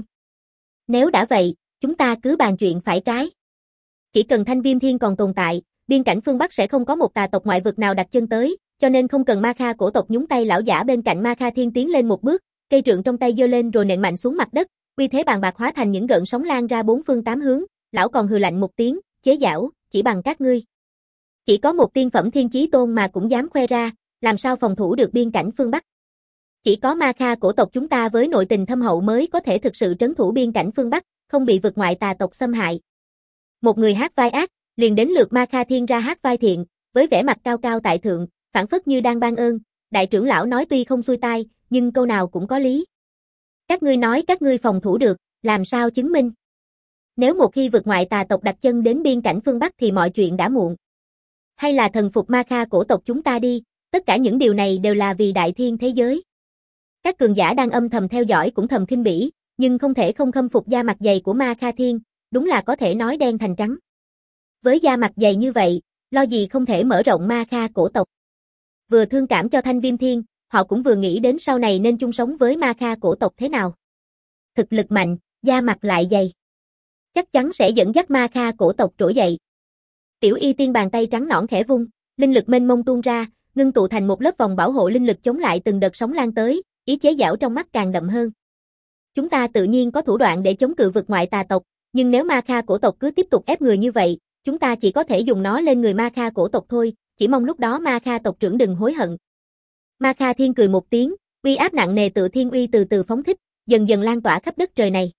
[SPEAKER 1] Nếu đã vậy, chúng ta cứ bàn chuyện phải trái. Chỉ cần Thanh Viêm Thiên còn tồn tại, biên cảnh phương Bắc sẽ không có một tà tộc ngoại vực nào đặt chân tới, cho nên không cần Ma Kha cổ tộc nhúng tay. Lão giả bên cạnh Ma Kha Thiên tiến lên một bước, cây trượng trong tay giơ lên rồi nện mạnh xuống mặt đất, uy thế bàn bạc hóa thành những gợn sóng lan ra bốn phương tám hướng, lão còn hừ lạnh một tiếng, chế giảo, chỉ bằng các ngươi. Chỉ có một tiên phẩm Thiên Chí Tôn mà cũng dám khoe ra, làm sao phòng thủ được biên cảnh phương Bắc. Chỉ có Ma Kha cổ tộc chúng ta với nội tình thâm hậu mới có thể thực sự trấn thủ biên cảnh phương Bắc, không bị vực ngoại tà tộc xâm hại. Một người hát vai ác, liền đến lượt Ma Kha Thiên ra hát vai thiện, với vẻ mặt cao cao tại thượng, phảng phất như đang ban ơn. Đại trưởng lão nói tuy không xuôi tai, nhưng câu nào cũng có lý. Các ngươi nói các ngươi phòng thủ được, làm sao chứng minh? Nếu một khi vực ngoại tà tộc đặt chân đến biên cảnh phương Bắc thì mọi chuyện đã muộn. Hay là thần phục Ma Kha cổ tộc chúng ta đi, tất cả những điều này đều là vì đại thiên thế giới. Các cường giả đang âm thầm theo dõi cũng thầm khinh bỉ, nhưng không thể không khâm phục da mặt dày của Ma Kha Thiên, đúng là có thể nói đen thành trắng. Với da mặt dày như vậy, lo gì không thể mở rộng Ma Kha cổ tộc. Vừa thương cảm cho Thanh Viêm Thiên, họ cũng vừa nghĩ đến sau này nên chung sống với Ma Kha cổ tộc thế nào. Thực lực mạnh, da mặt lại dày, chắc chắn sẽ dẫn dắt Ma Kha cổ tộc trỗi dậy. Tiểu Y Tiên bàn tay trắng nõn khẽ vung, linh lực mênh mông tuôn ra, ngưng tụ thành một lớp vòng bảo hộ linh lực chống lại từng đợt sóng lan tới, ý chế giảo trong mắt càng đậm hơn. Chúng ta tự nhiên có thủ đoạn để chống cự vực ngoại tà tộc, nhưng nếu Ma Kha cổ tộc cứ tiếp tục ép người như vậy, chúng ta chỉ có thể dùng nó lên người Ma Kha cổ tộc thôi, chỉ mong lúc đó Ma Kha tộc trưởng đừng hối hận. Ma Kha Thiên cười một tiếng, uy áp nặng nề tự thiên uy từ từ phóng thích, dần dần lan tỏa khắp đất trời này.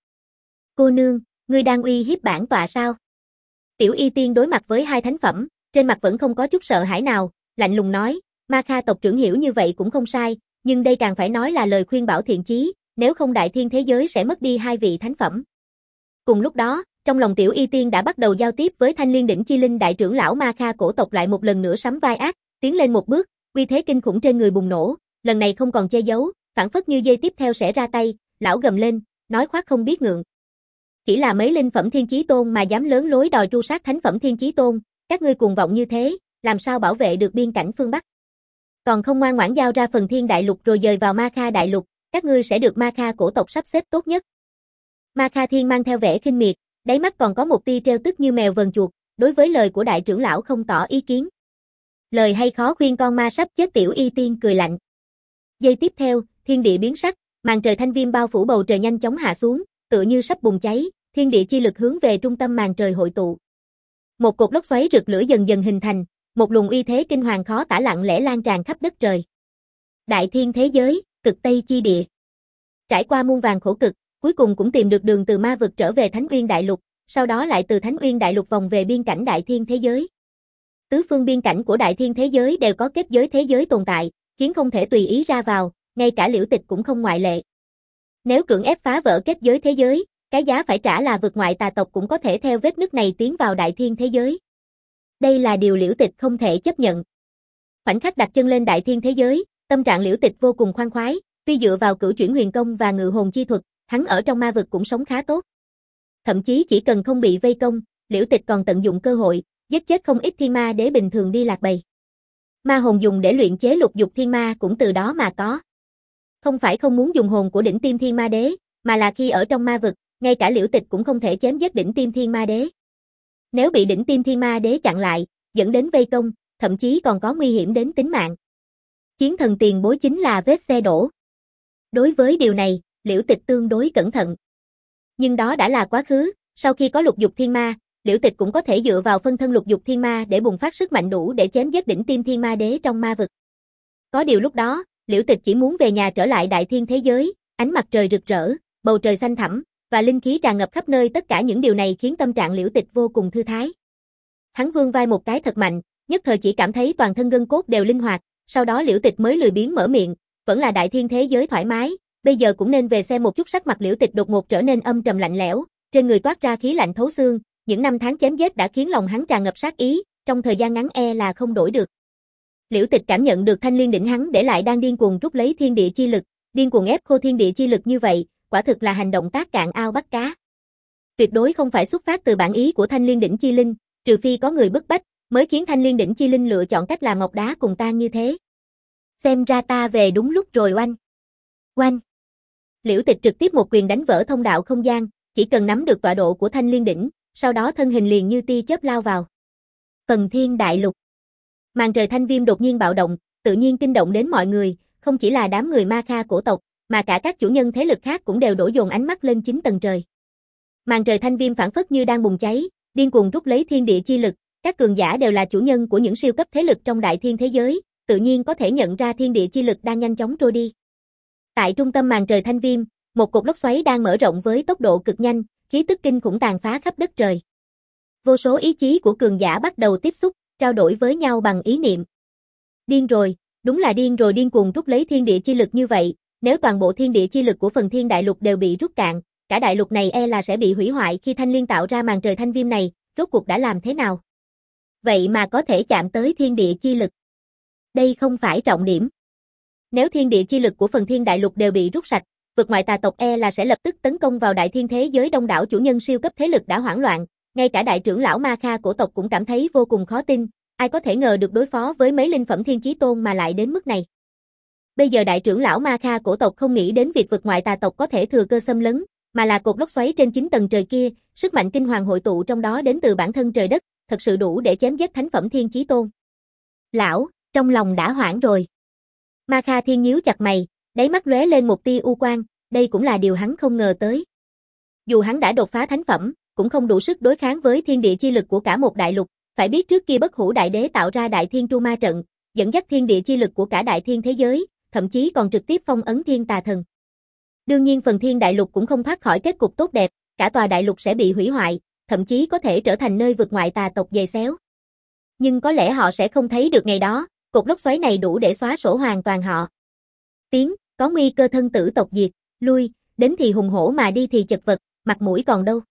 [SPEAKER 1] Cô nương, ngươi đang uy hiếp bản tọa sao? Tiểu Y Tiên đối mặt với hai thánh phẩm, trên mặt vẫn không có chút sợ hãi nào, lạnh lùng nói, Ma Kha tộc trưởng hiểu như vậy cũng không sai, nhưng đây càng phải nói là lời khuyên bảo thiện chí, nếu không đại thiên thế giới sẽ mất đi hai vị thánh phẩm. Cùng lúc đó, trong lòng Tiểu Y Tiên đã bắt đầu giao tiếp với Thanh Liên đỉnh chi linh đại trưởng lão Ma Kha cổ tộc lại một lần nữa sắm vai ác, tiến lên một bước, uy thế kinh khủng trên người bùng nổ, lần này không còn che giấu, phản phất như dây tiếp theo sẽ ra tay, lão gầm lên, nói khoác không biết ngượng. Chỉ là mấy linh phẩm Thiên Chí Tôn mà dám lớn lối đòi tru sát thánh phẩm Thiên Chí Tôn, các ngươi cuồng vọng như thế, làm sao bảo vệ được biên cảnh phương Bắc? Còn không ngoan ngoãn giao ra phần thiên đại lục rồi dời vào Ma Kha đại lục, các ngươi sẽ được Ma Kha cổ tộc sắp xếp tốt nhất. Ma Kha Thiên mang theo vẻ khinh miệt, đáy mắt còn có một tia trêu tức như mèo vờn chuột, đối với lời của đại trưởng lão không tỏ ý kiến. Lời hay khó khuyên con ma sắp chết. Tiểu Y Tiên cười lạnh. Giây tiếp theo, thiên địa biến sắc, màn trời thanh viêm bao phủ bầu trời nhanh chóng hạ xuống, tựa như sắp bùng cháy, thiên địa chi lực hướng về trung tâm màn trời hội tụ. Một cột lốc xoáy rực lửa dần dần hình thành, một luồng uy thế kinh hoàng khó tả lặng lẽ lan tràn khắp đất trời. Đại thiên thế giới, cực Tây chi địa. Trải qua muôn vàn khổ cực, cuối cùng cũng tìm được đường từ ma vực trở về Thánh Uyên đại lục, sau đó lại từ Thánh Uyên Đại Lục vòng về biên cảnh Đại Thiên thế giới. Tứ phương biên cảnh của Đại Thiên thế giới đều có kết giới thế giới tồn tại, khiến không thể tùy ý ra vào, ngay cả Liễu Tịch cũng không ngoại lệ. Nếu cưỡng ép phá vỡ kết giới thế giới, cái giá phải trả là vực ngoại tà tộc cũng có thể theo vết nứt này tiến vào Đại Thiên thế giới. Đây là điều Liễu Tịch không thể chấp nhận. Khoảnh khắc đặt chân lên Đại Thiên thế giới, tâm trạng Liễu Tịch vô cùng khoan khoái, tuy dựa vào cửu chuyển huyền công và ngự hồn chi thuật, hắn ở trong ma vực cũng sống khá tốt. Thậm chí chỉ cần không bị vây công, Liễu Tịch còn tận dụng cơ hội, giết chết không ít thiên ma đế bình thường đi lạc bầy. Ma hồn dùng để luyện chế lục dục thiên ma cũng từ đó mà có. Không phải không muốn dùng hồn của đỉnh tiêm thiên ma đế, mà là khi ở trong ma vực, ngay cả Liễu Tịch cũng không thể chém giết đỉnh tiêm thiên ma đế. Nếu bị đỉnh tiêm thiên ma đế chặn lại, dẫn đến vây công, thậm chí còn có nguy hiểm đến tính mạng. Chiến thần tiền bối chính là vết xe đổ. Đối với điều này, Liễu Tịch tương đối cẩn thận. Nhưng đó đã là quá khứ, sau khi có lục dục thiên ma, Liễu Tịch cũng có thể dựa vào phân thân lục dục thiên ma để bùng phát sức mạnh đủ để chém giết đỉnh tiêm thiên ma đế trong ma vực. Có điều lúc đó, Liễu Tịch chỉ muốn về nhà trở lại Đại Thiên thế giới, ánh mặt trời rực rỡ, bầu trời xanh thẳm, và linh khí tràn ngập khắp nơi, tất cả những điều này khiến tâm trạng Liễu Tịch vô cùng thư thái. Hắn vươn vai một cái thật mạnh, nhất thời chỉ cảm thấy toàn thân gân cốt đều linh hoạt, sau đó Liễu Tịch mới lười biếng mở miệng, vẫn là Đại Thiên thế giới thoải mái, bây giờ cũng nên về xem một chút. Sắc mặt Liễu Tịch đột ngột trở nên âm trầm lạnh lẽo, trên người toát ra khí lạnh thấu xương, những năm tháng chém giết đã khiến lòng hắn tràn ngập sát ý, trong thời gian ngắn e là không đổi được. Liễu Tịch cảm nhận được thanh liên đỉnh hắn để lại đang điên cuồng rút lấy thiên địa chi lực, điên cuồng ép khô thiên địa chi lực như vậy, quả thực là hành động tác cạn ao bắt cá. Tuyệt đối không phải xuất phát từ bản ý của thanh liên đỉnh chi linh, trừ phi có người bức bách, mới khiến thanh liên đỉnh chi linh lựa chọn cách làm ngọc đá cùng tan như thế. Xem ra ta về đúng lúc rồi. Oanh! Oanh! Liễu Tịch trực tiếp một quyền đánh vỡ thông đạo không gian, chỉ cần nắm được tọa độ của thanh liên đỉnh, sau đó thân hình liền như tia chớp lao vào. Phần Thiên Đại Lục. Màn trời thanh viêm đột nhiên bạo động, tự nhiên kinh động đến mọi người, không chỉ là đám người ma kha cổ tộc, mà cả các chủ nhân thế lực khác cũng đều đổ dồn ánh mắt lên chín tầng trời. Màn trời thanh viêm phảng phất như đang bùng cháy, điên cuồng rút lấy thiên địa chi lực, các cường giả đều là chủ nhân của những siêu cấp thế lực trong Đại Thiên thế giới, tự nhiên có thể nhận ra thiên địa chi lực đang nhanh chóng trôi đi. Tại trung tâm màn trời thanh viêm, một cột lốc xoáy đang mở rộng với tốc độ cực nhanh, khí tức kinh khủng tàn phá khắp đất trời. Vô số ý chí của cường giả bắt đầu tiếp xúc, trao đổi với nhau bằng ý niệm. Điên rồi, đúng là điên rồi, điên cuồng rút lấy thiên địa chi lực như vậy, nếu toàn bộ thiên địa chi lực của Phần Thiên Đại Lục đều bị rút cạn, cả đại lục này e là sẽ bị hủy hoại. Khi Thanh Liên tạo ra màn trời thanh viêm này, rốt cuộc đã làm thế nào? Vậy mà có thể chạm tới thiên địa chi lực. Đây không phải trọng điểm. Nếu thiên địa chi lực của Phần Thiên Đại Lục đều bị rút sạch, vực ngoại tà tộc e là sẽ lập tức tấn công vào Đại Thiên thế giới. Đông đảo chủ nhân siêu cấp thế lực đã hoảng loạn, ngay cả đại trưởng lão ma kha cổ tộc cũng cảm thấy vô cùng khó tin, ai có thể ngờ được đối phó với mấy linh phẩm thiên chí tôn mà lại đến mức này. Bây giờ đại trưởng lão ma kha cổ tộc không nghĩ đến việc vực ngoại tà tộc có thể thừa cơ xâm lấn, mà là cột lốc xoáy trên chín tầng trời kia, sức mạnh kinh hoàng hội tụ trong đó đến từ bản thân trời đất, thật sự đủ để chém giết thánh phẩm thiên chí tôn. Lão, trong lòng đã hoảng rồi. Ma kha thiên nhíu chặt mày, đáy mắt lóe lên một tia u quang, đây cũng là điều hắn không ngờ tới. Dù hắn đã đột phá thánh phẩm, cũng không đủ sức đối kháng với thiên địa chi lực của cả một đại lục, phải biết trước kia Bất Hủ Đại Đế tạo ra Đại Thiên Tru Ma trận, dẫn dắt thiên địa chi lực của cả Đại Thiên thế giới, thậm chí còn trực tiếp phong ấn Thiên Tà Thần. Đương nhiên Phần Thiên Đại Lục cũng không thoát khỏi kết cục tốt đẹp, cả tòa đại lục sẽ bị hủy hoại, thậm chí có thể trở thành nơi vực ngoại tà tộc giày xéo. Nhưng có lẽ họ sẽ không thấy được ngày đó, cột lốc xoáy này đủ để xóa sổ hoàn toàn họ. Tiếng, có nguy cơ thân tử tộc diệt, lui, đến thì hùng hổ mà đi thì chật vật, mặt mũi còn đâu.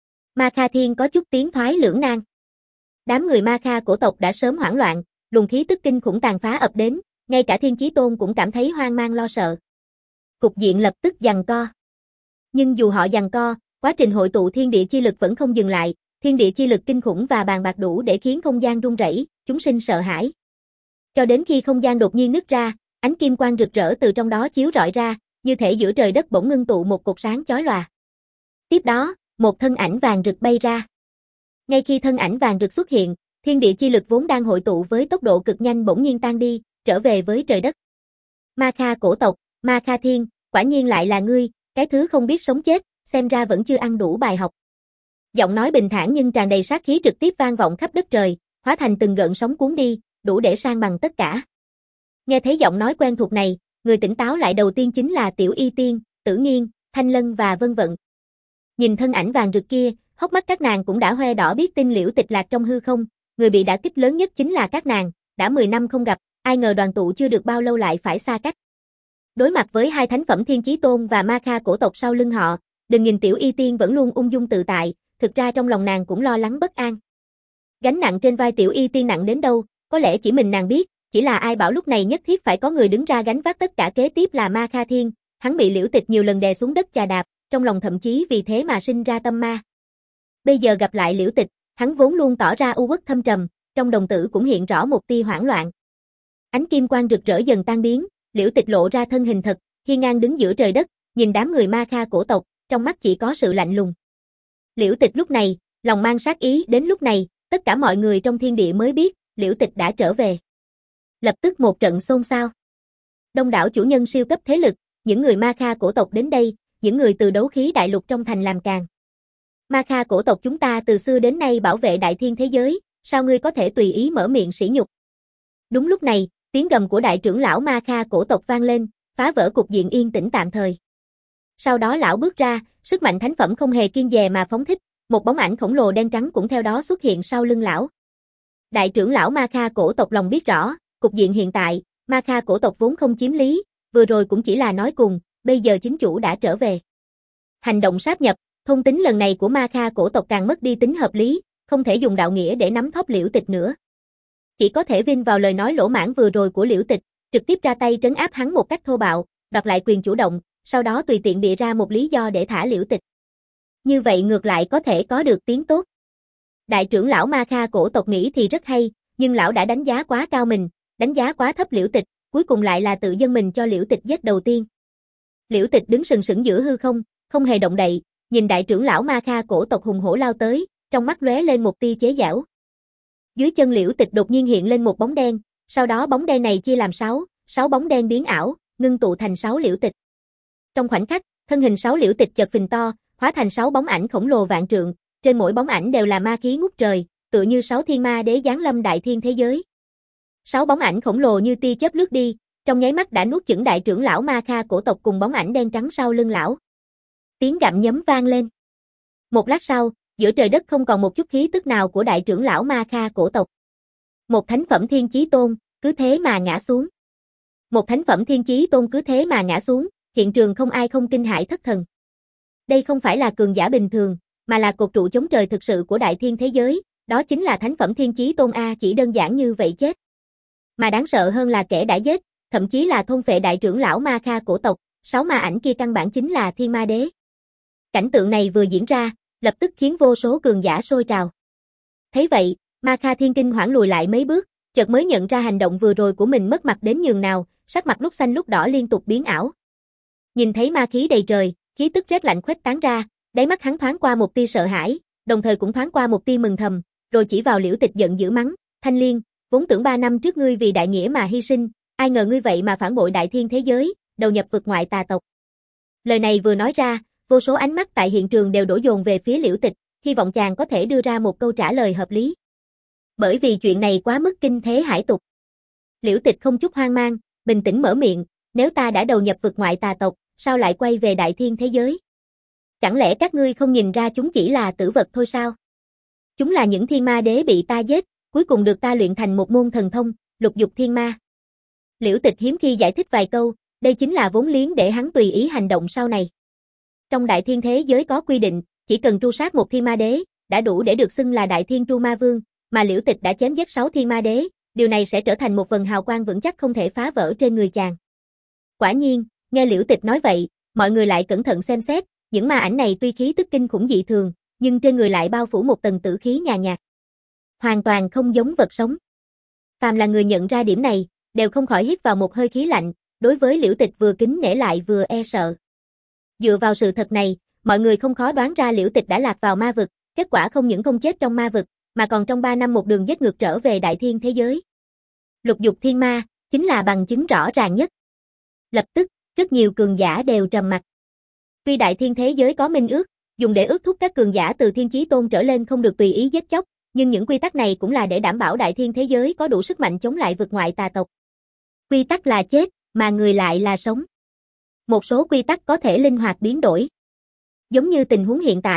[SPEAKER 1] Ma Kha Thiên có chút tiếng thoái lưỡng nan. Đám người Ma Kha cổ tộc đã sớm hoảng loạn, luồng khí tức kinh khủng tàn phá ập đến, ngay cả Thiên Chí Tôn cũng cảm thấy hoang mang lo sợ. Cục diện lập tức giằng co. Nhưng dù họ giằng co, quá trình hội tụ thiên địa chi lực vẫn không dừng lại, thiên địa chi lực kinh khủng và bàn bạc đủ để khiến không gian rung rẩy, chúng sinh sợ hãi. Cho đến khi không gian đột nhiên nứt ra, ánh kim quang rực rỡ từ trong đó chiếu rọi ra, như thể giữa trời đất bỗng ngưng tụ một cột sáng chói lòa. Tiếp đó, một thân ảnh vàng rực bay ra. Ngay khi thân ảnh vàng rực xuất hiện, thiên địa chi lực vốn đang hội tụ với tốc độ cực nhanh bỗng nhiên tan đi, trở về với trời đất. Ma Kha cổ tộc, Ma Kha Thiên, quả nhiên lại là ngươi, cái thứ không biết sống chết, xem ra vẫn chưa ăn đủ bài học. Giọng nói bình thản nhưng tràn đầy sát khí trực tiếp vang vọng khắp đất trời, hóa thành từng gợn sóng cuốn đi, đủ để san bằng tất cả. Nghe thấy giọng nói quen thuộc này, người tỉnh táo lại đầu tiên chính là Tiểu Y Tiên, Tử Nghiên, Thanh Lân và Vân Vận. Nhìn thân ảnh vàng rực kia, hốc mắt các nàng cũng đã hoe đỏ biết tin Liễu Tịch lạc trong hư không, người bị đả kích lớn nhất chính là các nàng, đã mười năm không gặp, ai ngờ đoàn tụ chưa được bao lâu lại phải xa cách. Đối mặt với hai thánh phẩm Thiên Chí Tôn và Ma Kha cổ tộc sau lưng họ, đừng nhìn Tiểu Y Tiên vẫn luôn ung dung tự tại, thực ra trong lòng nàng cũng lo lắng bất an. Gánh nặng trên vai Tiểu Y Tiên nặng đến đâu, có lẽ chỉ mình nàng biết, chỉ là ai bảo lúc này nhất thiết phải có người đứng ra gánh vác tất cả, kế tiếp là Ma Kha Thiên, hắn bị Liễu Tịch nhiều lần đè xuống đất chà đạp, trong lòng thậm chí vì thế mà sinh ra tâm ma. Bây giờ gặp lại Liễu Tịch, hắn vốn luôn tỏ ra u uất thâm trầm, trong đồng tử cũng hiện rõ một tia hoảng loạn. Ánh kim quang rực rỡ dần tan biến, Liễu Tịch lộ ra thân hình thật, hiên ngang đứng giữa trời đất, nhìn đám người Ma Kha cổ tộc, trong mắt chỉ có sự lạnh lùng. Liễu Tịch lúc này, lòng mang sát ý, đến lúc này, tất cả mọi người trong thiên địa mới biết, Liễu Tịch đã trở về. Lập tức một trận xôn xao. Đông đảo chủ nhân siêu cấp thế lực, những người Ma Kha cổ tộc đến đây, những người từ đấu khí đại lục trong thành làm càng. Ma Kha cổ tộc chúng ta từ xưa đến nay bảo vệ đại thiên thế giới, sao ngươi có thể tùy ý mở miệng sỉ nhục? Đúng lúc này, tiếng gầm của đại trưởng lão Ma Kha cổ tộc vang lên, phá vỡ cục diện yên tĩnh tạm thời. Sau đó lão bước ra, sức mạnh thánh phẩm không hề kiêng dè mà phóng thích, một bóng ảnh khổng lồ đen trắng cũng theo đó xuất hiện sau lưng lão. Đại trưởng lão Ma Kha cổ tộc lòng biết rõ, cục diện hiện tại, Ma Kha cổ tộc vốn không chiếm lý, vừa rồi cũng chỉ là nói cùng, bây giờ chính chủ đã trở về. Hành động sáp nhập, thôn tính lần này của Ma Kha cổ tộc càng mất đi tính hợp lý, không thể dùng đạo nghĩa để nắm thóp Liễu Tịch nữa. Chỉ có thể vin vào lời nói lỗ mãng vừa rồi của Liễu Tịch, trực tiếp ra tay trấn áp hắn một cách thô bạo, đoạt lại quyền chủ động, sau đó tùy tiện bịa ra một lý do để thả Liễu Tịch. Như vậy ngược lại có thể có được tiếng tốt. Đại trưởng lão Ma Kha cổ tộc nghĩ thì rất hay, nhưng lão đã đánh giá quá cao mình, đánh giá quá thấp Liễu Tịch, cuối cùng lại là tự dâng mình cho Liễu Tịch giết đầu tiên. Liễu Tịch đứng sừng sững giữa hư không, không hề động đậy, nhìn đại trưởng lão Ma Kha cổ tộc hùng hổ lao tới, trong mắt lóe lên một tia chế giễu. Dưới chân Liễu Tịch đột nhiên hiện lên một bóng đen, sau đó bóng đen này chia làm sáu, sáu bóng đen biến ảo, ngưng tụ thành sáu Liễu Tịch. Trong khoảnh khắc, thân hình sáu Liễu Tịch chợt phình to, hóa thành sáu bóng ảnh khổng lồ vạn trượng, trên mỗi bóng ảnh đều là ma khí ngút trời, tựa như sáu thiên ma đế giáng lâm đại thiên thế giới. Sáu bóng ảnh khổng lồ như tia chớp lướt đi, trong nháy mắt đã nuốt chửng đại trưởng lão Ma Kha cổ tộc cùng bóng ảnh đen trắng sau lưng lão. Tiếng gặm nhấm vang lên. Một lát sau, giữa trời đất không còn một chút khí tức nào của đại trưởng lão Ma Kha cổ tộc. Một thánh phẩm Thiên Chí Tôn, cứ thế mà ngã xuống. Một thánh phẩm Thiên Chí Tôn cứ thế mà ngã xuống, hiện trường không ai không kinh hãi thất thần. Đây không phải là cường giả bình thường, mà là cột trụ chống trời thực sự của đại thiên thế giới, đó chính là thánh phẩm Thiên Chí Tôn a, chỉ đơn giản như vậy chết. Mà đáng sợ hơn là kẻ đã giết, thậm chí là thôn phệ đại trưởng lão Ma Kha cổ tộc, sáu ma ảnh kia căn bản chính là thiên ma đế. Cảnh tượng này vừa diễn ra, lập tức khiến vô số cường giả sôi trào. Thấy vậy, Ma Kha Thiên kinh hoảng lùi lại mấy bước, chợt mới nhận ra hành động vừa rồi của mình mất mặt đến nhường nào, sắc mặt lúc xanh lúc đỏ liên tục biến ảo. Nhìn thấy ma khí đầy trời, khí tức rét lạnh khuếch tán ra, đáy mắt hắn thoáng qua một tia sợ hãi, đồng thời cũng thoáng qua một tia mừng thầm, rồi chỉ vào Liễu Tịch giận dữ mắng, Thanh Liên, vốn tưởng ba năm trước ngươi vì đại nghĩa mà hy sinh, ai ngờ ngươi vậy mà phản bội đại thiên thế giới, đầu nhập vực ngoại tà tộc. Lời này vừa nói ra, vô số ánh mắt tại hiện trường đều đổ dồn về phía Liễu Tịch, hy vọng chàng có thể đưa ra một câu trả lời hợp lý. Bởi vì chuyện này quá mức kinh thế hải tục. Liễu Tịch không chút hoang mang, bình tĩnh mở miệng, nếu ta đã đầu nhập vực ngoại tà tộc, sao lại quay về đại thiên thế giới? Chẳng lẽ các ngươi không nhìn ra chúng chỉ là tử vật thôi sao? Chúng là những thiên ma đế bị ta giết, cuối cùng được ta luyện thành một môn thần thông, lục dục thiên ma. Liễu Tịch hiếm khi giải thích vài câu, đây chính là vốn liếng để hắn tùy ý hành động sau này. Trong đại thiên thế giới có quy định, chỉ cần tru sát một thiên ma đế, đã đủ để được xưng là đại thiên tru ma vương, mà Liễu Tịch đã chém giết sáu thiên ma đế, điều này sẽ trở thành một vầng hào quang vững chắc không thể phá vỡ trên người chàng. Quả nhiên, nghe Liễu Tịch nói vậy, mọi người lại cẩn thận xem xét, những ma ảnh này tuy khí tức kinh khủng dị thường, nhưng trên người lại bao phủ một tầng tử khí nhàn nhạt. Hoàn toàn không giống vật sống. Phàm là người nhận ra điểm này, đều không khỏi hít vào một hơi khí lạnh, đối với Liễu Tịch vừa kính nể lại vừa e sợ. Dựa vào sự thật này, mọi người không khó đoán ra Liễu Tịch đã lạc vào ma vực, kết quả không những không chết trong ma vực, mà còn trong ba năm một đường giết ngược trở về đại thiên thế giới. Lục dục thiên ma, chính là bằng chứng rõ ràng nhất. Lập tức, rất nhiều cường giả đều trầm mặc. Tuy đại thiên thế giới có minh ước, dùng để ước thúc các cường giả từ Thiên Chí Tôn trở lên không được tùy ý giết chóc, nhưng những quy tắc này cũng là để đảm bảo đại thiên thế giới có đủ sức mạnh chống lại vực ngoại tà tộc. Quy tắc là chết, mà người lại là sống. Một số quy tắc có thể linh hoạt biến đổi. Giống như tình huống hiện tại,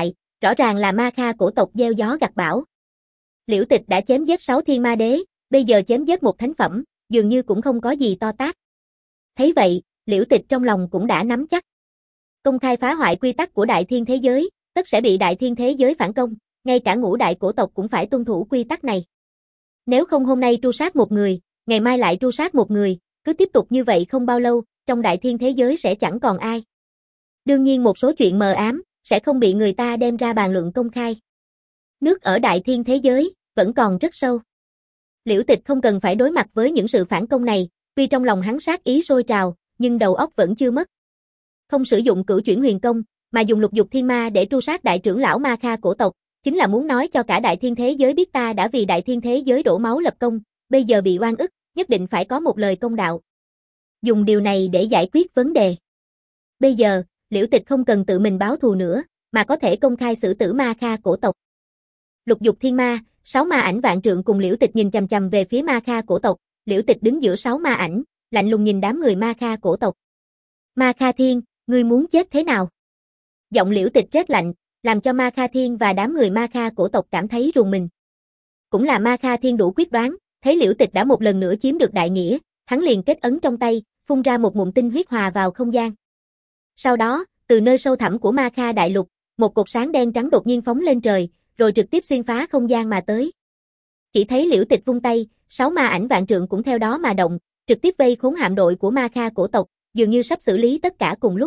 [SPEAKER 1] Rõ ràng là ma kha cổ tộc gieo gió gặt bão. Liễu Tịch đã chém giết sáu thiên ma đế, bây giờ chém giết một thánh phẩm, dường như cũng không có gì to tát. Thấy vậy, Liễu Tịch trong lòng cũng đã nắm chắc. Công khai phá hoại quy tắc của đại thiên thế giới, tất sẽ bị đại thiên thế giới phản công, ngay cả ngũ đại cổ tộc cũng phải tuân thủ quy tắc này. Nếu không hôm nay tru sát một người, ngày mai lại tru sát một người, cứ tiếp tục như vậy không bao lâu, trong đại thiên thế giới sẽ chẳng còn ai. Đương nhiên một số chuyện mờ ám, sẽ không bị người ta đem ra bàn luận công khai. Nước ở đại thiên thế giới, vẫn còn rất sâu. Liễu Tịch không cần phải đối mặt với những sự phản công này, tuy trong lòng hắn sát ý sôi trào, nhưng đầu óc vẫn chưa mất. Không sử dụng cửu chuyển huyền công, mà dùng lục dục thiên ma để tru sát đại trưởng lão ma kha cổ tộc, chính là muốn nói cho cả đại thiên thế giới biết ta đã vì đại thiên thế giới đổ máu lập công, bây giờ bị oan ức, nhất định phải có một lời công đạo. Dùng điều này để giải quyết vấn đề. Bây giờ, Liễu Tịch không cần tự mình báo thù nữa, mà có thể công khai xử tử ma kha cổ tộc. Lục dục thiên ma, sáu ma ảnh vạn trượng cùng Liễu Tịch nhìn chằm chằm về phía ma kha cổ tộc, Liễu Tịch đứng giữa sáu ma ảnh, lạnh lùng nhìn đám người ma kha cổ tộc. Ma Kha Thiên, ngươi muốn chết thế nào? Giọng Liễu Tịch rét lạnh, làm cho Ma Kha Thiên và đám người Ma Kha cổ tộc cảm thấy rùng mình. Cũng là Ma Kha Thiên đủ quyết đoán, thấy Liễu Tịch đã một lần nữa chiếm được đại nghĩa, hắn liền kết ấn trong tay, phun ra một ngụm tinh huyết hòa vào không gian. Sau đó, từ nơi sâu thẳm của Ma Kha đại lục, một cột sáng đen trắng đột nhiên phóng lên trời, rồi trực tiếp xuyên phá không gian mà tới. Chỉ thấy Liễu Tịch vung tay, sáu ma ảnh vạn trượng cũng theo đó mà động, trực tiếp vây khốn hạm đội của Ma Kha cổ tộc, dường như sắp xử lý tất cả cùng lúc.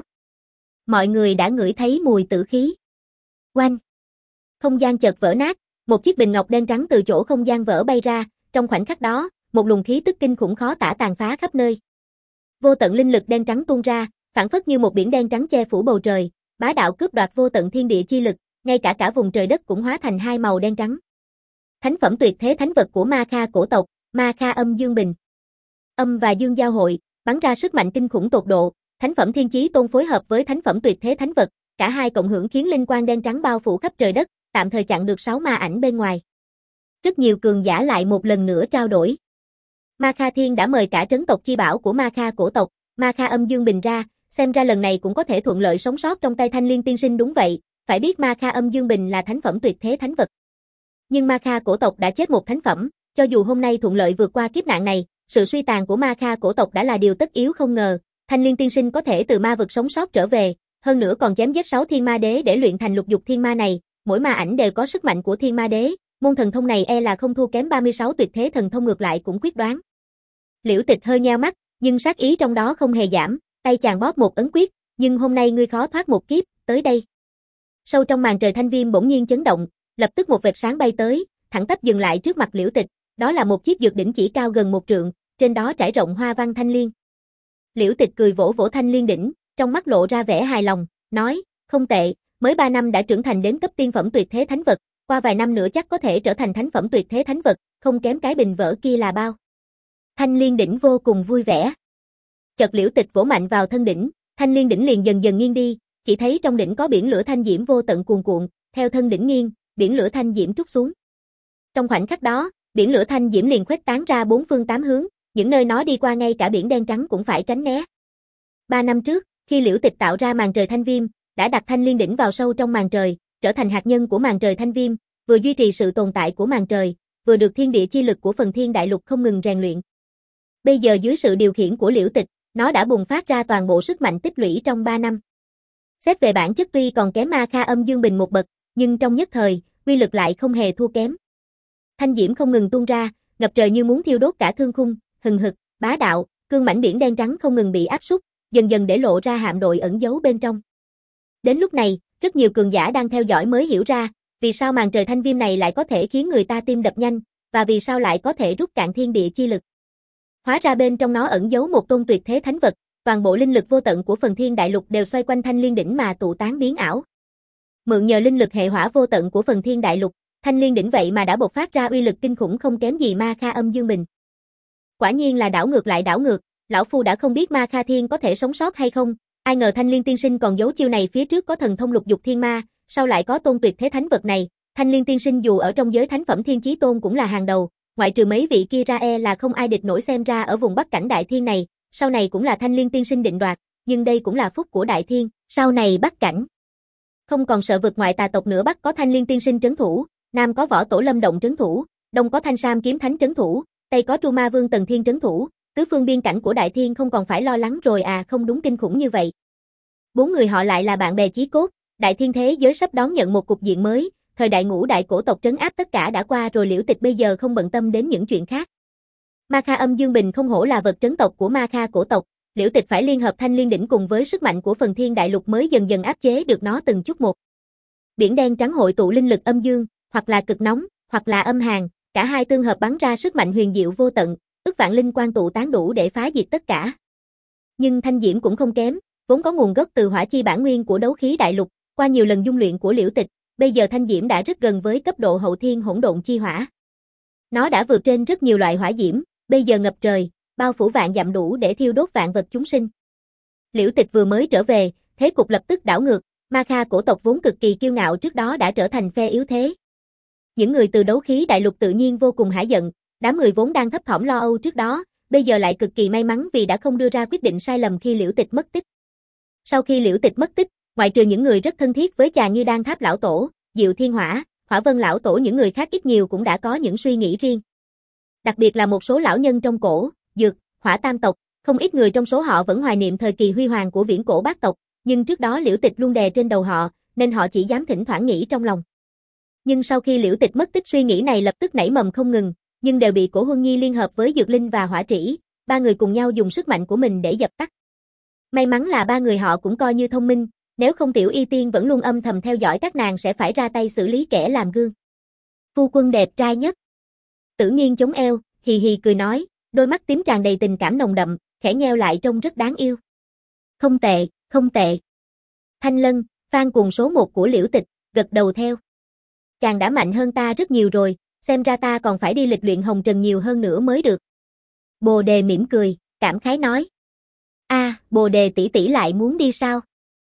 [SPEAKER 1] Mọi người đã ngửi thấy mùi tử khí. Oanh! Không gian chợt vỡ nát, một chiếc bình ngọc đen trắng từ chỗ không gian vỡ bay ra, trong khoảnh khắc đó, một luồng khí tức kinh khủng khó tả tàn phá khắp nơi. Vô tận linh lực đen trắng tuôn ra, phảng phất như một biển đen trắng che phủ bầu trời, bá đạo cướp đoạt vô tận thiên địa chi lực, ngay cả cả vùng trời đất cũng hóa thành hai màu đen trắng. Thánh phẩm tuyệt thế thánh vật của Ma Kha cổ tộc, Ma Kha âm dương bình. Âm và dương giao hội, bắn ra sức mạnh kinh khủng tột độ, thánh phẩm thiên chí tôn phối hợp với thánh phẩm tuyệt thế thánh vật, cả hai cộng hưởng khiến linh quang đen trắng bao phủ khắp trời đất, tạm thời chặn được sáu ma ảnh bên ngoài. Rất nhiều cường giả lại một lần nữa trao đổi. Ma Kha Thiên đã mời cả trấn tộc chi bảo của Ma Kha cổ tộc, Ma Kha âm dương bình ra, xem ra lần này cũng có thể thuận lợi sống sót trong tay Thanh Liên tiên sinh. Đúng vậy, phải biết Ma Kha âm dương bình là thánh phẩm tuyệt thế thánh vật. Nhưng Ma Kha cổ tộc đã chết một thánh phẩm, cho dù hôm nay thuận lợi vượt qua kiếp nạn này, sự suy tàn của Ma Kha cổ tộc đã là điều tất yếu không ngờ, Thanh Liên tiên sinh có thể từ ma vực sống sót trở về, hơn nữa còn chém giết sáu thiên ma đế để luyện thành lục dục thiên ma này, mỗi ma ảnh đều có sức mạnh của thiên ma đế, môn thần thông này e là không thua kém ba mươi sáu tuyệt thế thần thông, ngược lại cũng quyết đoán. Liễu Tịch hơi nheo mắt, nhưng sát ý trong đó không hề giảm, tay chàng bóp một ấn quyết, nhưng hôm nay ngươi khó thoát một kiếp, tới đây. Sâu trong màn trời thanh viêm bỗng nhiên chấn động, lập tức một vệt sáng bay tới, thẳng tắp dừng lại trước mặt Liễu Tịch, đó là một chiếc dược đỉnh chỉ cao gần một trượng, trên đó trải rộng hoa văn thanh liên. Liễu Tịch cười vỗ vỗ thanh liên đỉnh, trong mắt lộ ra vẻ hài lòng, nói, không tệ, mới ba năm đã trưởng thành đến cấp tiên phẩm tuyệt thế thánh vật, qua vài năm nữa chắc có thể trở thành thánh phẩm tuyệt thế thánh vật, không kém cái bình vỡ kia là bao. Thanh liên đỉnh vô cùng vui vẻ. Chợt Liễu Tịch vỗ mạnh vào thân đỉnh, thanh liên đỉnh liền dần dần nghiêng đi, chỉ thấy trong đỉnh có biển lửa thanh diễm vô tận cuồn cuộn, theo thân đỉnh nghiêng, biển lửa thanh diễm trút xuống. Trong khoảnh khắc đó, biển lửa thanh diễm liền khuếch tán ra bốn phương tám hướng, những nơi nó đi qua ngay cả biển đen trắng cũng phải tránh né. Ba năm trước, khi Liễu Tịch tạo ra màn trời thanh viêm, đã đặt thanh liên đỉnh vào sâu trong màn trời, trở thành hạt nhân của màn trời thanh viêm, vừa duy trì sự tồn tại của màn trời, vừa được thiên địa chi lực của phần thiên đại lục không ngừng rèn luyện. Bây giờ dưới sự điều khiển của Liễu Tịch, nó đã bùng phát ra toàn bộ sức mạnh tích lũy trong ba năm. Xét về bản chất tuy còn kém Ma Kha âm dương bình một bậc, nhưng trong nhất thời, uy lực lại không hề thua kém. Thanh diễm không ngừng tuôn ra, ngập trời như muốn thiêu đốt cả thương khung, hừng hực, bá đạo, cương mãnh biển đen trắng không ngừng bị áp súc, dần dần để lộ ra hạm đội ẩn giấu bên trong. Đến lúc này, rất nhiều cường giả đang theo dõi mới hiểu ra, vì sao màn trời thanh viêm này lại có thể khiến người ta tim đập nhanh, và vì sao lại có thể rút cạn thiên địa chi lực. Hóa ra bên trong nó ẩn giấu một tôn tuyệt thế thánh vật, toàn bộ linh lực vô tận của phần thiên đại lục đều xoay quanh thanh liên đỉnh mà tụ tán biến ảo. Mượn nhờ linh lực hệ hỏa vô tận của phần thiên đại lục, thanh liên đỉnh vậy mà đã bộc phát ra uy lực kinh khủng không kém gì Ma Kha âm dương bình. Quả nhiên là đảo ngược lại đảo ngược, lão phu đã không biết Ma Kha Thiên có thể sống sót hay không, ai ngờ Thanh Liên tiên sinh còn giấu chiêu này, phía trước có thần thông lục dục thiên ma, sau lại có tôn tuyệt thế thánh vật này, Thanh Liên tiên sinh dù ở trong giới thánh phẩm thiên chí tôn cũng là hàng đầu, ngoại trừ mấy vị kia ra e là không ai địch nổi, xem ra ở vùng Bắc cảnh đại thiên này, sau này cũng là Thanh Liên tiên sinh định đoạt, nhưng đây cũng là phúc của đại thiên, sau này Bắc cảnh Không còn sợ vượt ngoại tà tộc nữa, Bắc có Thanh Liên tiên sinh trấn thủ, Nam có Võ Tổ Lâm Động trấn thủ, Đông có Thanh Sam kiếm thánh trấn thủ, Tây có Tru Ma Vương Tần Thiên trấn thủ, tứ phương biên cảnh của Đại Thiên không còn phải lo lắng rồi à, không đúng kinh khủng như vậy. Bốn người họ lại là bạn bè chí cốt, Đại Thiên thế giới sắp đón nhận một cục diện mới, thời đại ngũ đại cổ tộc trấn áp tất cả đã qua rồi, Liễu Tịch bây giờ không bận tâm đến những chuyện khác. Ma Kha Âm Dương Bình không hổ là vật trấn tộc của Ma Kha cổ tộc, Liễu Tịch phải liên hợp Thanh Liên đỉnh cùng với sức mạnh của Phần Thiên Đại Lục mới dần dần áp chế được nó từng chút một. Biển đen trắng hội tụ linh lực âm dương, hoặc là cực nóng, hoặc là âm hàn, cả hai tương hợp bắn ra sức mạnh huyền diệu vô tận, ức vạn linh quang tụ tán đủ để phá diệt tất cả. Nhưng Thanh Diễm cũng không kém, vốn có nguồn gốc từ hỏa chi bản nguyên của đấu khí đại lục, qua nhiều lần dung luyện của Liễu Tịch, bây giờ Thanh Diễm đã rất gần với cấp độ hậu thiên hỗn độn chi hỏa. Nó đã vượt trên rất nhiều loại hỏa diễm, bây giờ ngập trời, bao phủ vạn dặm đủ để thiêu đốt vạn vật chúng sinh. Liễu Tịch vừa mới trở về, thế cục lập tức đảo ngược, Ma Kha cổ tộc vốn cực kỳ kiêu ngạo trước đó đã trở thành phe yếu thế. Những người từ đấu khí đại lục tự nhiên vô cùng hả giận, đám người vốn đang thấp thỏm lo âu trước đó, bây giờ lại cực kỳ may mắn vì đã không đưa ra quyết định sai lầm khi Liễu Tịch mất tích. Sau khi Liễu Tịch mất tích, ngoại trừ những người rất thân thiết với chàng như Đan Tháp lão tổ, Diệu Thiên Hỏa, Hỏa Vân lão tổ, những người khác ít nhiều cũng đã có những suy nghĩ riêng. Đặc biệt là một số lão nhân trong cổ, dược, hỏa tam tộc, không ít người trong số họ vẫn hoài niệm thời kỳ huy hoàng của viễn cổ bát tộc, nhưng trước đó Liễu Tịch luôn đè trên đầu họ, nên họ chỉ dám thỉnh thoảng nghĩ trong lòng. Nhưng sau khi Liễu Tịch mất tích, suy nghĩ này lập tức nảy mầm không ngừng, nhưng đều bị Cổ Huân Nhi liên hợp với Dược Linh và Hỏa Trĩ, ba người cùng nhau dùng sức mạnh của mình để dập tắt. May mắn là ba người họ cũng coi như thông minh, nếu không Tiểu Y Tiên vẫn luôn âm thầm theo dõi các nàng sẽ phải ra tay xử lý kẻ làm gương. Phu quân đẹp trai nhất. Tử Nghiên chống eo, hì hì cười nói, đôi mắt tím tràn đầy tình cảm nồng đậm, khẽ nheo lại trông rất đáng yêu. Không tệ, không tệ. Thanh Lân, fan cùng số một của Liễu Tịch, gật đầu theo. Chàng đã mạnh hơn ta rất nhiều rồi, xem ra ta còn phải đi lịch luyện hồng trần nhiều hơn nữa mới được. Bồ Đề mỉm cười, cảm khái nói. A, à, Bồ Đề tỷ tỷ lại muốn đi sao?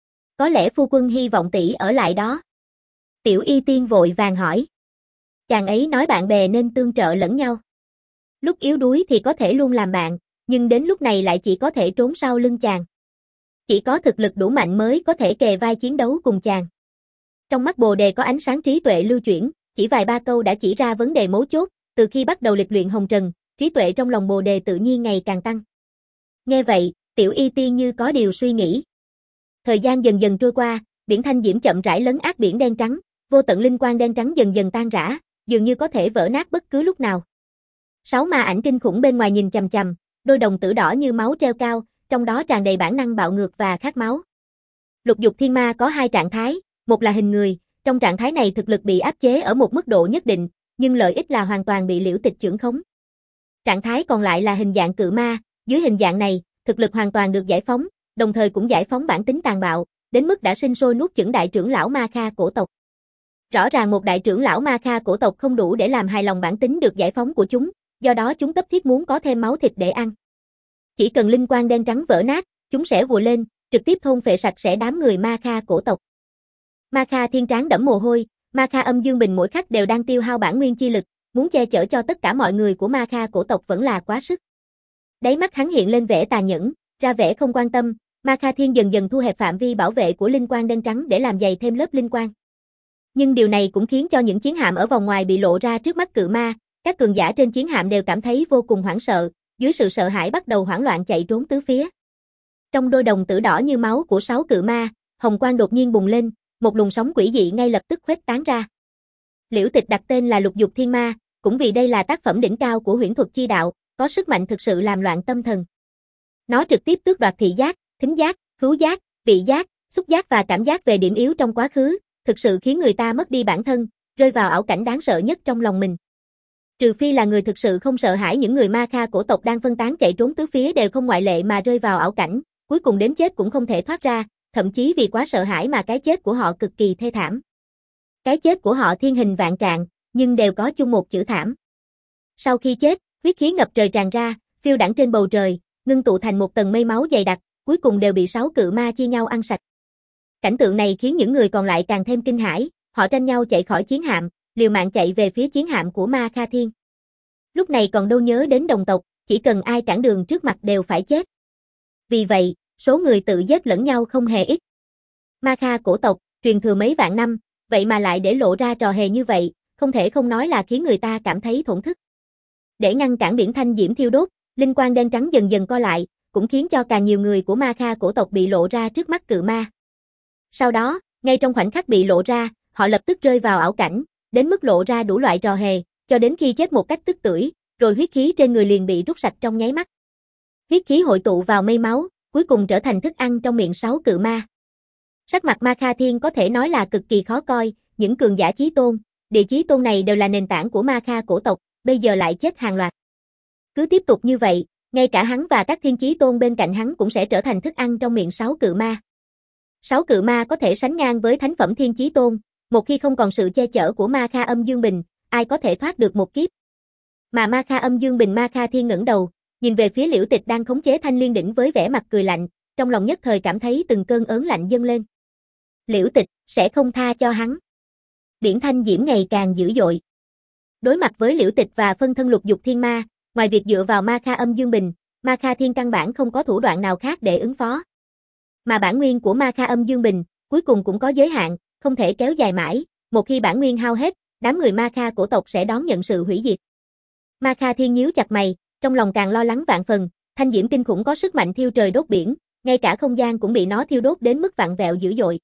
[SPEAKER 1] Có lẽ phu quân hy vọng tỷ ở lại đó. Tiểu Y Tiên vội vàng hỏi. Chàng ấy nói bạn bè nên tương trợ lẫn nhau. Lúc yếu đuối thì có thể luôn làm bạn, nhưng đến lúc này lại chỉ có thể trốn sau lưng chàng. Chỉ có thực lực đủ mạnh mới có thể kề vai chiến đấu cùng chàng. Trong mắt Bồ Đề có ánh sáng trí tuệ lưu chuyển, chỉ vài ba câu đã chỉ ra vấn đề mấu chốt, từ khi bắt đầu lịch luyện hồng trần, trí tuệ trong lòng Bồ Đề tự nhiên ngày càng tăng. Nghe vậy, Tiểu Y Tiên như có điều suy nghĩ. Thời gian dần dần trôi qua, biển Thanh Diễm chậm rãi lấn át biển đen trắng, vô tận linh quang đen trắng dần dần tan rã, dường như có thể vỡ nát bất cứ lúc nào. Sáu ma ảnh kinh khủng bên ngoài nhìn chằm chằm, đôi đồng tử đỏ như máu treo cao, trong đó tràn đầy bản năng bạo ngược và khát máu. Lục dục thiên ma có hai trạng thái, một là hình người, trong trạng thái này thực lực bị áp chế ở một mức độ nhất định, nhưng lợi ích là hoàn toàn bị Liễu Tịch chưởng khống. Trạng thái còn lại là hình dạng cự ma, dưới hình dạng này, thực lực hoàn toàn được giải phóng, đồng thời cũng giải phóng bản tính tàn bạo, đến mức đã sinh sôi nuốt chửng đại trưởng lão Ma Kha cổ tộc. Rõ ràng một đại trưởng lão Ma Kha cổ tộc không đủ để làm hài lòng bản tính được giải phóng của chúng, do đó chúng cấp thiết muốn có thêm máu thịt để ăn. Chỉ cần linh quang đen trắng vỡ nát, chúng sẽ vùa lên, trực tiếp thôn phệ sạch sẽ đám người Ma Kha cổ tộc. Ma Kha thiên tráng đẫm mồ hôi, Ma Kha âm dương bình mỗi khắc đều đang tiêu hao bản nguyên chi lực, muốn che chở cho tất cả mọi người của Ma Kha cổ tộc vẫn là quá sức. Đáy mắt hắn hiện lên vẻ tàn nhẫn, ra vẻ không quan tâm, Ma Kha thiên dần dần thu hẹp phạm vi bảo vệ của linh quang đen trắng để làm dày thêm lớp linh quang. Nhưng điều này cũng khiến cho những chiến hạm ở vòng ngoài bị lộ ra trước mắt cự ma, các cường giả trên chiến hạm đều cảm thấy vô cùng hoảng sợ, dưới sự sợ hãi bắt đầu hoảng loạn chạy trốn tứ phía. Trong đôi đồng tử đỏ như máu của sáu cự ma, hồng quang đột nhiên bùng lên, một luồng sóng quỷ dị ngay lập tức khuếch tán ra. Liễu Tịch đặt tên là Lục Dục Thiên Ma, cũng vì đây là tác phẩm đỉnh cao của huyễn thuật chi đạo, có sức mạnh thực sự làm loạn tâm thần. Nó trực tiếp tước đoạt thị giác, thính giác, khứu giác, vị giác, xúc giác và cảm giác về điểm yếu trong quá khứ, thực sự khiến người ta mất đi bản thân, rơi vào ảo cảnh đáng sợ nhất trong lòng mình. Trừ phi là người thực sự không sợ hãi, những người Ma Kha cổ tộc đang phân tán chạy trốn tứ phía đều không ngoại lệ mà rơi vào ảo cảnh, cuối cùng đến chết cũng không thể thoát ra, thậm chí vì quá sợ hãi mà cái chết của họ cực kỳ thê thảm. Cái chết của họ thiên hình vạn trạng, nhưng đều có chung một chữ thảm. Sau khi chết, huyết khí ngập trời tràn ra, phiêu đãng trên bầu trời, ngưng tụ thành một tầng mây máu dày đặc, cuối cùng đều bị sáu cự ma chia nhau ăn sạch. Cảnh tượng này khiến những người còn lại càng thêm kinh hãi, họ tranh nhau chạy khỏi chiến hạm, liều mạng chạy về phía chiến hạm của Ma Kha Thiên. Lúc này còn đâu nhớ đến đồng tộc, chỉ cần ai cản đường trước mặt đều phải chết. Vì vậy, số người tự giết lẫn nhau không hề ít. Ma Kha cổ tộc, truyền thừa mấy vạn năm, vậy mà lại để lộ ra trò hề như vậy, không thể không nói là khiến người ta cảm thấy thổn thức. Để ngăn cản biển thanh diễm thiêu đốt, linh quang đen trắng dần dần co lại, cũng khiến cho càng nhiều người của Ma Kha cổ tộc bị lộ ra trước mắt cự ma. Sau đó, ngay trong khoảnh khắc bị lộ ra, họ lập tức rơi vào ảo cảnh, đến mức lộ ra đủ loại trò hề, cho đến khi chết một cách tức tưởi, rồi huyết khí trên người liền bị rút sạch trong nháy mắt. Huyết khí hội tụ vào mây máu, cuối cùng trở thành thức ăn trong miệng sáu cự ma. Sắc mặt Ma Kha Thiên có thể nói là cực kỳ khó coi, những cường giả chí tôn, địa chí tôn này đều là nền tảng của Ma Kha cổ tộc, bây giờ lại chết hàng loạt. Cứ tiếp tục như vậy, ngay cả hắn và các thiên chí tôn bên cạnh hắn cũng sẽ trở thành thức ăn trong miệng sáu cự ma. Sáu cự ma có thể sánh ngang với thánh phẩm thiên chí tôn, một khi không còn sự che chở của Ma Kha Âm Dương Bình, ai có thể thoát được một kiếp. Mà Ma Kha Âm Dương Bình Ma Kha Thiên ngẩng đầu, nhìn về phía Liễu Tịch đang khống chế Thanh Liên đỉnh với vẻ mặt cười lạnh, trong lòng nhất thời cảm thấy từng cơn ớn lạnh dâng lên. Liễu Tịch sẽ không tha cho hắn. Biển thanh diễm ngày càng dữ dội. Đối mặt với Liễu Tịch và phân thân lục dục thiên ma, ngoài việc dựa vào Ma Kha Âm Dương Bình, Ma Kha Thiên căn bản không có thủ đoạn nào khác để ứng phó. Mà bản nguyên của Ma Kha Âm Dương Bình, cuối cùng cũng có giới hạn, không thể kéo dài mãi, một khi bản nguyên hao hết, đám người Ma Kha cổ tộc sẽ đón nhận sự hủy diệt. Ma Kha Thiên nhíu chặt mày, trong lòng càng lo lắng vạn phần, thanh diễm kinh khủng có sức mạnh thiêu trời đốt biển, ngay cả không gian cũng bị nó thiêu đốt đến mức vặn vẹo dữ dội.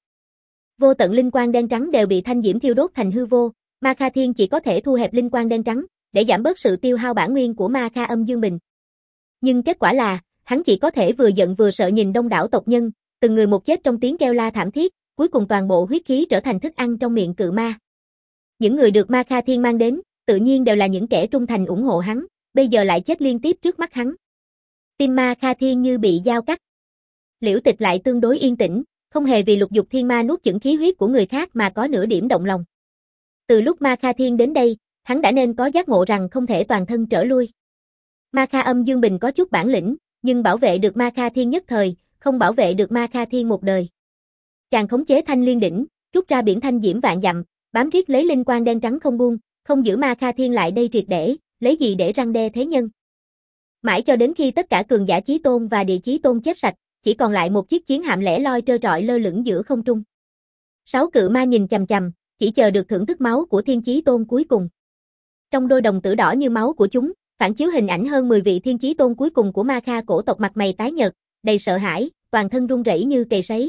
[SPEAKER 1] Vô tận linh quang đen trắng đều bị thanh diễm thiêu đốt thành hư vô, Ma Kha Thiên chỉ có thể thu hẹp linh quang đen trắng, để giảm bớt sự tiêu hao bản nguyên của Ma Kha Âm Dương Bình. Nhưng kết quả là, hắn chỉ có thể vừa giận vừa sợ nhìn đông đảo tộc nhân, từng người một chết trong tiếng kêu la thảm thiết, cuối cùng toàn bộ huyết khí trở thành thức ăn trong miệng cự ma. Những người được Ma Kha Thiên mang đến, tự nhiên đều là những kẻ trung thành ủng hộ hắn, bây giờ lại chết liên tiếp trước mắt hắn. Tim Ma Kha Thiên như bị dao cắt. Liễu Tịch lại tương đối yên tĩnh, không hề vì lục dục thiên ma nuốt chửng khí huyết của người khác mà có nửa điểm động lòng. Từ lúc Ma Kha Thiên đến đây, hắn đã nên có giác ngộ rằng không thể toàn thân trở lui. Ma Kha Âm Dương Bình có chút bản lĩnh, nhưng bảo vệ được Ma Kha Thiên nhất thời, không bảo vệ được Ma Kha Thiên một đời. Chàng khống chế Thanh Liên đỉnh, rút ra biển thanh diễm vạn dặm, bám riết lấy linh quang đen trắng không buông, không giữ Ma Kha Thiên lại đây triệt để, lấy gì để răn đe thế nhân. Mãi cho đến khi tất cả cường giả chí tôn và địa chí tôn chết sạch, chỉ còn lại một chiếc chiến hạm lẻ loi trơ trọi lơ lửng giữa không trung. Sáu cự ma nhìn chằm chằm, chỉ chờ được thưởng thức máu của thiên chí tôn cuối cùng. Trong đôi đồng tử đỏ như máu của chúng, phản chiếu hình ảnh hơn mười vị thiên chí tôn cuối cùng của Ma Kha cổ tộc mặt mày tái nhợt, đầy sợ hãi, toàn thân run rẩy như cầy sấy.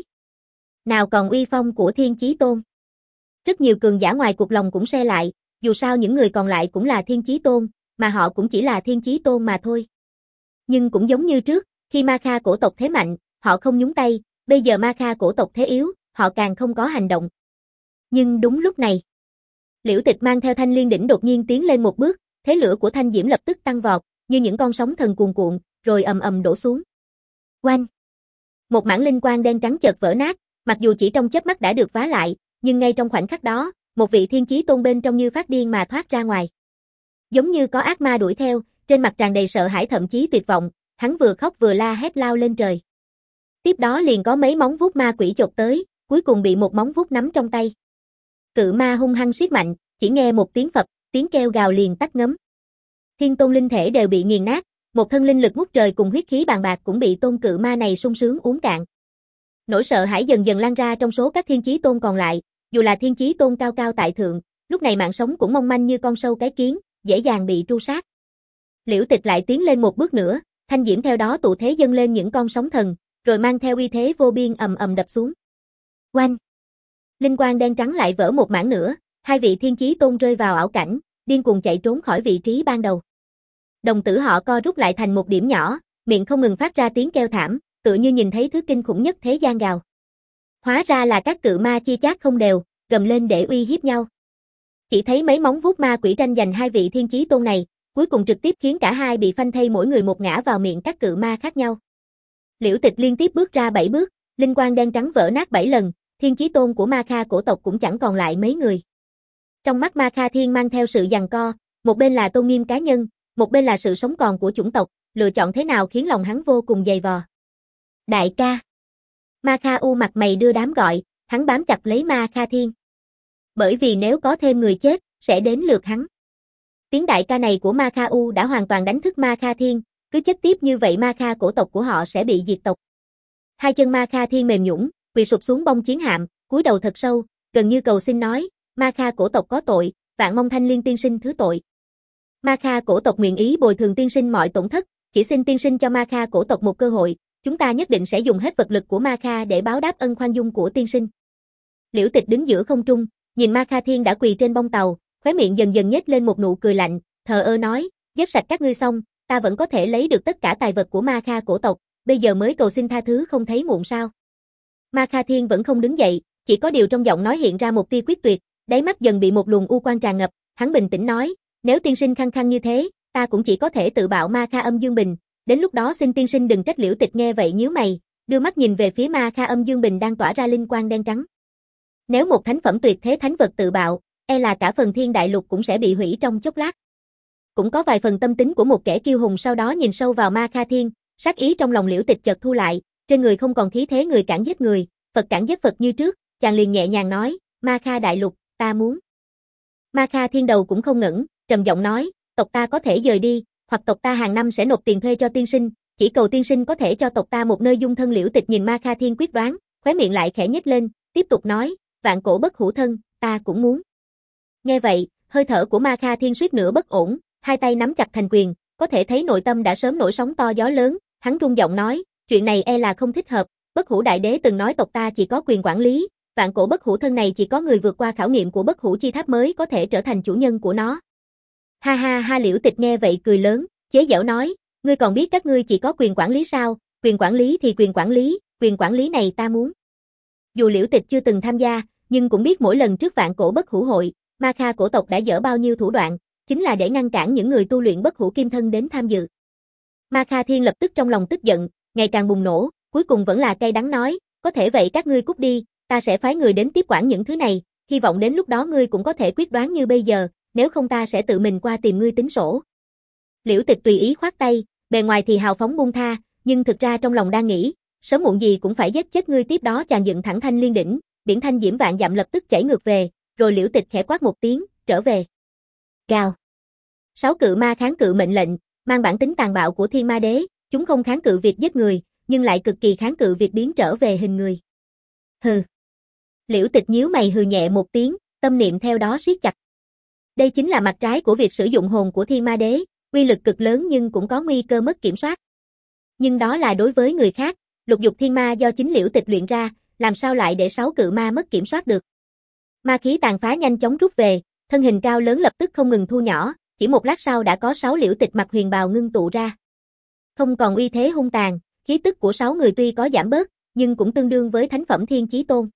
[SPEAKER 1] Nào còn uy phong của thiên chí tôn. Rất nhiều cường giả ngoài cuộc lòng cũng se lại, dù sao những người còn lại cũng là thiên chí tôn, mà họ cũng chỉ là thiên chí tôn mà thôi. Nhưng cũng giống như trước, khi Ma Kha cổ tộc thế mạnh, họ không nhúng tay, bây giờ Ma Kha cổ tộc thế yếu, họ càng không có hành động. Nhưng đúng lúc này, Liễu Tịch mang theo Thanh Liên đỉnh đột nhiên tiến lên một bước, thế lửa của thanh diễm lập tức tăng vọt, như những con sóng thần cuồn cuộn, rồi ầm ầm đổ xuống. Oanh! Một mảng linh quang đen trắng chợt vỡ nát, mặc dù chỉ trong chớp mắt đã được vá lại, nhưng ngay trong khoảnh khắc đó, một vị thiên chí tôn bên trong như phát điên mà thoát ra ngoài. Giống như có ác ma đuổi theo, trên mặt tràn đầy sợ hãi thậm chí tuyệt vọng, hắn vừa khóc vừa la hét lao lên trời. Tiếp đó liền có mấy móng vuốt ma quỷ chộp tới, cuối cùng bị một móng vuốt nắm trong tay. Cự ma hung hăng siết mạnh, chỉ nghe một tiếng phập, tiếng kêu gào liền tắt ngấm. Thiên tôn linh thể đều bị nghiền nát, một thân linh lực ngút trời cùng huyết khí bàn bạc cũng bị tôn cự ma này sung sướng uống cạn. Nỗi sợ hãi dần dần lan ra trong số các thiên chí tôn còn lại, dù là thiên chí tôn cao cao tại thượng, lúc này mạng sống cũng mong manh như con sâu cái kiến, dễ dàng bị tru sát. Liễu Tịch lại tiến lên một bước nữa, thanh diễm theo đó tụ thế dâng lên những con sóng thần, rồi mang theo uy thế vô biên ầm ầm đập xuống. Oanh! Linh quang đen trắng lại vỡ một mảng nữa, hai vị thiên chí tôn rơi vào ảo cảnh, điên cuồng chạy trốn khỏi vị trí ban đầu. Đồng tử họ co rút lại thành một điểm nhỏ, miệng không ngừng phát ra tiếng kêu thảm, tựa như nhìn thấy thứ kinh khủng nhất thế gian gào. Hóa ra là các cự ma chia chác không đều, gầm lên để uy hiếp nhau. Chỉ thấy mấy móng vuốt ma quỷ tranh giành hai vị thiên chí tôn này, cuối cùng trực tiếp khiến cả hai bị phanh thây mỗi người một ngã vào miệng các cự ma khác nhau. Liễu Tịch liên tiếp bước ra bảy bước, linh quang đen trắng vỡ nát bảy lần, thiên chí tôn của Ma Kha cổ tộc cũng chẳng còn lại mấy người. Trong mắt Ma Kha Thiên mang theo sự giằng co, một bên là tôn nghiêm cá nhân, một bên là sự sống còn của chủng tộc, lựa chọn thế nào khiến lòng hắn vô cùng dày vò. Đại ca! Ma Kha U mặt mày đưa đám gọi, hắn bám chặt lấy Ma Kha Thiên. Bởi vì nếu có thêm người chết, sẽ đến lượt hắn. Tiếng đại ca này của Ma Kha U đã hoàn toàn đánh thức Ma Kha Thiên, cứ chết tiếp như vậy Ma Kha cổ tộc của họ sẽ bị diệt tộc. Hai chân Ma Kha Thiên mềm nhũn, quỳ sụp xuống bông chiến hạm, cúi đầu thật sâu, gần như cầu xin nói, Ma Kha cổ tộc có tội, vạn mong Thanh Liên tiên sinh thứ tội. Ma Kha cổ tộc nguyện ý bồi thường tiên sinh mọi tổn thất, chỉ xin tiên sinh cho Ma Kha cổ tộc một cơ hội, chúng ta nhất định sẽ dùng hết vật lực của Ma Kha để báo đáp ân khoan dung của tiên sinh. Liễu Tịch đứng giữa không trung, nhìn Ma Kha Thiên đã quỳ trên bông tàu, khóe miệng dần dần nhếch lên một nụ cười lạnh, thờ ơ nói, giết sạch các ngươi xong, ta vẫn có thể lấy được tất cả tài vật của Ma Kha cổ tộc, bây giờ mới cầu xin tha thứ không thấy muộn sao? Ma Kha Thiên vẫn không đứng dậy, chỉ có điều trong giọng nói hiện ra một tia quyết tuyệt, đáy mắt dần bị một luồng u quang tràn ngập, hắn bình tĩnh nói, nếu tiên sinh khăng khăng như thế, ta cũng chỉ có thể tự bạo Ma Kha Âm Dương Bình, đến lúc đó xin tiên sinh đừng trách. Liễu Tịch nghe vậy nhíu mày, đưa mắt nhìn về phía Ma Kha Âm Dương Bình đang tỏa ra linh quang đen trắng. Nếu một thánh phẩm tuyệt thế thánh vật tự bạo, e là cả phần thiên đại lục cũng sẽ bị hủy trong chốc lát. Cũng có vài phần tâm tính của một kẻ kiêu hùng sau đó nhìn sâu vào Ma Kha Thiên, sát ý trong lòng Liễu Tịch chợt thu lại, trên người không còn khí thế người cản giết người, Phật cản giết Phật như trước, chàng liền nhẹ nhàng nói, Ma Kha đại lục, ta muốn. Ma Kha Thiên đầu cũng không ngẩng, trầm giọng nói, tộc ta có thể dời đi, hoặc tộc ta hàng năm sẽ nộp tiền thuê cho tiên sinh, chỉ cầu tiên sinh có thể cho tộc ta một nơi dung thân. Liễu Tịch nhìn Ma Kha Thiên quyết đoán, khóe miệng lại khẽ nhếch lên, tiếp tục nói, vạn cổ bất hủ thân, ta cũng muốn. Nghe vậy, hơi thở của Ma Kha Thiên suýt nữa bất ổn, hai tay nắm chặt thành quyền, có thể thấy nội tâm đã sớm nổi sóng to gió lớn, hắn run giọng nói, chuyện này e là không thích hợp, Bất Hủ Đại Đế từng nói tộc ta chỉ có quyền quản lý, vạn cổ bất hủ thân này chỉ có người vượt qua khảo nghiệm của bất hủ chi tháp mới có thể trở thành chủ nhân của nó. Ha ha ha. Liễu Tịch nghe vậy cười lớn, chế giễu nói, ngươi còn biết các ngươi chỉ có quyền quản lý sao, quyền quản lý thì quyền quản lý, quyền quản lý này ta muốn. Dù Liễu Tịch chưa từng tham gia, nhưng cũng biết mỗi lần trước vạn cổ bất hủ hội, Ma Kha cổ tộc đã dở bao nhiêu thủ đoạn, chính là để ngăn cản những người tu luyện bất hủ kim thân đến tham dự. Ma Kha Thiên lập tức trong lòng tức giận, ngày càng bùng nổ, cuối cùng vẫn là cay đắng nói, có thể vậy các ngươi cút đi, ta sẽ phái người đến tiếp quản những thứ này, hy vọng đến lúc đó ngươi cũng có thể quyết đoán như bây giờ, nếu không ta sẽ tự mình qua tìm ngươi tính sổ. Liễu Tịch tùy ý khoát tay, bề ngoài thì hào phóng buông tha, nhưng thực ra trong lòng đang nghĩ, sớm muộn gì cũng phải giết chết ngươi. Tiếp đó chàng dựng thẳng Thanh Liên đỉnh, biển thanh diễm vạn dặm lập tức chảy ngược về, rồi Liễu Tịch khẽ quát một tiếng, trở về. Gào. Sáu cự ma kháng cự mệnh lệnh, mang bản tính tàn bạo của Thiên Ma Đế, chúng không kháng cự việc giết người, nhưng lại cực kỳ kháng cự việc biến trở về hình người. Hừ. Liễu Tịch nhíu mày hừ nhẹ một tiếng, tâm niệm theo đó siết chặt. Đây chính là mặt trái của việc sử dụng hồn của Thiên Ma Đế, uy lực cực lớn nhưng cũng có nguy cơ mất kiểm soát. Nhưng đó là đối với người khác, lục dục thiên ma do chính Liễu Tịch luyện ra, làm sao lại để sáu cự ma mất kiểm soát được. Ma khí tàn phá nhanh chóng rút về, thân hình cao lớn lập tức không ngừng thu nhỏ, chỉ một lát sau đã có sáu Liễu Tịch mặc huyền bào ngưng tụ ra. Không còn uy thế hung tàn, khí tức của sáu người tuy có giảm bớt, nhưng cũng tương đương với thánh phẩm Thiên Chí Tôn.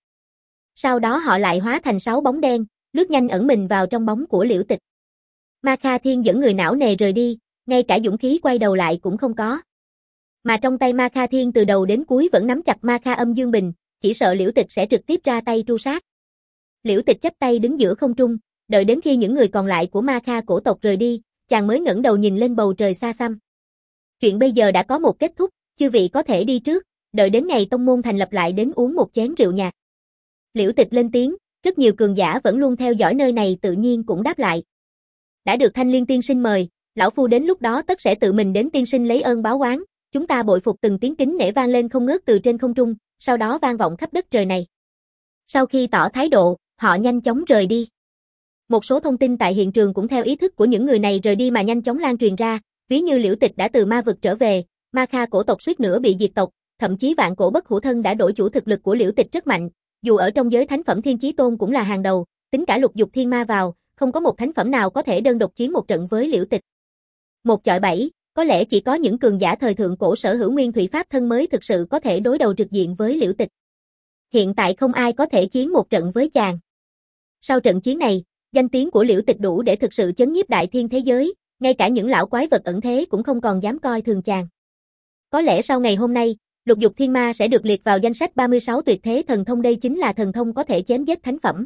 [SPEAKER 1] Sau đó họ lại hóa thành sáu bóng đen, lướt nhanh ẩn mình vào trong bóng của Liễu Tịch. Ma Kha Thiên dẫn người não nề rời đi, ngay cả dũng khí quay đầu lại cũng không có. Mà trong tay Ma Kha Thiên từ đầu đến cuối vẫn nắm chặt Ma Kha Âm Dương Bình, chỉ sợ Liễu Tịch sẽ trực tiếp ra tay tru sát. Liễu Tịch chắp tay đứng giữa không trung, đợi đến khi những người còn lại của Ma Kha cổ tộc rời đi, chàng mới ngẩng đầu nhìn lên bầu trời xa xăm. Chuyện bây giờ đã có một kết thúc, chư vị có thể đi trước, đợi đến ngày tông môn thành lập lại đến uống một chén rượu nhạt. Liễu Tịch lên tiếng, rất nhiều cường giả vẫn luôn theo dõi nơi này tự nhiên cũng đáp lại. Đã được Thanh Liên tiên sinh mời, lão phu đến lúc đó tất sẽ tự mình đến tiên sinh lấy ơn báo oán. Chúng ta bội phục. Từng tiếng kính nể vang lên không ngớt từ trên không trung, sau đó vang vọng khắp đất trời này. Sau khi tỏ thái độ, họ nhanh chóng rời đi. Một số thông tin tại hiện trường cũng theo ý thức của những người này rời đi mà nhanh chóng lan truyền ra, ví như Liễu Tịch đã từ ma vực trở về, Ma Kha cổ tộc suýt nữa bị diệt tộc, thậm chí vạn cổ bất hủ thân đã đổi chủ. Thực lực của Liễu Tịch rất mạnh, dù ở trong giới thánh phẩm Thiên Chí Tôn cũng là hàng đầu, tính cả lục dục thiên ma vào, không có một thánh phẩm nào có thể đơn độc chiến một trận với Liễu Tịch. Một chọi bảy, có lẽ chỉ có những cường giả thời thượng cổ sở hữu nguyên thủy pháp thân mới thực sự có thể đối đầu trực diện với Liễu Tịch. Hiện tại không ai có thể chiến một trận với chàng. Sau trận chiến này, danh tiếng của Liễu Tịch đủ để thực sự chấn nhiếp đại thiên thế giới, ngay cả những lão quái vật ẩn thế cũng không còn dám coi thường chàng. Có lẽ sau ngày hôm nay, lục dục thiên ma sẽ được liệt vào danh sách ba mươi sáu tuyệt thế thần thông. Đây chính là thần thông có thể chém giết thánh phẩm.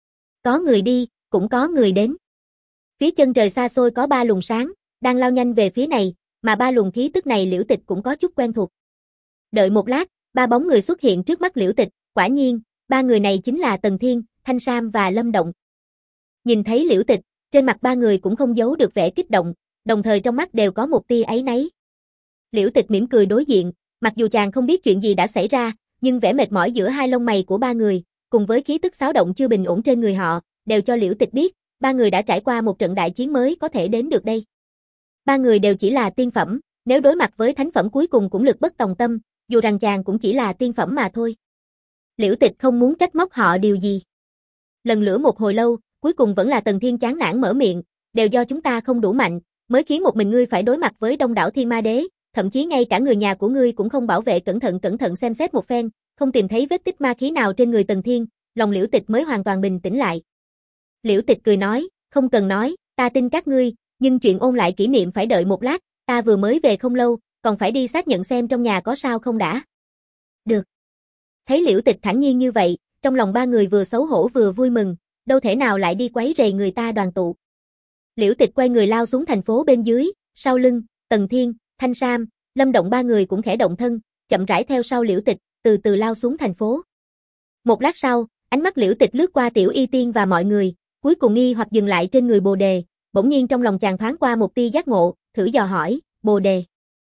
[SPEAKER 1] Có người đi, cũng có người đến. Phía chân trời xa xôi có ba luồng sáng, đang lao nhanh về phía này, mà ba luồng khí tức này Liễu Tịch cũng có chút quen thuộc. Đợi một lát, ba bóng người xuất hiện trước mắt Liễu Tịch, quả nhiên, ba người này chính là Tần Thiên, Thanh Sam và Lâm Động. Nhìn thấy Liễu Tịch, trên mặt ba người cũng không giấu được vẻ kích động, đồng thời trong mắt đều có một tia áy náy. Liễu Tịch mỉm cười đối diện, mặc dù chàng không biết chuyện gì đã xảy ra, nhưng vẻ mệt mỏi giữa hai lông mày của ba người, cùng với khí tức xáo động chưa bình ổn trên người họ, đều cho Liễu Tịch biết, ba người đã trải qua một trận đại chiến mới có thể đến được đây. Ba người đều chỉ là tiên phẩm, nếu đối mặt với thánh phẩm cuối cùng cũng lực bất tòng tâm, dù rằng chàng cũng chỉ là tiên phẩm mà thôi. Liễu Tịch không muốn trách móc họ điều gì. Lần lữa một hồi lâu, cuối cùng vẫn là Tần Thiên chán nản mở miệng, đều do chúng ta không đủ mạnh, mới khiến một mình ngươi phải đối mặt với đông đảo thiên ma đế, thậm chí ngay cả người nhà của ngươi cũng không bảo vệ cẩn thận cẩn thận xem xét một phen, không tìm thấy vết tích ma khí nào trên người Tần Thiên, lòng Liễu Tịch mới hoàn toàn bình tĩnh lại. Liễu Tịch cười nói, không cần nói, ta tin các ngươi, nhưng chuyện ôn lại kỷ niệm phải đợi một lát, ta vừa mới về không lâu, còn phải đi xác nhận xem trong nhà có sao không đã. Được. Thấy Liễu Tịch thản nhiên như vậy, trong lòng ba người vừa xấu hổ vừa vui mừng, đâu thể nào lại đi quấy rầy người ta đoàn tụ. Liễu Tịch quay người lao xuống thành phố bên dưới, sau lưng, Tần Thiên, Thanh Sam, Lâm Động ba người cũng khẽ động thân, chậm rãi theo sau Liễu Tịch, từ từ lao xuống thành phố. Một lát sau, ánh mắt Liễu Tịch lướt qua Tiểu Y Tiên và mọi người, cuối cùng nghi hoặc dừng lại trên người Bồ Đề, bỗng nhiên trong lòng chàng thoáng qua một tia giác ngộ, thử dò hỏi, Bồ Đề.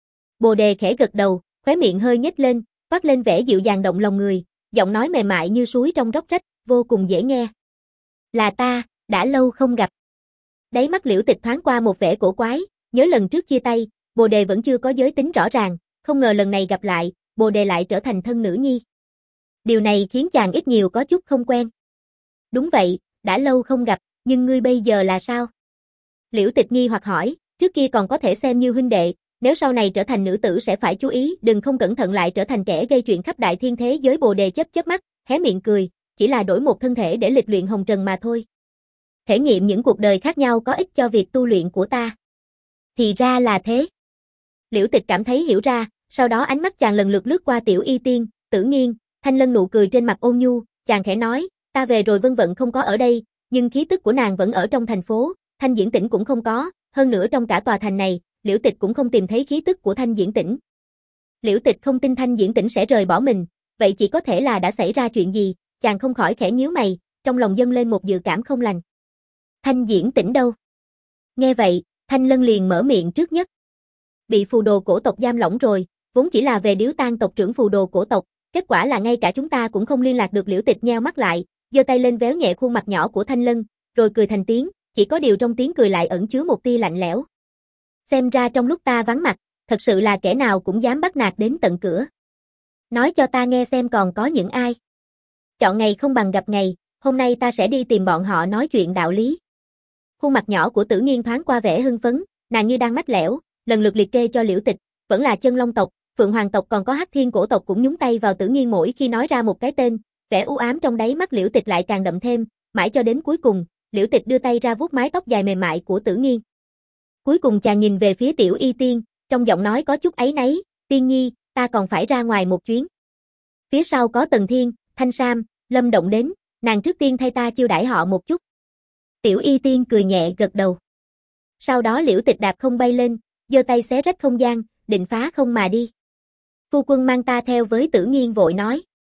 [SPEAKER 1] Bồ Đề khẽ gật đầu, khóe miệng hơi nhếch lên, toát lên vẻ dịu dàng động lòng người, giọng nói mềm mại như suối trong róc rách, vô cùng dễ nghe. Là ta, đã lâu không gặp. Đáy mắt Liễu Tịch thoáng qua một vẻ cổ quái, nhớ lần trước chia tay, Bồ Đề vẫn chưa có giới tính rõ ràng, không ngờ lần này gặp lại, Bồ Đề lại trở thành thân nữ nhi. Điều này khiến chàng ít nhiều có chút không quen. Đúng vậy, đã lâu không gặp, nhưng ngươi bây giờ là sao? Liễu Tịch nghi hoặc hỏi, trước kia còn có thể xem như huynh đệ, nếu sau này trở thành nữ tử sẽ phải chú ý, đừng không cẩn thận lại trở thành kẻ gây chuyện khắp đại thiên thế giới. Bồ Đề chớp chớp mắt, hé miệng cười, chỉ là đổi một thân thể để lịch luyện hồng trần mà thôi. Thể nghiệm những cuộc đời khác nhau có ích cho việc tu luyện của ta. Thì ra là thế. Liễu Tịch cảm thấy hiểu ra, sau đó ánh mắt chàng lần lượt lướt qua Tiểu Y Tiên, Tử Nghiên, Thanh Lân nụ cười trên mặt ôn nhu, chàng khẽ nói, ta về rồi Vân Vận không có ở đây, nhưng khí tức của nàng vẫn ở trong thành phố, Thanh Diễn Tĩnh cũng không có, hơn nữa trong cả tòa thành này, Liễu Tịch cũng không tìm thấy khí tức của Thanh Diễn Tĩnh. Liễu Tịch không tin Thanh Diễn Tĩnh sẽ rời bỏ mình, vậy chỉ có thể là đã xảy ra chuyện gì, chàng không khỏi khẽ nhíu mày, trong lòng dâng lên một dự cảm không lành. Thanh Diễn Tĩnh đâu? Nghe vậy, Thanh Lân liền mở miệng trước nhất. Bị phù đồ cổ tộc giam lỏng rồi, vốn chỉ là về điếu tang tộc trưởng phù đồ cổ tộc, kết quả là ngay cả chúng ta cũng không liên lạc được. Liễu Tịch nheo mắt lại, giơ tay lên véo nhẹ khuôn mặt nhỏ của Thanh Lân, rồi cười thành tiếng, chỉ có điều trong tiếng cười lại ẩn chứa một tia lạnh lẽo. Xem ra trong lúc ta vắng mặt, thật sự là kẻ nào cũng dám bắt nạt đến tận cửa. Nói cho ta nghe xem còn có những ai. Chọn ngày không bằng gặp ngày, hôm nay ta sẽ đi tìm bọn họ nói chuyện đạo lý. Khuôn mặt nhỏ của Tử Nghiên thoáng qua vẻ hưng phấn, nàng như đang mách lẻo, lần lượt liệt kê cho Liễu Tịch, vẫn là Chân Long tộc, Phượng Hoàng tộc còn có Hắc Thiên cổ tộc cũng nhúng tay vào Tử Nghiên mỗi khi nói ra một cái tên, vẻ u ám trong đáy mắt Liễu Tịch lại càng đậm thêm, mãi cho đến cuối cùng, Liễu Tịch đưa tay ra vuốt mái tóc dài mềm mại của Tử Nghiên. Cuối cùng chàng nhìn về phía Tiểu Y Tiên, trong giọng nói có chút áy náy, Tiên Nhi, ta còn phải ra ngoài một chuyến. Phía sau có Tần Thiên, Thanh Sam, Lâm Động đến, nàng trước tiên thay ta chiêu đãi họ một chút. Tiểu Y Tiên cười nhẹ gật đầu. Sau đó Liễu Tịch đạp không bay lên, giơ tay xé rách không gian, định phá không mà đi. Phu quân mang ta theo với. Tử Nghiên vội nói.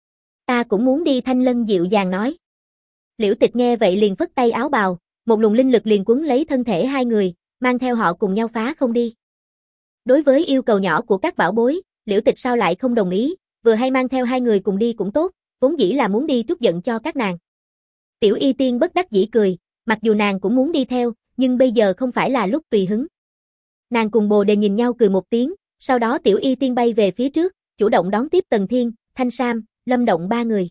[SPEAKER 1] Ta cũng muốn đi. Thanh Lân dịu dàng nói. Liễu Tịch nghe vậy liền phất tay áo bào, một luồng linh lực liền quấn lấy thân thể hai người, mang theo họ cùng nhau phá không đi. Đối với yêu cầu nhỏ của các bảo bối, Liễu Tịch sao lại không đồng ý, vừa hay mang theo hai người cùng đi cũng tốt, vốn dĩ là muốn đi trút giận cho các nàng. Tiểu Y Tiên bất đắc dĩ cười, mặc dù nàng cũng muốn đi theo, nhưng bây giờ không phải là lúc tùy hứng. Nàng cùng Bồ Đề nhìn nhau cười một tiếng, sau đó Tiểu Y Tiên bay về phía trước, chủ động đón tiếp Tần Thiên, Thanh Sam, Lâm Động ba người.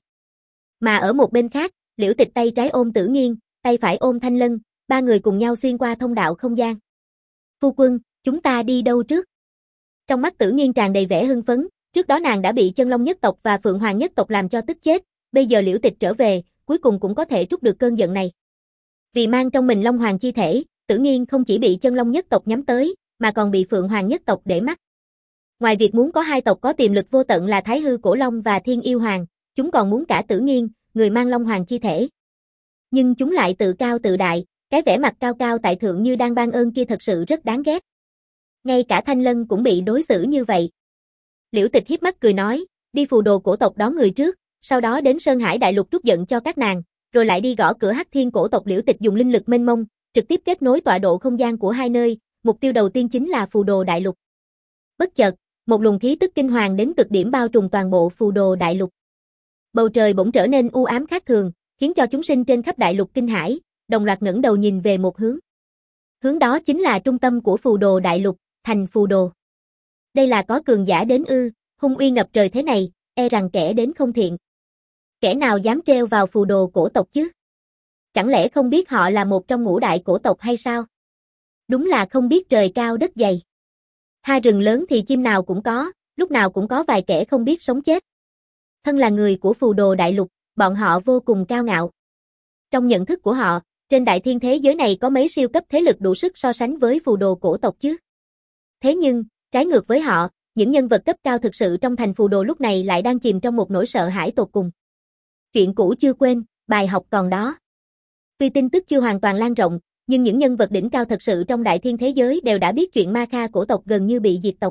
[SPEAKER 1] Mà ở một bên khác, Liễu Tịch tay trái ôm Tử Nghiên, tay phải ôm Thanh Lân, ba người cùng nhau xuyên qua thông đạo không gian. Phu quân, chúng ta đi đâu trước? Trong mắt Tử Nghiên tràn đầy vẻ hưng phấn, trước đó nàng đã bị Chân Long nhất tộc và Phượng Hoàng nhất tộc làm cho tức chết, bây giờ Liễu Tịch trở về, cuối cùng cũng có thể trút được cơn giận này. Vì mang trong mình Long Hoàng chi thể, Tử Nghiên không chỉ bị Chân Long nhất tộc nhắm tới, mà còn bị Phượng Hoàng nhất tộc để mắt. Ngoài việc muốn có hai tộc có tiềm lực vô tận là Thái Hư Cổ Long và Thiên Yêu Hoàng, chúng còn muốn cả Tử Nghiên, người mang Long Hoàng chi thể. Nhưng chúng lại tự cao tự đại, cái vẻ mặt cao cao tại thượng như đang ban ơn kia thật sự rất đáng ghét. Ngay cả Thanh Lân cũng bị đối xử như vậy. Liễu Tịch hiếp mắt cười nói, đi phù đồ cổ tộc đón người trước, sau đó đến Sơn Hải Đại Lục trút giận cho các nàng, rồi lại đi gõ cửa Hắc Thiên cổ tộc. Liễu Tịch dùng linh lực mênh mông, trực tiếp kết nối tọa độ không gian của hai nơi, mục tiêu đầu tiên chính là phù đồ đại lục. Bất chợt, một luồng khí tức kinh hoàng đến cực điểm bao trùm toàn bộ phù đồ đại lục. Bầu trời bỗng trở nên u ám khác thường, khiến cho chúng sinh trên khắp đại lục kinh hãi, đồng loạt ngẩng đầu nhìn về một hướng. Hướng đó chính là trung tâm của phù đồ đại lục, thành phù đồ. Đây là có cường giả đến ư, hung uy ngập trời thế này, e rằng kẻ đến không thiện. Kẻ nào dám treo vào phù đồ cổ tộc chứ? Chẳng lẽ không biết họ là một trong ngũ đại cổ tộc hay sao? Đúng là không biết trời cao đất dày. Ha rừng lớn thì chim nào cũng có, lúc nào cũng có vài kẻ không biết sống chết. Thân là người của phù đồ đại lục, bọn họ vô cùng cao ngạo. Trong nhận thức của họ, trên đại thiên thế giới này có mấy siêu cấp thế lực đủ sức so sánh với phù đồ cổ tộc chứ? Thế nhưng, trái ngược với họ, những nhân vật cấp cao thực sự trong thành phù đồ lúc này lại đang chìm trong một nỗi sợ hãi tột cùng. Chuyện cũ chưa quên, bài học còn đó. Tuy tin tức chưa hoàn toàn lan rộng, nhưng những nhân vật đỉnh cao thật sự trong đại thiên thế giới đều đã biết chuyện Ma Kha cổ tộc gần như bị diệt tộc.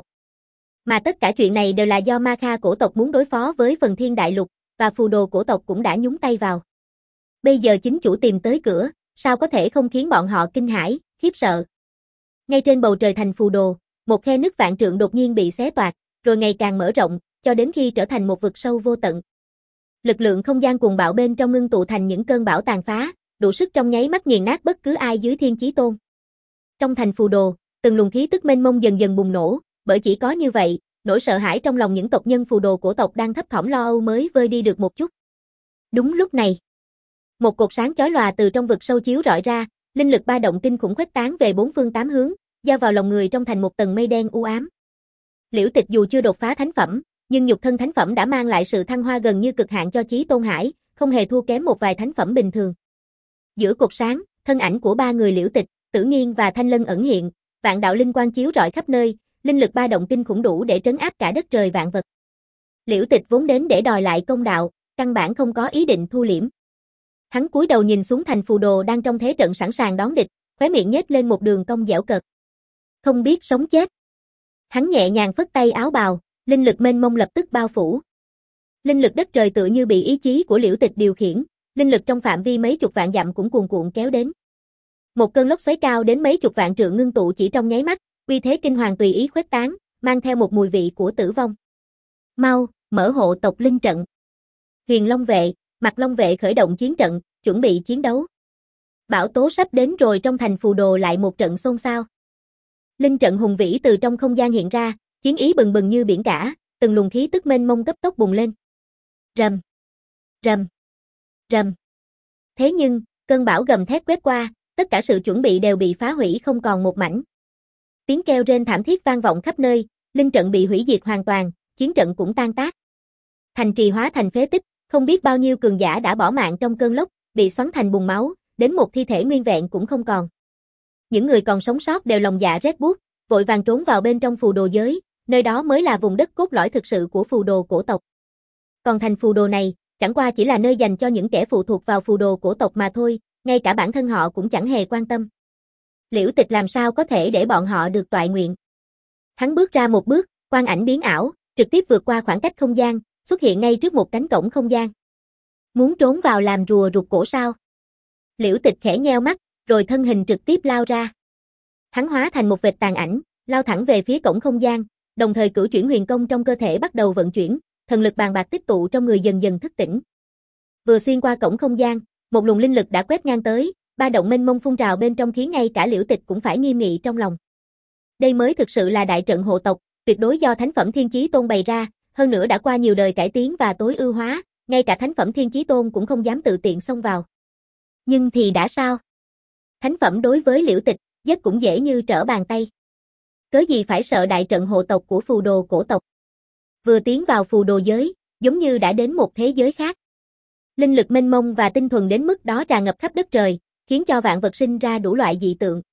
[SPEAKER 1] Mà tất cả chuyện này đều là do Ma Kha cổ tộc muốn đối phó với phần thiên đại lục, và phù đồ cổ tộc cũng đã nhúng tay vào. Bây giờ chính chủ tìm tới cửa, sao có thể không khiến bọn họ kinh hãi, khiếp sợ. Ngay trên bầu trời thành phù đồ, một khe nứt vạn trượng đột nhiên bị xé toạc, rồi ngày càng mở rộng, cho đến khi trở thành một vực sâu vô tận. Lực lượng không gian cuồng bạo bên trong ngưng tụ thành những cơn bão tàn phá, đủ sức trong nháy mắt nghiền nát bất cứ ai dưới thiên chí tôn. Trong thành phù đồ, từng luồng khí tức mênh mông dần dần bùng nổ, bởi chỉ có như vậy, nỗi sợ hãi trong lòng những tộc nhân phù đồ cổ tộc đang thấp thỏm lo âu mới vơi đi được một chút. Đúng lúc này, một cột sáng chói lòa từ trong vực sâu chiếu rọi ra, linh lực ba động kinh khủng khuếch tán về bốn phương tám hướng, giao vào lòng người trong thành một tầng mây đen u ám. Liễu Tịch dù chưa đột phá thánh phẩm, nhưng nhục thân thánh phẩm đã mang lại sự thăng hoa gần như cực hạn cho Chí Tôn Hải, không hề thua kém một vài thánh phẩm bình thường. Giữa cột sáng, thân ảnh của ba người Liễu Tịch, Tử Nghiên và Thanh Lân ẩn hiện, vạn đạo linh quang chiếu rọi khắp nơi, linh lực ba động kinh khủng đủ để trấn áp cả đất trời vạn vật. Liễu Tịch vốn đến để đòi lại công đạo, căn bản không có ý định thu liễm. Hắn cúi đầu nhìn xuống thành phù đồ đang trong thế trận sẵn sàng đón địch, khóe miệng nhếch lên một đường cong dẻo cợt. Không biết sống chết. Hắn nhẹ nhàng phất tay áo bào, linh lực mênh mông lập tức bao phủ. Linh lực đất trời tựa như bị ý chí của Liễu Tịch điều khiển, linh lực trong phạm vi mấy chục vạn dặm cũng cuồn cuộn kéo đến. Một cơn lốc xoáy cao đến mấy chục vạn trượng ngưng tụ chỉ trong nháy mắt, uy thế kinh hoàng tùy ý khuếch tán, mang theo một mùi vị của tử vong. Mau, mở hộ tộc linh trận. Huyền Long vệ, Mặt Long vệ khởi động chiến trận, chuẩn bị chiến đấu. Bão tố sắp đến rồi, trong thành phù đồ lại một trận xôn xao. Linh trận hùng vĩ từ trong không gian hiện ra, chiến ý bừng bừng như biển cả, từng luồng khí tức mênh mông cấp tốc bùng lên. Rầm, rầm, rầm. Thế nhưng, cơn bão gầm thét quét qua, tất cả sự chuẩn bị đều bị phá hủy không còn một mảnh. Tiếng kêu rên thảm thiết vang vọng khắp nơi, linh trận bị hủy diệt hoàn toàn, chiến trận cũng tan tác. Thành trì hóa thành phế tích, không biết bao nhiêu cường giả đã bỏ mạng trong cơn lốc, bị xoắn thành bùn máu, đến một thi thể nguyên vẹn cũng không còn. Những người còn sống sót đều lòng dạ rét buốt, vội vàng trốn vào bên trong phù đồ giới, nơi đó mới là vùng đất cốt lõi thực sự của phù đồ cổ tộc. Còn thành phù đồ này, chẳng qua chỉ là nơi dành cho những kẻ phụ thuộc vào phù đồ cổ tộc mà thôi, ngay cả bản thân họ cũng chẳng hề quan tâm. Liễu Tịch làm sao có thể để bọn họ được toại nguyện. Hắn bước ra một bước, quang ảnh biến ảo, trực tiếp vượt qua khoảng cách không gian, xuất hiện ngay trước một cánh cổng không gian. Muốn trốn vào làm rùa rụt cổ sao? Liễu Tịch khẽ nheo mắt, rồi thân hình trực tiếp lao ra. Hắn hóa thành một vệt tàn ảnh, lao thẳng về phía cổng không gian, đồng thời cửu chuyển huyền công trong cơ thể bắt đầu vận chuyển, thần lực bàn bạc tích tụ trong người dần dần thức tỉnh. Vừa xuyên qua cổng không gian, một luồng linh lực đã quét ngang tới, ba động mênh mông phun trào bên trong khiến ngay cả Liễu Tịch cũng phải nghiêm nghị trong lòng. Đây mới thực sự là đại trận hộ tộc, tuyệt đối do thánh phẩm Thiên Chí Tôn bày ra, hơn nữa đã qua nhiều đời cải tiến và tối ưu hóa, ngay cả thánh phẩm Thiên Chí Tôn cũng không dám tự tiện xông vào. Nhưng thì đã sao? Thánh phẩm đối với Liễu Tịch, giết cũng dễ như trở bàn tay. Cớ gì phải sợ đại trận hộ tộc của phù đồ cổ tộc? Vừa tiến vào phù đồ giới, giống như đã đến một thế giới khác. Linh lực mênh mông và tinh thuần đến mức đó tràn ngập khắp đất trời, khiến cho vạn vật sinh ra đủ loại dị tượng.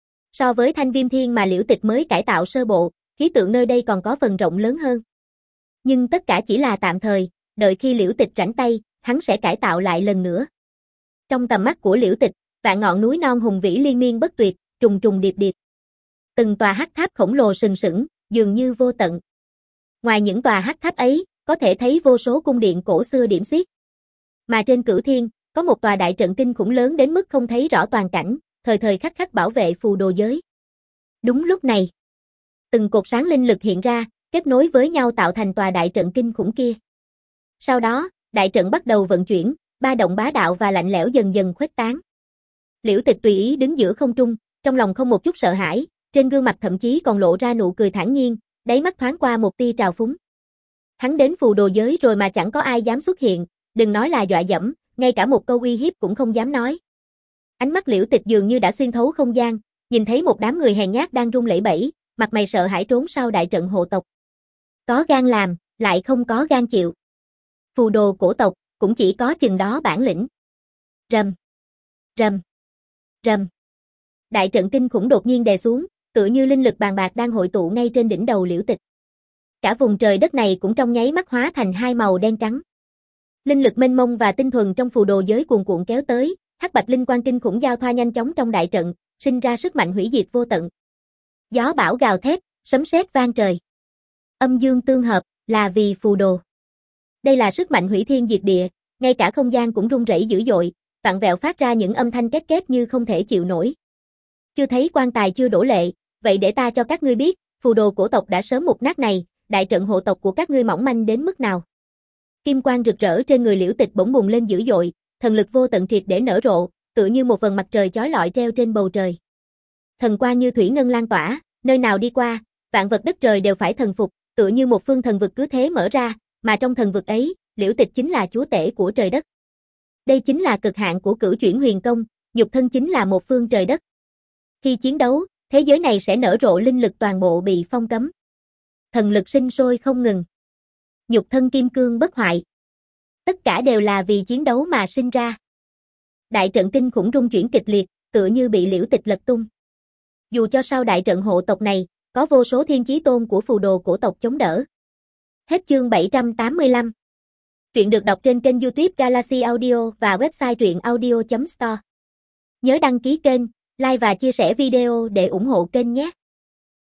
[SPEAKER 1] So với Thanh Viêm Thiên mà Liễu Tịch mới cải tạo sơ bộ, khí tượng nơi đây còn có phần rộng lớn hơn. Nhưng tất cả chỉ là tạm thời, đợi khi Liễu Tịch rảnh tay, hắn sẽ cải tạo lại lần nữa. Trong tầm mắt của Liễu Tịch, vạn ngọn núi non hùng vĩ liên miên bất tuyệt, trùng trùng điệp điệp. Từng tòa hắc tháp khổng lồ sừng sững, dường như vô tận. Ngoài những tòa hắc tháp ấy, có thể thấy vô số cung điện cổ xưa điểm xuyết. Mà trên Cửu Thiên, có một tòa đại trận kinh khủng lớn đến mức không thấy rõ toàn cảnh, thời thời khắc khắc bảo vệ phù đồ giới. Đúng lúc này, từng cột sáng linh lực hiện ra, kết nối với nhau tạo thành tòa đại trận kinh khủng kia. Sau đó, Đại trận bắt đầu vận chuyển, ba động bá đạo và lạnh lẽo dần dần khuếch tán. Liễu Tịch tùy ý đứng giữa không trung, trong lòng không một chút sợ hãi, trên gương mặt thậm chí còn lộ ra nụ cười thản nhiên, đáy mắt thoáng qua một tia trào phúng. Hắn đến phù đồ giới rồi mà chẳng có ai dám xuất hiện, đừng nói là dọa dẫm, ngay cả một câu uy hiếp cũng không dám nói. Ánh mắt Liễu Tịch dường như đã xuyên thấu không gian, nhìn thấy một đám người hèn nhát đang run lẩy bẩy, mặt mày sợ hãi trốn sau đại trận hộ tộc. Có gan làm, lại không có gan chịu. Phù đồ cổ tộc, cũng chỉ có chừng đó bản lĩnh. Rầm, rầm, rầm. Đại trận kinh khủng đột nhiên đè xuống, tựa như linh lực bàn bạc đang hội tụ ngay trên đỉnh đầu Liễu Tịch. Cả vùng trời đất này cũng trong nháy mắt hóa thành hai màu đen trắng. Linh lực mênh mông và tinh thuần trong phù đồ giới cuồn cuộn kéo tới, hắc bạch linh quang kinh khủng giao thoa nhanh chóng trong đại trận, sinh ra sức mạnh hủy diệt vô tận. Gió bão gào thét, sấm sét vang trời. Âm dương tương hợp, là vì phù đồ. Đây là sức mạnh hủy thiên diệt địa, ngay cả không gian cũng rung rẩy dữ dội, vặn vẹo phát ra những âm thanh két két như không thể chịu nổi. Chưa thấy quan tài chưa đổ lệ, vậy để ta cho các ngươi biết, phù đồ cổ tộc đã sớm mục nát này, đại trận hộ tộc của các ngươi mỏng manh đến mức nào. Kim quang rực rỡ trên người Liễu Tịch bỗng bùng lên dữ dội, thần lực vô tận triệt để nở rộ, tựa như một vầng mặt trời chói lọi treo trên bầu trời. Thần quang như thủy ngân lan tỏa, nơi nào đi qua, vạn vật đất trời đều phải thần phục, tựa như một phương thần vực cứ thế mở ra, mà trong thần vực ấy, Liễu Tịch chính là chúa tể của trời đất. Đây chính là cực hạn của cửu chuyển huyền công, nhục thân chính là một phương trời đất. Khi chiến đấu, thế giới này sẽ nở rộ linh lực toàn bộ bị phong cấm. Thần lực sinh sôi không ngừng. Nhục thân kim cương bất hoại. Tất cả đều là vì chiến đấu mà sinh ra. Đại trận kinh khủng rung chuyển kịch liệt, tựa như bị Liễu Tịch lật tung. Dù cho sau đại trận hộ tộc này, có vô số thiên chí tôn của phù đồ cổ tộc chống đỡ. Hết chương bảy trăm tám mươi lăm. Truyện được đọc trên kênh YouTube Galaxy Audio và website truyện audio chấm store. Nhớ đăng ký kênh, like và chia sẻ video để ủng hộ kênh nhé.